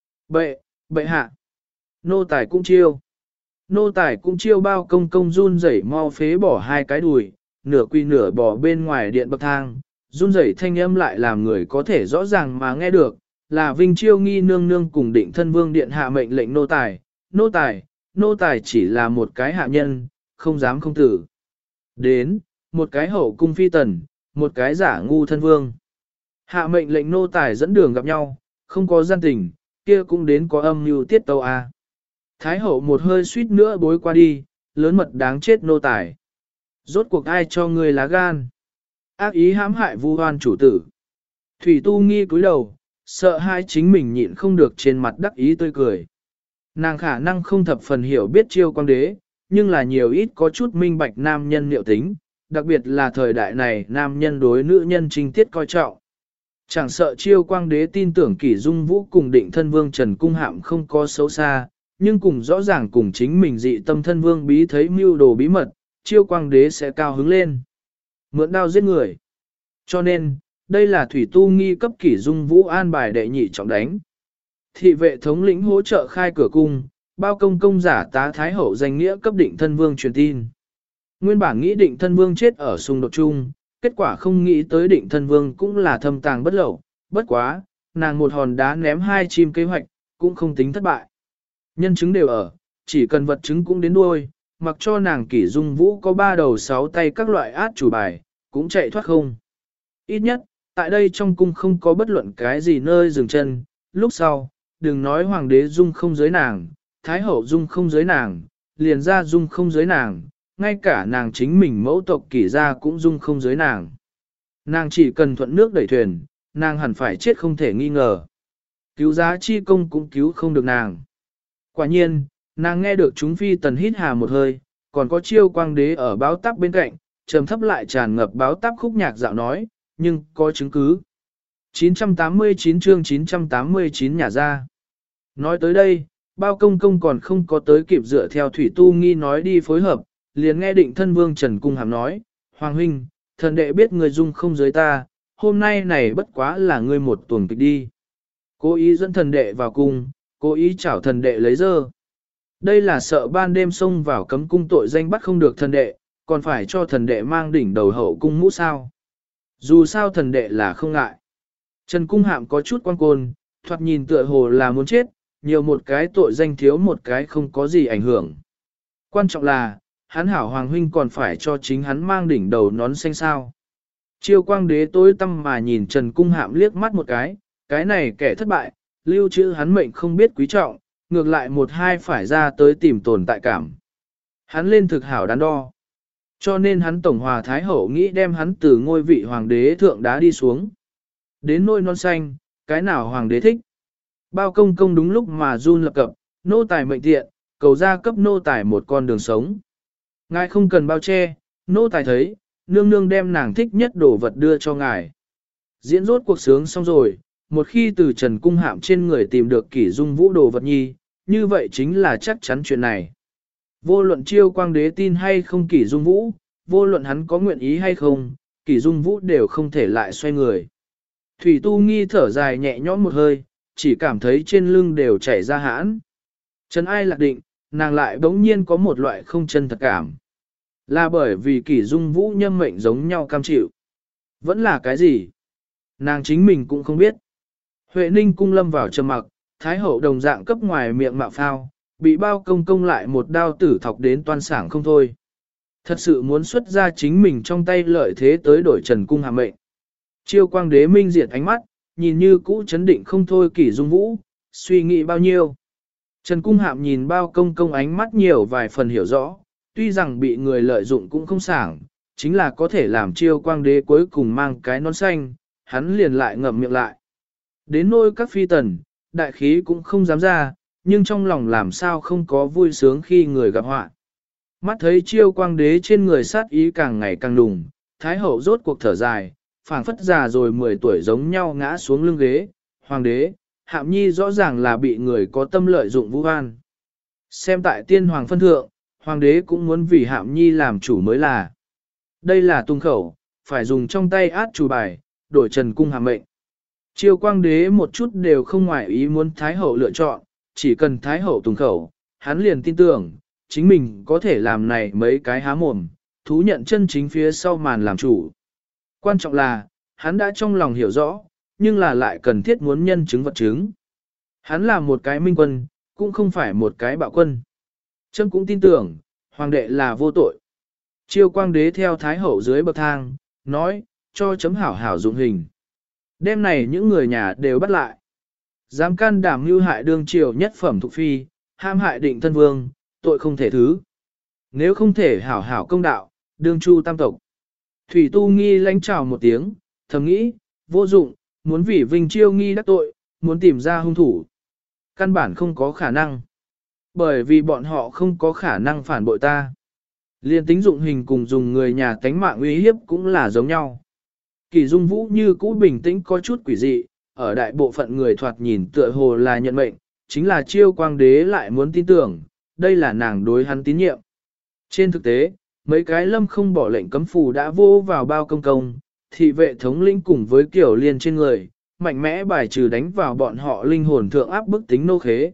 Bệ hạ, nô tài cũng chiêu. Nô tài cũng chiêu bao công công run rẩy mau phế bỏ hai cái đùi, nửa quỳ nửa bỏ bên ngoài điện bậc thang, run rẩy thanh âm lại làm người có thể rõ ràng mà nghe được, là Vinh Chiêu nghi nương nương cùng định thân vương điện hạ mệnh lệnh nô tài chỉ là một cái hạ nhân, không dám không tử. Đến, một cái hậu cung phi tần, một cái giả ngu thân vương. Hạ mệnh lệnh nô tài dẫn đường gặp nhau, không có gian tình, kia cũng đến có âm mưu tiết tâu a. Thái hậu một hơi suýt nữa bối qua đi, lớn mật đáng chết nô tài. Rốt cuộc ai cho ngươi lá gan? Ác ý hãm hại vu oan chủ tử. Thủy Tu Nghi cúi đầu, sợ hai chính mình nhịn không được trên mặt đắc ý tươi cười. Nàng khả năng không thập phần hiểu biết chiêu quang đế, nhưng là nhiều ít có chút minh bạch nam nhân liệu tính, đặc biệt là thời đại này nam nhân đối nữ nhân trinh tiết coi trọng. Chẳng sợ chiêu quang đế tin tưởng Kỷ Dung Vũ cùng định thân vương Trần Cung Hạm không có xấu xa, nhưng cùng rõ ràng cùng chính mình dị tâm thân vương bí thấy mưu đồ bí mật, chiêu quang đế sẽ cao hứng lên. Mượn đao giết người. Cho nên, đây là Thủy Tu Nghi cấp Kỷ Dung Vũ an bài đệ nhị trọng đánh. Thị vệ thống lĩnh hỗ trợ khai cửa cung, bao công công giả tá thái hậu danh nghĩa cấp định thân vương truyền tin. Nguyên bản nghĩ định thân vương chết ở xung đột chung, kết quả không nghĩ tới định thân vương cũng là thâm tàng bất lậu, bất quá, nàng một hòn đá ném hai chim kế hoạch, cũng không tính thất bại. Nhân chứng đều ở, chỉ cần vật chứng cũng đến đuôi, mặc cho nàng Kỷ Dung Vũ có 3 đầu 6 tay các loại át chủ bài, cũng chạy thoát không. Ít nhất, tại đây trong cung không có bất luận cái gì nơi dừng chân, lúc sau, đừng nói hoàng đế dung không giới nàng, thái hậu dung không giới nàng, liền ra dung không giới nàng, ngay cả nàng chính mình mẫu tộc Kỷ gia cũng dung không giới nàng. Nàng chỉ cần thuận nước đẩy thuyền, nàng hẳn phải chết không thể nghi ngờ. Cứu giá chi công cũng cứu không được nàng. Quả nhiên, nàng nghe được chúng phi tần hít hà một hơi, còn có chiêu quang đế ở báo táp bên cạnh, trầm thấp lại tràn ngập báo táp khúc nhạc dạo nói, nhưng có chứng cứ. 989 chương 989 nhà ra. Nói tới đây, bao công công còn không có tới kịp dựa theo Thủy Tu Nghi nói đi phối hợp, liền nghe Định Thân Vương Trần Cung Hàm nói, Hoàng huynh, thần đệ biết người dung không giới ta, hôm nay này bất quá là ngươi một tuần kịch đi. Cố ý dẫn thần đệ vào cung, cố ý chảo thần đệ lấy dơ. Đây là sợ ban đêm xông vào cấm cung tội danh bắt không được thần đệ, còn phải cho thần đệ mang đỉnh đầu hậu cung mũ sao. Dù sao thần đệ là không ngại. Trần Cung Hạm có chút quan côn, thoạt nhìn tựa hồ là muốn chết, nhiều một cái tội danh thiếu một cái không có gì ảnh hưởng. Quan trọng là, hắn hảo hoàng huynh còn phải cho chính hắn mang đỉnh đầu nón xanh sao. Chiêu quang đế tối tâm mà nhìn Trần Cung Hạm liếc mắt một cái này kẻ thất bại, lưu trữ hắn mệnh không biết quý trọng, ngược lại một hai phải ra tới tìm tồn tại cảm. Hắn lên thực hảo đắn đo. Cho nên hắn tổng hòa thái hậu nghĩ đem hắn từ ngôi vị hoàng đế thượng đá đi xuống. Đến nôi non xanh, cái nào hoàng đế thích. Bao công công đúng lúc mà run lập cập, nô tài mệnh tiện, cầu ra cấp nô tài một con đường sống. Ngài không cần bao che, nô tài thấy, nương nương đem nàng thích nhất đồ vật đưa cho ngài. Diễn rốt cuộc sướng xong rồi, một khi từ Trần Cung Hạm trên người tìm được kỷ dung vũ đồ vật nhi, như vậy chính là chắc chắn chuyện này. Vô luận chiêu quang đế tin hay không kỷ dung vũ, vô luận hắn có nguyện ý hay không, kỷ dung vũ đều không thể lại xoay người. Thủy Tu Nghi thở dài nhẹ nhõm một hơi, chỉ cảm thấy trên lưng đều chảy ra hãn. Trần Ai lạc định, nàng lại bỗng nhiên có một loại không chân thật cảm. Là bởi vì kỷ dung vũ nhâm mệnh giống nhau cam chịu. Vẫn là cái gì? Nàng chính mình cũng không biết. Huệ Ninh cung lâm vào trầm mặc, Thái hậu đồng dạng cấp ngoài miệng mạo phao, bị bao công công lại một đao tử thọc đến toan sảng không thôi. Thật sự muốn xuất ra chính mình trong tay lợi thế tới đổi Trần Cung Hàm mệnh. Chiêu quang đế minh diệt ánh mắt, nhìn như cũ chấn định không thôi kỷ dung vũ, suy nghĩ bao nhiêu. Trần Cung Hạm nhìn bao công công ánh mắt nhiều vài phần hiểu rõ, tuy rằng bị người lợi dụng cũng không sảng, chính là có thể làm chiêu quang đế cuối cùng mang cái nón xanh, hắn liền lại ngậm miệng lại. Đến nôi các phi tần, đại khí cũng không dám ra, nhưng trong lòng làm sao không có vui sướng khi người gặp họa. Mắt thấy chiêu quang đế trên người sát ý càng ngày càng đùng, thái hậu rốt cuộc thở dài, phảng phất già rồi 10 tuổi giống nhau ngã xuống lưng ghế, hoàng đế, Hạm Nhi rõ ràng là bị người có tâm lợi dụng vu oan. Xem tại tiên hoàng phân thượng, hoàng đế cũng muốn vì Hạm Nhi làm chủ mới là. Đây là tung khẩu, phải dùng trong tay át chủ bài, đổi Trần Cung Hàm mệnh. Chiêu quang đế một chút đều không ngoại ý muốn Thái hậu lựa chọn, chỉ cần Thái hậu tung khẩu, hắn liền tin tưởng, chính mình có thể làm này mấy cái há mồm, thú nhận chân chính phía sau màn làm chủ. Quan trọng là, hắn đã trong lòng hiểu rõ, nhưng là lại cần thiết muốn nhân chứng vật chứng. Hắn là một cái minh quân, cũng không phải một cái bạo quân. Trâm cũng tin tưởng, hoàng đệ là vô tội. Chiêu quang đế theo thái hậu dưới bậc thang, nói, cho chấm hảo hảo dụng hình. Đêm này những người nhà đều bắt lại. Dám can đảm mưu hại đương triều nhất phẩm thục phi, ham hại định thân vương, tội không thể thứ. Nếu không thể hảo hảo công đạo, đương chu tam tộc. Thủy Tu Nghi lãnh chào một tiếng, thầm nghĩ, vô dụng, muốn vì Vinh Chiêu Nghi đắc tội, muốn tìm ra hung thủ. Căn bản không có khả năng. Bởi vì bọn họ không có khả năng phản bội ta. Liên tính dụng hình cùng dùng người nhà tánh mạng uy hiếp cũng là giống nhau. Kỳ Dung Vũ như cũ bình tĩnh có chút quỷ dị, ở đại bộ phận người thoạt nhìn tựa hồ là nhận mệnh, chính là chiêu quang đế lại muốn tin tưởng, đây là nàng đối hắn tín nhiệm. Trên thực tế, mấy cái lâm không bỏ lệnh cấm phù đã vô vào bao công công, thị vệ thống lĩnh cùng với kiểu liên trên người, mạnh mẽ bài trừ đánh vào bọn họ linh hồn thượng áp bức tính nô khế.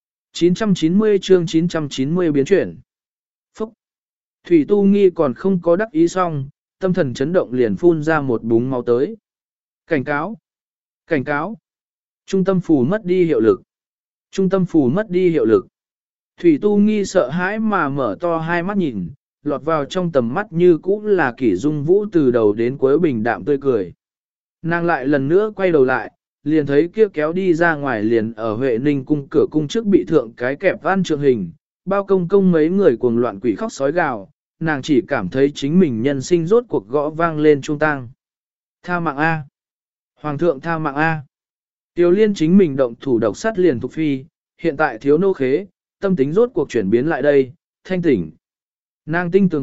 990 chương 990 biến chuyển. Phúc! Thủy Tu Nghi còn không có đắc ý xong, tâm thần chấn động liền phun ra một búng máu tới. Cảnh cáo! Cảnh cáo! Trung tâm phù mất đi hiệu lực. Trung tâm phù mất đi hiệu lực. Thủy Tu Nghi sợ hãi mà mở to hai mắt nhìn, lọt vào trong tầm mắt như cũ là Kỷ Dung Vũ từ đầu đến cuối bình đạm tươi cười. Nàng lại lần nữa quay đầu lại, liền thấy kia kéo đi ra ngoài liền ở Huệ Ninh cung cửa cung trước bị thượng cái kẹp van trượng hình, bao công công mấy người cuồng loạn quỷ khóc sói gào, nàng chỉ cảm thấy chính mình nhân sinh rốt cuộc gõ vang lên trung tang. Tha mạng A! Hoàng thượng tha mạng A! Tiêu Liên chính mình động thủ độc sát liền Thục Phi, hiện tại thiếu nô khế, tâm tính rốt cuộc chuyển biến lại đây, thanh tỉnh. Nàng tinh tường biết,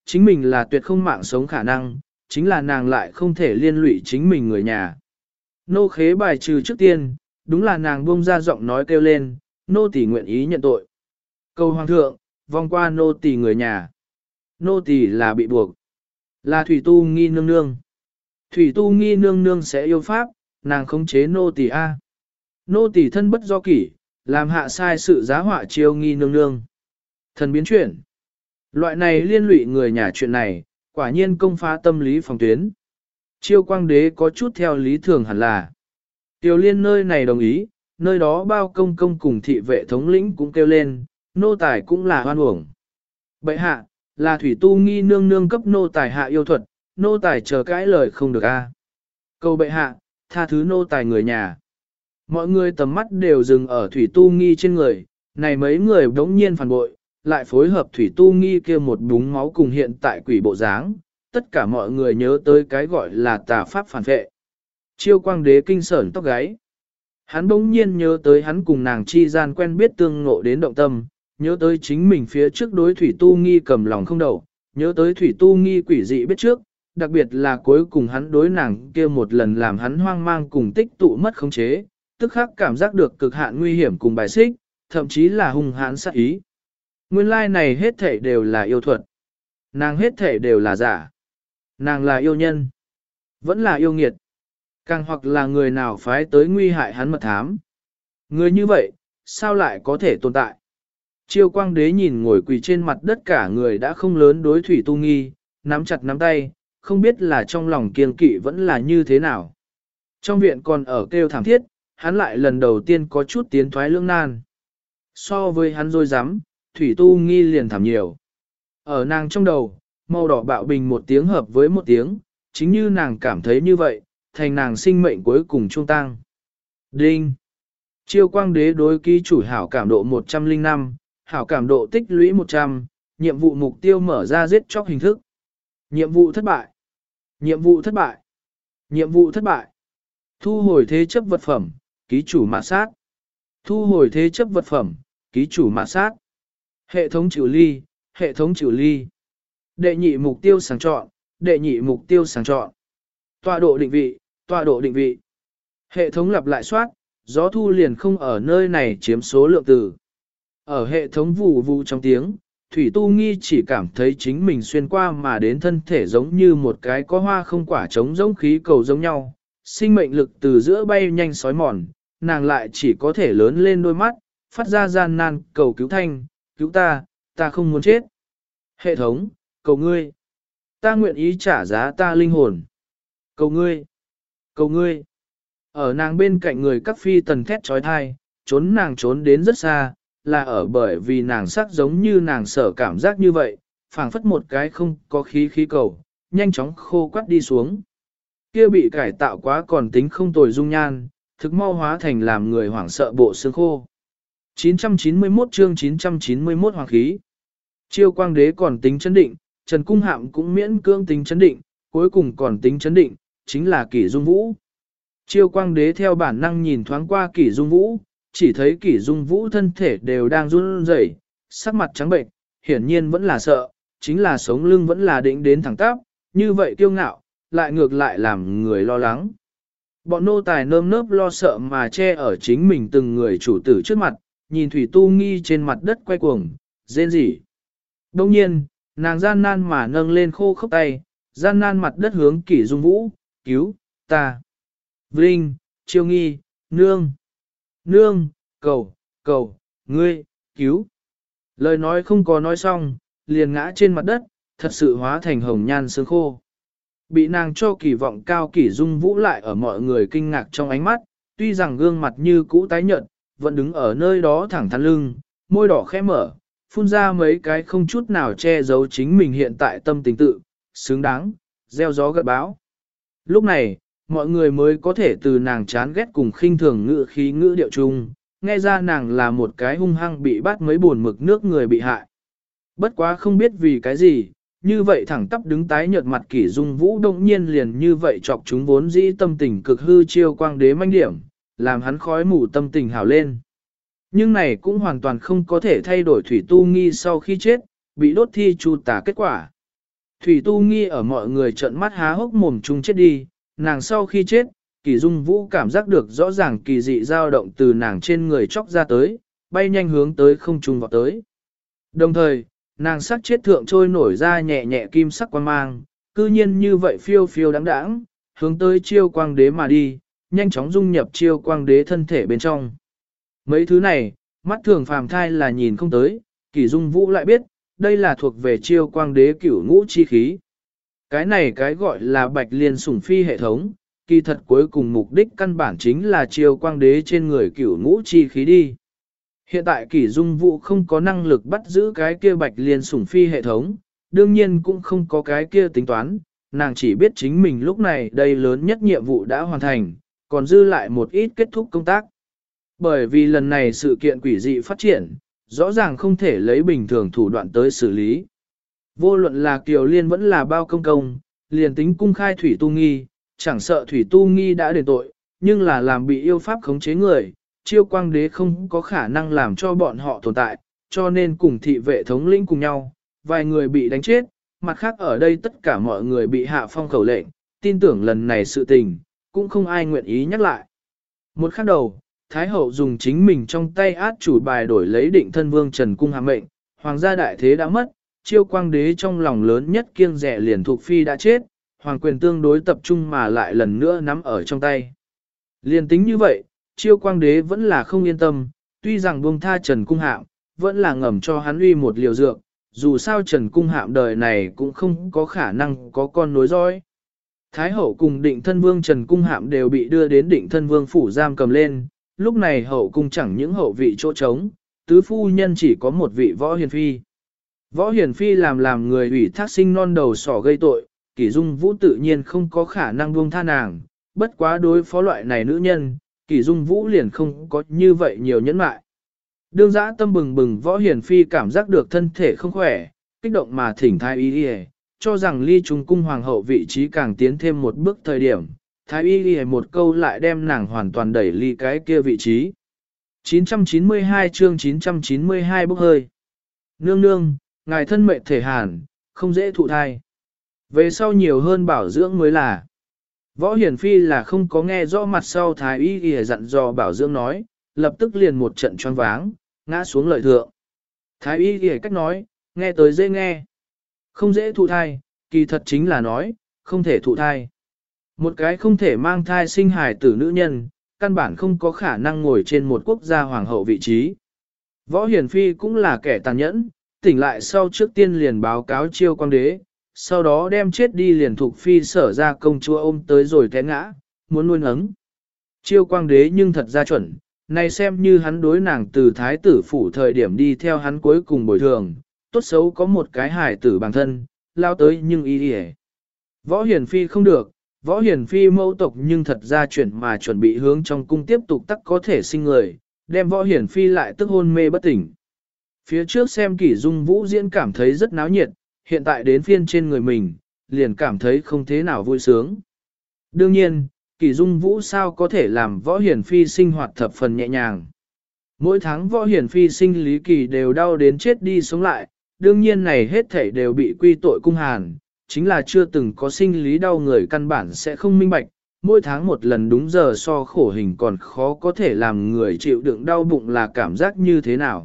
chính mình là tuyệt không mạng sống khả năng, chính là nàng lại không thể liên lụy chính mình người nhà. Nô khế bài trừ trước tiên, đúng là nàng buông ra giọng nói kêu lên, nô tỳ nguyện ý nhận tội. Cầu hoàng thượng, vòng qua nô tỳ người nhà. Nô tỳ là bị buộc. Là Thủy Tu Nghi nương nương. Thủy Tu Nghi nương nương sẽ yêu pháp, nàng khống chế nô tỳ A. Nô tỳ thân bất do kỷ, làm hạ sai sự giá họa chiêu Nghi nương nương. Thần biến chuyển. Loại này liên lụy người nhà chuyện này, quả nhiên công phá tâm lý phòng tuyến. Chiêu quang đế có chút theo lý thường hẳn là. Tiểu liên nơi này đồng ý, nơi đó bao công công cùng thị vệ thống lĩnh cũng kêu lên, nô tài cũng là hoan uổng. Bệ hạ, là Thủy Tu Nghi nương nương cấp nô tài hạ yêu thuật, nô tài chờ cãi lời không được a. Cầu bệ hạ, tha thứ nô tài người nhà. Mọi người tầm mắt đều dừng ở Thủy Tu Nghi trên người, này mấy người đống nhiên phản bội, lại phối hợp Thủy Tu Nghi kia một búng máu cùng hiện tại quỷ bộ dáng, tất cả mọi người nhớ tới cái gọi là tà pháp phản vệ. Chiêu quang đế kinh sởn tóc gáy. Hắn bỗng nhiên nhớ tới hắn cùng nàng chi gian quen biết tương ngộ đến động tâm, nhớ tới chính mình phía trước đối Thủy Tu Nghi cầm lòng không đậu, nhớ tới Thủy Tu Nghi quỷ dị biết trước, đặc biệt là cuối cùng hắn đối nàng kia một lần làm hắn hoang mang cùng tích tụ mất khống chế, tức khắc cảm giác được cực hạn nguy hiểm cùng bài xích, thậm chí là hung hãn sát ý. Nguyên lai này hết thể đều là yêu thuật. Nàng hết thể đều là giả. Nàng là yêu nhân. Vẫn là yêu nghiệt. Càng hoặc là người nào phái tới nguy hại hắn mật thám. Người như vậy, sao lại có thể tồn tại? Chiêu quang đế nhìn ngồi quỳ trên mặt đất cả người đã không lớn đối Thủy Tu Nghi, nắm chặt nắm tay, không biết là trong lòng kiên kỵ vẫn là như thế nào. Trong viện còn ở kêu thảm thiết, hắn lại lần đầu tiên có chút tiến thoái lưỡng nan. So với hắn dối rắm Thủy Tu Nghi liền thảm nhiều. Ở nàng trong đầu, màu đỏ bạo bình một tiếng hợp với một tiếng, chính như nàng cảm thấy như vậy, thành nàng sinh mệnh cuối cùng trung tăng. Đinh! Chiêu quang đế đối ký chủ hảo cảm độ 105, hảo cảm độ tích lũy 100, nhiệm vụ mục tiêu mở ra giết chóc hình thức. Nhiệm vụ thất bại. Nhiệm vụ thất bại. Nhiệm vụ thất bại. Thu hồi thế chấp vật phẩm, ký chủ mạt sát. Thu hồi thế chấp vật phẩm, ký chủ mạt sát. Hệ thống chịu ly, hệ thống chịu ly. Đệ nhị mục tiêu sàng chọn, đệ nhị mục tiêu sàng chọn. Tọa độ định vị, tọa độ định vị. Hệ thống lặp lại soát, gió thu liền không ở nơi này chiếm số lượng từ. Ở hệ thống vù vù trong tiếng, Thủy Tu Nghi chỉ cảm thấy chính mình xuyên qua mà đến thân thể giống như một cái có hoa không quả trống giống khí cầu giống nhau. Sinh mệnh lực từ giữa bay nhanh sói mòn, nàng lại chỉ có thể lớn lên đôi mắt, phát ra gian nan cầu cứu thanh, cứu ta, ta không muốn chết. Hệ thống, cầu ngươi. Ta nguyện ý trả giá ta linh hồn. Cầu ngươi. Cầu ngươi. Ở nàng bên cạnh người các phi tần thét trói thai, trốn nàng trốn đến rất xa, là ở bởi vì nàng sắc giống như nàng sở cảm giác như vậy, phảng phất một cái không có khí cầu, nhanh chóng khô quắt đi xuống. Kia bị cải tạo quá còn tính không tồi dung nhan, thực mau hóa thành làm người hoảng sợ bộ xương khô. 991 chương 991 hoàng khí. Chiêu quang đế còn tính chấn định, Trần Cung Hạm cũng miễn cưỡng tính chấn định, cuối cùng còn tính chấn định, chính là Kỷ Dung Vũ. Chiêu quang đế theo bản năng nhìn thoáng qua Kỷ Dung Vũ, chỉ thấy Kỷ Dung Vũ thân thể đều đang run rẩy, sắc mặt trắng bệnh, hiển nhiên vẫn là sợ, chính là sống lưng vẫn là định đến thẳng tắp, như vậy kiêu ngạo, lại ngược lại làm người lo lắng. Bọn nô tài nơm nớp lo sợ mà che ở chính mình từng người chủ tử trước mặt, nhìn Thủy Tu Nghi trên mặt đất quay cuồng, rên rỉ. Đông nhiên, nàng gian nan mà nâng lên khô khốc tay, gian nan mặt đất hướng Kỷ Dung Vũ, cứu, ta. Vinh, Chiêu Nghi, nương, nương, cầu, ngươi, cứu. Lời nói không có nói xong, liền ngã trên mặt đất, thật sự hóa thành hồng nhan sương khô. Bị nàng cho kỳ vọng cao Kỷ Dung Vũ lại ở mọi người kinh ngạc trong ánh mắt, tuy rằng gương mặt như cũ tái nhợt, vẫn đứng ở nơi đó thẳng thắn lưng, môi đỏ khẽ mở, phun ra mấy cái không chút nào che giấu chính mình hiện tại tâm tình tự, xứng đáng, gieo gió gặt bão. Lúc này, mọi người mới có thể từ nàng chán ghét cùng khinh thường ngữ khí ngữ điệu chung, nghe ra nàng là một cái hung hăng bị bắt mấy buồn mực nước người bị hại. Bất quá không biết vì cái gì, như vậy thẳng tắp đứng tái nhợt mặt Kỷ Dung Vũ đông nhiên liền như vậy chọc chúng vốn dĩ tâm tình cực hư chiêu quang đế manh điểm, làm hắn khói mù tâm tình hào lên. Nhưng này cũng hoàn toàn không có thể thay đổi Thủy Tu Nghi sau khi chết, bị đốt thi chu tả kết quả. Thủy Tu Nghi ở mọi người trợn mắt há hốc mồm chung chết đi, nàng sau khi chết, Kỳ Dung Vũ cảm giác được rõ ràng kỳ dị dao động từ nàng trên người chóc ra tới, bay nhanh hướng tới không trung vọt tới. Đồng thời, nàng sắc chết thượng trôi nổi ra nhẹ nhẹ kim sắc quang mang, cư nhiên như vậy phiêu phiêu đáng đáng, hướng tới Chiêu Quang Đế mà đi, nhanh chóng dung nhập Chiêu Quang Đế thân thể bên trong. Mấy thứ này, mắt thường phàm thai là nhìn không tới, Kỳ Dung Vũ lại biết, đây là thuộc về Chiêu Quang Đế cửu ngũ chi khí. Cái này cái gọi là Bạch Liên Sủng Phi hệ thống, kỳ thật cuối cùng mục đích căn bản chính là Chiêu Quang Đế trên người cửu ngũ chi khí đi. Hiện tại Kỷ Dung Vũ không có năng lực bắt giữ cái kia Bạch Liên Sủng Phi hệ thống, đương nhiên cũng không có cái kia tính toán, nàng chỉ biết chính mình lúc này đây lớn nhất nhiệm vụ đã hoàn thành, còn dư lại một ít kết thúc công tác. Bởi vì lần này sự kiện quỷ dị phát triển, rõ ràng không thể lấy bình thường thủ đoạn tới xử lý. Vô luận là Kiều Liên vẫn là bao công công, liền tính cung khai Thủy Tu Nghi, chẳng sợ Thủy Tu Nghi đã đền tội, nhưng là làm bị yêu pháp khống chế người, Chiêu Quang Đế không có khả năng làm cho bọn họ tồn tại, cho nên cùng thị vệ thống lĩnh cùng nhau, vài người bị đánh chết, mặt khác ở đây tất cả mọi người bị hạ phong khẩu lệnh, tin tưởng lần này sự tình, cũng không ai nguyện ý nhắc lại. Một khắc đầu, Thái Hậu dùng chính mình trong tay át chủ bài đổi lấy Định Thân Vương Trần Cung hàm mệnh, hoàng gia đại thế đã mất, Chiêu Quang Đế trong lòng lớn nhất kiêng dè liền thuộc phi đã chết, hoàng quyền tương đối tập trung mà lại lần nữa nắm ở trong tay. Liên tính như vậy, Chiêu Quang Đế vẫn là không yên tâm, tuy rằng buông tha Trần Cung Hạm, vẫn là ngầm cho hắn uy một liều dược, dù sao Trần Cung Hạm đời này cũng không có khả năng có con nối dõi. Thái Hậu cùng Định Thân Vương Trần Cung Hạm đều bị đưa đến Định Thân Vương phủ giam cầm lên, lúc này hậu cung chẳng những hậu vị chỗ trống, tứ phu nhân chỉ có một vị Võ Hiền Phi. Võ Hiền Phi làm người ủy thác sinh non đầu sỏ gây tội, Kỷ Dung Vũ tự nhiên không có khả năng buông tha nàng, bất quá đối phó loại này nữ nhân, Kỷ Dung Vũ liền không có như vậy nhiều nhẫn mại. Đương dã tâm bừng bừng Võ Hiền Phi cảm giác được thân thể không khỏe, kích động mà thỉnh Thái Y Y, cho rằng ly trung cung hoàng hậu vị trí càng tiến thêm một bước thời điểm. Thái Y Y một câu lại đem nàng hoàn toàn đẩy ly cái kia vị trí. 992 chương 992 bốc hơi. Nương nương, ngài thân mệnh thể hàn, không dễ thụ thai. Về sau nhiều hơn bảo dưỡng mới là. Võ Hiển Phi là không có nghe rõ mặt sau Thái Y Y dặn dò bảo dưỡng nói, lập tức liền một trận choáng váng, ngã xuống lợi thượng. Thái Y Y cách nói, nghe tới dễ nghe. Không dễ thụ thai, kỳ thật chính là nói, không thể thụ thai. Một cái không thể mang thai sinh hài tử nữ nhân, căn bản không có khả năng ngồi trên một quốc gia hoàng hậu vị trí. Võ Hiển Phi cũng là kẻ tàn nhẫn, tỉnh lại sau trước tiên liền báo cáo Chiêu Quang Đế, sau đó đem chết đi liền thuộc phi sở ra công chúa ôm tới rồi té ngã, muốn nuôi nấng. Chiêu Quang Đế nhưng thật ra chuẩn, này xem như hắn đối nàng từ thái tử phủ thời điểm đi theo hắn cuối cùng bồi thường, tốt xấu có một cái hài tử bằng thân, lao tới nhưng ý đi. Võ Hiển Phi không được, Võ Hiển Phi mẫu tộc nhưng thật ra chuyển mà chuẩn bị hướng trong cung tiếp tục tắc có thể sinh người, đem Võ Hiển Phi lại tức hôn mê bất tỉnh. Phía trước xem Kỷ Dung Vũ diễn cảm thấy rất náo nhiệt, hiện tại đến phiên trên người mình, liền cảm thấy không thế nào vui sướng. Đương nhiên, Kỷ Dung Vũ sao có thể làm Võ Hiển Phi sinh hoạt thập phần nhẹ nhàng. Mỗi tháng Võ Hiển Phi sinh lý kỳ đều đau đến chết đi sống lại, đương nhiên này hết thảy đều bị quy tội cung hàn, chính là chưa từng có sinh lý đau người căn bản sẽ không minh bạch, mỗi tháng một lần đúng giờ so khổ hình còn khó có thể làm người chịu đựng đau bụng là cảm giác như thế nào.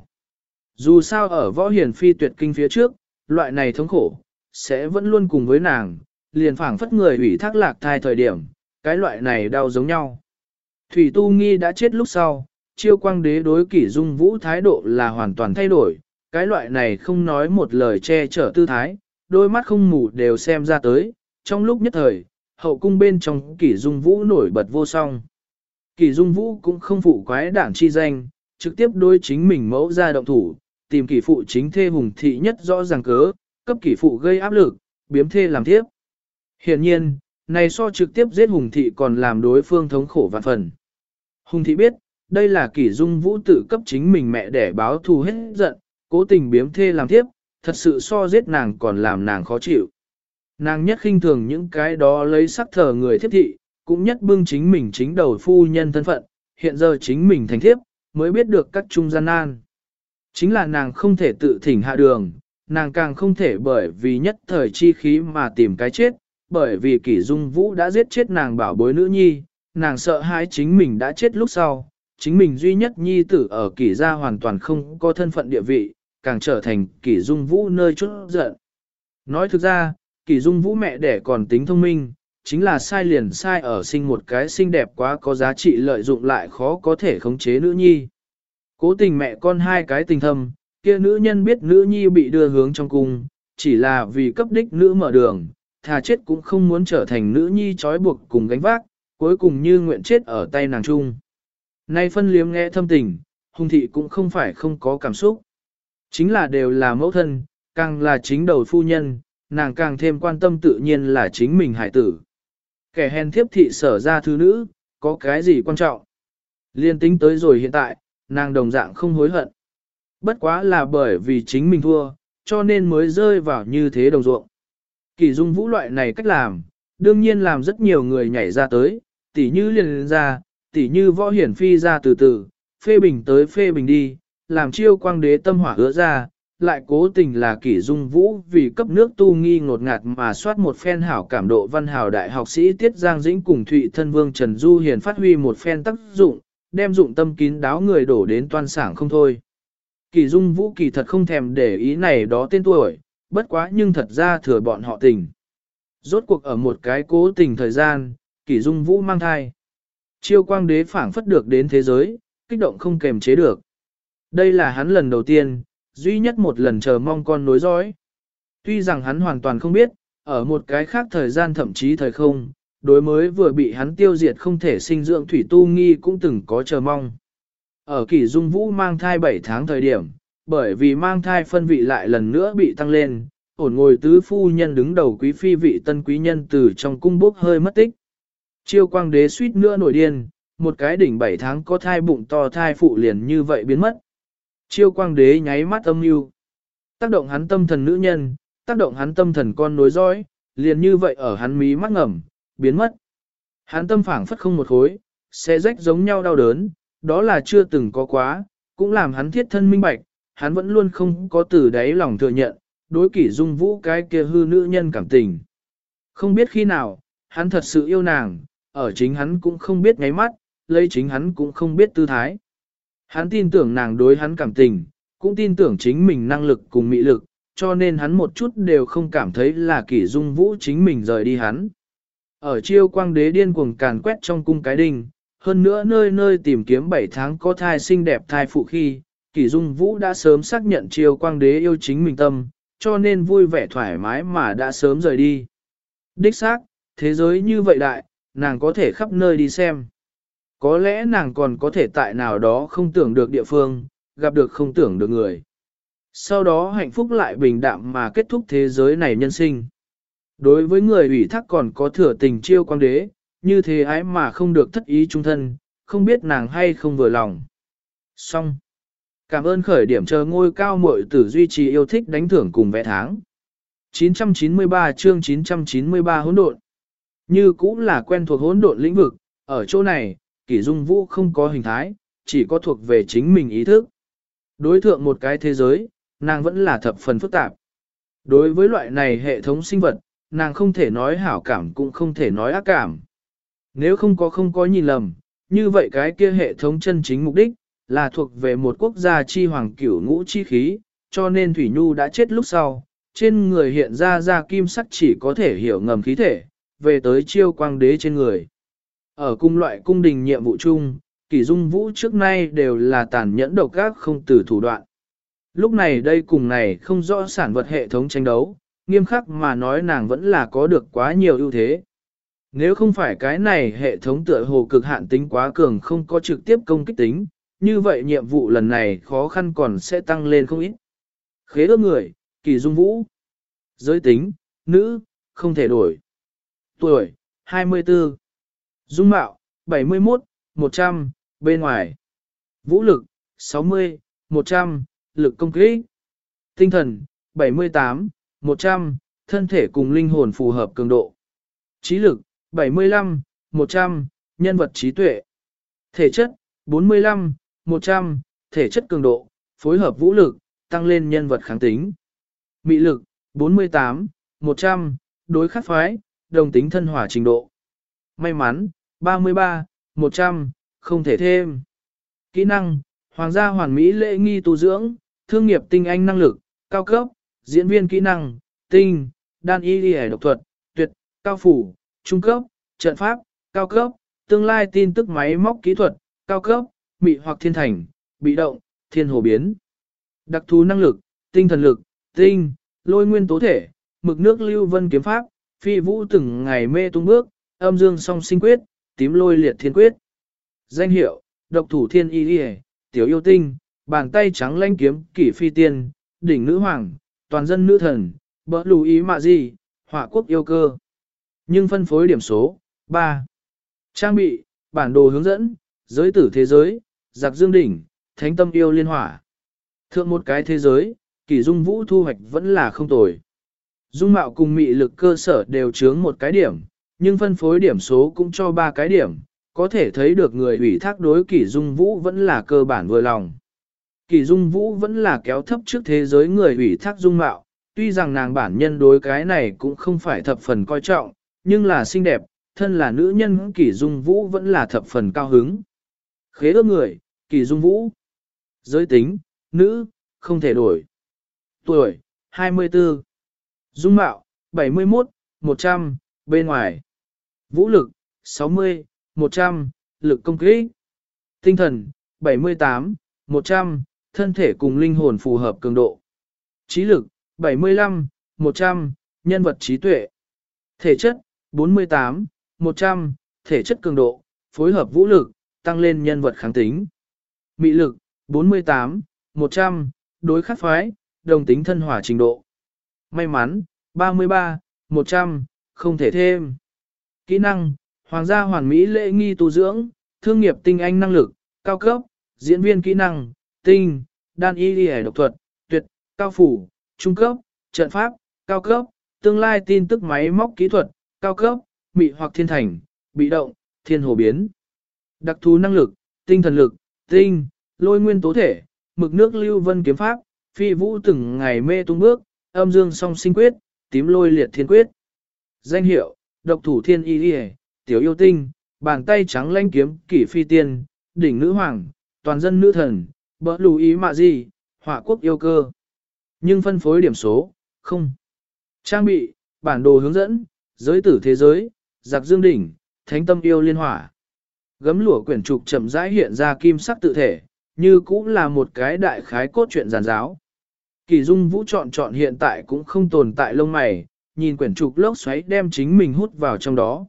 Dù sao ở Võ Hiển Phi tuyệt kinh phía trước, loại này thống khổ, sẽ vẫn luôn cùng với nàng, liền phảng phất người ủy thác lạc thai thời điểm, cái loại này đau giống nhau. Thủy Tu Nghi đã chết lúc sau, Chiêu Quang Đế đối Kỷ Dung Vũ thái độ là hoàn toàn thay đổi, cái loại này không nói một lời che chở tư thái, đôi mắt không mù đều xem ra tới, trong lúc nhất thời, hậu cung bên trong Kỷ Dung Vũ nổi bật vô song. Kỷ Dung Vũ cũng không phụ quái đảng chi danh, trực tiếp đối chính mình mẫu ra động thủ, tìm kỷ phụ chính thê Hùng Thị nhất rõ ràng cớ, cấp kỷ phụ gây áp lực, biếm thê làm tiếp. Hiện nhiên, này so trực tiếp giết Hùng Thị còn làm đối phương thống khổ vạn phần. Hùng Thị biết, đây là Kỷ Dung Vũ tự cấp chính mình mẹ để báo thù hết giận, cố tình biếm thê làm tiếp, thật sự so giết nàng còn làm nàng khó chịu. Nàng nhất khinh thường những cái đó lấy sắc thờ người thiếp thị, cũng nhất bưng chính mình chính đầu phu nhân thân phận, hiện giờ chính mình thành thiếp, mới biết được các trung gian nan. Chính là nàng không thể tự thỉnh hạ đường, nàng càng không thể bởi vì nhất thời chi khí mà tìm cái chết, bởi vì Kỷ Dung Vũ đã giết chết nàng bảo bối nữ nhi, nàng sợ hãi chính mình đã chết lúc sau, chính mình duy nhất nhi tử ở Kỷ gia hoàn toàn không có thân phận địa vị, càng trở thành Kỷ Dung Vũ nơi chút giận. Nói thực ra, Kỷ Dung Vũ mẹ đẻ còn tính thông minh, chính là sai liền sai ở sinh một cái xinh đẹp quá có giá trị lợi dụng lại khó có thể khống chế nữ nhi. Cố tình mẹ con hai cái tình thâm, kia nữ nhân biết nữ nhi bị đưa hướng trong cung, chỉ là vì cấp đích nữ mở đường, thà chết cũng không muốn trở thành nữ nhi trói buộc cùng gánh vác, cuối cùng như nguyện chết ở tay nàng chung. Nay phân liếm nghe thâm tình, Hùng thị cũng không phải không có cảm xúc. Chính là đều là mẫu thân, càng là chính đầu phu nhân, nàng càng thêm quan tâm tự nhiên là chính mình hải tử. Kẻ hèn thiếp thị sở ra thứ nữ, có cái gì quan trọng? Liên tính tới rồi hiện tại, nàng đồng dạng không hối hận. Bất quá là bởi vì chính mình thua, cho nên mới rơi vào như thế đồng ruộng. Kỷ Dung Vũ loại này cách làm, đương nhiên làm rất nhiều người nhảy ra tới, tỉ như liền ra, tỉ như võ hiển phi ra từ từ, phê bình tới phê bình đi, làm chiêu quang đế tâm hỏa hứa ra, lại cố tình là Kỷ Dung Vũ vì cấp nước tu nghi ngột ngạt mà soát một phen hảo cảm độ văn hào đại học sĩ Tiết Giang Dĩnh cùng Thụy thân vương Trần Du Hiền phát huy một phen tác dụng, đem dụng tâm kín đáo người đổ đến toan sảng không thôi. Kỷ Dung Vũ kỳ thật không thèm để ý này đó tên tuổi, bất quá nhưng thật ra thừa bọn họ tình. Rốt cuộc ở một cái cố tình thời gian, Kỷ Dung Vũ mang thai. Chiêu quang đế phảng phất được đến thế giới, kích động không kềm chế được. Đây là hắn lần đầu tiên, duy nhất một lần chờ mong con nối dõi. Tuy rằng hắn hoàn toàn không biết, ở một cái khác thời gian thậm chí thời không, đối mới vừa bị hắn tiêu diệt không thể sinh dưỡng thủy tu nghi cũng từng có chờ mong. Ở Kỷ Dung Vũ mang thai 7 tháng thời điểm, bởi vì mang thai phân vị lại lần nữa bị tăng lên, ổn ngồi tứ phu nhân đứng đầu quý phi vị tân quý nhân từ trong cung bốc hơi mất tích. Chiêu quang đế suýt nữa nổi điên, một cái đỉnh 7 tháng có thai bụng to thai phụ liền như vậy biến mất. Chiêu quang đế nháy mắt âm mưu, tác động hắn tâm thần nữ nhân, tác động hắn tâm thần con nối dõi, liền như vậy ở hắn mí mắt ngầm, biến mất. Hắn tâm phảng phất không một khối, xé rách giống nhau đau đớn, đó là chưa từng có quá, cũng làm hắn thiết thân minh bạch, hắn vẫn luôn không có từ đáy lòng thừa nhận, đối Kỷ Dung Vũ cái kia hư nữ nhân cảm tình. Không biết khi nào, hắn thật sự yêu nàng, ở chính hắn cũng không biết ngáy mắt, lấy chính hắn cũng không biết tư thái. Hắn tin tưởng nàng đối hắn cảm tình, cũng tin tưởng chính mình năng lực cùng mị lực, cho nên hắn một chút đều không cảm thấy là Kỷ Dung Vũ chính mình rời đi hắn. Ở chiêu quang đế điên cuồng càn quét trong cung cái đinh, hơn nữa nơi nơi tìm kiếm 7 tháng có thai xinh đẹp thai phụ khi, Kỷ Dung Vũ đã sớm xác nhận chiêu quang đế yêu chính mình tâm, cho nên vui vẻ thoải mái mà đã sớm rời đi. Đích xác, thế giới như vậy đại, nàng có thể khắp nơi đi xem. Có lẽ nàng còn có thể tại nào đó không tưởng được địa phương, gặp được không tưởng được người. Sau đó hạnh phúc lại bình đạm mà kết thúc thế giới này nhân sinh. Đối với người ủy thác còn có thừa tình chiêu quang đế, như thế ái mà không được thất ý trung thân, không biết nàng hay không vừa lòng. Xong. Cảm ơn khởi điểm chờ ngôi cao muội tử duy trì yêu thích đánh thưởng cùng vẽ tháng. 993 chương 993 hỗn độn. Như cũng là quen thuộc hỗn độn lĩnh vực, ở chỗ này, Kỷ Dung Vũ không có hình thái, chỉ có thuộc về chính mình ý thức. Đối thượng một cái thế giới, nàng vẫn là thập phần phức tạp. Đối với loại này hệ thống sinh vật, nàng không thể nói hảo cảm cũng không thể nói ác cảm. Nếu không có nhìn lầm, như vậy cái kia hệ thống chân chính mục đích, là thuộc về một quốc gia chi hoàng cửu ngũ chi khí, cho nên Thủy Nhu đã chết lúc sau, trên người hiện ra kim sắc chỉ có thể hiểu ngầm khí thể, về tới chiêu quang đế trên người. Ở cung loại cung đình nhiệm vụ chung, Kỷ Dung Vũ trước nay đều là tàn nhẫn độc ác không từ thủ đoạn. Lúc này đây cùng này không rõ sản vật hệ thống tranh đấu, nghiêm khắc mà nói nàng vẫn là có được quá nhiều ưu thế. Nếu không phải cái này hệ thống tựa hồ cực hạn tính quá cường không có trực tiếp công kích tính, như vậy nhiệm vụ lần này khó khăn còn sẽ tăng lên không ít. Khế ước người, Kỷ Dung Vũ. Giới tính, nữ, không thể đổi. Tuổi, 24. Dung mạo, 71, 100, bên ngoài. Vũ lực, 60, 100, lực công kích. Tinh thần, 78, 100, thân thể cùng linh hồn phù hợp cường độ. Trí lực, 75, 100, nhân vật trí tuệ. Thể chất, 45, 100, thể chất cường độ, phối hợp vũ lực, tăng lên nhân vật kháng tính. Mị lực, 48, 100, đối khắc phái, đồng tính thân hỏa trình độ. May mắn, 33, 100, không thể thêm. Kỹ năng, hoàng gia hoàn mỹ lễ nghi tu dưỡng, thương nghiệp tinh anh năng lực, cao cấp, diễn viên kỹ năng, tinh, đan y y độc thuật, tuyệt, cao phủ, trung cấp, trận pháp, cao cấp, tương lai tin tức máy móc kỹ thuật, cao cấp, mị hoặc thiên thành, bị động, thiên hồ biến. Đặc thù năng lực, tinh thần lực, tinh, lôi nguyên tố thể, mực nước lưu vân kiếm pháp, phi vũ từng ngày mê tung bước, âm dương song sinh quyết, tím lôi liệt thiên quyết. Danh hiệu, độc thủ thiên y y, tiểu yêu tinh, bàn tay trắng lanh kiếm, kỷ phi tiên, đỉnh nữ hoàng, toàn dân nữ thần, bỡ lù ý mạ gì, họa quốc yêu cơ. Nhưng phân phối điểm số, 3. Trang bị, bản đồ hướng dẫn, giới tử thế giới, giặc dương đỉnh, thánh tâm yêu liên hỏa. Thượng một cái thế giới, Kỷ Dung Vũ thu hoạch vẫn là không tồi. Dung mạo cùng mị lực cơ sở đều chướng một cái điểm, nhưng phân phối điểm số cũng cho 3 cái điểm, có thể thấy được người ủy thác đối Kỷ Dung Vũ vẫn là cơ bản vừa lòng. Kỷ Dung Vũ vẫn là kéo thấp trước thế giới người ủy thác dung mạo, tuy rằng nàng bản nhân đối cái này cũng không phải thập phần coi trọng, nhưng là xinh đẹp, thân là nữ nhân Kỷ Dung Vũ vẫn là thập phần cao hứng. Khế ước người, Kỷ Dung Vũ. Giới tính, nữ, không thể đổi. Tuổi, 24. Dung mạo, 71, 100, bên ngoài. Vũ lực, 60, 100, lực công kích. Tinh thần, 78, 100, thân thể cùng linh hồn phù hợp cường độ. Trí lực, 75, 100, nhân vật trí tuệ. Thể chất, 48, 100, thể chất cường độ, phối hợp vũ lực, tăng lên nhân vật kháng tính. Mị lực, 48, 100, đối khắc phái, đồng tính thân hỏa trình độ. May mắn, 33, 100, không thể thêm. Kỹ năng, hoàng gia hoàn mỹ lễ nghi tu dưỡng, thương nghiệp tinh anh năng lực, cao cấp, diễn viên kỹ năng, tinh, đan y y độc thuật, tuyệt, cao phủ, trung cấp, trận pháp, cao cấp, tương lai tin tức máy móc kỹ thuật, cao cấp, mị hoặc thiên thành, bị động, thiên hồ biến. Đặc thù năng lực, tinh thần lực, tinh, lôi nguyên tố thể, mực nước lưu vân kiếm pháp, phi vũ từng ngày mê tung bước, âm dương song sinh quyết, tím lôi liệt thiên quyết. Danh hiệu, độc thủ thiên y y, tiểu yêu tinh, bàn tay trắng lanh kiếm, kỷ phi tiên, đỉnh nữ hoàng, toàn dân nữ thần, bỡ lù ý mạ gì, họa quốc yêu cơ. Nhưng phân phối điểm số, không. Trang bị, bản đồ hướng dẫn, giới tử thế giới, giặc dương đỉnh, thánh tâm yêu liên hỏa. Gấm lụa quyển trục chậm rãi hiện ra kim sắc tự thể, như cũng là một cái đại khái cốt truyện giản giáo. Kỷ Dung Vũ chọn hiện tại cũng không tồn tại lông mày, nhìn quyển trục lốc xoáy đem chính mình hút vào trong đó.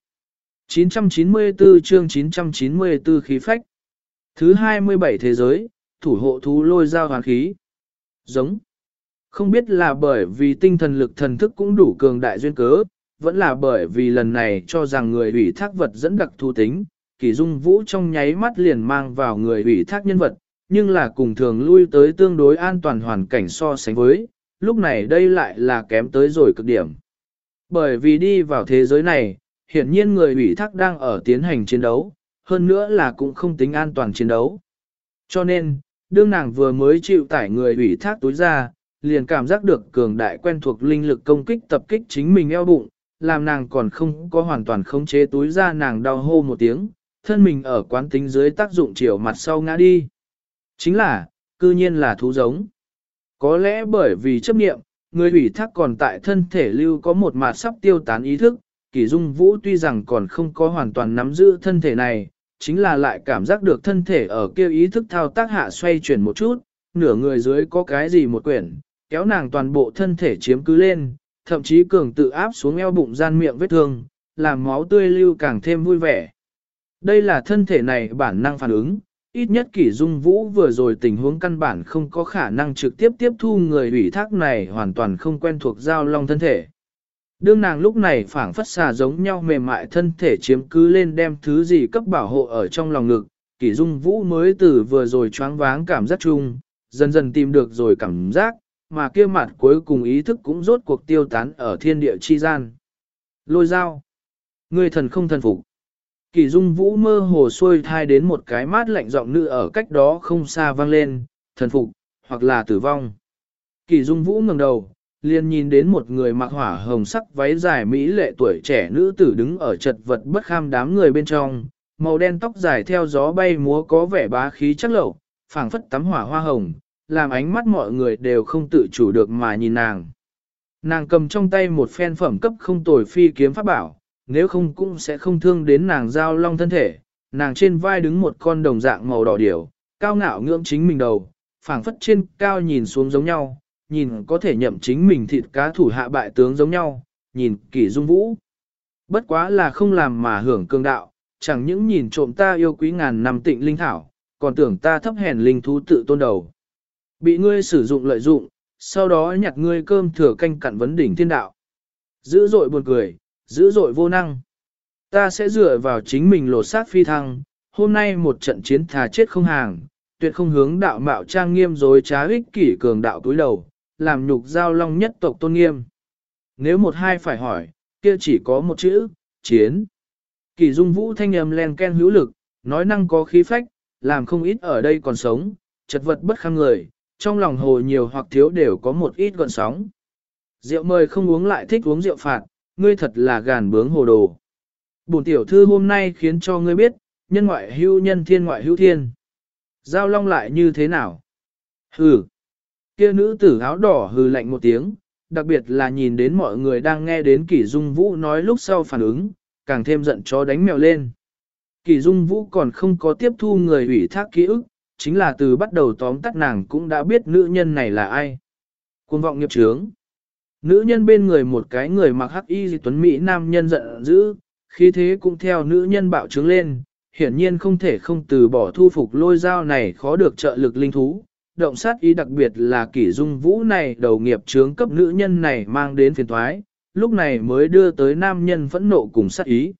994 chương 994 khí phách. Thứ 27 thế giới, thủ hộ thú lôi giao hoàn khí. Giống. Không biết là bởi vì tinh thần lực thần thức cũng đủ cường đại duyên cớ, vẫn là bởi vì lần này cho rằng người ủy thác vật dẫn đặc thù tính, Kỷ Dung Vũ trong nháy mắt liền mang vào người ủy thác nhân vật, nhưng là cùng thường lui tới tương đối an toàn hoàn cảnh so sánh với, lúc này đây lại là kém tới rồi cực điểm. Bởi vì đi vào thế giới này, hiển nhiên người ủy thác đang ở tiến hành chiến đấu, hơn nữa là cũng không tính an toàn chiến đấu. Cho nên, đương nàng vừa mới chịu tải người ủy thác túi ra, liền cảm giác được cường đại quen thuộc linh lực công kích tập kích chính mình eo bụng, làm nàng còn không có hoàn toàn khống chế túi ra, nàng đau hô một tiếng, thân mình ở quán tính dưới tác dụng chiều mặt sau ngã đi. Chính là, cư nhiên là thú giống. Có lẽ bởi vì chấp niệm, người ủy thác còn tại thân thể lưu có một mặt sắp tiêu tán ý thức, Kỷ Dung Vũ tuy rằng còn không có hoàn toàn nắm giữ thân thể này, chính là lại cảm giác được thân thể ở kia ý thức thao tác hạ xoay chuyển một chút, nửa người dưới có cái gì một quyển, kéo nàng toàn bộ thân thể chiếm cứ lên, thậm chí cường tự áp xuống eo bụng gian miệng vết thương, làm máu tươi lưu càng thêm vui vẻ. Đây là thân thể này bản năng phản ứng, ít nhất Kỷ Dung Vũ vừa rồi tình huống căn bản không có khả năng trực tiếp tiếp thu người ủy thác này hoàn toàn không quen thuộc giao long thân thể. Đương nàng lúc này phảng phất xà giống nhau mềm mại thân thể chiếm cứ lên đem thứ gì cấp bảo hộ ở trong lòng ngực, Kỷ Dung Vũ mới từ vừa rồi choáng váng cảm giác chung, dần dần tìm được rồi cảm giác, mà kia mặt cuối cùng ý thức cũng rốt cuộc tiêu tán ở thiên địa chi gian. Lôi dao. Người thần không thần phục. Kỷ Dung Vũ mơ hồ xuôi thai đến một cái mát lạnh giọng nữ ở cách đó không xa vang lên, thần phục, hoặc là tử vong. Kỷ Dung Vũ ngẩng đầu, liền nhìn đến một người mặc hỏa hồng sắc váy dài mỹ lệ tuổi trẻ nữ tử đứng ở chật vật bất kham đám người bên trong, màu đen tóc dài theo gió bay múa có vẻ bá khí chắc lẩu, phảng phất tắm hỏa hoa hồng, làm ánh mắt mọi người đều không tự chủ được mà nhìn nàng. Nàng cầm trong tay một phen phẩm cấp không tồi phi kiếm pháp bảo, nếu không cũng sẽ không thương đến nàng giao long thân thể. Nàng trên vai đứng một con đồng dạng màu đỏ điểu, cao ngạo ngưỡng chính mình đầu, phảng phất trên cao nhìn xuống giống nhau, nhìn có thể nhậm chính mình thịt cá thủ hạ bại tướng giống nhau, nhìn Kỷ Dung Vũ. Bất quá là không làm mà hưởng cương đạo, chẳng những nhìn trộm ta yêu quý ngàn năm tịnh linh thảo, còn tưởng ta thấp hèn linh thú tự tôn đầu. Bị ngươi sử dụng lợi dụng, sau đó nhặt ngươi cơm thừa canh cặn vấn đỉnh thiên đạo. Dữ dội buồn cười, dữ dội vô năng. Ta sẽ dựa vào chính mình lột xác phi thăng, hôm nay một trận chiến thà chết không hàng, tuyệt không hướng đạo mạo trang nghiêm dối trá ích kỷ cường đạo túi đầu, làm nhục giao long nhất tộc tôn nghiêm. Nếu một hai phải hỏi, kia chỉ có một chữ, chiến. Kỷ Dung Vũ thanh âm len ken hữu lực, nói năng có khí phách, làm không ít ở đây còn sống, chật vật bất kham người, trong lòng hồ nhiều hoặc thiếu đều có một ít gọn sóng. Rượu mời không uống lại thích uống rượu phạt, ngươi thật là gàn bướng hồ đồ. Bổn tiểu thư hôm nay khiến cho ngươi biết, nhân ngoại hữu nhân thiên ngoại hữu thiên. Giao long lại như thế nào? Hừ. Kia nữ tử áo đỏ hừ lạnh một tiếng, đặc biệt là nhìn đến mọi người đang nghe đến Kỷ Dung Vũ nói lúc sau phản ứng, càng thêm giận chó đánh mèo lên. Kỷ Dung Vũ còn không có tiếp thu người ủy thác ký ức, chính là từ bắt đầu tóm tắt nàng cũng đã biết nữ nhân này là ai. Cuồng vọng nghiệp chướng. Nữ nhân bên người một cái người mặc hắc y tuấn mỹ nam nhân giận dữ, khí thế cũng theo nữ nhân bạo trướng lên, hiển nhiên không thể không từ bỏ thu phục lôi dao này khó được trợ lực linh thú. Động sát ý đặc biệt là Kỷ Dung Vũ này đầu nghiệp chướng cấp nữ nhân này mang đến phiền thoái, lúc này mới đưa tới nam nhân phẫn nộ cùng sát ý.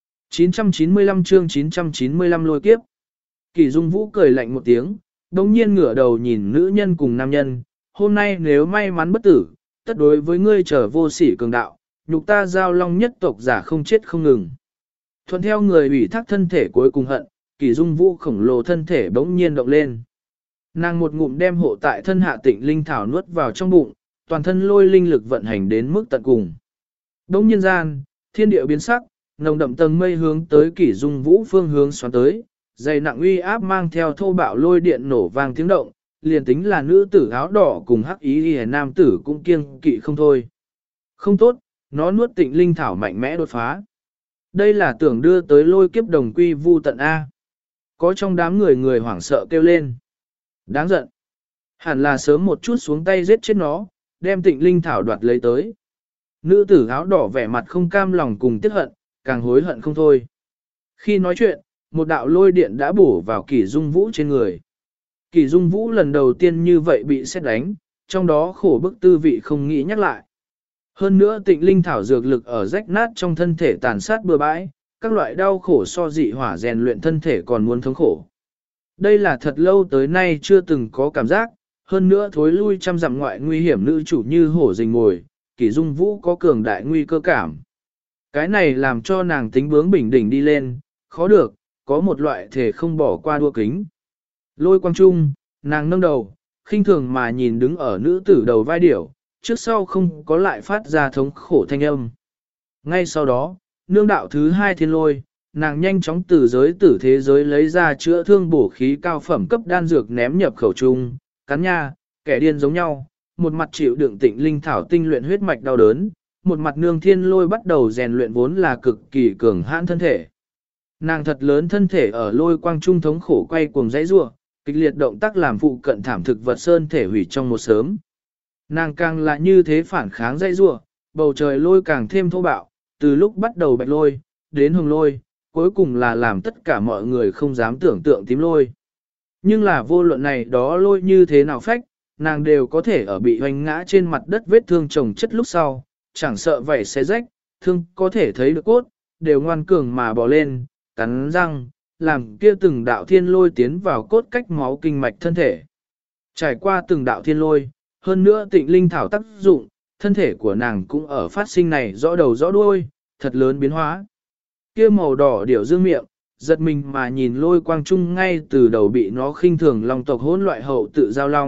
995 chương 995 lôi kiếp. Kỷ Dung Vũ cười lạnh một tiếng, đồng nhiên ngửa đầu nhìn nữ nhân cùng nam nhân, hôm nay nếu may mắn bất tử, tất đối với ngươi trở vô sỉ cường đạo, nhục ta giao long nhất tộc giả không chết không ngừng. Thuận theo người ủy thác thân thể cuối cùng hận, Kỷ Dung Vũ khổng lồ thân thể bỗng nhiên động lên. Nàng một ngụm đem hộ tại thân hạ tịnh linh thảo nuốt vào trong bụng, toàn thân lôi linh lực vận hành đến mức tận cùng. Đông nhiên gian, thiên địa biến sắc, nồng đậm tầng mây hướng tới Kỷ Dung Vũ phương hướng xoắn tới, dày nặng uy áp mang theo thô bạo lôi điện nổ vang tiếng động, liền tính là nữ tử áo đỏ cùng hắc ý y nam tử cũng kiêng kỵ không thôi. Không tốt, nó nuốt tịnh linh thảo mạnh mẽ đột phá. Đây là tưởng đưa tới lôi kiếp đồng quy vu tận A. Có trong đám người hoảng sợ kêu lên. Đáng giận. Hẳn là sớm một chút xuống tay giết chết nó, đem tịnh linh thảo đoạt lấy tới. Nữ tử áo đỏ vẻ mặt không cam lòng cùng tiếc hận, càng hối hận không thôi. Khi nói chuyện, một đạo lôi điện đã bổ vào Kỷ Dung Vũ trên người. Kỷ Dung Vũ lần đầu tiên như vậy bị xét đánh, trong đó khổ bức tư vị không nghĩ nhắc lại. Hơn nữa tịnh linh thảo dược lực ở rách nát trong thân thể tàn sát bừa bãi, các loại đau khổ so dị hỏa rèn luyện thân thể còn muốn thống khổ. Đây là thật lâu tới nay chưa từng có cảm giác, hơn nữa thối lui trăm dặm ngoại nguy hiểm nữ chủ như hổ rình ngồi, Kỷ Dung Vũ có cường đại nguy cơ cảm. Cái này làm cho nàng tính bướng bình đỉnh đi lên, khó được, có một loại thể không bỏ qua đua kính. Lôi quang trung, nàng nâng đầu, khinh thường mà nhìn đứng ở nữ tử đầu vai điểu, trước sau không có lại phát ra thống khổ thanh âm. Ngay sau đó, nương đạo thứ hai thiên lôi, nàng nhanh chóng từ giới tử thế giới lấy ra chữa thương bổ khí cao phẩm cấp đan dược ném nhập khẩu trung, cắn nha, kẻ điên giống nhau, một mặt chịu đựng tịnh linh thảo tinh luyện huyết mạch đau đớn, một mặt nương thiên lôi bắt đầu rèn luyện vốn là cực kỳ cường hãn thân thể. Nàng thật lớn thân thể ở lôi quang trung thống khổ quay cuồng dãy rủa, kịch liệt động tác làm phụ cận thảm thực vật sơn thể hủy trong một sớm. Nàng càng là như thế phản kháng dãy rủa, bầu trời lôi càng thêm thô bạo, từ lúc bắt đầu bạch lôi, đến hồng lôi, cuối cùng là làm tất cả mọi người không dám tưởng tượng tím lôi. Nhưng là vô luận này đó lôi như thế nào phách, nàng đều có thể ở bị hoành ngã trên mặt đất vết thương chồng chất lúc sau, chẳng sợ vậy sẽ rách, thương có thể thấy được cốt, đều ngoan cường mà bò lên, cắn răng, làm kia từng đạo thiên lôi tiến vào cốt cách máu kinh mạch thân thể. Trải qua từng đạo thiên lôi, hơn nữa tịnh linh thảo tác dụng, thân thể của nàng cũng ở phát sinh này rõ đầu rõ đuôi, thật lớn biến hóa. Kia màu đỏ điểu dương miệng, giật mình mà nhìn lôi quang trung ngay từ đầu bị nó khinh thường long tộc hỗn loại hậu tự giao long,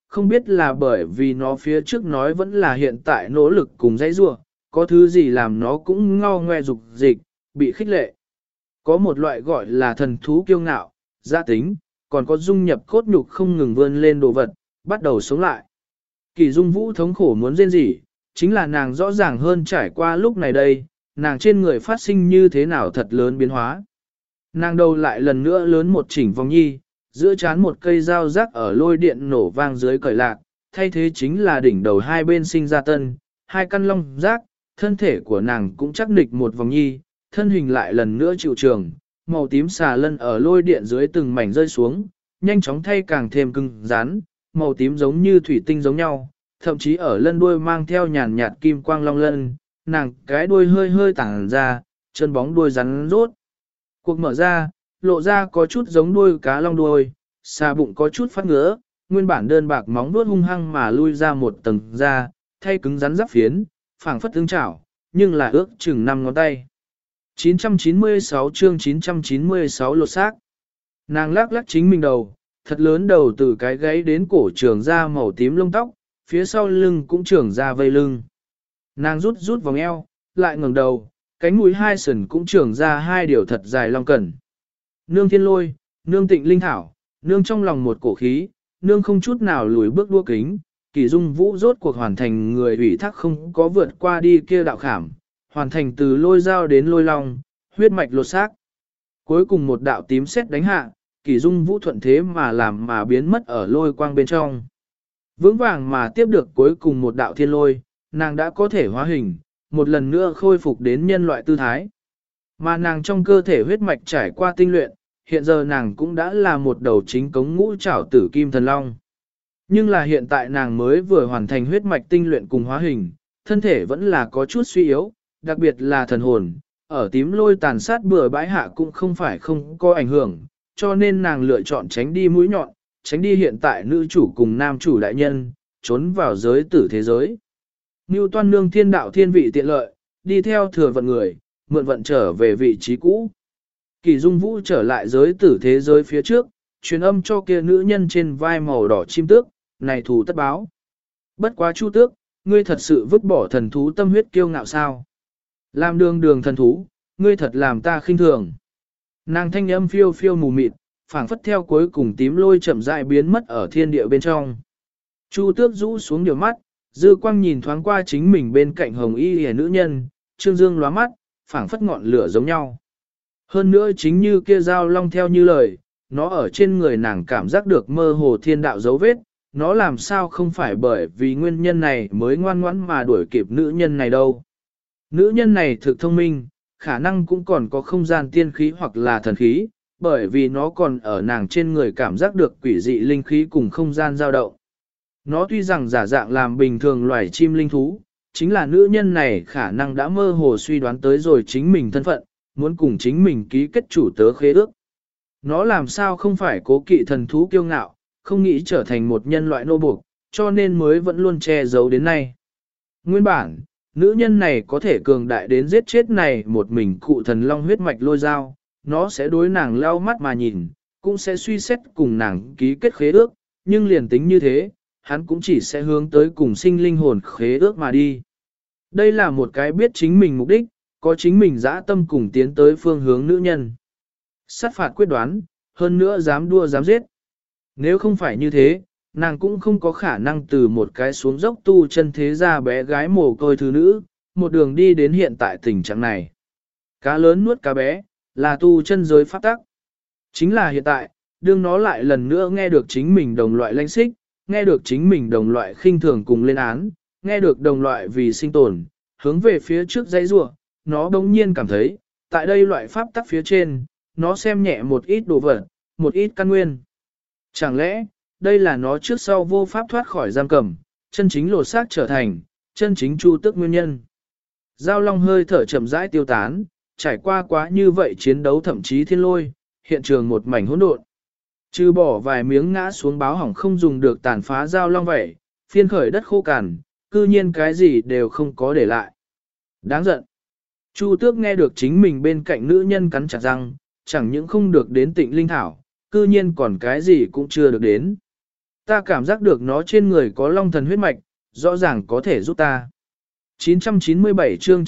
không biết là bởi vì nó phía trước nói vẫn là hiện tại nỗ lực cùng dãy rua, có thứ gì làm nó cũng ngao ngoe dục dịch, bị khích lệ. Có một loại gọi là thần thú kiêu ngạo, gia tính, còn có dung nhập cốt nhục không ngừng vươn lên đồ vật, bắt đầu sống lại. Kỳ Dung Vũ thống khổ muốn rên rỉ, chính là nàng rõ ràng hơn trải qua lúc này đây, nàng trên người phát sinh như thế nào thật lớn biến hóa. Nàng đầu lại lần nữa lớn một chỉnh vòng nhi, giữa chán một cây dao rác ở lôi điện nổ vang dưới cởi lạc, thay thế chính là đỉnh đầu hai bên sinh ra tân, hai căn long rác, thân thể của nàng cũng chắc nịch một vòng nhi, thân hình lại lần nữa chịu trường, màu tím xà lân ở lôi điện dưới từng mảnh rơi xuống, nhanh chóng thay càng thêm cứng rắn, màu tím giống như thủy tinh giống nhau, thậm chí ở lân đuôi mang theo nhàn nhạt kim quang long lân, nàng cái đuôi hơi hơi tản ra, chân bóng đuôi rắn rốt. Cuộc mở ra, lộ ra có chút giống đuôi cá long đuôi, xà bụng có chút phát ngứa, nguyên bản đơn bạc móng vuốt hung hăng mà lui ra một tầng da, thay cứng rắn giáp phiến, phảng phất tương chảo, nhưng là ước chừng 5 ngón tay. 996 chương 996 lột xác. Nàng lắc lắc chính mình đầu, thật lớn đầu từ cái gáy đến cổ trường ra màu tím lông tóc, phía sau lưng cũng trường ra vây lưng. Nàng rút rút vòng eo, lại ngẩng đầu, cánh mũi hai sườn cũng trường ra hai điều thật dài long cẩn. Nương thiên lôi, nương tịnh linh thảo, nương trong lòng một cổ khí, nương không chút nào lùi bước đua kính, Kỳ Dung Vũ rốt cuộc hoàn thành người ủy thác không có vượt qua đi kia đạo khảm, hoàn thành từ lôi dao đến lôi long, huyết mạch lột xác. Cuối cùng một đạo tím sét đánh hạ, Kỳ Dung Vũ thuận thế mà làm mà biến mất ở lôi quang bên trong. Vững vàng mà tiếp được cuối cùng một đạo thiên lôi, nàng đã có thể hóa hình, một lần nữa khôi phục đến nhân loại tư thái. Mà nàng trong cơ thể huyết mạch trải qua tinh luyện, hiện giờ nàng cũng đã là một đầu chính cống ngũ trảo tử kim thần long. Nhưng là hiện tại nàng mới vừa hoàn thành huyết mạch tinh luyện cùng hóa hình, thân thể vẫn là có chút suy yếu, đặc biệt là thần hồn, ở tím lôi tàn sát bừa bãi hạ cũng không phải không có ảnh hưởng, cho nên nàng lựa chọn tránh đi mũi nhọn, tránh đi hiện tại nữ chủ cùng nam chủ đại nhân, trốn vào giới tử thế giới. Ngưu Toan nương thiên đạo thiên vị tiện lợi, đi theo thừa vận người, mượn vận trở về vị trí cũ. Kỳ Dung Vũ trở lại giới tử thế giới phía trước, truyền âm cho kia nữ nhân trên vai màu đỏ chim tước, này thù tất báo. Bất quá Chu Tước, ngươi thật sự vứt bỏ thần thú tâm huyết kiêu ngạo sao? Làm đường đường thần thú, ngươi thật làm ta khinh thường. Nàng thanh âm phiêu phiêu mù mịt, phảng phất theo cuối cùng tím lôi chậm rãi biến mất ở thiên địa bên trong. Chu Tước rũ xuống điều mắt, dư quang nhìn thoáng qua chính mình bên cạnh hồng y hề nữ nhân, trương dương lóa mắt, phảng phất ngọn lửa giống nhau. Hơn nữa chính như kia dao long theo như lời, nó ở trên người nàng cảm giác được mơ hồ thiên đạo dấu vết, nó làm sao không phải bởi vì nguyên nhân này mới ngoan ngoãn mà đuổi kịp nữ nhân này đâu. Nữ nhân này thực thông minh, khả năng cũng còn có không gian tiên khí hoặc là thần khí, bởi vì nó còn ở nàng trên người cảm giác được quỷ dị linh khí cùng không gian dao động. Nó tuy rằng giả dạng làm bình thường loài chim linh thú, chính là nữ nhân này khả năng đã mơ hồ suy đoán tới rồi chính mình thân phận, muốn cùng chính mình ký kết chủ tớ khế ước. Nó làm sao không phải cố kỵ thần thú kiêu ngạo, không nghĩ trở thành một nhân loại nô buộc, cho nên mới vẫn luôn che giấu đến nay. Nguyên bản, nữ nhân này có thể cường đại đến giết chết này một mình cụ thần long huyết mạch lôi dao, nó sẽ đối nàng lau mắt mà nhìn, cũng sẽ suy xét cùng nàng ký kết khế ước, nhưng liền tính như thế, hắn cũng chỉ sẽ hướng tới cùng sinh linh hồn khế ước mà đi. Đây là một cái biết chính mình mục đích, có chính mình dã tâm cùng tiến tới phương hướng nữ nhân. Sát phạt quyết đoán, hơn nữa dám đua dám giết. Nếu không phải như thế, nàng cũng không có khả năng từ một cái xuống dốc tu chân thế ra bé gái mồ côi thứ nữ, một đường đi đến hiện tại tình trạng này. Cá lớn nuốt cá bé, là tu chân giới pháp tắc. Chính là hiện tại, đương nó lại lần nữa nghe được chính mình đồng loại lãnh xích, nghe được chính mình đồng loại khinh thường cùng lên án, nghe được đồng loại vì sinh tồn, hướng về phía trước dãy rua, nó đống nhiên cảm thấy, tại đây loại pháp tắc phía trên, nó xem nhẹ một ít đồ vật, một ít căn nguyên. Chẳng lẽ, đây là nó trước sau vô pháp thoát khỏi giam cầm, chân chính lột xác trở thành, chân chính chu tước nguyên nhân. Giao long hơi thở chậm rãi tiêu tán, trải qua quá như vậy chiến đấu thậm chí thiên lôi, hiện trường một mảnh hỗn độn. Trừ bỏ vài miếng ngã xuống báo hỏng không dùng được tàn phá giao long vậy, phiên khởi đất khô cằn, cư nhiên cái gì đều không có để lại. Đáng giận. Chu tước nghe được chính mình bên cạnh nữ nhân cắn chặt răng, chẳng những không được đến tịnh linh thảo, cư nhiên còn cái gì cũng chưa được đến. Ta cảm giác được nó trên người có long thần huyết mạch, rõ ràng có thể giúp ta. 997 chương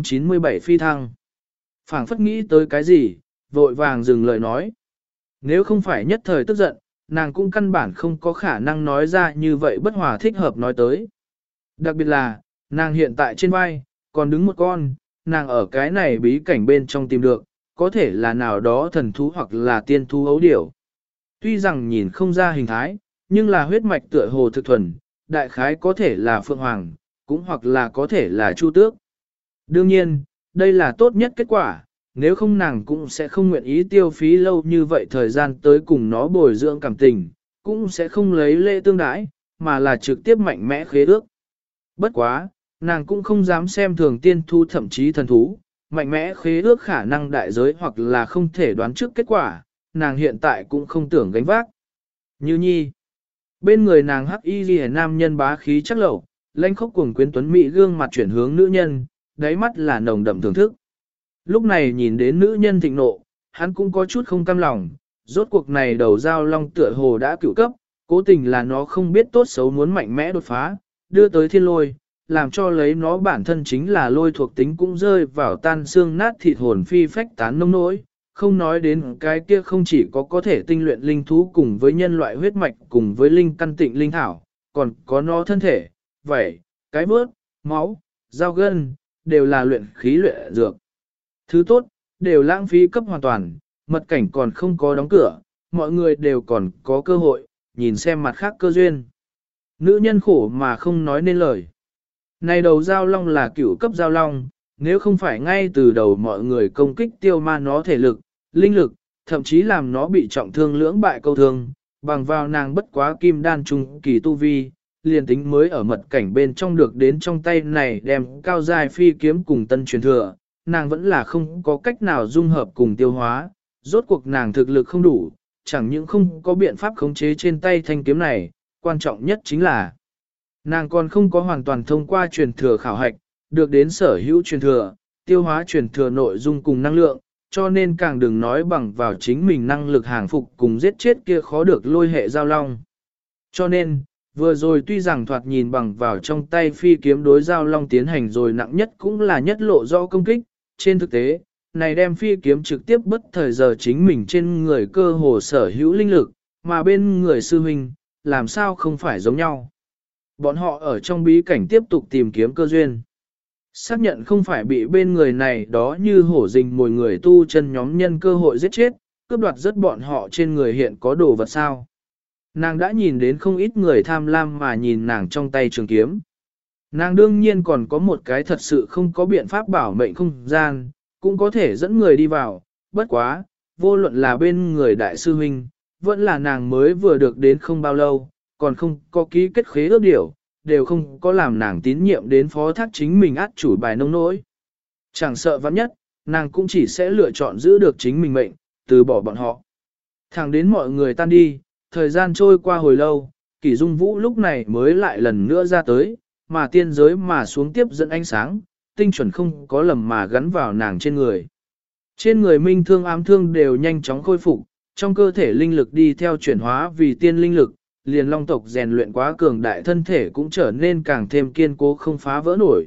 997 phi thăng. Phảng phất nghĩ tới cái gì, vội vàng dừng lời nói. Nếu không phải nhất thời tức giận, nàng cũng căn bản không có khả năng nói ra như vậy bất hòa thích hợp nói tới. Đặc biệt là, nàng hiện tại trên vai, còn đứng một con, nàng ở cái này bí cảnh bên trong tìm được, có thể là nào đó thần thú hoặc là tiên thú ấu điểu. Tuy rằng nhìn không ra hình thái, nhưng là huyết mạch tựa hồ thực thuần, đại khái có thể là phượng hoàng, cũng hoặc là có thể là chu tước. Đương nhiên, đây là tốt nhất kết quả, nếu không nàng cũng sẽ không nguyện ý tiêu phí lâu như vậy thời gian tới cùng nó bồi dưỡng cảm tình, cũng sẽ không lấy lễ tương đãi, mà là trực tiếp mạnh mẽ khế ước. Bất quá, nàng cũng không dám xem thường tiên thu thậm chí thần thú, mạnh mẽ khế ước khả năng đại giới hoặc là không thể đoán trước kết quả, nàng hiện tại cũng không tưởng gánh vác. Như nhi, bên người nàng hắc y ghi nam nhân bá khí chắc lẩu, lanh khốc cuồng quyến tuấn mỹ gương mặt chuyển hướng nữ nhân, đáy mắt là nồng đậm thưởng thức. Lúc này nhìn đến nữ nhân thịnh nộ, hắn cũng có chút không cam lòng, rốt cuộc này đầu dao long tựa hồ đã cựu cấp, cố tình là nó không biết tốt xấu muốn mạnh mẽ đột phá, đưa tới thiên lôi, làm cho lấy nó bản thân chính là lôi thuộc tính cũng rơi vào tan xương nát thịt hồn phi phách tán nông nỗi, không nói đến cái kia không chỉ có thể tinh luyện linh thú cùng với nhân loại huyết mạch cùng với linh căn tịnh linh thảo, còn có nó thân thể, vảy, cái bớt, máu, dao gân, đều là luyện khí luyện dược. Thứ tốt, đều lãng phí cấp hoàn toàn, mật cảnh còn không có đóng cửa, mọi người đều còn có cơ hội, nhìn xem mặt khác cơ duyên. Nữ nhân khổ mà không nói nên lời. Này đầu giao long là cửu cấp giao long, nếu không phải ngay từ đầu mọi người công kích tiêu ma nó thể lực, linh lực, thậm chí làm nó bị trọng thương lưỡng bại câu thương, bằng vào nàng bất quá kim đan trung kỳ tu vi, liền tính mới ở mật cảnh bên trong được đến trong tay này đem cao dài phi kiếm cùng tân truyền thừa, nàng vẫn là không có cách nào dung hợp cùng tiêu hóa, rốt cuộc nàng thực lực không đủ, chẳng những không có biện pháp khống chế trên tay thanh kiếm này, quan trọng nhất chính là nàng còn không có hoàn toàn thông qua truyền thừa khảo hạch, được đến sở hữu truyền thừa, tiêu hóa truyền thừa nội dung cùng năng lượng, cho nên càng đừng nói bằng vào chính mình năng lực hàng phục cùng giết chết kia khó được lôi hệ giao long. Cho nên, vừa rồi tuy rằng thoạt nhìn bằng vào trong tay phi kiếm đối giao long tiến hành rồi nặng nhất cũng là nhất lộ do công kích, trên thực tế, này đem phi kiếm trực tiếp bất thời giờ chính mình trên người cơ hồ sở hữu linh lực, mà bên người sư huynh, làm sao không phải giống nhau. Bọn họ ở trong bí cảnh tiếp tục tìm kiếm cơ duyên. Xác nhận không phải bị bên người này đó như hổ rình mồi người tu chân nhóm nhân cơ hội giết chết, cướp đoạt rất bọn họ trên người hiện có đồ vật sao. Nàng đã nhìn đến không ít người tham lam mà nhìn nàng trong tay trường kiếm. Nàng đương nhiên còn có một cái thật sự không có biện pháp bảo mệnh không gian, cũng có thể dẫn người đi vào, bất quá, vô luận là bên người đại sư huynh, vẫn là nàng mới vừa được đến không bao lâu, còn không có ký kết khế ước điểu, đều không có làm nàng tín nhiệm đến phó thác chính mình át chủ bài nông nỗi. Chẳng sợ vắng nhất, nàng cũng chỉ sẽ lựa chọn giữ được chính mình mệnh, từ bỏ bọn họ. Thẳng đến mọi người tan đi, thời gian trôi qua hồi lâu, Kỷ Dung Vũ lúc này mới lại lần nữa ra tới, mà tiên giới mà xuống tiếp dẫn ánh sáng, tinh chuẩn không có lầm mà gắn vào nàng trên người. Trên người minh thương ám thương đều nhanh chóng khôi phục, trong cơ thể linh lực đi theo chuyển hóa vì tiên linh lực, liền long tộc rèn luyện quá cường đại thân thể cũng trở nên càng thêm kiên cố không phá vỡ nổi.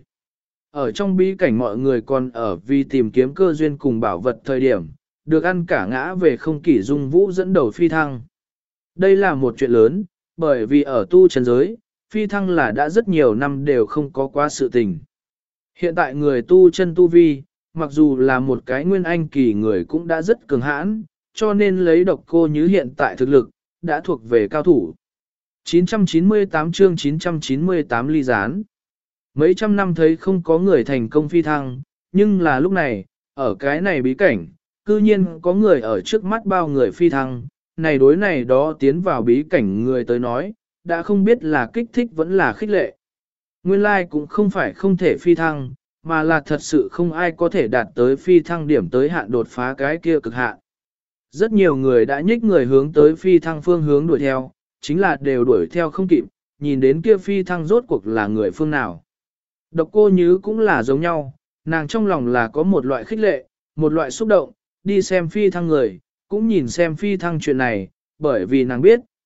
Ở trong bí cảnh mọi người còn ở vì tìm kiếm cơ duyên cùng bảo vật thời điểm, được ăn cả ngã về không Kỷ Dung Vũ dẫn đầu phi thăng. Đây là một chuyện lớn, bởi vì ở tu chân giới, phi thăng là đã rất nhiều năm đều không có quá sự tình. Hiện tại người tu chân tu vi, mặc dù là một cái nguyên anh kỳ người cũng đã rất cường hãn, cho nên lấy độc cô như hiện tại thực lực, đã thuộc về cao thủ. 998 chương 998 ly gián. Mấy trăm năm thấy không có người thành công phi thăng, nhưng là lúc này, ở cái này bí cảnh, cư nhiên có người ở trước mắt bao người phi thăng, này đối này đó tiến vào bí cảnh người tới nói, đã không biết là kích thích vẫn là khích lệ. Nguyên lai cũng không phải không thể phi thăng, mà là thật sự không ai có thể đạt tới phi thăng điểm tới hạn đột phá cái kia cực hạn. Rất nhiều người đã nhích người hướng tới phi thăng phương hướng đuổi theo, chính là đều đuổi theo không kịp, nhìn đến kia phi thăng rốt cuộc là người phương nào. Độc cô Nhứ cũng là giống nhau, nàng trong lòng là có một loại khích lệ, một loại xúc động, đi xem phi thăng người, cũng nhìn xem phi thăng chuyện này, bởi vì nàng biết,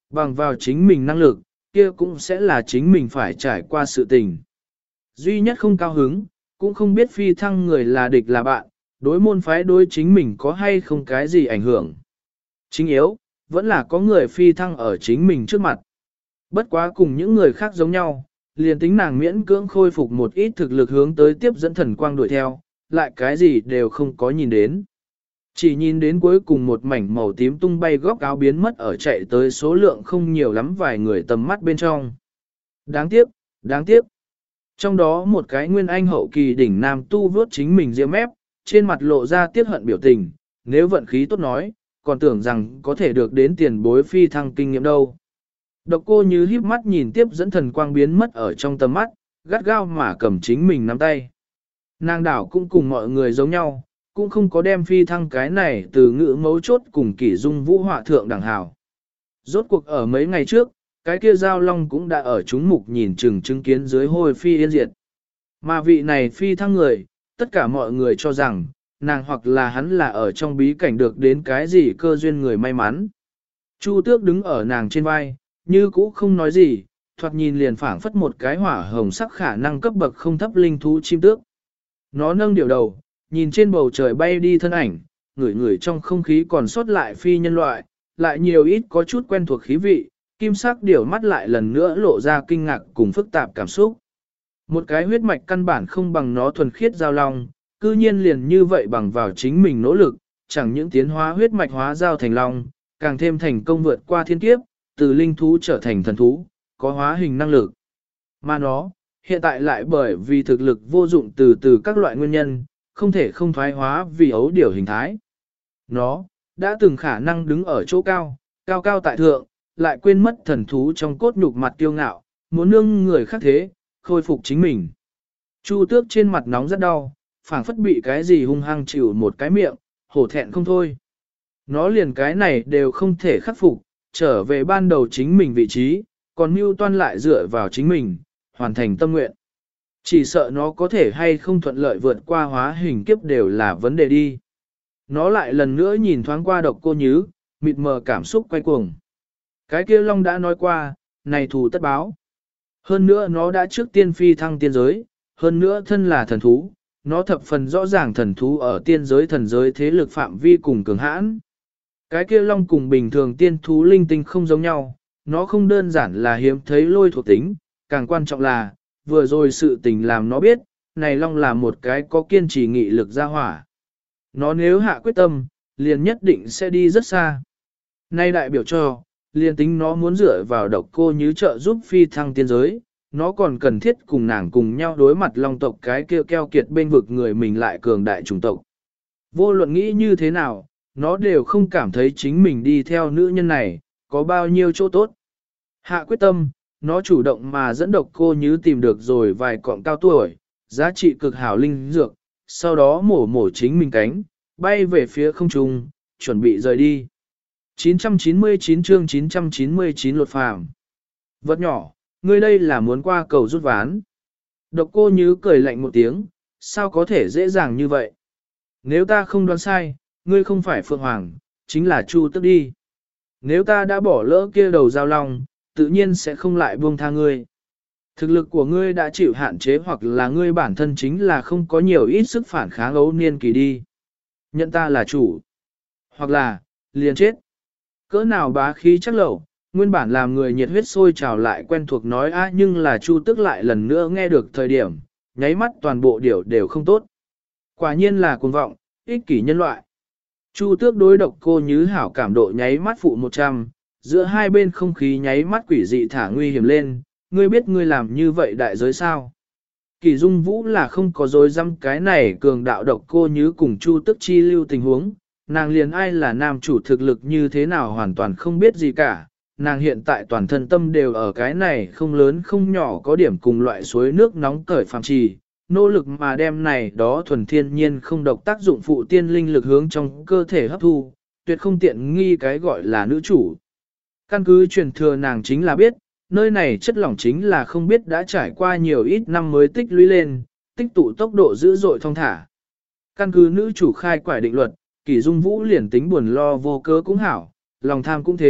Bằng vào chính mình năng lực, kia cũng sẽ là chính mình phải trải qua sự tình. Duy nhất không cao hứng, cũng không biết phi thăng người là địch là bạn, đối môn phái đối chính mình có hay không cái gì ảnh hưởng. Chính yếu, vẫn là có người phi thăng ở chính mình trước mặt. Bất quá cùng những người khác giống nhau, liền tính nàng miễn cưỡng khôi phục một ít thực lực hướng tới tiếp dẫn thần quang đuổi theo, lại cái gì đều không có nhìn đến. Chỉ nhìn đến cuối cùng một mảnh màu tím tung bay góc áo biến mất ở chạy tới số lượng không nhiều lắm vài người tầm mắt bên trong. Đáng tiếc, đáng tiếc. Trong đó một cái nguyên anh hậu kỳ đỉnh nam tu vớt chính mình riêng mép, trên mặt lộ ra tiếc hận biểu tình, nếu vận khí tốt nói, còn tưởng rằng có thể được đến tiền bối phi thăng kinh nghiệm đâu. Độc Cô Như híp mắt nhìn tiếp dẫn thần quang biến mất ở trong tầm mắt, gắt gao mà cầm chính mình nắm tay. Nàng đảo cũng cùng mọi người giống nhau, cũng không có đem phi thăng cái này từ ngữ mấu chốt cùng kỷ dung vũ họa thượng đẳng hào. Rốt cuộc ở mấy ngày trước, cái kia giao long cũng đã ở chúng mục nhìn chừng chứng kiến dưới hồi phi yên diệt. Mà vị này phi thăng người, tất cả mọi người cho rằng, nàng hoặc là hắn là ở trong bí cảnh được đến cái gì cơ duyên người may mắn. Chu Tước đứng ở nàng trên vai, như cũ không nói gì, thoạt nhìn liền phảng phất một cái hỏa hồng sắc khả năng cấp bậc không thấp linh thú chim tước. Nó nâng điều đầu, nhìn trên bầu trời bay đi thân ảnh, ngửi ngửi trong không khí còn sót lại phi nhân loại, lại nhiều ít có chút quen thuộc khí vị, kim sắc điểu mắt lại lần nữa lộ ra kinh ngạc cùng phức tạp cảm xúc. Một cái huyết mạch căn bản không bằng nó thuần khiết giao long, cư nhiên liền như vậy bằng vào chính mình nỗ lực, chẳng những tiến hóa huyết mạch hóa giao thành long, càng thêm thành công vượt qua thiên kiếp, từ linh thú trở thành thần thú, có hóa hình năng lực. Mà nó, hiện tại lại bởi vì thực lực vô dụng từ các loại nguyên nhân, không thể không thoái hóa vì ấu điểu hình thái. Nó, đã từng khả năng đứng ở chỗ cao, cao cao tại thượng, lại quên mất thần thú trong cốt nhục mặt kiêu ngạo, muốn nương người khác thế, khôi phục chính mình. Chu Tước trên mặt nóng rất đau, phảng phất bị cái gì hung hăng chịu một cái miệng, hổ thẹn không thôi. Nó liền cái này đều không thể khắc phục, trở về ban đầu chính mình vị trí, còn mưu toan lại dựa vào chính mình, hoàn thành tâm nguyện. Chỉ sợ nó có thể hay không thuận lợi vượt qua hóa hình kiếp đều là vấn đề đi. Nó lại lần nữa nhìn thoáng qua Độc Cô Nhứ, mịt mờ cảm xúc quay cuồng. Cái kia Long đã nói qua, này thù tất báo. Hơn nữa nó đã trước tiên phi thăng tiên giới, hơn nữa thân là thần thú, nó thập phần rõ ràng thần thú ở tiên giới thần giới thế lực phạm vi cùng cường hãn. Cái kia Long cùng bình thường tiên thú linh tinh không giống nhau, nó không đơn giản là hiếm thấy lôi thuộc tính, càng quan trọng là, vừa rồi sự tình làm nó biết, này Long là một cái có kiên trì nghị lực ra hỏa. Nó nếu hạ quyết tâm, liền nhất định sẽ đi rất xa. Nay đại biểu cho, liền tính nó muốn dựa vào Độc Cô Nhứ trợ giúp phi thăng tiên giới, nó còn cần thiết cùng nàng cùng nhau đối mặt Long tộc cái kia keo kiệt bên vực người mình lại cường đại chủng tộc. Vô luận nghĩ như thế nào, nó đều không cảm thấy chính mình đi theo nữ nhân này, có bao nhiêu chỗ tốt. Hạ quyết tâm, nó chủ động mà dẫn Độc Cô Nhứ tìm được rồi vài cọng cao tuổi, giá trị cực hảo linh dược, sau đó mổ chính mình cánh, bay về phía không trung, chuẩn bị rời đi. 999 chương 999 lột phàm. Vật nhỏ, ngươi đây là muốn qua cầu rút ván. Độc Cô Nhứ cười lạnh một tiếng, sao có thể dễ dàng như vậy? Nếu ta không đoán sai, ngươi không phải Phượng Hoàng, chính là Chu Tước đi. Nếu ta đã bỏ lỡ kia đầu giao long, tự nhiên sẽ không lại buông tha ngươi. Thực lực của ngươi đã chịu hạn chế hoặc là ngươi bản thân chính là không có nhiều ít sức phản kháng ấu niên kỳ đi. Nhận ta là chủ. Hoặc là, liền chết. Cỡ nào bá khí chắc lẩu, nguyên bản làm người nhiệt huyết sôi trào lại quen thuộc nói nhưng là Chu Tước lại lần nữa nghe được thời điểm, nháy mắt toàn bộ điều đều không tốt. Quả nhiên là cuồng vọng, ích kỷ nhân loại. Chu Tước đối Độc Cô Nhứ hảo cảm độ nháy mắt phụ 100, giữa hai bên không khí nháy mắt quỷ dị thả nguy hiểm lên, ngươi biết ngươi làm như vậy đại giới sao? Kỳ Dung Vũ là không có dối dăm cái này cường đạo Độc Cô Nhứ cùng Chu Tước chi lưu tình huống, nàng liền ai là nam chủ thực lực như thế nào hoàn toàn không biết gì cả, nàng hiện tại toàn thân tâm đều ở cái này không lớn không nhỏ có điểm cùng loại suối nước nóng cởi phàm trì, nỗ lực mà đem này đó thuần thiên nhiên không độc tác dụng phụ tiên linh lực hướng trong cơ thể hấp thu, tuyệt không tiện nghi cái gọi là nữ chủ. Căn cứ truyền thừa nàng chính là biết, nơi này chất lỏng chính là không biết đã trải qua nhiều ít năm mới tích lũy lên, tích tụ tốc độ dữ dội thong thả. Căn cứ nữ chủ khai quải định luật, Kỷ Dung Vũ liền tính buồn lo vô cớ cũng hảo, lòng tham cũng thế,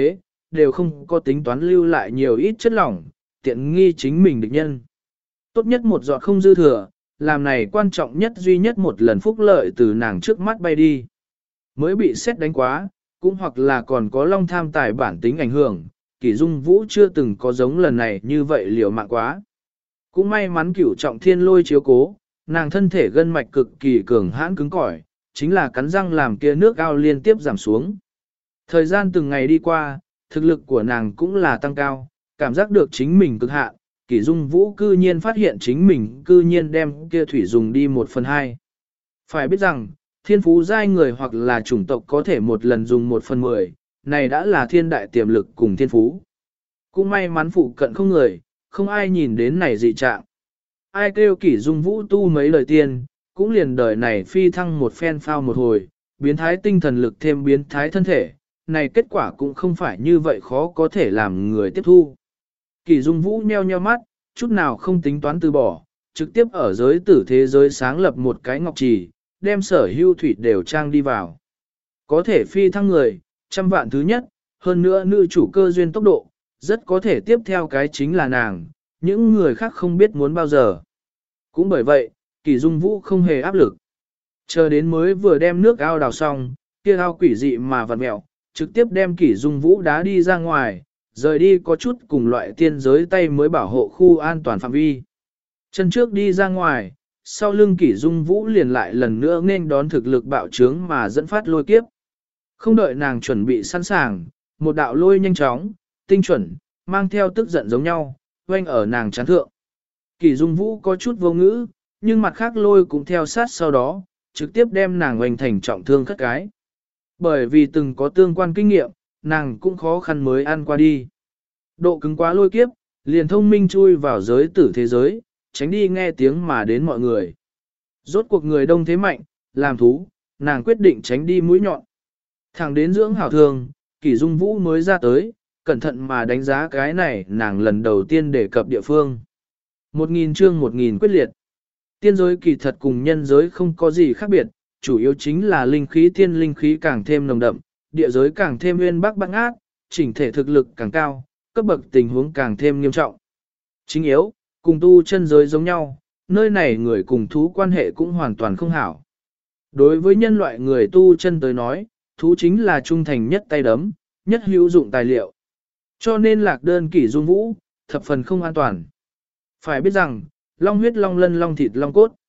đều không có tính toán lưu lại nhiều ít chất lỏng, tiện nghi chính mình địch nhân. Tốt nhất một giọt không dư thừa, làm này quan trọng nhất duy nhất một lần phúc lợi từ nàng trước mắt bay đi. Mới bị xét đánh quá, cũng hoặc là còn có long tham tài bản tính ảnh hưởng, Kỷ Dung Vũ chưa từng có giống lần này như vậy liều mạng quá. Cũng may mắn Cửu Trọng Thiên lôi chiếu cố, nàng thân thể gân mạch cực kỳ cường hãn cứng cỏi, chính là cắn răng làm kia nước ao liên tiếp giảm xuống. Thời gian từng ngày đi qua, thực lực của nàng cũng là tăng cao, cảm giác được chính mình cực hạn, Kỷ Dung Vũ cư nhiên phát hiện chính mình cư nhiên đem kia thủy dùng đi 1/2. Phải biết rằng, thiên phú giai người hoặc là chủng tộc có thể một lần dùng 1/10, này đã là thiên đại tiềm lực cùng thiên phú. Cũng may mắn phụ cận không người, không ai nhìn đến này dị trạng. Ai kêu Kỷ Dung Vũ tu mấy lời tiên, cũng liền đời này phi thăng một phen phao một hồi, biến thái tinh thần lực thêm biến thái thân thể, này kết quả cũng không phải như vậy khó có thể làm người tiếp thu. Kỷ Dung Vũ nheo nheo mắt, chút nào không tính toán từ bỏ, trực tiếp ở giới tử thế giới sáng lập một cái ngọc trì, đem sở hữu thủy đều trang đi vào. Có thể phi thăng người, 100 vạn thứ nhất, hơn nữa nữ chủ cơ duyên tốc độ, rất có thể tiếp theo cái chính là nàng, những người khác không biết muốn bao giờ. Cũng bởi vậy, Kỷ Dung Vũ không hề áp lực. Chờ đến mới vừa đem nước ao đào xong, kia ao quỷ dị mà vặn mẹo, trực tiếp đem Kỷ Dung Vũ đá đi ra ngoài, rời đi có chút cùng loại tiên giới tay mới bảo hộ khu an toàn phạm vi. Chân trước đi ra ngoài, sau lưng Kỷ Dung Vũ liền lại lần nữa nên đón thực lực bạo trướng mà dẫn phát lôi kiếp. Không đợi nàng chuẩn bị sẵn sàng, một đạo lôi nhanh chóng, tinh chuẩn, mang theo tức giận giống nhau, oanh ở nàng chán thượng. Kỷ Dung Vũ có chút vô ngữ, nhưng mặt khác lôi cũng theo sát sau đó, trực tiếp đem nàng oanh thành trọng thương khất cái. Bởi vì từng có tương quan kinh nghiệm, nàng cũng khó khăn mới ăn qua đi. Độ cứng quá lôi kiếp, liền thông minh chui vào giới tử thế giới, tránh đi nghe tiếng mà đến mọi người. Rốt cuộc người đông thế mạnh, làm thú, nàng quyết định tránh đi mũi nhọn. Thẳng đến dưỡng hảo thường, Kỷ Dung Vũ mới ra tới, cẩn thận mà đánh giá cái này nàng lần đầu tiên đề cập địa phương. 1000 chương 1000 quyết liệt. Tiên giới kỳ thật cùng nhân giới không có gì khác biệt, chủ yếu chính là linh khí tiên linh khí càng thêm nồng đậm, địa giới càng thêm nguyên bắc băng ác, chỉnh thể thực lực càng cao, cấp bậc tình huống càng thêm nghiêm trọng. Chính yếu, cùng tu chân giới giống nhau, nơi này người cùng thú quan hệ cũng hoàn toàn không hảo. Đối với nhân loại người tu chân tới nói, thú chính là trung thành nhất tay đấm, nhất hữu dụng tài liệu. Cho nên lạc đơn Kỷ Dung Vũ, thập phần không an toàn. Phải biết rằng, long huyết long lân long thịt long cốt,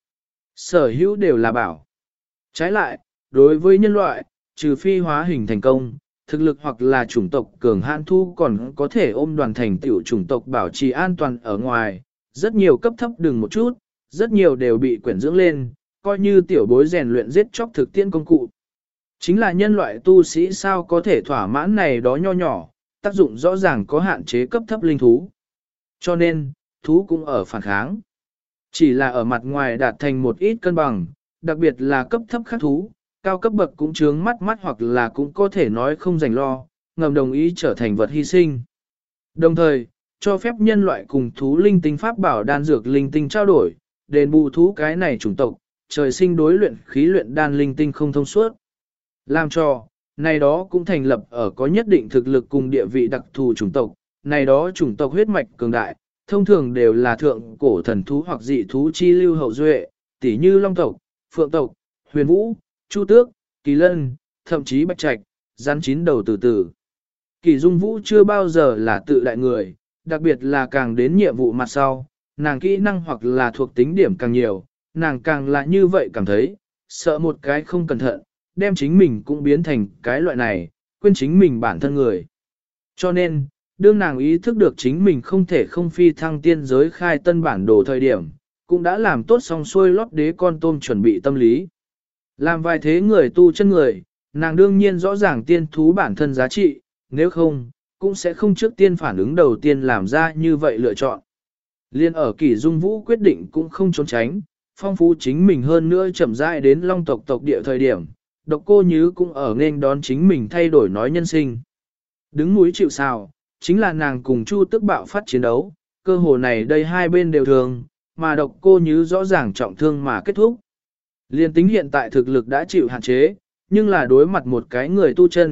sở hữu đều là bảo. Trái lại, đối với nhân loại, trừ phi hóa hình thành công, thực lực hoặc là chủng tộc cường hãn thu còn có thể ôm đoàn thành tiểu chủng tộc bảo trì an toàn ở ngoài, rất nhiều cấp thấp đừng một chút, rất nhiều đều bị quyển dưỡng lên, coi như tiểu bối rèn luyện giết chóc thực tiễn công cụ. Chính là nhân loại tu sĩ sao có thể thỏa mãn này đó nho nhỏ, tác dụng rõ ràng có hạn chế cấp thấp linh thú. Cho nên, thú cũng ở phản kháng. Chỉ là ở mặt ngoài đạt thành một ít cân bằng, đặc biệt là cấp thấp khác thú, cao cấp bậc cũng chướng mắt mắt hoặc là cũng có thể nói không dành lo, ngầm đồng ý trở thành vật hy sinh. Đồng thời, cho phép nhân loại cùng thú linh tinh pháp bảo đan dược linh tinh trao đổi, đền bù thú cái này chủng tộc, trời sinh đối luyện khí luyện đan linh tinh không thông suốt. Làm cho, này đó cũng thành lập ở có nhất định thực lực cùng địa vị đặc thù chủng tộc, này đó chủng tộc huyết mạch cường đại, thông thường đều là thượng cổ thần thú hoặc dị thú chi lưu hậu duệ, tỉ như long tộc, phượng tộc, huyền vũ, chu tước, kỳ lân, thậm chí bạch trạch, rắn chín đầu từ từ. Kỷ Dung Vũ chưa bao giờ là tự đại người, đặc biệt là càng đến nhiệm vụ mặt sau, nàng kỹ năng hoặc là thuộc tính điểm càng nhiều, nàng càng là như vậy cảm thấy, sợ một cái không cẩn thận, đem chính mình cũng biến thành cái loại này, quên chính mình bản thân người. Cho nên, đương nàng ý thức được chính mình không thể không phi thăng tiên giới khai tân bản đồ thời điểm, cũng đã làm tốt xong xuôi lót đế con tôm chuẩn bị tâm lý. Làm vài thế người tu chân người, nàng đương nhiên rõ ràng tiên thú bản thân giá trị, nếu không, cũng sẽ không trước tiên phản ứng đầu tiên làm ra như vậy lựa chọn. Liên ở Kỷ Dung Vũ quyết định cũng không trốn tránh, phong phú chính mình hơn nữa chậm rãi đến long tộc tộc địa thời điểm, Độc Cô Nhứ cũng ở nên đón chính mình thay đổi nói nhân sinh. Đứng núi chịu sào, chính là nàng cùng Chu Tức bạo phát chiến đấu, cơ hồ này đây hai bên đều thường, mà Độc Cô Nhứ rõ ràng trọng thương mà kết thúc. Liên tính hiện tại thực lực đã chịu hạn chế, nhưng là đối mặt một cái người tu chân,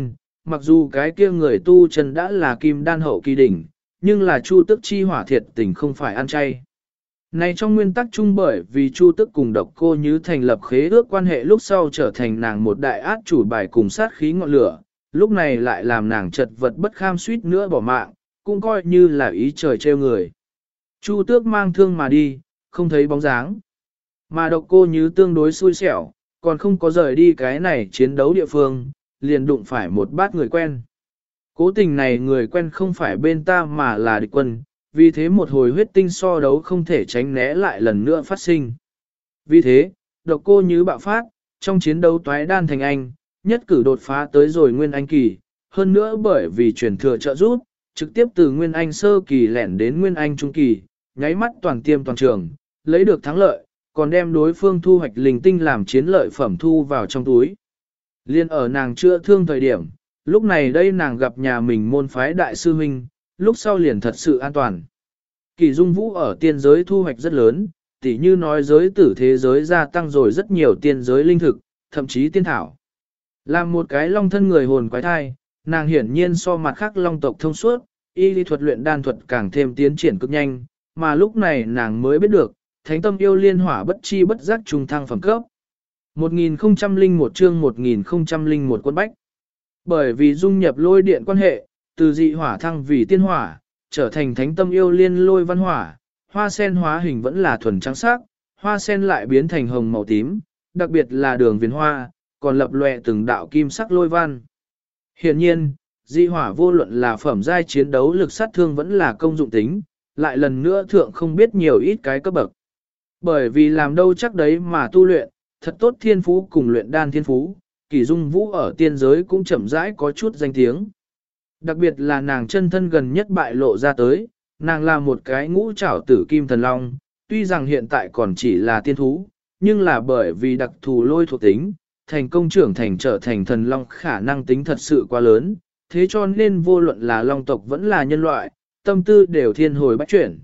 mặc dù cái kia người tu chân đã là kim đan hậu kỳ đỉnh, nhưng là Chu Tức chi hỏa thiệt tình không phải ăn chay. Này trong nguyên tắc chung bởi vì Chu Tức cùng Độc Cô Nhứ thành lập khế ước quan hệ lúc sau trở thành nàng một đại át chủ bài cùng sát khí ngọn lửa, lúc này lại làm nàng chật vật bất kham suýt nữa bỏ mạng, cũng coi như là ý trời trêu người. Chu Tước mang thương mà đi, không thấy bóng dáng. Mà Độc Cô Nhứ tương đối xui xẻo, còn không có rời đi cái này chiến đấu địa phương, liền đụng phải một bát người quen. Cố tình này người quen không phải bên ta mà là địch quân, vì thế một hồi huyết tinh so đấu không thể tránh né lại lần nữa phát sinh. Vì thế, Độc Cô Nhứ bạo phát, trong chiến đấu toái đan thành anh, nhất cử đột phá tới rồi Nguyên Anh kỳ, hơn nữa bởi vì truyền thừa trợ giúp, trực tiếp từ Nguyên Anh sơ kỳ lẻn đến Nguyên Anh trung kỳ, nháy mắt toàn tiêm toàn trường, lấy được thắng lợi, còn đem đối phương thu hoạch linh tinh làm chiến lợi phẩm thu vào trong túi. Liên ở nàng chữa thương thời điểm, lúc này đây nàng gặp nhà mình môn phái đại sư huynh, lúc sau liền thật sự an toàn. Kỳ Dung Vũ ở tiên giới thu hoạch rất lớn, tỉ như nói giới tử thế giới gia tăng rồi rất nhiều tiên giới linh thực, thậm chí tiên thảo. Làm một cái long thân người hồn quái thai, nàng hiển nhiên so mặt khác long tộc thông suốt, y lý thuật luyện đan thuật càng thêm tiến triển cực nhanh, mà lúc này nàng mới biết được, thánh tâm yêu liên hỏa bất chi bất giác trùng thăng phẩm cấp. 1001 chương 1001 quân bách. Bởi vì dung nhập lôi điện quan hệ, từ dị hỏa thăng vì tiên hỏa, trở thành thánh tâm yêu liên lôi văn hỏa, hoa sen hóa hình vẫn là thuần trắng sắc, hoa sen lại biến thành hồng màu tím, đặc biệt là đường viền hoa, còn lập lòe từng đạo kim sắc lôi văn. Hiện nhiên, dị hỏa vô luận là phẩm giai chiến đấu lực sát thương vẫn là công dụng tính, lại lần nữa thượng không biết nhiều ít cái cấp bậc. Bởi vì làm đâu chắc đấy mà tu luyện, thật tốt thiên phú cùng luyện đan thiên phú, Kỳ Dung Vũ ở tiên giới cũng chậm rãi có chút danh tiếng. Đặc biệt là nàng chân thân gần nhất bại lộ ra tới, nàng là một cái ngũ trảo tử kim thần long, tuy rằng hiện tại còn chỉ là tiên thú, nhưng là bởi vì đặc thù lôi thuộc tính, thành công trưởng thành trở thành thần long khả năng tính thật sự quá lớn, thế cho nên vô luận là long tộc vẫn là nhân loại, tâm tư đều thiên hồi bách chuyển.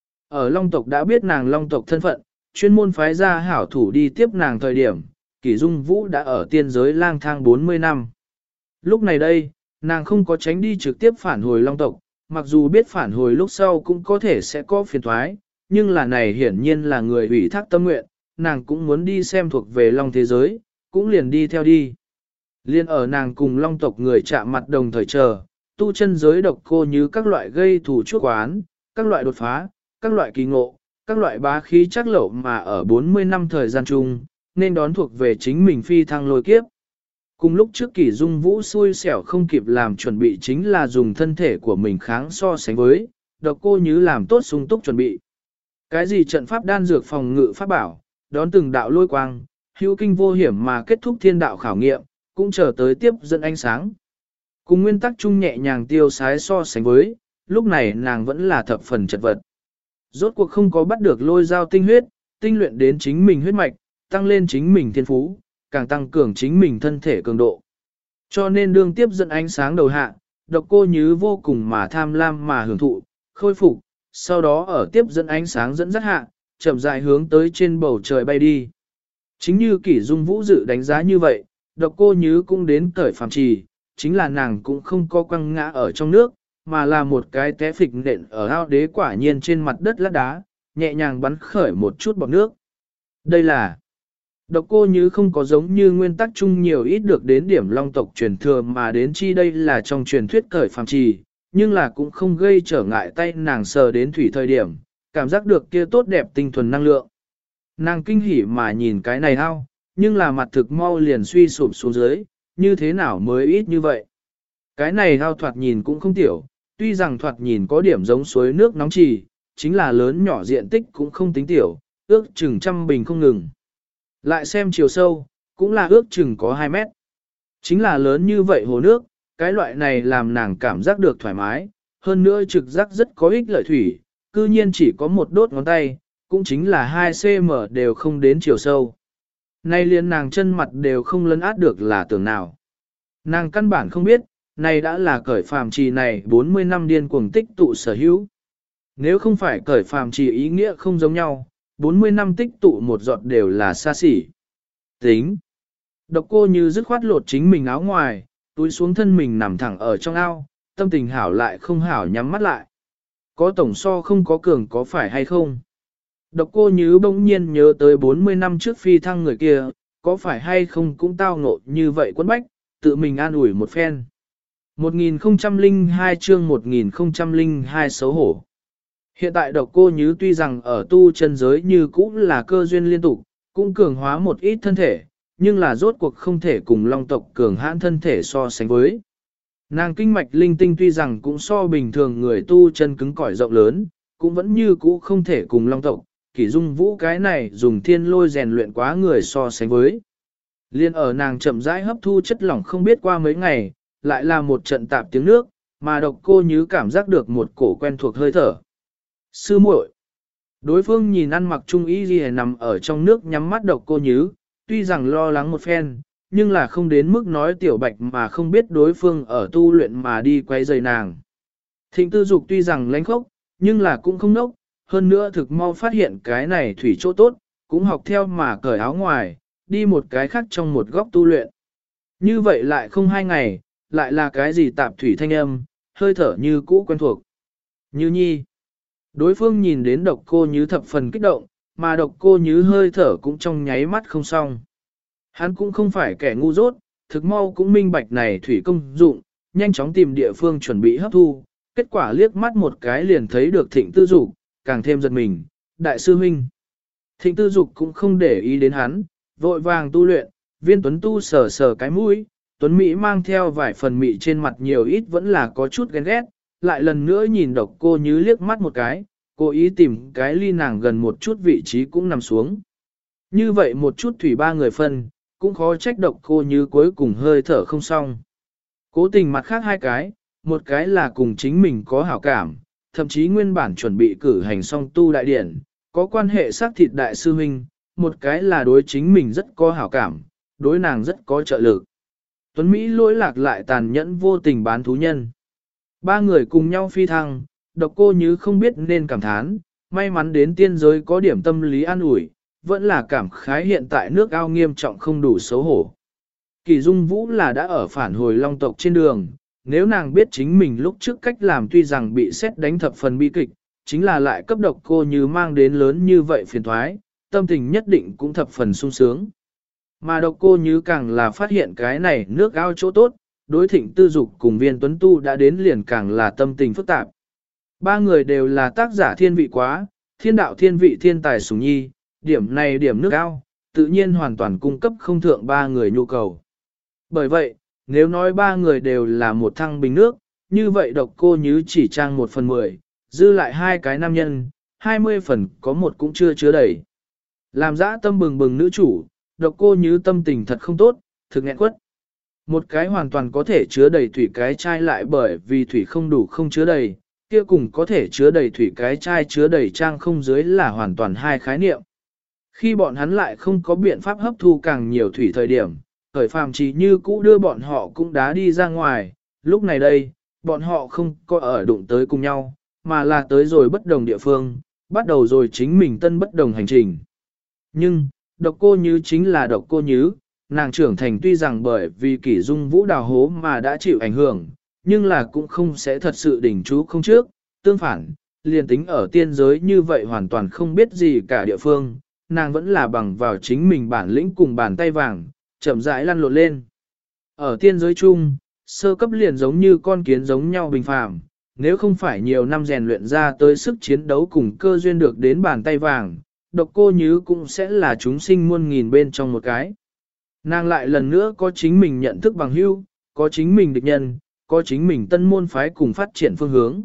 Ở long tộc đã biết nàng long tộc thân phận, chuyên môn phái ra hảo thủ đi tiếp nàng thời điểm, Kỳ Dung Vũ đã ở tiên giới lang thang 40 năm. Lúc này đây, nàng không có tránh đi trực tiếp phản hồi long tộc, mặc dù biết phản hồi lúc sau cũng có thể sẽ có phiền thoái, nhưng là này hiển nhiên là người ủy thác tâm nguyện, nàng cũng muốn đi xem thuộc về long thế giới, cũng liền đi theo đi. Liên ở nàng cùng long tộc người chạm mặt đồng thời chờ, tu chân giới Độc Cô Như các loại gây thủ chuốc oán, các loại đột phá, các loại kỳ ngộ, các loại bá khí chắc lậu mà ở 40 năm thời gian chung, nên đón thuộc về chính mình phi thăng lôi kiếp. Cùng lúc trước Kỳ Dung Vũ xui xẻo không kịp làm chuẩn bị chính là dùng thân thể của mình kháng so sánh với, Độc Cô Như làm tốt sung túc chuẩn bị. Cái gì trận pháp đan dược phòng ngự pháp bảo, đón từng đạo lôi quang, hữu kinh vô hiểm mà kết thúc thiên đạo khảo nghiệm, cũng chờ tới tiếp dẫn ánh sáng. Cùng nguyên tắc chung nhẹ nhàng tiêu sái so sánh với, lúc này nàng vẫn là thập phần chật vật. Rốt cuộc không có bắt được lôi dao tinh huyết, tinh luyện đến chính mình huyết mạch, tăng lên chính mình thiên phú, càng tăng cường chính mình thân thể cường độ. Cho nên đương tiếp dẫn ánh sáng đầu hạ, Độc Cô Như vô cùng mà tham lam mà hưởng thụ, khôi phục, sau đó ở tiếp dẫn ánh sáng dẫn dắt hạ, chậm rãi hướng tới trên bầu trời bay đi. Chính như Kỷ Dung Vũ dự đánh giá như vậy, Độc Cô Như cũng đến cởi phàm trì, chính là nàng cũng không có quăng ngã ở trong nước, mà là một cái té phịch nện ở ao đế quả nhiên trên mặt đất lát đá, nhẹ nhàng bắn khởi một chút bọt nước. Đây là Độc Cô Như không có giống như nguyên tắc chung nhiều ít được đến điểm long tộc truyền thừa mà đến chi đây là trong truyền thuyết cởi phàm trì, nhưng là cũng không gây trở ngại tay nàng sờ đến thủy thời điểm, cảm giác được kia tốt đẹp tinh thuần năng lượng. Nàng kinh hỉ mà nhìn cái này ao, nhưng là mặt thực mau liền suy sụp xuống dưới, như thế nào mới ít như vậy. Cái này ao thoạt nhìn cũng không tiểu, tuy rằng thoạt nhìn có điểm giống suối nước nóng trì, chính là lớn nhỏ diện tích cũng không tính tiểu, ước chừng 100 bình không ngừng. Lại xem chiều sâu, cũng là ước chừng có 2 mét. Chính là lớn như vậy hồ nước, cái loại này làm nàng cảm giác được thoải mái, hơn nữa trực giác rất có ích lợi thủy, cư nhiên chỉ có một đốt ngón tay, cũng chính là 2 cm đều không đến chiều sâu. Nay liền nàng chân mặt đều không lấn át được là tưởng nào. Nàng căn bản không biết, này đã là cởi phàm trì này 40 năm điên cuồng tích tụ sở hữu. Nếu không phải cởi phàm trì ý nghĩa không giống nhau, 40 năm tích tụ một giọt đều là xa xỉ. Tính. Độc Cô Như dứt khoát lột chính mình áo ngoài, túi xuống thân mình nằm thẳng ở trong ao, tâm tình hảo lại không hảo nhắm mắt lại. Có tổng so không có cường có phải hay không? Độc Cô Nhứ bỗng nhiên nhớ tới 40 năm trước phi thăng người kia, có phải hay không cũng tao ngộ như vậy quấn bách, tự mình an ủi một phen. 1002 chương 1002 xấu hổ. Hiện tại Độc Cô Nhứ tuy rằng ở tu chân giới như cũng là cơ duyên liên tục, cũng cường hóa một ít thân thể, nhưng là rốt cuộc không thể cùng long tộc cường hãn thân thể so sánh với. Nàng kinh mạch linh tinh tuy rằng cũng so bình thường người tu chân cứng cỏi rộng lớn, cũng vẫn như cũ không thể cùng long tộc, Kỷ Dung Vũ cái này dùng thiên lôi rèn luyện quá người so sánh với. Liên ở nàng chậm rãi hấp thu chất lỏng không biết qua mấy ngày, lại là một trận tạp tiếng nước, mà Độc Cô Nhứ cảm giác được một cổ quen thuộc hơi thở. Sư muội. Đối phương nhìn ăn mặc trung y gì nằm ở trong nước nhắm mắt Độc Cô Nhứ, tuy rằng lo lắng một phen, nhưng là không đến mức nói tiểu bạch mà không biết đối phương ở tu luyện mà đi quay rời nàng. Thịnh Tư Dục tuy rằng lãnh khốc, nhưng là cũng không nốc, hơn nữa thực mau phát hiện cái này thủy chỗ tốt, cũng học theo mà cởi áo ngoài, đi một cái khác trong một góc tu luyện. Như vậy lại không 2 ngày, lại là cái gì tạp thủy thanh âm, hơi thở như cũ quen thuộc. Như nhi. Đối phương nhìn đến Độc Cô Nhứ thập phần kích động, mà Độc Cô Nhứ hơi thở cũng trong nháy mắt không xong. Hắn cũng không phải kẻ ngu dốt, thực mau cũng minh bạch này thủy công dụng, nhanh chóng tìm địa phương chuẩn bị hấp thu, kết quả liếc mắt một cái liền thấy được Thịnh Tư Dục, càng thêm giật mình, đại sư huynh. Thịnh Tư Dục cũng không để ý đến hắn, vội vàng tu luyện, Viên Tuấn Tu sờ sờ cái mũi, Tuấn Mỹ mang theo vài phần mị trên mặt nhiều ít vẫn là có chút ghen ghét, lại lần nữa nhìn Độc Cô Nhứ liếc mắt một cái, cố ý tìm cái ly nàng gần một chút vị trí cũng nằm xuống. Như vậy một chút thủy ba người phân, cũng khó trách Độc Cô Nhứ cuối cùng hơi thở không xong. Cố tình mặt khác 2 cái, một cái là cùng chính mình có hảo cảm, thậm chí nguyên bản chuẩn bị cử hành song tu đại điển, có quan hệ xác thịt đại sư huynh, một cái là đối chính mình rất có hảo cảm, đối nàng rất có trợ lực. Tuấn Mỹ lỗi lạc lại tàn nhẫn vô tình bán thú nhân. 3 người cùng nhau phi thăng, Độc Cô Nhứ không biết nên cảm thán, may mắn đến tiên giới có điểm tâm lý an ủi, vẫn là cảm khái hiện tại nước ao nghiêm trọng không đủ xấu hổ. Kỷ Dung Vũ là đã ở phản hồi long tộc trên đường, nếu nàng biết chính mình lúc trước cách làm tuy rằng bị xét đánh thập phần bi kịch, chính là lại cấp Độc Cô Nhứ mang đến lớn như vậy phiền thoái, tâm tình nhất định cũng thập phần sung sướng. Mà Độc Cô Nhứ càng là phát hiện cái này nước ao chỗ tốt, đối Thịnh Tư Dục cùng Viên Tuấn Tu đã đến liền càng là tâm tình phức tạp. 3 người đều là tác giả thiên vị quá, thiên đạo thiên vị thiên tài sủng nhi, điểm này điểm nước ao, tự nhiên hoàn toàn cung cấp không thượng 3 người nhu cầu. Bởi vậy, nếu nói 3 người đều là một thăng bình nước, như vậy Độc Cô Nhứ chỉ trang 1/10, dư lại 2 cái nam nhân, 20 phần có một cũng chưa chứa đầy. Làm dã tâm bừng bừng nữ chủ, Độc Cô Nhứ tâm tình thật không tốt, thực nghẹn quất. Một cái hoàn toàn có thể chứa đầy thủy cái chai lại bởi vì thủy không đủ không chứa đầy, kia cùng có thể chứa đầy thủy cái chai chứa đầy trang không dưới là hoàn toàn 2 khái niệm. Khi bọn hắn lại không có biện pháp hấp thu càng nhiều thủy thời điểm, khởi phàm chỉ như cũ đưa bọn họ cũng đã đi ra ngoài, lúc này đây, bọn họ không có ở đụng tới cùng nhau, mà là tới rồi bất đồng địa phương, bắt đầu rồi chính mình tân bất đồng hành trình. Nhưng, Độc Cô Nhứ chính là Độc Cô Nhứ, nàng trưởng thành tuy rằng bởi vì Kỷ Dung Vũ đào hố mà đã chịu ảnh hưởng, nhưng là cũng không sẽ thật sự đỉnh chú không trước, tương phản, liền tính ở tiên giới như vậy hoàn toàn không biết gì cả địa phương, nàng vẫn là bằng vào chính mình bản lĩnh cùng bàn tay vàng, chậm rãi lăn lộn lên. Ở tiên giới chung, sơ cấp liền giống như con kiến giống nhau bình phàm, nếu không phải nhiều năm rèn luyện ra tới sức chiến đấu cùng cơ duyên được đến bàn tay vàng, Độc Cô Nhứ cũng sẽ là chúng sinh muôn nghìn bên trong một cái. Nàng lại lần nữa có chính mình nhận thức bằng hữu, có chính mình địch nhân, có chính mình tân môn phái cùng phát triển phương hướng.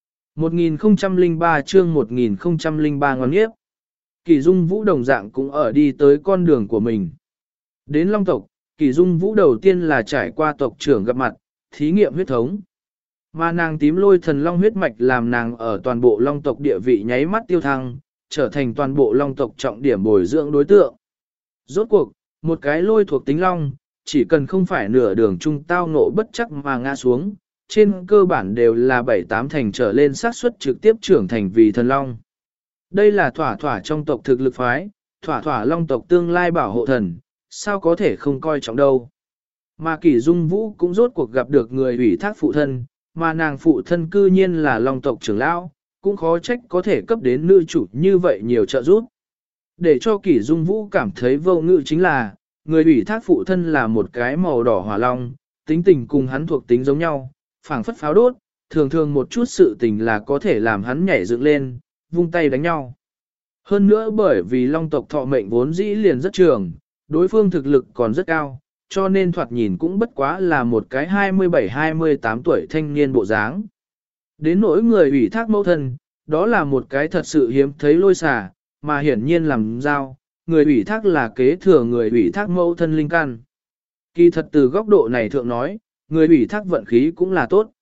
1003 chương 1003 ngón nghiếp. Kỷ Dung Vũ đồng dạng cũng ở đi tới con đường của mình. Đến Long tộc, Kỷ Dung Vũ đầu tiên là trải qua tộc trưởng gặp mặt, thí nghiệm huyết thống. Mà nàng tím lôi thần long huyết mạch làm nàng ở toàn bộ Long tộc địa vị nháy mắt tiêu thăng, trở thành toàn bộ Long tộc trọng điểm bồi dưỡng đối tượng. Rốt cuộc, một cái lôi thuộc tính long, chỉ cần không phải nửa đường trung tao ngộ bất chắc mà ngã xuống, trên cơ bản đều là 7-8 thành trở lên xác suất trực tiếp trưởng thành vì thần long. Đây là thỏa thỏa trong tộc thực lực phái, thỏa thỏa long tộc tương lai bảo hộ thần, sao có thể không coi trọng đâu. Mà Kỷ Dung Vũ cũng rốt cuộc gặp được người ủy thác phụ thân, mà nàng phụ thân cư nhiên là Long tộc trưởng lão, cũng khó trách có thể cấp đến nữ chủ như vậy nhiều trợ giúp. Để cho Kỷ Dung Vũ cảm thấy vô ngữ chính là, người ủy thác phụ thân là một cái màu đỏ hỏa long, tính tình cùng hắn thuộc tính giống nhau, phảng phất pháo đốt, thường thường một chút sự tình là có thể làm hắn nhảy dựng lên, vung tay đánh nhau. Hơn nữa bởi vì long tộc thọ mệnh vốn dĩ liền rất trường, đối phương thực lực còn rất cao, cho nên thoạt nhìn cũng bất quá là một cái 27-28 tuổi thanh niên bộ dáng. Đến nỗi người ủy thác mẫu thân, đó là một cái thật sự hiếm thấy lôi xà, mà hiển nhiên làm giao, người ủy thác là kế thừa người ủy thác mẫu thân linh căn. Kỳ thật từ góc độ này thượng nói, người ủy thác vận khí cũng là tốt.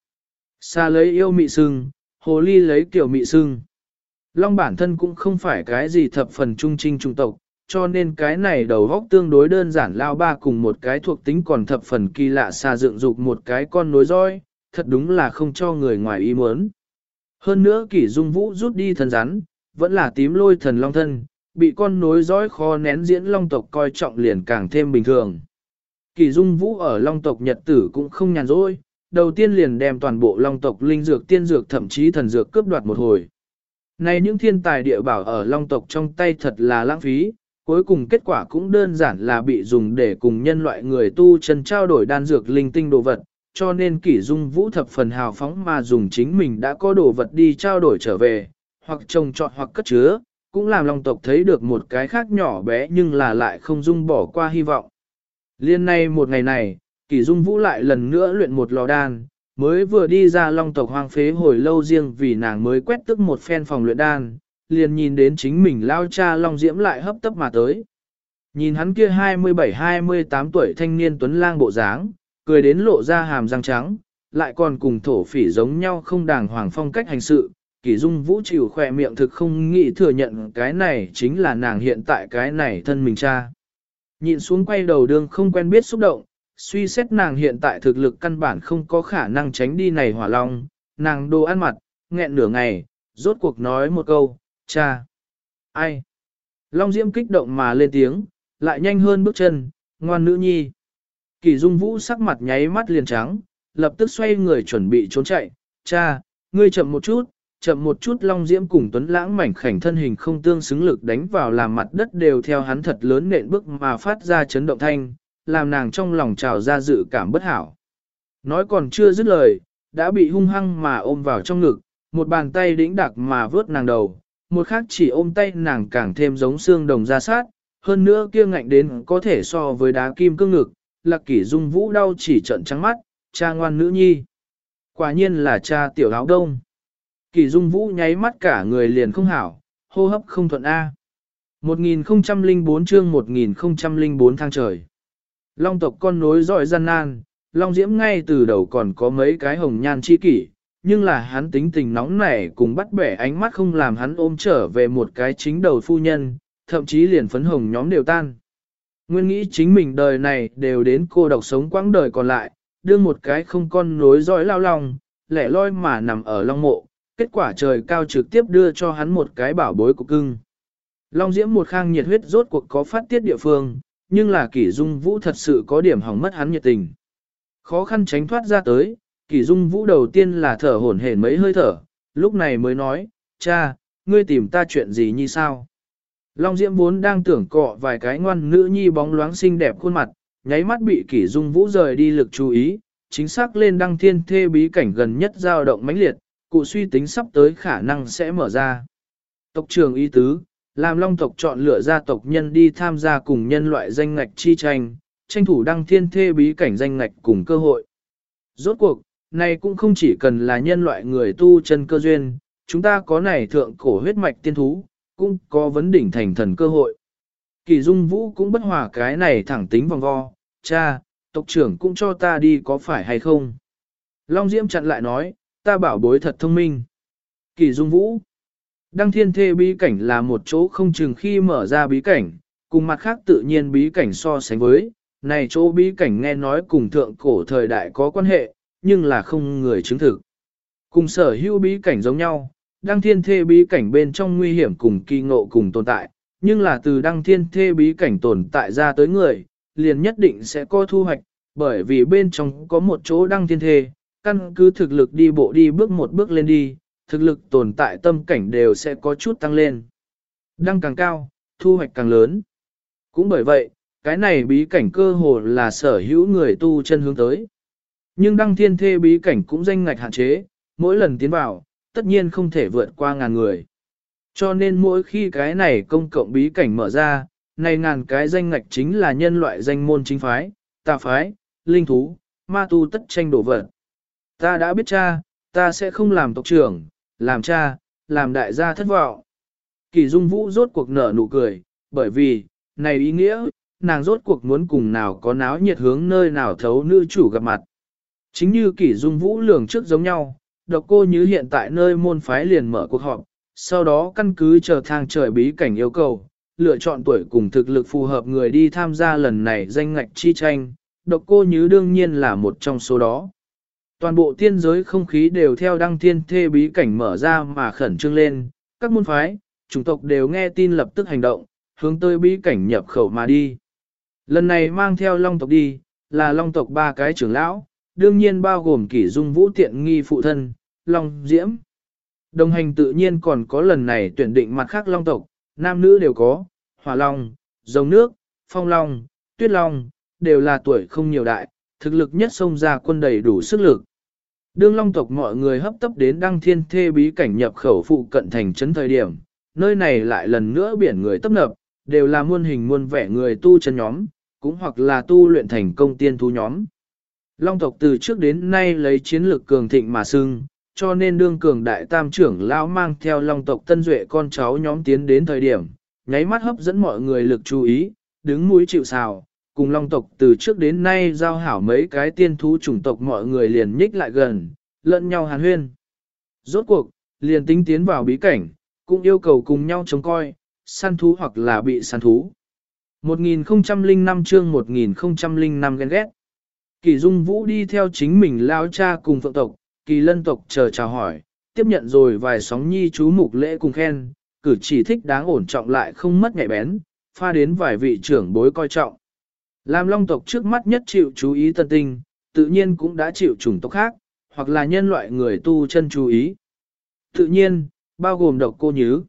Xà lấy yêu mị sưng, hồ ly lấy kiểu mị sưng. Long bản thân cũng không phải cái gì thập phần trung trinh trung tộc, cho nên cái này đầu góc tương đối đơn giản lao ba cùng một cái thuộc tính còn thập phần kỳ lạ xà dựng dục một cái con nối roi, thật đúng là không cho người ngoài ý muốn. Hơn nữa Kỷ Dung Vũ rút đi thần rắn, vẫn là tím lôi thần long thân, bị con nối dõi khó nén diễn long tộc coi trọng liền càng thêm bình thường. Kỷ Dung Vũ ở long tộc nhật tử cũng không nhàn rỗi, đầu tiên liền đem toàn bộ long tộc linh dược tiên dược thậm chí thần dược cướp đoạt một hồi. Này những thiên tài địa bảo ở long tộc trong tay thật là lãng phí, cuối cùng kết quả cũng đơn giản là bị dùng để cùng nhân loại người tu chân trao đổi đan dược linh tinh đồ vật, cho nên Kỷ Dung Vũ thập phần hào phóng mà dùng chính mình đã có đồ vật đi trao đổi trở về, hoặc trồng trọt hoặc cất chứa, cũng làm long tộc thấy được một cái khác nhỏ bé nhưng là lại không dung bỏ qua hy vọng. Liên nay một ngày này, Kỷ Dung Vũ lại lần nữa luyện một lò đan, mới vừa đi ra long tộc hoang phế hồi lâu riêng vì nàng mới quét tức một phen phòng luyện đan, liền nhìn đến chính mình lao cha Long Diễm lại hấp tấp mà tới. Nhìn hắn kia 27-28 tuổi thanh niên tuấn lang bộ dáng, cười đến lộ ra hàm răng trắng, lại còn cùng thổ phỉ giống nhau không đàng hoàng phong cách hành sự. Kỷ Dung Vũ chịu khỏe miệng thực không nghĩ thừa nhận cái này chính là nàng hiện tại cái này thân mình cha. Nhìn xuống quay đầu đường không quen biết xúc động, suy xét nàng hiện tại thực lực căn bản không có khả năng tránh đi này hỏa long, nàng đồ ăn mặt, nghẹn nửa ngày, rốt cuộc nói một câu, cha. Ai? Long Diễm kích động mà lên tiếng, lại nhanh hơn bước chân, ngoan nữ nhi. Kỷ Dung Vũ sắc mặt nháy mắt liền trắng, lập tức xoay người chuẩn bị trốn chạy, cha, ngươi chậm một chút Long Diễm cùng Tuấn Lãng mảnh khảnh thân hình không tương xứng lực đánh vào làm mặt đất đều theo hắn thật lớn nện bước mà phát ra chấn động thanh, làm nàng trong lòng trào ra dự cảm bất hảo. Nói còn chưa dứt lời, đã bị hung hăng mà ôm vào trong ngực, một bàn tay đĩnh đặc mà vớt nàng đầu, một khác chỉ ôm tay nàng càng thêm giống xương đồng ra sát, hơn nữa kia ngạnh đến có thể so với đá kim cương ngực, Lạc Kỷ Dung Vũ đau chỉ trợn trắng mắt, cha ngoan nữ nhi. Quả nhiên là cha tiểu áo đông. Kỷ Dung Vũ nháy mắt cả người liền không hảo, hô hấp không thuận A. 1004 chương 1004 thang trời. Long tộc con nối dõi gian nan, Long Diễm ngay từ đầu còn có mấy cái hồng nhan chi kỷ, nhưng là hắn tính tình nóng nảy cùng bắt bẻ ánh mắt không làm hắn ôm trở về một cái chính đầu phu nhân, thậm chí liền phấn hồng nhóm đều tan. Nguyên nghĩ chính mình đời này đều đến cô độc sống quãng đời còn lại, đưa một cái không con nối dõi lao lòng, lẻ loi mà nằm ở long mộ, kết quả trời cao trực tiếp đưa cho hắn một cái bảo bối của cưng. Long Diễm một khang nhiệt huyết rốt cuộc có phát tiết địa phương, nhưng là Kỷ Dung Vũ thật sự có điểm hỏng mất hắn nhiệt tình. Khó khăn tránh thoát ra tới, Kỷ Dung Vũ đầu tiên là thở hổn hển mấy hơi thở, lúc này mới nói, cha, ngươi tìm ta chuyện gì như sao? Long Diễm vốn đang tưởng cọ vài cái ngoan nữ nhi bóng loáng xinh đẹp khuôn mặt, nháy mắt bị Kỷ Dung Vũ rời đi lực chú ý, chính xác lên đăng thiên thê bí cảnh gần nhất dao động mãnh liệt, cụ suy tính sắp tới khả năng sẽ mở ra. Tộc trưởng ý tứ, làm Long tộc chọn lựa gia tộc nhân đi tham gia cùng nhân loại danh ngạch chi tranh, tranh thủ đăng thiên thê bí cảnh danh ngạch cùng cơ hội. Rốt cuộc, này cũng không chỉ cần là nhân loại người tu chân cơ duyên, chúng ta có này thượng cổ huyết mạch tiên thú, cũng có vấn đỉnh thành thần cơ hội. Kỷ Dung Vũ cũng bất hòa cái này thẳng tính vòng vo, cha, tộc trưởng cũng cho ta đi có phải hay không? Long Diễm chặn lại nói, ta bảo bối thật thông minh. Kỷ Dung Vũ, đăng thiên thê bí cảnh là một chỗ không chừng khi mở ra bí cảnh, cùng mặt khác tự nhiên bí cảnh so sánh với, này chỗ bí cảnh nghe nói cùng thượng cổ thời đại có quan hệ, nhưng là không người chứng thực. Cùng sở hữu bí cảnh giống nhau, đăng thiên thê bí cảnh bên trong nguy hiểm cùng kỳ ngộ cùng tồn tại, nhưng là từ đăng thiên thê bí cảnh tồn tại ra tới người, liền nhất định sẽ có thu hoạch, bởi vì bên trong có một chỗ đăng thiên thê, căn cứ thực lực đi bộ đi bước một bước lên đi, thực lực tồn tại tâm cảnh đều sẽ có chút tăng lên. Đăng càng cao, thu hoạch càng lớn. Cũng bởi vậy, cái này bí cảnh cơ hồ là sở hữu người tu chân hướng tới. Nhưng đăng thiên thê bí cảnh cũng danh ngạch hạn chế, mỗi lần tiến vào, tất nhiên không thể vượt qua ngàn người. Cho nên mỗi khi cái này công cộng bí cảnh mở ra, này ngàn cái danh ngạch chính là nhân loại danh môn chính phái, tà phái, linh thú, ma tu tất tranh đổ vật. Ta đã biết cha, ta sẽ không làm tộc trưởng, làm cha, làm đại gia thất vọng. Kỳ Dung Vũ rốt cuộc nở nụ cười, bởi vì, này ý nghĩa, nàng rốt cuộc muốn cùng nào có náo nhiệt hướng nơi nào thấu nữ chủ gặp mặt. Chính như Kỳ Dung Vũ lường trước giống nhau, Độc Cô Như hiện tại nơi môn phái liền mở cuộc họp, sau đó căn cứ chờ thang trời bí cảnh yêu cầu, lựa chọn tuổi cùng thực lực phù hợp người đi tham gia lần này danh ngạch chi tranh, Độc Cô Như đương nhiên là một trong số đó. Toàn bộ tiên giới không khí đều theo đăng thiên thê bí cảnh mở ra mà khẩn trương lên, các môn phái, chủng tộc đều nghe tin lập tức hành động, hướng tới bí cảnh nhập khẩu mà đi. Lần này mang theo Long tộc đi, là Long tộc ba cái trưởng lão, đương nhiên bao gồm Kỷ Dung Vũ tiện nghi phụ thân, Long Diễm. Đồng hành tự nhiên còn có lần này tuyển định mặt khác Long tộc, nam nữ đều có, Hỏa Long, Rồng Nước, Phong Long, Tuyết Long, đều là tuổi không nhiều đại, thực lực nhất xông ra quân đầy đủ sức lực. Đương Long tộc mọi người hấp tấp đến đăng thiên thê bí cảnh nhập khẩu phụ cận thành trấn thời điểm, nơi này lại lần nữa biển người tấp nập, đều là muôn hình muôn vẻ người tu chân nhóm, cũng hoặc là tu luyện thành công tiên thú nhóm. Long tộc từ trước đến nay lấy chiến lược cường thịnh mà xưng, cho nên đương cường đại tam trưởng lão mang theo Long tộc tân duệ con cháu nhóm tiến đến thời điểm, nháy mắt hấp dẫn mọi người lực chú ý, đứng mũi chịu sào, cùng Long tộc từ trước đến nay giao hảo mấy cái tiên thú chủng tộc mọi người liền nhích lại gần, lẫn nhau hàn huyên. Rốt cuộc, liền tính tiến vào bí cảnh, cũng yêu cầu cùng nhau trông coi, săn thú hoặc là bị săn thú. 1005 chương 1005 ghen ghét. Kỳ Dung Vũ đi theo chính mình lao cha cùng phượng tộc, Kỳ Lân tộc chờ chào hỏi, tiếp nhận rồi vài sóng nhi chú mục lễ cùng khen, cử chỉ thích đáng ổn trọng lại không mất nhạy bén, pha đến vài vị trưởng bối coi trọng. Làm Long tộc trước mắt nhất chịu chú ý tân tinh, tự nhiên cũng đã chịu chủng tộc khác, hoặc là nhân loại người tu chân chú ý. Tự nhiên, bao gồm Độc Cô Nhứ.